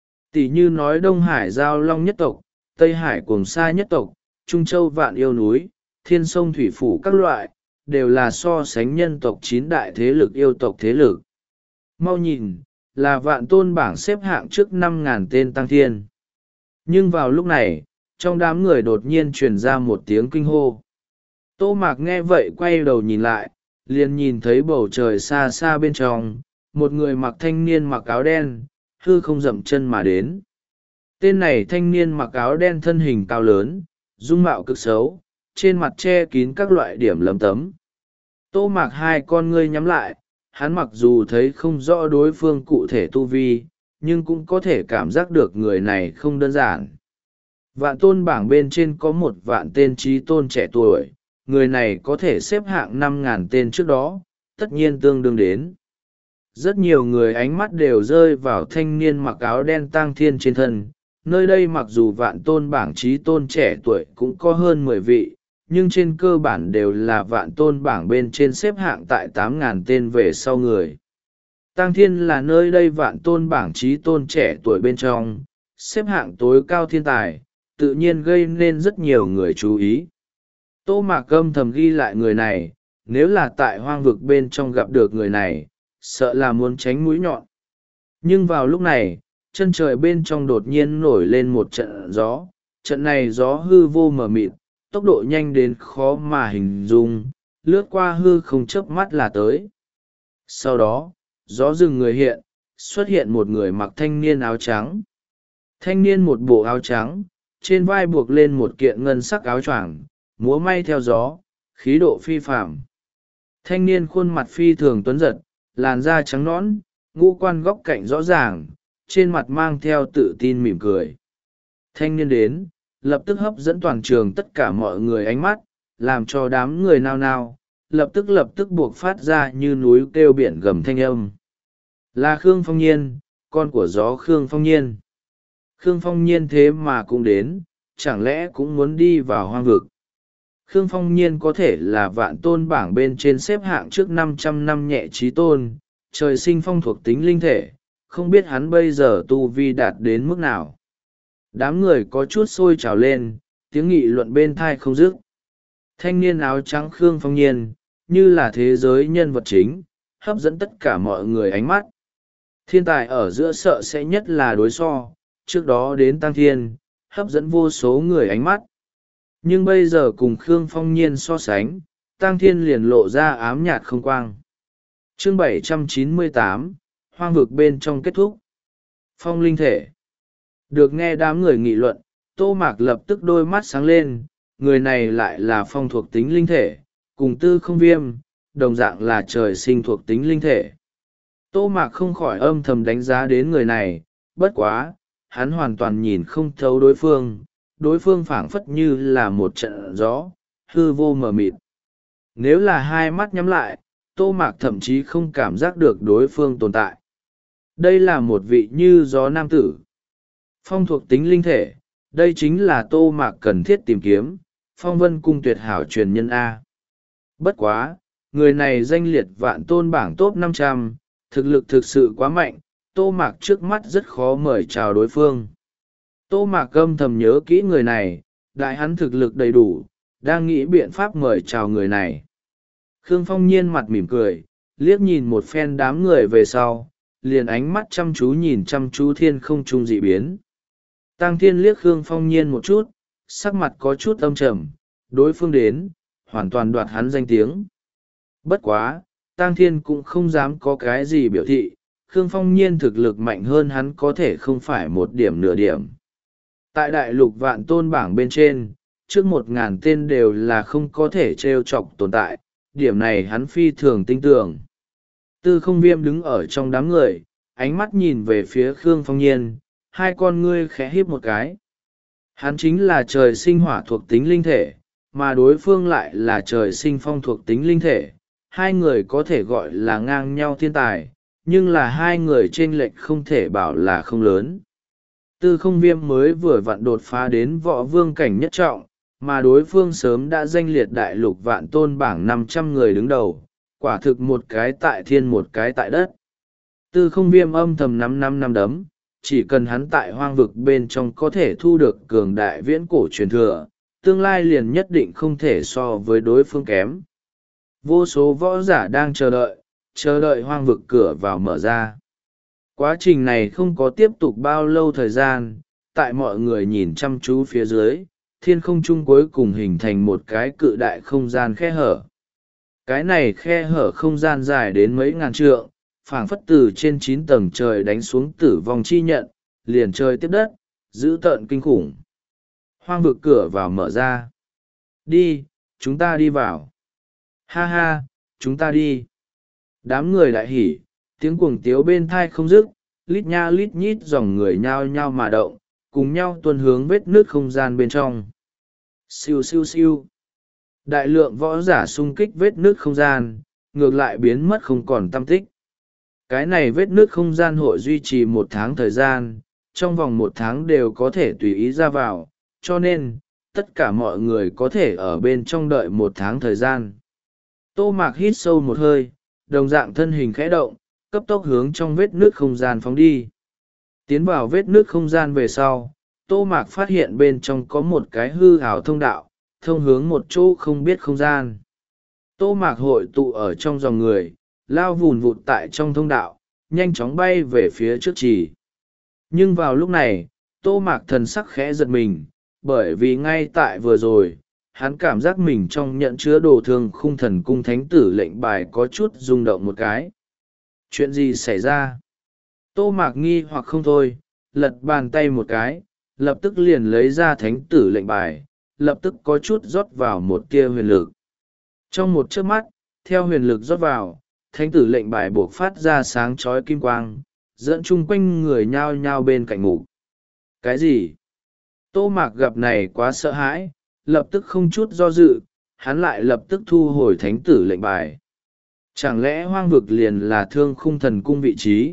Tỷ như nói Đông Hải Giao Long nhất tộc, Tây Hải Cuồng Sa nhất tộc, Trung Châu Vạn Yêu núi, Thiên Sông Thủy Phủ các loại, đều là so sánh nhân tộc chín đại thế lực yêu tộc thế lực. Mau nhìn, là Vạn Tôn bảng xếp hạng trước năm ngàn tên tăng thiên. Nhưng vào lúc này, trong đám người đột nhiên truyền ra một tiếng kinh hô. Tô Mạc nghe vậy quay đầu nhìn lại, liền nhìn thấy bầu trời xa xa bên trong, một người mặc thanh niên mặc áo đen, hư không dậm chân mà đến. Tên này thanh niên mặc áo đen thân hình cao lớn, dung mạo cực xấu, trên mặt che kín các loại điểm lấm tấm. Tô Mạc hai con ngươi nhắm lại, hắn mặc dù thấy không rõ đối phương cụ thể tu vi, nhưng cũng có thể cảm giác được người này không đơn giản. Vạn tôn bảng bên trên có một vạn tên trí tôn trẻ tuổi, người này có thể xếp hạng năm ngàn tên trước đó, tất nhiên tương đương đến. Rất nhiều người ánh mắt đều rơi vào thanh niên mặc áo đen tang thiên trên thân. Nơi đây mặc dù vạn tôn bảng trí tôn trẻ tuổi cũng có hơn mười vị, nhưng trên cơ bản đều là vạn tôn bảng bên trên xếp hạng tại tám ngàn tên về sau người. Tang thiên là nơi đây vạn tôn bảng trí tôn trẻ tuổi bên trong, xếp hạng tối cao thiên tài, tự nhiên gây nên rất nhiều người chú ý. Tô Mạc âm thầm ghi lại người này, nếu là tại hoang vực bên trong gặp được người này, sợ là muốn tránh mũi nhọn. Nhưng vào lúc này, chân trời bên trong đột nhiên nổi lên một trận gió, trận này gió hư vô mờ mịt, tốc độ nhanh đến khó mà hình dung, lướt qua hư không chớp mắt là tới. Sau đó, gió dừng người hiện, xuất hiện một người mặc thanh niên áo trắng. Thanh niên một bộ áo trắng, trên vai buộc lên một kiện ngân sắc áo choàng, múa may theo gió, khí độ phi phạm. Thanh niên khuôn mặt phi thường tuấn giật, làn da trắng nõn, ngũ quan góc cạnh rõ ràng, trên mặt mang theo tự tin mỉm cười. Thanh niên đến, lập tức hấp dẫn toàn trường tất cả mọi người ánh mắt, làm cho đám người nao nao, lập tức lập tức buộc phát ra như núi kêu biển gầm thanh âm. Là Khương Phong Nhiên, con của gió Khương Phong Nhiên. Khương Phong Nhiên thế mà cũng đến, chẳng lẽ cũng muốn đi vào hoang vực. Khương Phong Nhiên có thể là vạn tôn bảng bên trên xếp hạng trước năm trăm năm nhẹ trí tôn, trời sinh phong thuộc tính linh thể, không biết hắn bây giờ tu vi đạt đến mức nào. Đám người có chút sôi trào lên, tiếng nghị luận bên thai không dứt. Thanh niên áo trắng Khương Phong Nhiên, như là thế giới nhân vật chính, hấp dẫn tất cả mọi người ánh mắt. Thiên tài ở giữa sợ sẽ nhất là đối so, trước đó đến Tăng Thiên, hấp dẫn vô số người ánh mắt. Nhưng bây giờ cùng Khương Phong Nhiên so sánh, Tăng Thiên liền lộ ra ám nhạt không quang. Chương bảy trăm chín mươi tám, hoang vực bên trong kết thúc. Phong linh thể. Được nghe đám người nghị luận, Tô Mạc lập tức đôi mắt sáng lên, người này lại là phong thuộc tính linh thể, cùng Tư Không Viêm, đồng dạng là trời sinh thuộc tính linh thể. Tô Mạc không khỏi âm thầm đánh giá đến người này, bất quá, hắn hoàn toàn nhìn không thấu đối phương, đối phương phảng phất như là một trận gió, hư vô mờ mịt. Nếu là hai mắt nhắm lại, Tô Mạc thậm chí không cảm giác được đối phương tồn tại. Đây là một vị như gió nam tử. Phong thuộc tính linh thể, đây chính là Tô Mạc cần thiết tìm kiếm, phong vân cung tuyệt hảo truyền nhân A. Bất quá, người này danh liệt vạn tôn bảng top năm trăm, thực lực thực sự quá mạnh, Tô Mạc trước mắt rất khó mời chào đối phương. Tô Mạc âm thầm nhớ kỹ người này, đại hắn thực lực đầy đủ, đang nghĩ biện pháp mời chào người này. Khương Phong Nhiên mặt mỉm cười, liếc nhìn một phen đám người về sau, liền ánh mắt chăm chú nhìn chăm chú thiên không trung dị biến. Tăng Thiên liếc Khương Phong Nhiên một chút, sắc mặt có chút âm trầm, đối phương đến, hoàn toàn đoạt hắn danh tiếng. Bất quá, Tăng Thiên cũng không dám có cái gì biểu thị, Khương Phong Nhiên thực lực mạnh hơn hắn có thể không phải một điểm nửa điểm. Tại đại lục vạn tôn bảng bên trên, trước một ngàn tên đều là không có thể trêu chọc tồn tại, điểm này hắn phi thường tin tưởng. Tư Không Viêm đứng ở trong đám người, ánh mắt nhìn về phía Khương Phong Nhiên, hai con ngươi khẽ híp một cái. Hắn chính là trời sinh hỏa thuộc tính linh thể, mà đối phương lại là trời sinh phong thuộc tính linh thể. Hai người có thể gọi là ngang nhau thiên tài, nhưng là hai người chênh lệch không thể bảo là không lớn. Tư Không Viêm mới vừa vặn đột phá đến võ vương cảnh nhất trọng, mà đối phương sớm đã danh liệt đại lục vạn tôn bảng năm trăm người đứng đầu, quả thực một cái tại thiên một cái tại đất. Tư Không Viêm âm thầm năm năm năm đấm, chỉ cần hắn tại hoang vực bên trong có thể thu được cường đại viễn cổ truyền thừa, tương lai liền nhất định không thể so với đối phương kém. Vô số võ giả đang chờ đợi, chờ đợi hoang vực cửa vào mở ra. Quá trình này không có tiếp tục bao lâu thời gian, tại mọi người nhìn chăm chú phía dưới, thiên không trung cuối cùng hình thành một cái cự đại không gian khe hở. Cái này khe hở không gian dài đến mấy ngàn trượng, phảng phất từ trên chín tầng trời đánh xuống tử vong chi nhận, liền trời tiếp đất, dữ tợn kinh khủng. Hoang vực cửa vào mở ra. Đi, chúng ta đi vào. Ha ha, chúng ta đi. Đám người đại hỉ, tiếng cuồng tiếu bên thai không dứt, lít nha lít nhít dòng người nhao nhao mà động, cùng nhau tuôn hướng vết nứt không gian bên trong. Siêu siêu siêu. Đại lượng võ giả xung kích vết nứt không gian, ngược lại biến mất không còn tăm tích. Cái này vết nứt không gian hội duy trì một tháng thời gian, trong vòng một tháng đều có thể tùy ý ra vào, cho nên, tất cả mọi người có thể ở bên trong đợi một tháng thời gian. Tô Mạc hít sâu một hơi, đồng dạng thân hình khẽ động, cấp tốc hướng trong vết nứt không gian phóng đi. Tiến vào vết nứt không gian về sau, Tô Mạc phát hiện bên trong có một cái hư ảo thông đạo, thông hướng một chỗ không biết không gian. Tô Mạc hội tụ ở trong dòng người, lao vùn vụt tại trong thông đạo, nhanh chóng bay về phía trước trì. Nhưng vào lúc này, Tô Mạc thần sắc khẽ giật mình, bởi vì ngay tại vừa rồi, hắn cảm giác mình trong nhận chứa đồ thương khung thần cung thánh tử lệnh bài có chút rung động một cái. Chuyện gì xảy ra? Tô Mạc nghi hoặc không thôi, lật bàn tay một cái, lập tức liền lấy ra thánh tử lệnh bài, lập tức có chút rót vào một tia huyền lực. Trong một chớp mắt, theo huyền lực rót vào, thánh tử lệnh bài buộc phát ra sáng chói kim quang, dẫn chung quanh người nhao nhao bên cạnh ngủ. Cái gì? Tô Mạc gặp này quá sợ hãi, lập tức không chút do dự, hắn lại lập tức thu hồi thánh tử lệnh bài. Chẳng lẽ hoang vực liền là thương khung thần cung vị trí?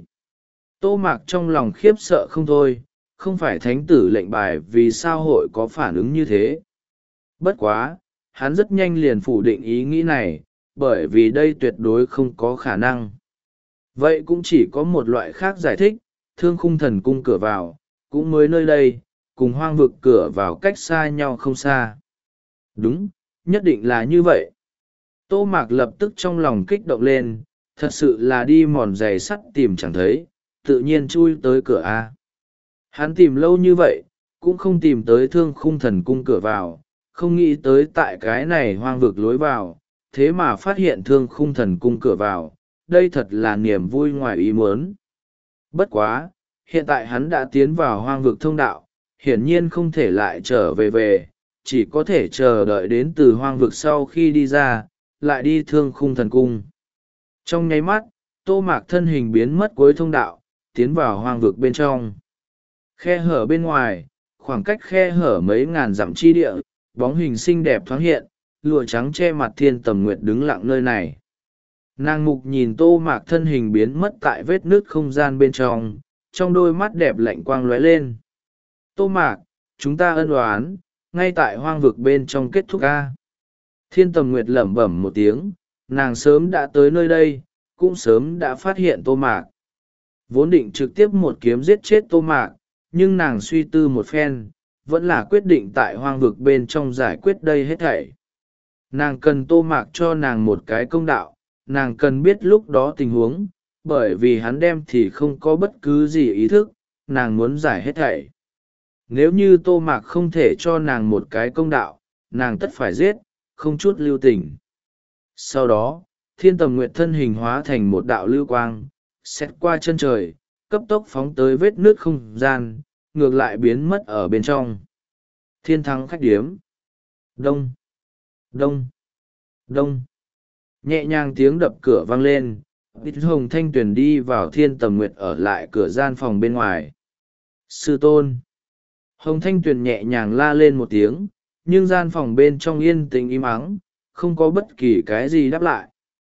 Tô Mạc trong lòng khiếp sợ không thôi, không phải thánh tử lệnh bài vì sao hội có phản ứng như thế. Bất quá, hắn rất nhanh liền phủ định ý nghĩ này, bởi vì đây tuyệt đối không có khả năng. Vậy cũng chỉ có một loại khác giải thích, thương khung thần cung cửa vào, cũng mới nơi đây, cùng hoang vực cửa vào cách xa nhau không xa. Đúng, nhất định là như vậy. Tô Mạc lập tức trong lòng kích động lên, thật sự là đi mòn giày sắt tìm chẳng thấy, tự nhiên chui tới cửa A. Hắn tìm lâu như vậy, cũng không tìm tới thương khung thần cung cửa vào, không nghĩ tới tại cái này hoang vực lối vào, thế mà phát hiện thương khung thần cung cửa vào, đây thật là niềm vui ngoài ý muốn. Bất quá, hiện tại hắn đã tiến vào hoang vực thông đạo, hiển nhiên không thể lại trở về về, chỉ có thể chờ đợi đến từ hoang vực sau khi đi ra, lại đi thương khung thần cung. Trong nháy mắt, Tô Mạc thân hình biến mất cuối thông đạo, tiến vào hoang vực bên trong. Khe hở bên ngoài, khoảng cách khe hở mấy ngàn dặm chi địa, bóng hình xinh đẹp thoáng hiện, lụa trắng che mặt Thiên Tầm Nguyệt đứng lặng nơi này. Nàng mục nhìn Tô Mạc thân hình biến mất tại vết nứt không gian bên trong, trong đôi mắt đẹp lạnh quang lóe lên. Tô Mạc, chúng ta ân oán, ngay tại hoang vực bên trong kết thúc ca. Thiên Tầm Nguyệt lẩm bẩm một tiếng, nàng sớm đã tới nơi đây, cũng sớm đã phát hiện Tô Mạc. Vốn định trực tiếp một kiếm giết chết Tô Mạc, nhưng nàng suy tư một phen, vẫn là quyết định tại hoang vực bên trong giải quyết đây hết thảy. Nàng cần Tô Mạc cho nàng một cái công đạo, nàng cần biết lúc đó tình huống, bởi vì hắn đem thì không có bất cứ gì ý thức, nàng muốn giải hết thảy. Nếu như Tô Mạc không thể cho nàng một cái công đạo, nàng tất phải giết, không chút lưu tình. Sau đó, Thiên Tầm Nguyệt thân hình hóa thành một đạo lưu quang, xét qua chân trời, cấp tốc phóng tới vết nước không gian, ngược lại biến mất ở bên trong. Thiên Thắng khách điếm. Đông, đông, đông. Nhẹ nhàng tiếng đập cửa vang lên, Bích Hồng Thanh Tuyền đi vào Thiên Tầm Nguyệt ở lại cửa gian phòng bên ngoài. Sư tôn. Hồng Thanh Tuyền nhẹ nhàng la lên một tiếng, nhưng gian phòng bên trong yên tĩnh im ắng, không có bất kỳ cái gì đáp lại.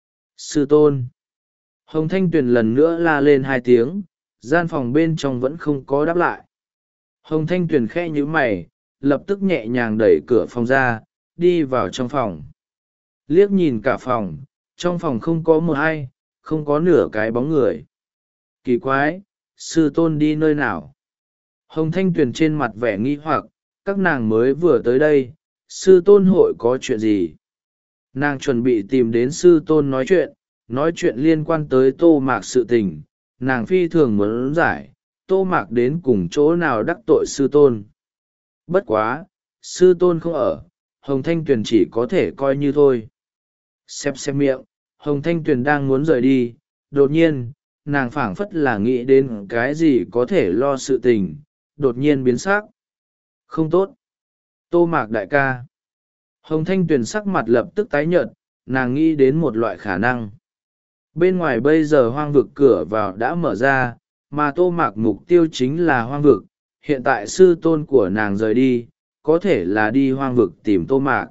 Sư tôn. Hồng Thanh Tuyền lần nữa la lên hai tiếng, gian phòng bên trong vẫn không có đáp lại. Hồng Thanh Tuyền khẽ nhíu mày, lập tức nhẹ nhàng đẩy cửa phòng ra, đi vào trong phòng. Liếc nhìn cả phòng, trong phòng không có một ai, không có nửa cái bóng người. Kỳ quái, sư tôn đi nơi nào? Hồng Thanh Tuyền trên mặt vẻ nghi hoặc, các nàng mới vừa tới đây, sư tôn hội có chuyện gì? Nàng chuẩn bị tìm đến sư tôn nói chuyện, nói chuyện liên quan tới Tô Mạc sự tình, nàng phi thường muốn giải, Tô Mạc đến cùng chỗ nào đắc tội sư tôn. Bất quá, sư tôn không ở, Hồng Thanh Tuyền chỉ có thể coi như thôi. Xẹp xẹp miệng, Hồng Thanh Tuyền đang muốn rời đi, đột nhiên, nàng phảng phất là nghĩ đến cái gì có thể lo sự tình, đột nhiên biến sắc. Không tốt. Tô Mạc đại ca. Hồng Thanh Tuyền sắc mặt lập tức tái nhợt, nàng nghĩ đến một loại khả năng. Bên ngoài bây giờ hoang vực cửa vào đã mở ra, mà Tô Mạc mục tiêu chính là hoang vực, hiện tại sư tôn của nàng rời đi, có thể là đi hoang vực tìm Tô Mạc.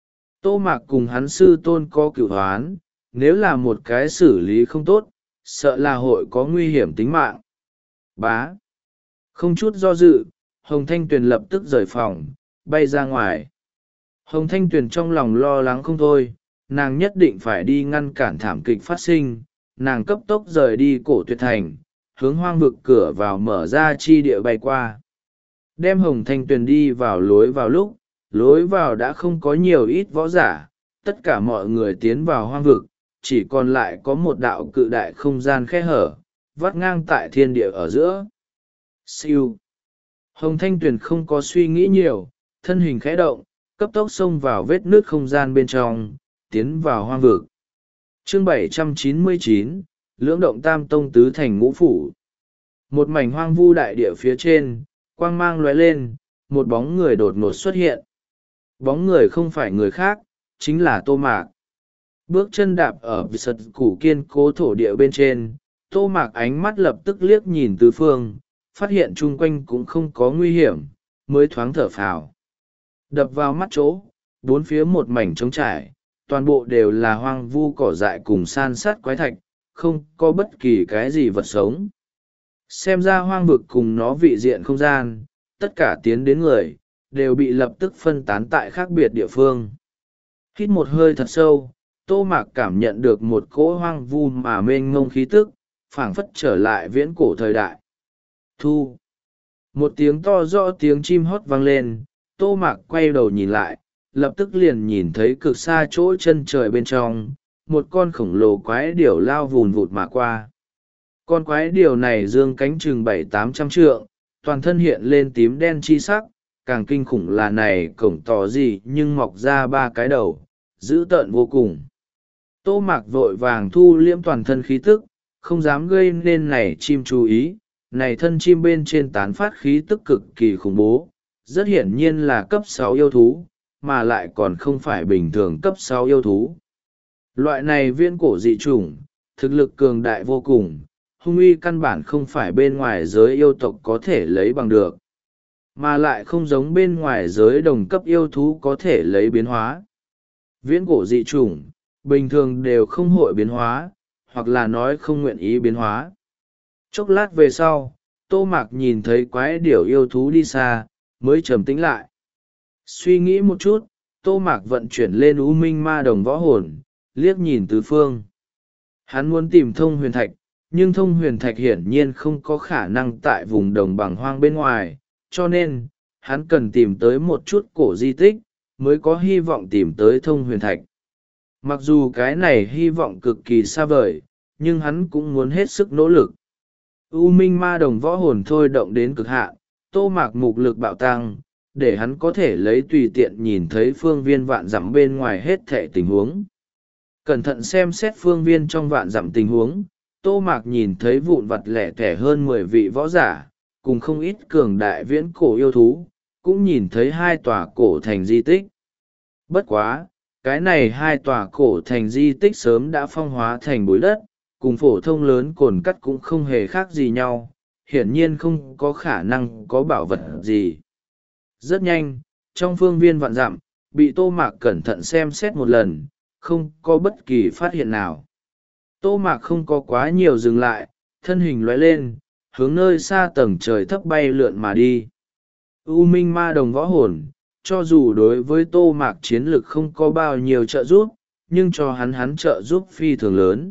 Tô Mạc cùng hắn sư tôn có cửu hoán, nếu là một cái xử lý không tốt, sợ là hội có nguy hiểm tính mạng. Bá. Không chút do dự, Hồng Thanh Tuyền lập tức rời phòng, bay ra ngoài. Hồng Thanh Tuyền trong lòng lo lắng không thôi, nàng nhất định phải đi ngăn cản thảm kịch phát sinh. Nàng cấp tốc rời đi Cổ Tuyệt Thành, hướng hoang vực cửa vào mở ra chi địa bay qua. Đem Hồng Thanh Tuyền đi vào lối vào lúc, lối vào đã không có nhiều ít võ giả, tất cả mọi người tiến vào hoang vực, chỉ còn lại có một đạo cự đại không gian khe hở, vắt ngang tại thiên địa ở giữa. Siêu. Hồng Thanh Tuyền không có suy nghĩ nhiều, thân hình khẽ động, cấp tốc xông vào vết nước không gian bên trong, tiến vào hoang vực. Chương bảy trăm chín mươi chín, Lưỡng động tam tông tứ thành ngũ phủ. Một mảnh hoang vu đại địa phía trên, quang mang lóe lên, một bóng người đột ngột xuất hiện. Bóng người không phải người khác, chính là Tô Mạc. Bước chân đạp ở sật củ kiên cố thổ địa bên trên, Tô Mạc ánh mắt lập tức liếc nhìn tứ phương, phát hiện chung quanh cũng không có nguy hiểm, mới thoáng thở phào. Đập vào mắt chỗ, bốn phía một mảnh trống trải, toàn bộ đều là hoang vu cỏ dại cùng san sát quái thạch, không có bất kỳ cái gì vật sống. Xem ra hoang vực cùng nó vị diện không gian, tất cả tiến đến người, đều bị lập tức phân tán tại khác biệt địa phương. Hít một hơi thật sâu, Tô Mạc cảm nhận được một cỗ hoang vu mà mênh mông khí tức, phảng phất trở lại viễn cổ thời đại. Thu. Một tiếng to rõ tiếng chim hót vang lên, Tô Mạc quay đầu nhìn lại, lập tức liền nhìn thấy cực xa chỗ chân trời bên trong, một con khổng lồ quái điểu lao vùn vụt mà qua. Con quái điểu này dương cánh chừng bảy tám trăm trượng, toàn thân hiện lên tím đen chi sắc, càng kinh khủng là này cổng tỏ gì nhưng mọc ra ba cái đầu, dữ tợn vô cùng. Tô Mạc vội vàng thu liễm toàn thân khí tức, không dám gây nên này chim chú ý, này thân chim bên trên tán phát khí tức cực kỳ khủng bố, rất hiển nhiên là cấp sáu yêu thú, mà lại còn không phải bình thường cấp sáu yêu thú. Loại này viễn cổ dị chủng, thực lực cường đại vô cùng, hung uy căn bản không phải bên ngoài giới yêu tộc có thể lấy bằng được, mà lại không giống bên ngoài giới đồng cấp yêu thú có thể lấy biến hóa. Viễn cổ dị chủng, bình thường đều không hội biến hóa, hoặc là nói không nguyện ý biến hóa. Chốc lát về sau, Tô Mạc nhìn thấy quái điểu yêu thú đi xa, mới trầm tĩnh lại. Suy nghĩ một chút, Tô Mạc vận chuyển lên U Minh Ma Đồng võ hồn, liếc nhìn tứ phương. Hắn muốn tìm thông huyền thạch, nhưng thông huyền thạch hiển nhiên không có khả năng tại vùng đồng bằng hoang bên ngoài, cho nên, hắn cần tìm tới một chút cổ di tích, mới có hy vọng tìm tới thông huyền thạch. Mặc dù cái này hy vọng cực kỳ xa vời, nhưng hắn cũng muốn hết sức nỗ lực. U Minh Ma Đồng võ hồn thôi động đến cực hạn, Tô Mạc mục lực bạo tăng, để hắn có thể lấy tùy tiện nhìn thấy phương viên vạn dặm bên ngoài hết thệ tình huống. Cẩn thận xem xét phương viên trong vạn dặm tình huống, Tô Mạc nhìn thấy vụn vặt lẻ tẻ hơn mười vị võ giả, cùng không ít cường đại viễn cổ yêu thú, cũng nhìn thấy hai tòa cổ thành di tích. Bất quá, cái này hai tòa cổ thành di tích sớm đã phong hóa thành bụi đất, cùng phổ thông lớn cồn cắt cũng không hề khác gì nhau, hiển nhiên không có khả năng có bảo vật gì. Rất nhanh, trong phương viên vạn dặm, bị Tô Mạc cẩn thận xem xét một lần, không có bất kỳ phát hiện nào. Tô Mạc không có quá nhiều dừng lại, thân hình lóe lên, hướng nơi xa tầng trời thấp bay lượn mà đi. U Minh Ma Đồng võ hồn, cho dù đối với Tô Mạc chiến lực không có bao nhiêu trợ giúp, nhưng cho hắn hắn trợ giúp phi thường lớn.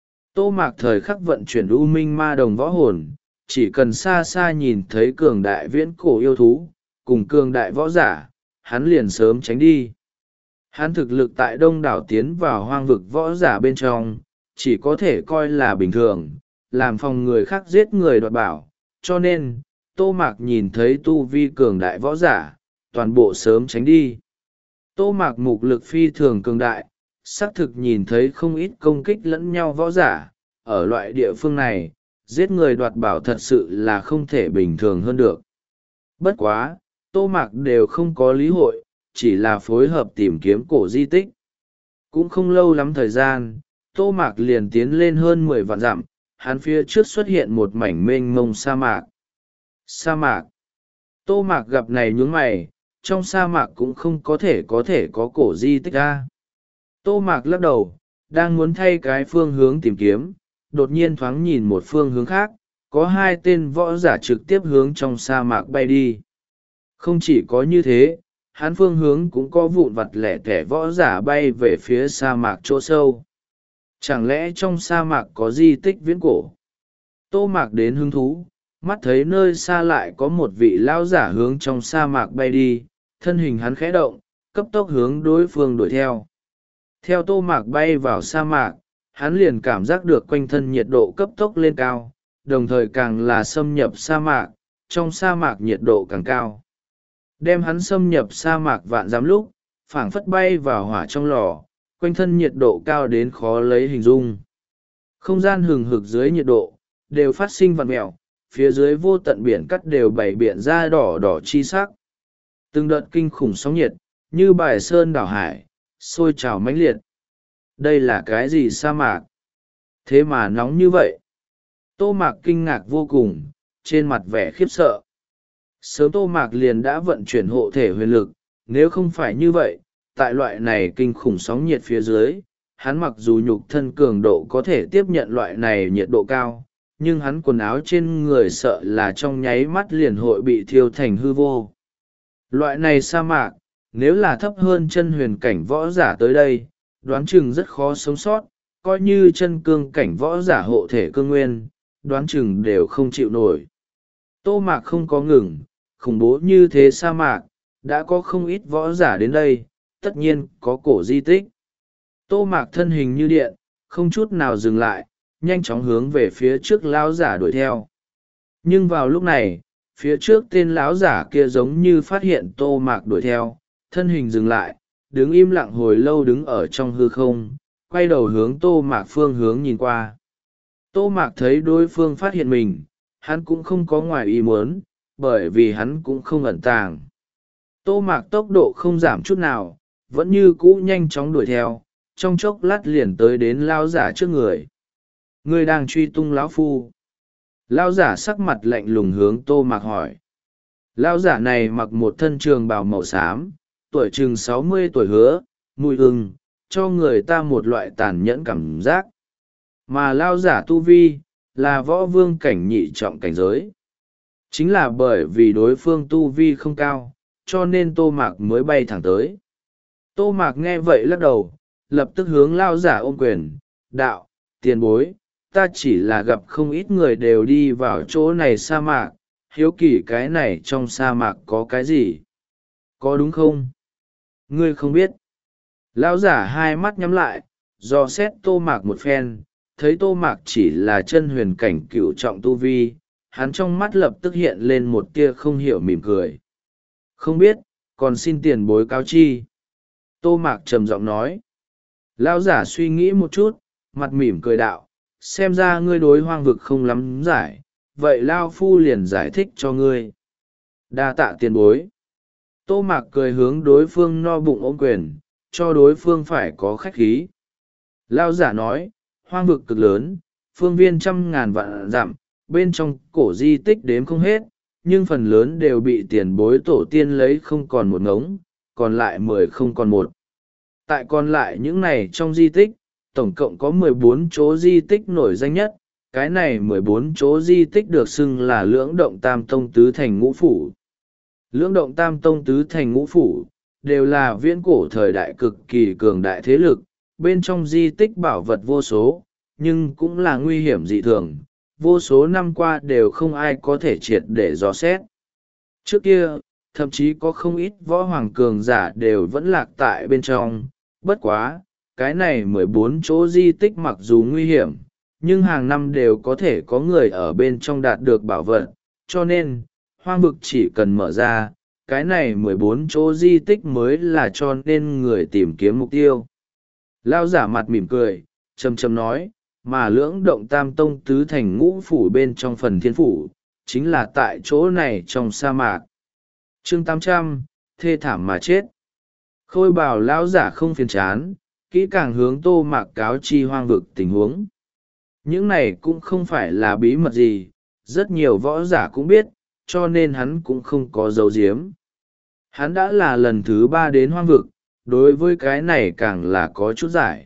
Tô Mạc thời khắc vận chuyển U Minh Ma Đồng võ hồn, chỉ cần xa xa nhìn thấy cường đại viễn cổ yêu thú, cùng cường đại võ giả, hắn liền sớm tránh đi. Hắn thực lực tại đông đảo tiến vào hoang vực võ giả bên trong, chỉ có thể coi là bình thường, làm phòng người khác giết người đoạt bảo, cho nên, Tô Mạc nhìn thấy tu vi cường đại võ giả, toàn bộ sớm tránh đi. Tô Mạc mục lực phi thường cường đại, xác thực nhìn thấy không ít công kích lẫn nhau võ giả, ở loại địa phương này, giết người đoạt bảo thật sự là không thể bình thường hơn được. Bất quá, Tô Mạc đều không có lý hội, chỉ là phối hợp tìm kiếm cổ di tích. Cũng không lâu lắm thời gian, Tô Mạc liền tiến lên hơn mười vạn dặm, hắn phía trước xuất hiện một mảnh mênh mông sa mạc. Sa mạc. Tô Mạc gặp này nhướng mày, trong sa mạc cũng không có thể có thể có cổ di tích ra. Tô Mạc lắc đầu, đang muốn thay cái phương hướng tìm kiếm, đột nhiên thoáng nhìn một phương hướng khác, có hai tên võ giả trực tiếp hướng trong sa mạc bay đi. Không chỉ có như thế, hắn phương hướng cũng có vụn vặt lẻ tẻ võ giả bay về phía sa mạc chỗ sâu. Chẳng lẽ trong sa mạc có di tích viễn cổ? Tô Mạc đến hứng thú, mắt thấy nơi xa lại có một vị lão giả hướng trong sa mạc bay đi, thân hình hắn khẽ động, cấp tốc hướng đối phương đuổi theo. Theo Tô Mạc bay vào sa mạc, hắn liền cảm giác được quanh thân nhiệt độ cấp tốc lên cao, đồng thời càng là xâm nhập sa mạc, trong sa mạc nhiệt độ càng cao. Đem hắn xâm nhập sa mạc vạn dặm lúc, phảng phất bay vào hỏa trong lò, quanh thân nhiệt độ cao đến khó lấy hình dung. Không gian hừng hực dưới nhiệt độ, đều phát sinh vặn mẹo, phía dưới vô tận biển cắt đều bảy biển ra đỏ đỏ chi sắc. Từng đợt kinh khủng sóng nhiệt, như bài sơn đảo hải, sôi trào mãnh liệt. Đây là cái gì sa mạc? Thế mà nóng như vậy? Tô Mạc kinh ngạc vô cùng, trên mặt vẻ khiếp sợ. Sớm Tô Mạc liền đã vận chuyển hộ thể huyền lực, nếu không phải như vậy, tại loại này kinh khủng sóng nhiệt phía dưới, hắn mặc dù nhục thân cường độ có thể tiếp nhận loại này nhiệt độ cao, nhưng hắn quần áo trên người sợ là trong nháy mắt liền hội bị thiêu thành hư vô. Loại này sa mạc, nếu là thấp hơn chân huyền cảnh võ giả tới đây, đoán chừng rất khó sống sót, coi như chân cương cảnh võ giả hộ thể cương nguyên, đoán chừng đều không chịu nổi. Tô Mạc không có ngừng, khủng bố như thế sa mạc, đã có không ít võ giả đến đây, tất nhiên có cổ di tích. Tô Mạc thân hình như điện, không chút nào dừng lại, nhanh chóng hướng về phía trước lão giả đuổi theo. Nhưng vào lúc này, phía trước tên lão giả kia giống như phát hiện Tô Mạc đuổi theo, thân hình dừng lại, đứng im lặng hồi lâu đứng ở trong hư không, quay đầu hướng Tô Mạc phương hướng nhìn qua. Tô Mạc thấy đối phương phát hiện mình, hắn cũng không có ngoài ý muốn, bởi vì hắn cũng không ẩn tàng. Tô Mạc tốc độ không giảm chút nào, vẫn như cũ nhanh chóng đuổi theo, trong chốc lát liền tới đến lão giả trước người. Ngươi đang truy tung lão phu? Lão giả sắc mặt lạnh lùng hướng Tô Mạc hỏi. Lão giả này mặc một thân trường bào màu xám, tuổi chừng sáu mươi tuổi hứa, mùi ưng, cho người ta một loại tàn nhẫn cảm giác. Mà lão giả tu vi, là võ vương cảnh nhị trọng cảnh giới. Chính là bởi vì đối phương tu vi không cao, cho nên Tô Mạc mới bay thẳng tới. Tô Mạc nghe vậy lắc đầu, lập tức hướng lão giả ôm quyền, đạo, tiền bối, ta chỉ là gặp không ít người đều đi vào chỗ này sa mạc, hiếu kỳ cái này trong sa mạc có cái gì? Có đúng không? Ngươi không biết. Lão giả hai mắt nhắm lại, dò xét Tô Mạc một phen, thấy Tô Mạc chỉ là chân huyền cảnh cửu trọng tu vi, hắn trong mắt lập tức hiện lên một tia không hiểu mỉm cười. Không biết, còn xin tiền bối cáo chi. Tô Mạc trầm giọng nói. Lão giả suy nghĩ một chút, mặt mỉm cười đạo, xem ra ngươi đối hoang vực không lắm giải, vậy Lao Phu liền giải thích cho ngươi. Đa tạ tiền bối. Tô Mạc cười hướng đối phương no bụng ôm quyền, cho đối phương phải có khách khí. Lao giả nói, hoang vực cực lớn, phương viên trăm ngàn vạn dặm, bên trong cổ di tích đếm không hết, nhưng phần lớn đều bị tiền bối tổ tiên lấy không còn một ngống, còn lại mười không còn một. Tại còn lại những này trong di tích, tổng cộng có mười bốn chỗ di tích nổi danh nhất, cái này mười bốn chỗ di tích được xưng là lưỡng động tam tông tứ thành ngũ phủ. Lưỡng động tam tông tứ thành ngũ phủ, đều là viễn cổ thời đại cực kỳ cường đại thế lực, bên trong di tích bảo vật vô số, nhưng cũng là nguy hiểm dị thường, vô số năm qua đều không ai có thể triệt để dò xét. Trước kia, thậm chí có không ít võ hoàng cường giả đều vẫn lạc tại bên trong, bất quá, cái này mười bốn chỗ di tích mặc dù nguy hiểm, nhưng hàng năm đều có thể có người ở bên trong đạt được bảo vật, cho nên, hoang vực chỉ cần mở ra, cái này mười bốn chỗ di tích mới là cho nên người tìm kiếm mục tiêu. Lao giả mặt mỉm cười, chầm chầm nói, mà lưỡng động tam tông tứ thành ngũ phủ bên trong phần thiên phủ, chính là tại chỗ này trong sa mạc. Chương tám trăm, thê thảm mà chết. Khôi bảo lão giả không phiền chán, kỹ càng hướng Tô Mạc cáo chi hoang vực tình huống. Những này cũng không phải là bí mật gì, rất nhiều võ giả cũng biết, cho nên hắn cũng không có giấu giếm. Hắn đã là lần thứ ba đến hoang vực, đối với cái này càng là có chút giải.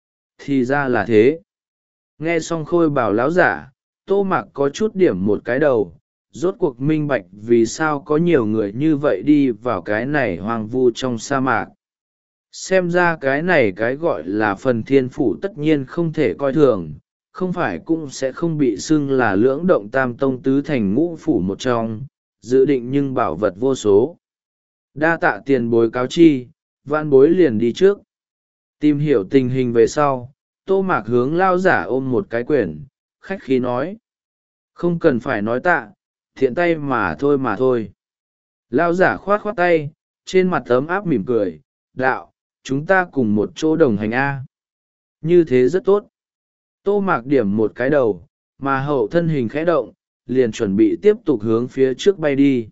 Thì ra là thế. Nghe xong khôi bảo láo giả, Tô Mạc có chút điểm một cái đầu, rốt cuộc minh bạch vì sao có nhiều người như vậy đi vào cái này hoang vu trong sa mạc. Xem ra cái này cái gọi là phần thiên phủ tất nhiên không thể coi thường, không phải cũng sẽ không bị xưng là lưỡng động tam tông tứ thành ngũ phủ một trong, dự định nhưng bảo vật vô số. Đa tạ tiền bối cáo chi, vạn bối liền đi trước. Tìm hiểu tình hình về sau, Tô Mạc hướng lao giả ôm một cái quyển, khách khí nói. Không cần phải nói tạ, thiện tay mà thôi mà thôi. Lao giả khoát khoát tay, trên mặt ấm áp mỉm cười, đạo, chúng ta cùng một chỗ đồng hành a. Như thế rất tốt. Tô Mạc điểm một cái đầu, mà hậu thân hình khẽ động, liền chuẩn bị tiếp tục hướng phía trước bay đi.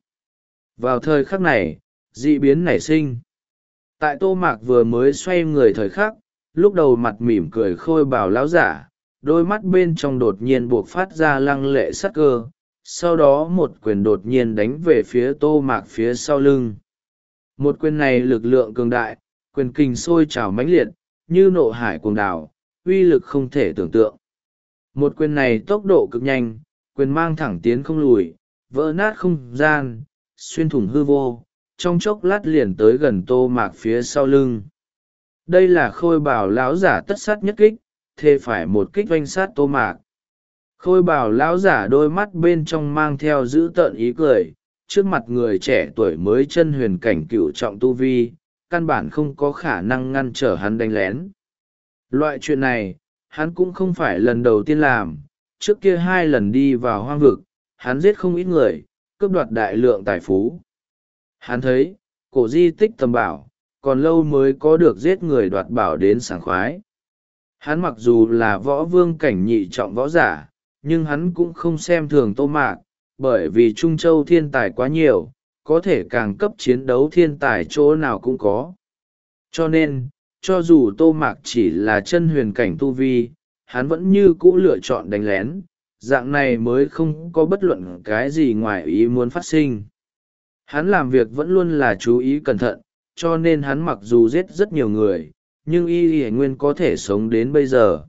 Vào thời khắc này, dị biến nảy sinh. Tại Tô Mạc vừa mới xoay người thời khắc, lúc đầu mặt mỉm cười khôi bảo lão giả, đôi mắt bên trong đột nhiên buộc phát ra lăng lệ sắc cơ, sau đó một quyền đột nhiên đánh về phía Tô Mạc phía sau lưng. Một quyền này lực lượng cường đại, quyền kình sôi trào mãnh liệt, như nộ hải cuồng đảo, uy lực không thể tưởng tượng. Một quyền này tốc độ cực nhanh, quyền mang thẳng tiến không lùi, vỡ nát không gian, xuyên thủng hư vô, trong chốc lát liền tới gần Tô Mạc phía sau lưng. Đây là khôi bảo lão giả tất sát nhất kích, thề phải một kích oanh sát Tô Mạc. Khôi bảo lão giả đôi mắt bên trong mang theo dữ tợn ý cười, trước mặt người trẻ tuổi mới chân huyền cảnh cựu trọng tu vi, căn bản không có khả năng ngăn trở hắn đánh lén. Loại chuyện này, hắn cũng không phải lần đầu tiên làm, trước kia hai lần đi vào hoang vực, hắn giết không ít người, cướp đoạt đại lượng tài phú. Hắn thấy, cổ di tích tầm bảo, còn lâu mới có được giết người đoạt bảo đến sảng khoái. Hắn mặc dù là võ vương cảnh nhị trọng võ giả, nhưng hắn cũng không xem thường Tô Mạc, bởi vì Trung Châu thiên tài quá nhiều, có thể càng cấp chiến đấu thiên tài chỗ nào cũng có. Cho nên, cho dù Tô Mạc chỉ là chân huyền cảnh tu vi, hắn vẫn như cũ lựa chọn đánh lén, dạng này mới không có bất luận cái gì ngoài ý muốn phát sinh. Hắn làm việc vẫn luôn là chú ý cẩn thận, cho nên hắn mặc dù giết rất nhiều người, nhưng y y nguyên có thể sống đến bây giờ.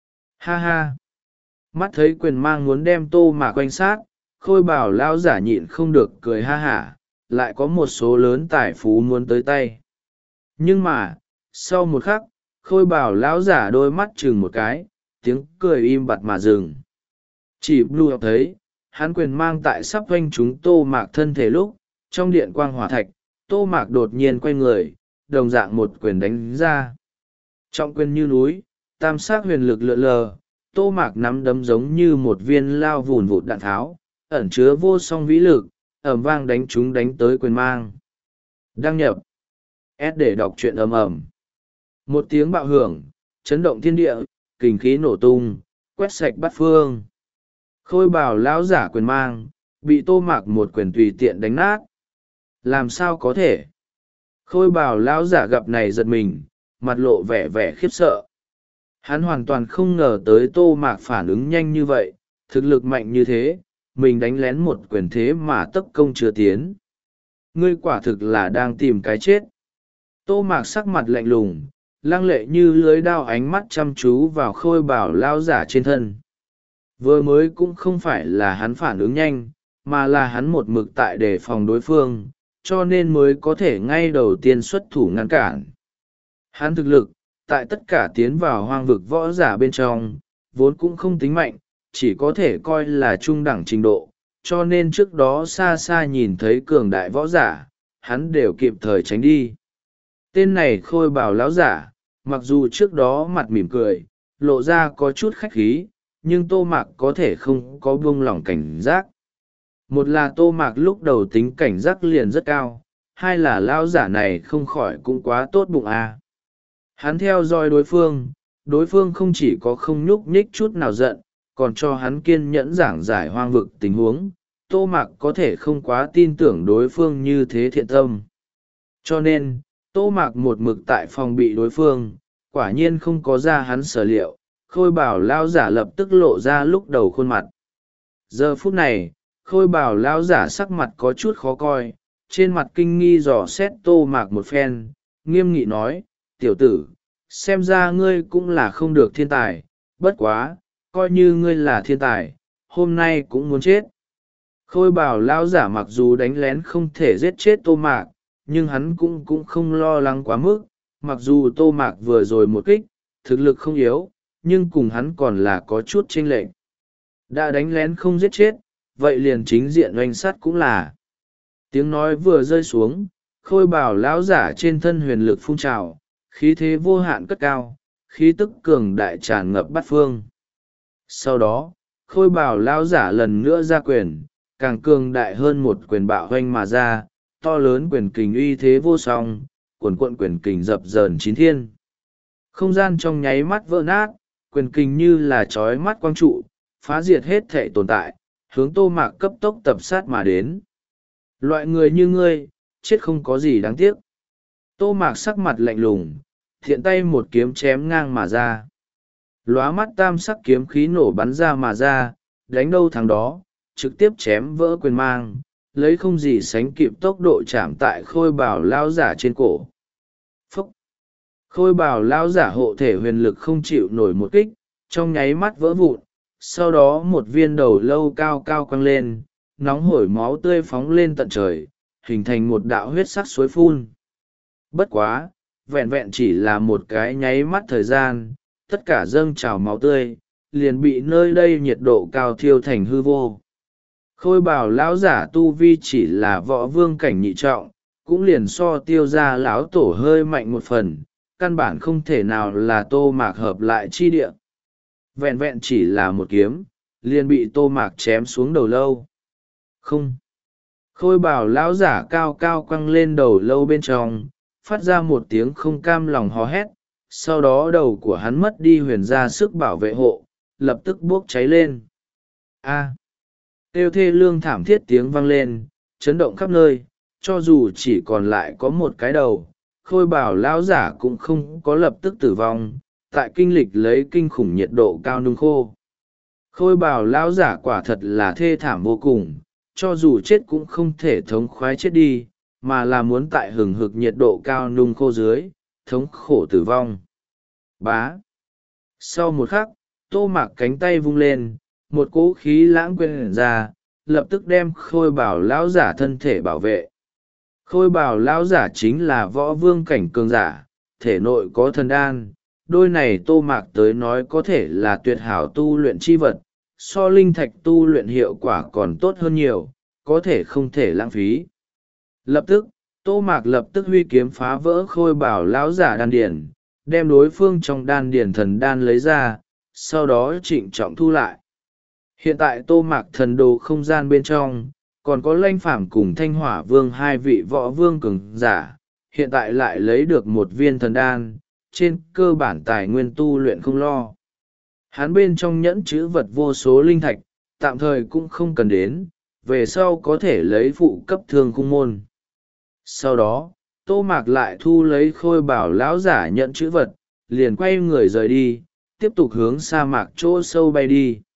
Ha ha! Mắt thấy quyền mang muốn đem Tô Mạc quanh sát, khôi bảo lao giả nhịn không được cười ha hả, lại có một số lớn tài phú muốn tới tay. Nhưng mà, sau một khắc, khôi bảo lão giả đôi mắt chừng một cái, tiếng cười im bặt mà dừng. Chỉ Blue thấy, hắn quyền mang tại sắp quanh chúng Tô Mạc thân thể lúc, trong điện quang hỏa thạch, Tô Mạc đột nhiên quay người, đồng dạng một quyền đánh ra. Trọng quyền như núi, tam sát huyền lực lượn lờ, Tô Mạc nắm đấm giống như một viên lao vùn vụt đạn tháo, ẩn chứa vô song vĩ lực, ầm vang đánh chúng đánh tới quyền mang. Đăng nhập. S để đọc truyện ầm ầm. Một tiếng bạo hưởng, chấn động thiên địa, kình khí nổ tung, quét sạch bát phương. Khôi bảo lão giả quyền mang, bị Tô Mạc một quyền tùy tiện đánh nát. Làm sao có thể? Khôi bảo lão giả gặp này giật mình, mặt lộ vẻ vẻ khiếp sợ. Hắn hoàn toàn không ngờ tới Tô Mạc phản ứng nhanh như vậy, thực lực mạnh như thế, mình đánh lén một quyền thế mà tốc công chưa tiến. Ngươi quả thực là đang tìm cái chết. Tô Mạc sắc mặt lạnh lùng, lăng lệ như lưới đao ánh mắt chăm chú vào khôi bảo lao giả trên thân. Vừa mới cũng không phải là hắn phản ứng nhanh, mà là hắn một mực tại đề phòng đối phương, cho nên mới có thể ngay đầu tiên xuất thủ ngăn cản. Hắn thực lực, tại tất cả tiến vào hoang vực võ giả bên trong, vốn cũng không tính mạnh, chỉ có thể coi là trung đẳng trình độ, cho nên trước đó xa xa nhìn thấy cường đại võ giả, hắn đều kịp thời tránh đi. Tên này khôi bảo lão giả, mặc dù trước đó mặt mỉm cười, lộ ra có chút khách khí, nhưng Tô Mạc có thể không có buông lỏng cảnh giác. Một là Tô Mạc lúc đầu tính cảnh giác liền rất cao, hai là lão giả này không khỏi cũng quá tốt bụng à. Hắn theo dõi đối phương, đối phương không chỉ có không nhúc nhích chút nào giận, còn cho hắn kiên nhẫn giảng giải hoang vực tình huống, Tô Mạc có thể không quá tin tưởng đối phương như thế thiện tâm. Cho nên, Tô Mạc một mực tại phòng bị đối phương, quả nhiên không có ra hắn sở liệu, khôi bảo lao giả lập tức lộ ra lúc đầu khuôn mặt. Giờ phút này, Khôi bảo lão giả sắc mặt có chút khó coi, trên mặt kinh nghi dò xét tô mạc một phen, nghiêm nghị nói: tiểu tử, xem ra ngươi cũng là không được thiên tài, bất quá, coi như ngươi là thiên tài, hôm nay cũng muốn chết. Khôi bảo lão giả mặc dù đánh lén không thể giết chết tô mạc, nhưng hắn cũng cũng không lo lắng quá mức, mặc dù tô mạc vừa rồi một kích, thực lực không yếu, nhưng cùng hắn còn là có chút chênh lệch. Đã đánh lén không giết chết, vậy liền chính diện oanh sắt cũng là. Tiếng nói vừa rơi xuống, khôi bảo lão giả trên thân huyền lực phun trào, khí thế vô hạn cất cao, khí tức cường đại tràn ngập bát phương. Sau đó, khôi bảo lão giả lần nữa ra quyền, càng cường đại hơn một quyền bạo hoanh mà ra, to lớn quyền kình uy thế vô song, cuồn cuộn quyền kình dập dờn chín thiên. Không gian trong nháy mắt vỡ nát, quyền kình như là trói mắt quang trụ, phá diệt hết thể tồn tại, hướng tô mạc cấp tốc tập sát mà đến. Loại người như ngươi, chết không có gì đáng tiếc. Tô mạc sắc mặt lạnh lùng, thiện tay một kiếm chém ngang mà ra. Lóa mắt tam sắc kiếm khí nổ bắn ra mà ra, đánh đâu thắng đó, trực tiếp chém vỡ quyền mang, lấy không gì sánh kịp tốc độ chạm tại khôi bảo lao giả trên cổ. Phúc! Khôi bảo lao giả hộ thể huyền lực không chịu nổi một kích, trong nháy mắt vỡ vụn, sau đó một viên đầu lâu cao cao quăng lên, nóng hổi máu tươi phóng lên tận trời, hình thành một đạo huyết sắc suối phun. Bất quá, vẹn vẹn chỉ là một cái nháy mắt thời gian, tất cả dâng trào máu tươi, liền bị nơi đây nhiệt độ cao thiêu thành hư vô. Khôi bảo lão giả tu vi chỉ là võ vương cảnh nhị trọng, cũng liền so tiêu ra lão tổ hơi mạnh một phần, căn bản không thể nào là tô mạc hợp lại chi địa. Vẹn vẹn chỉ là một kiếm, liền bị tô mạc chém xuống đầu lâu. Không! Khôi bảo lão giả cao cao quăng lên đầu lâu bên trong, phát ra một tiếng không cam lòng hò hét, sau đó đầu của hắn mất đi huyền ra sức bảo vệ hộ, lập tức bốc cháy lên. A! Kêu thê lương thảm thiết tiếng vang lên, chấn động khắp nơi, cho dù chỉ còn lại có một cái đầu, khôi bảo lão giả cũng không có lập tức tử vong, tại kinh lịch lấy kinh khủng nhiệt độ cao nung khô. Khôi bảo lão giả quả thật là thê thảm vô cùng, cho dù chết cũng không thể thống khoái chết đi, mà là muốn tại hừng hực nhiệt độ cao nung khô dưới, thống khổ tử vong. Bá! Sau một khắc, tô mạc cánh tay vung lên, một cỗ khí lãng quên ra, lập tức đem khôi bảo lão giả thân thể bảo vệ. Khôi bảo lão giả chính là võ vương cảnh cường giả, thể nội có thần đan, đôi này tô mạc tới nói có thể là tuyệt hảo tu luyện chi vật, so linh thạch tu luyện hiệu quả còn tốt hơn nhiều, có thể không thể lãng phí. Lập tức, tô mạc lập tức huy kiếm phá vỡ khôi bảo lão giả đan điển, đem đối phương trong đan điển thần đan lấy ra, sau đó trịnh trọng thu lại. Hiện tại tô mạc thần đồ không gian bên trong, còn có Lanh Phàm cùng Thanh Hỏa Vương hai vị võ vương cường giả, hiện tại lại lấy được một viên thần đan, trên cơ bản tài nguyên tu luyện không lo. Hắn bên trong nhẫn chữ vật vô số linh thạch, tạm thời cũng không cần đến, về sau có thể lấy phụ cấp thương khung môn. Sau đó, tô mạc lại thu lấy khôi bảo lão giả nhận chữ vật, liền quay người rời đi, tiếp tục hướng sa mạc chỗ sâu bay đi.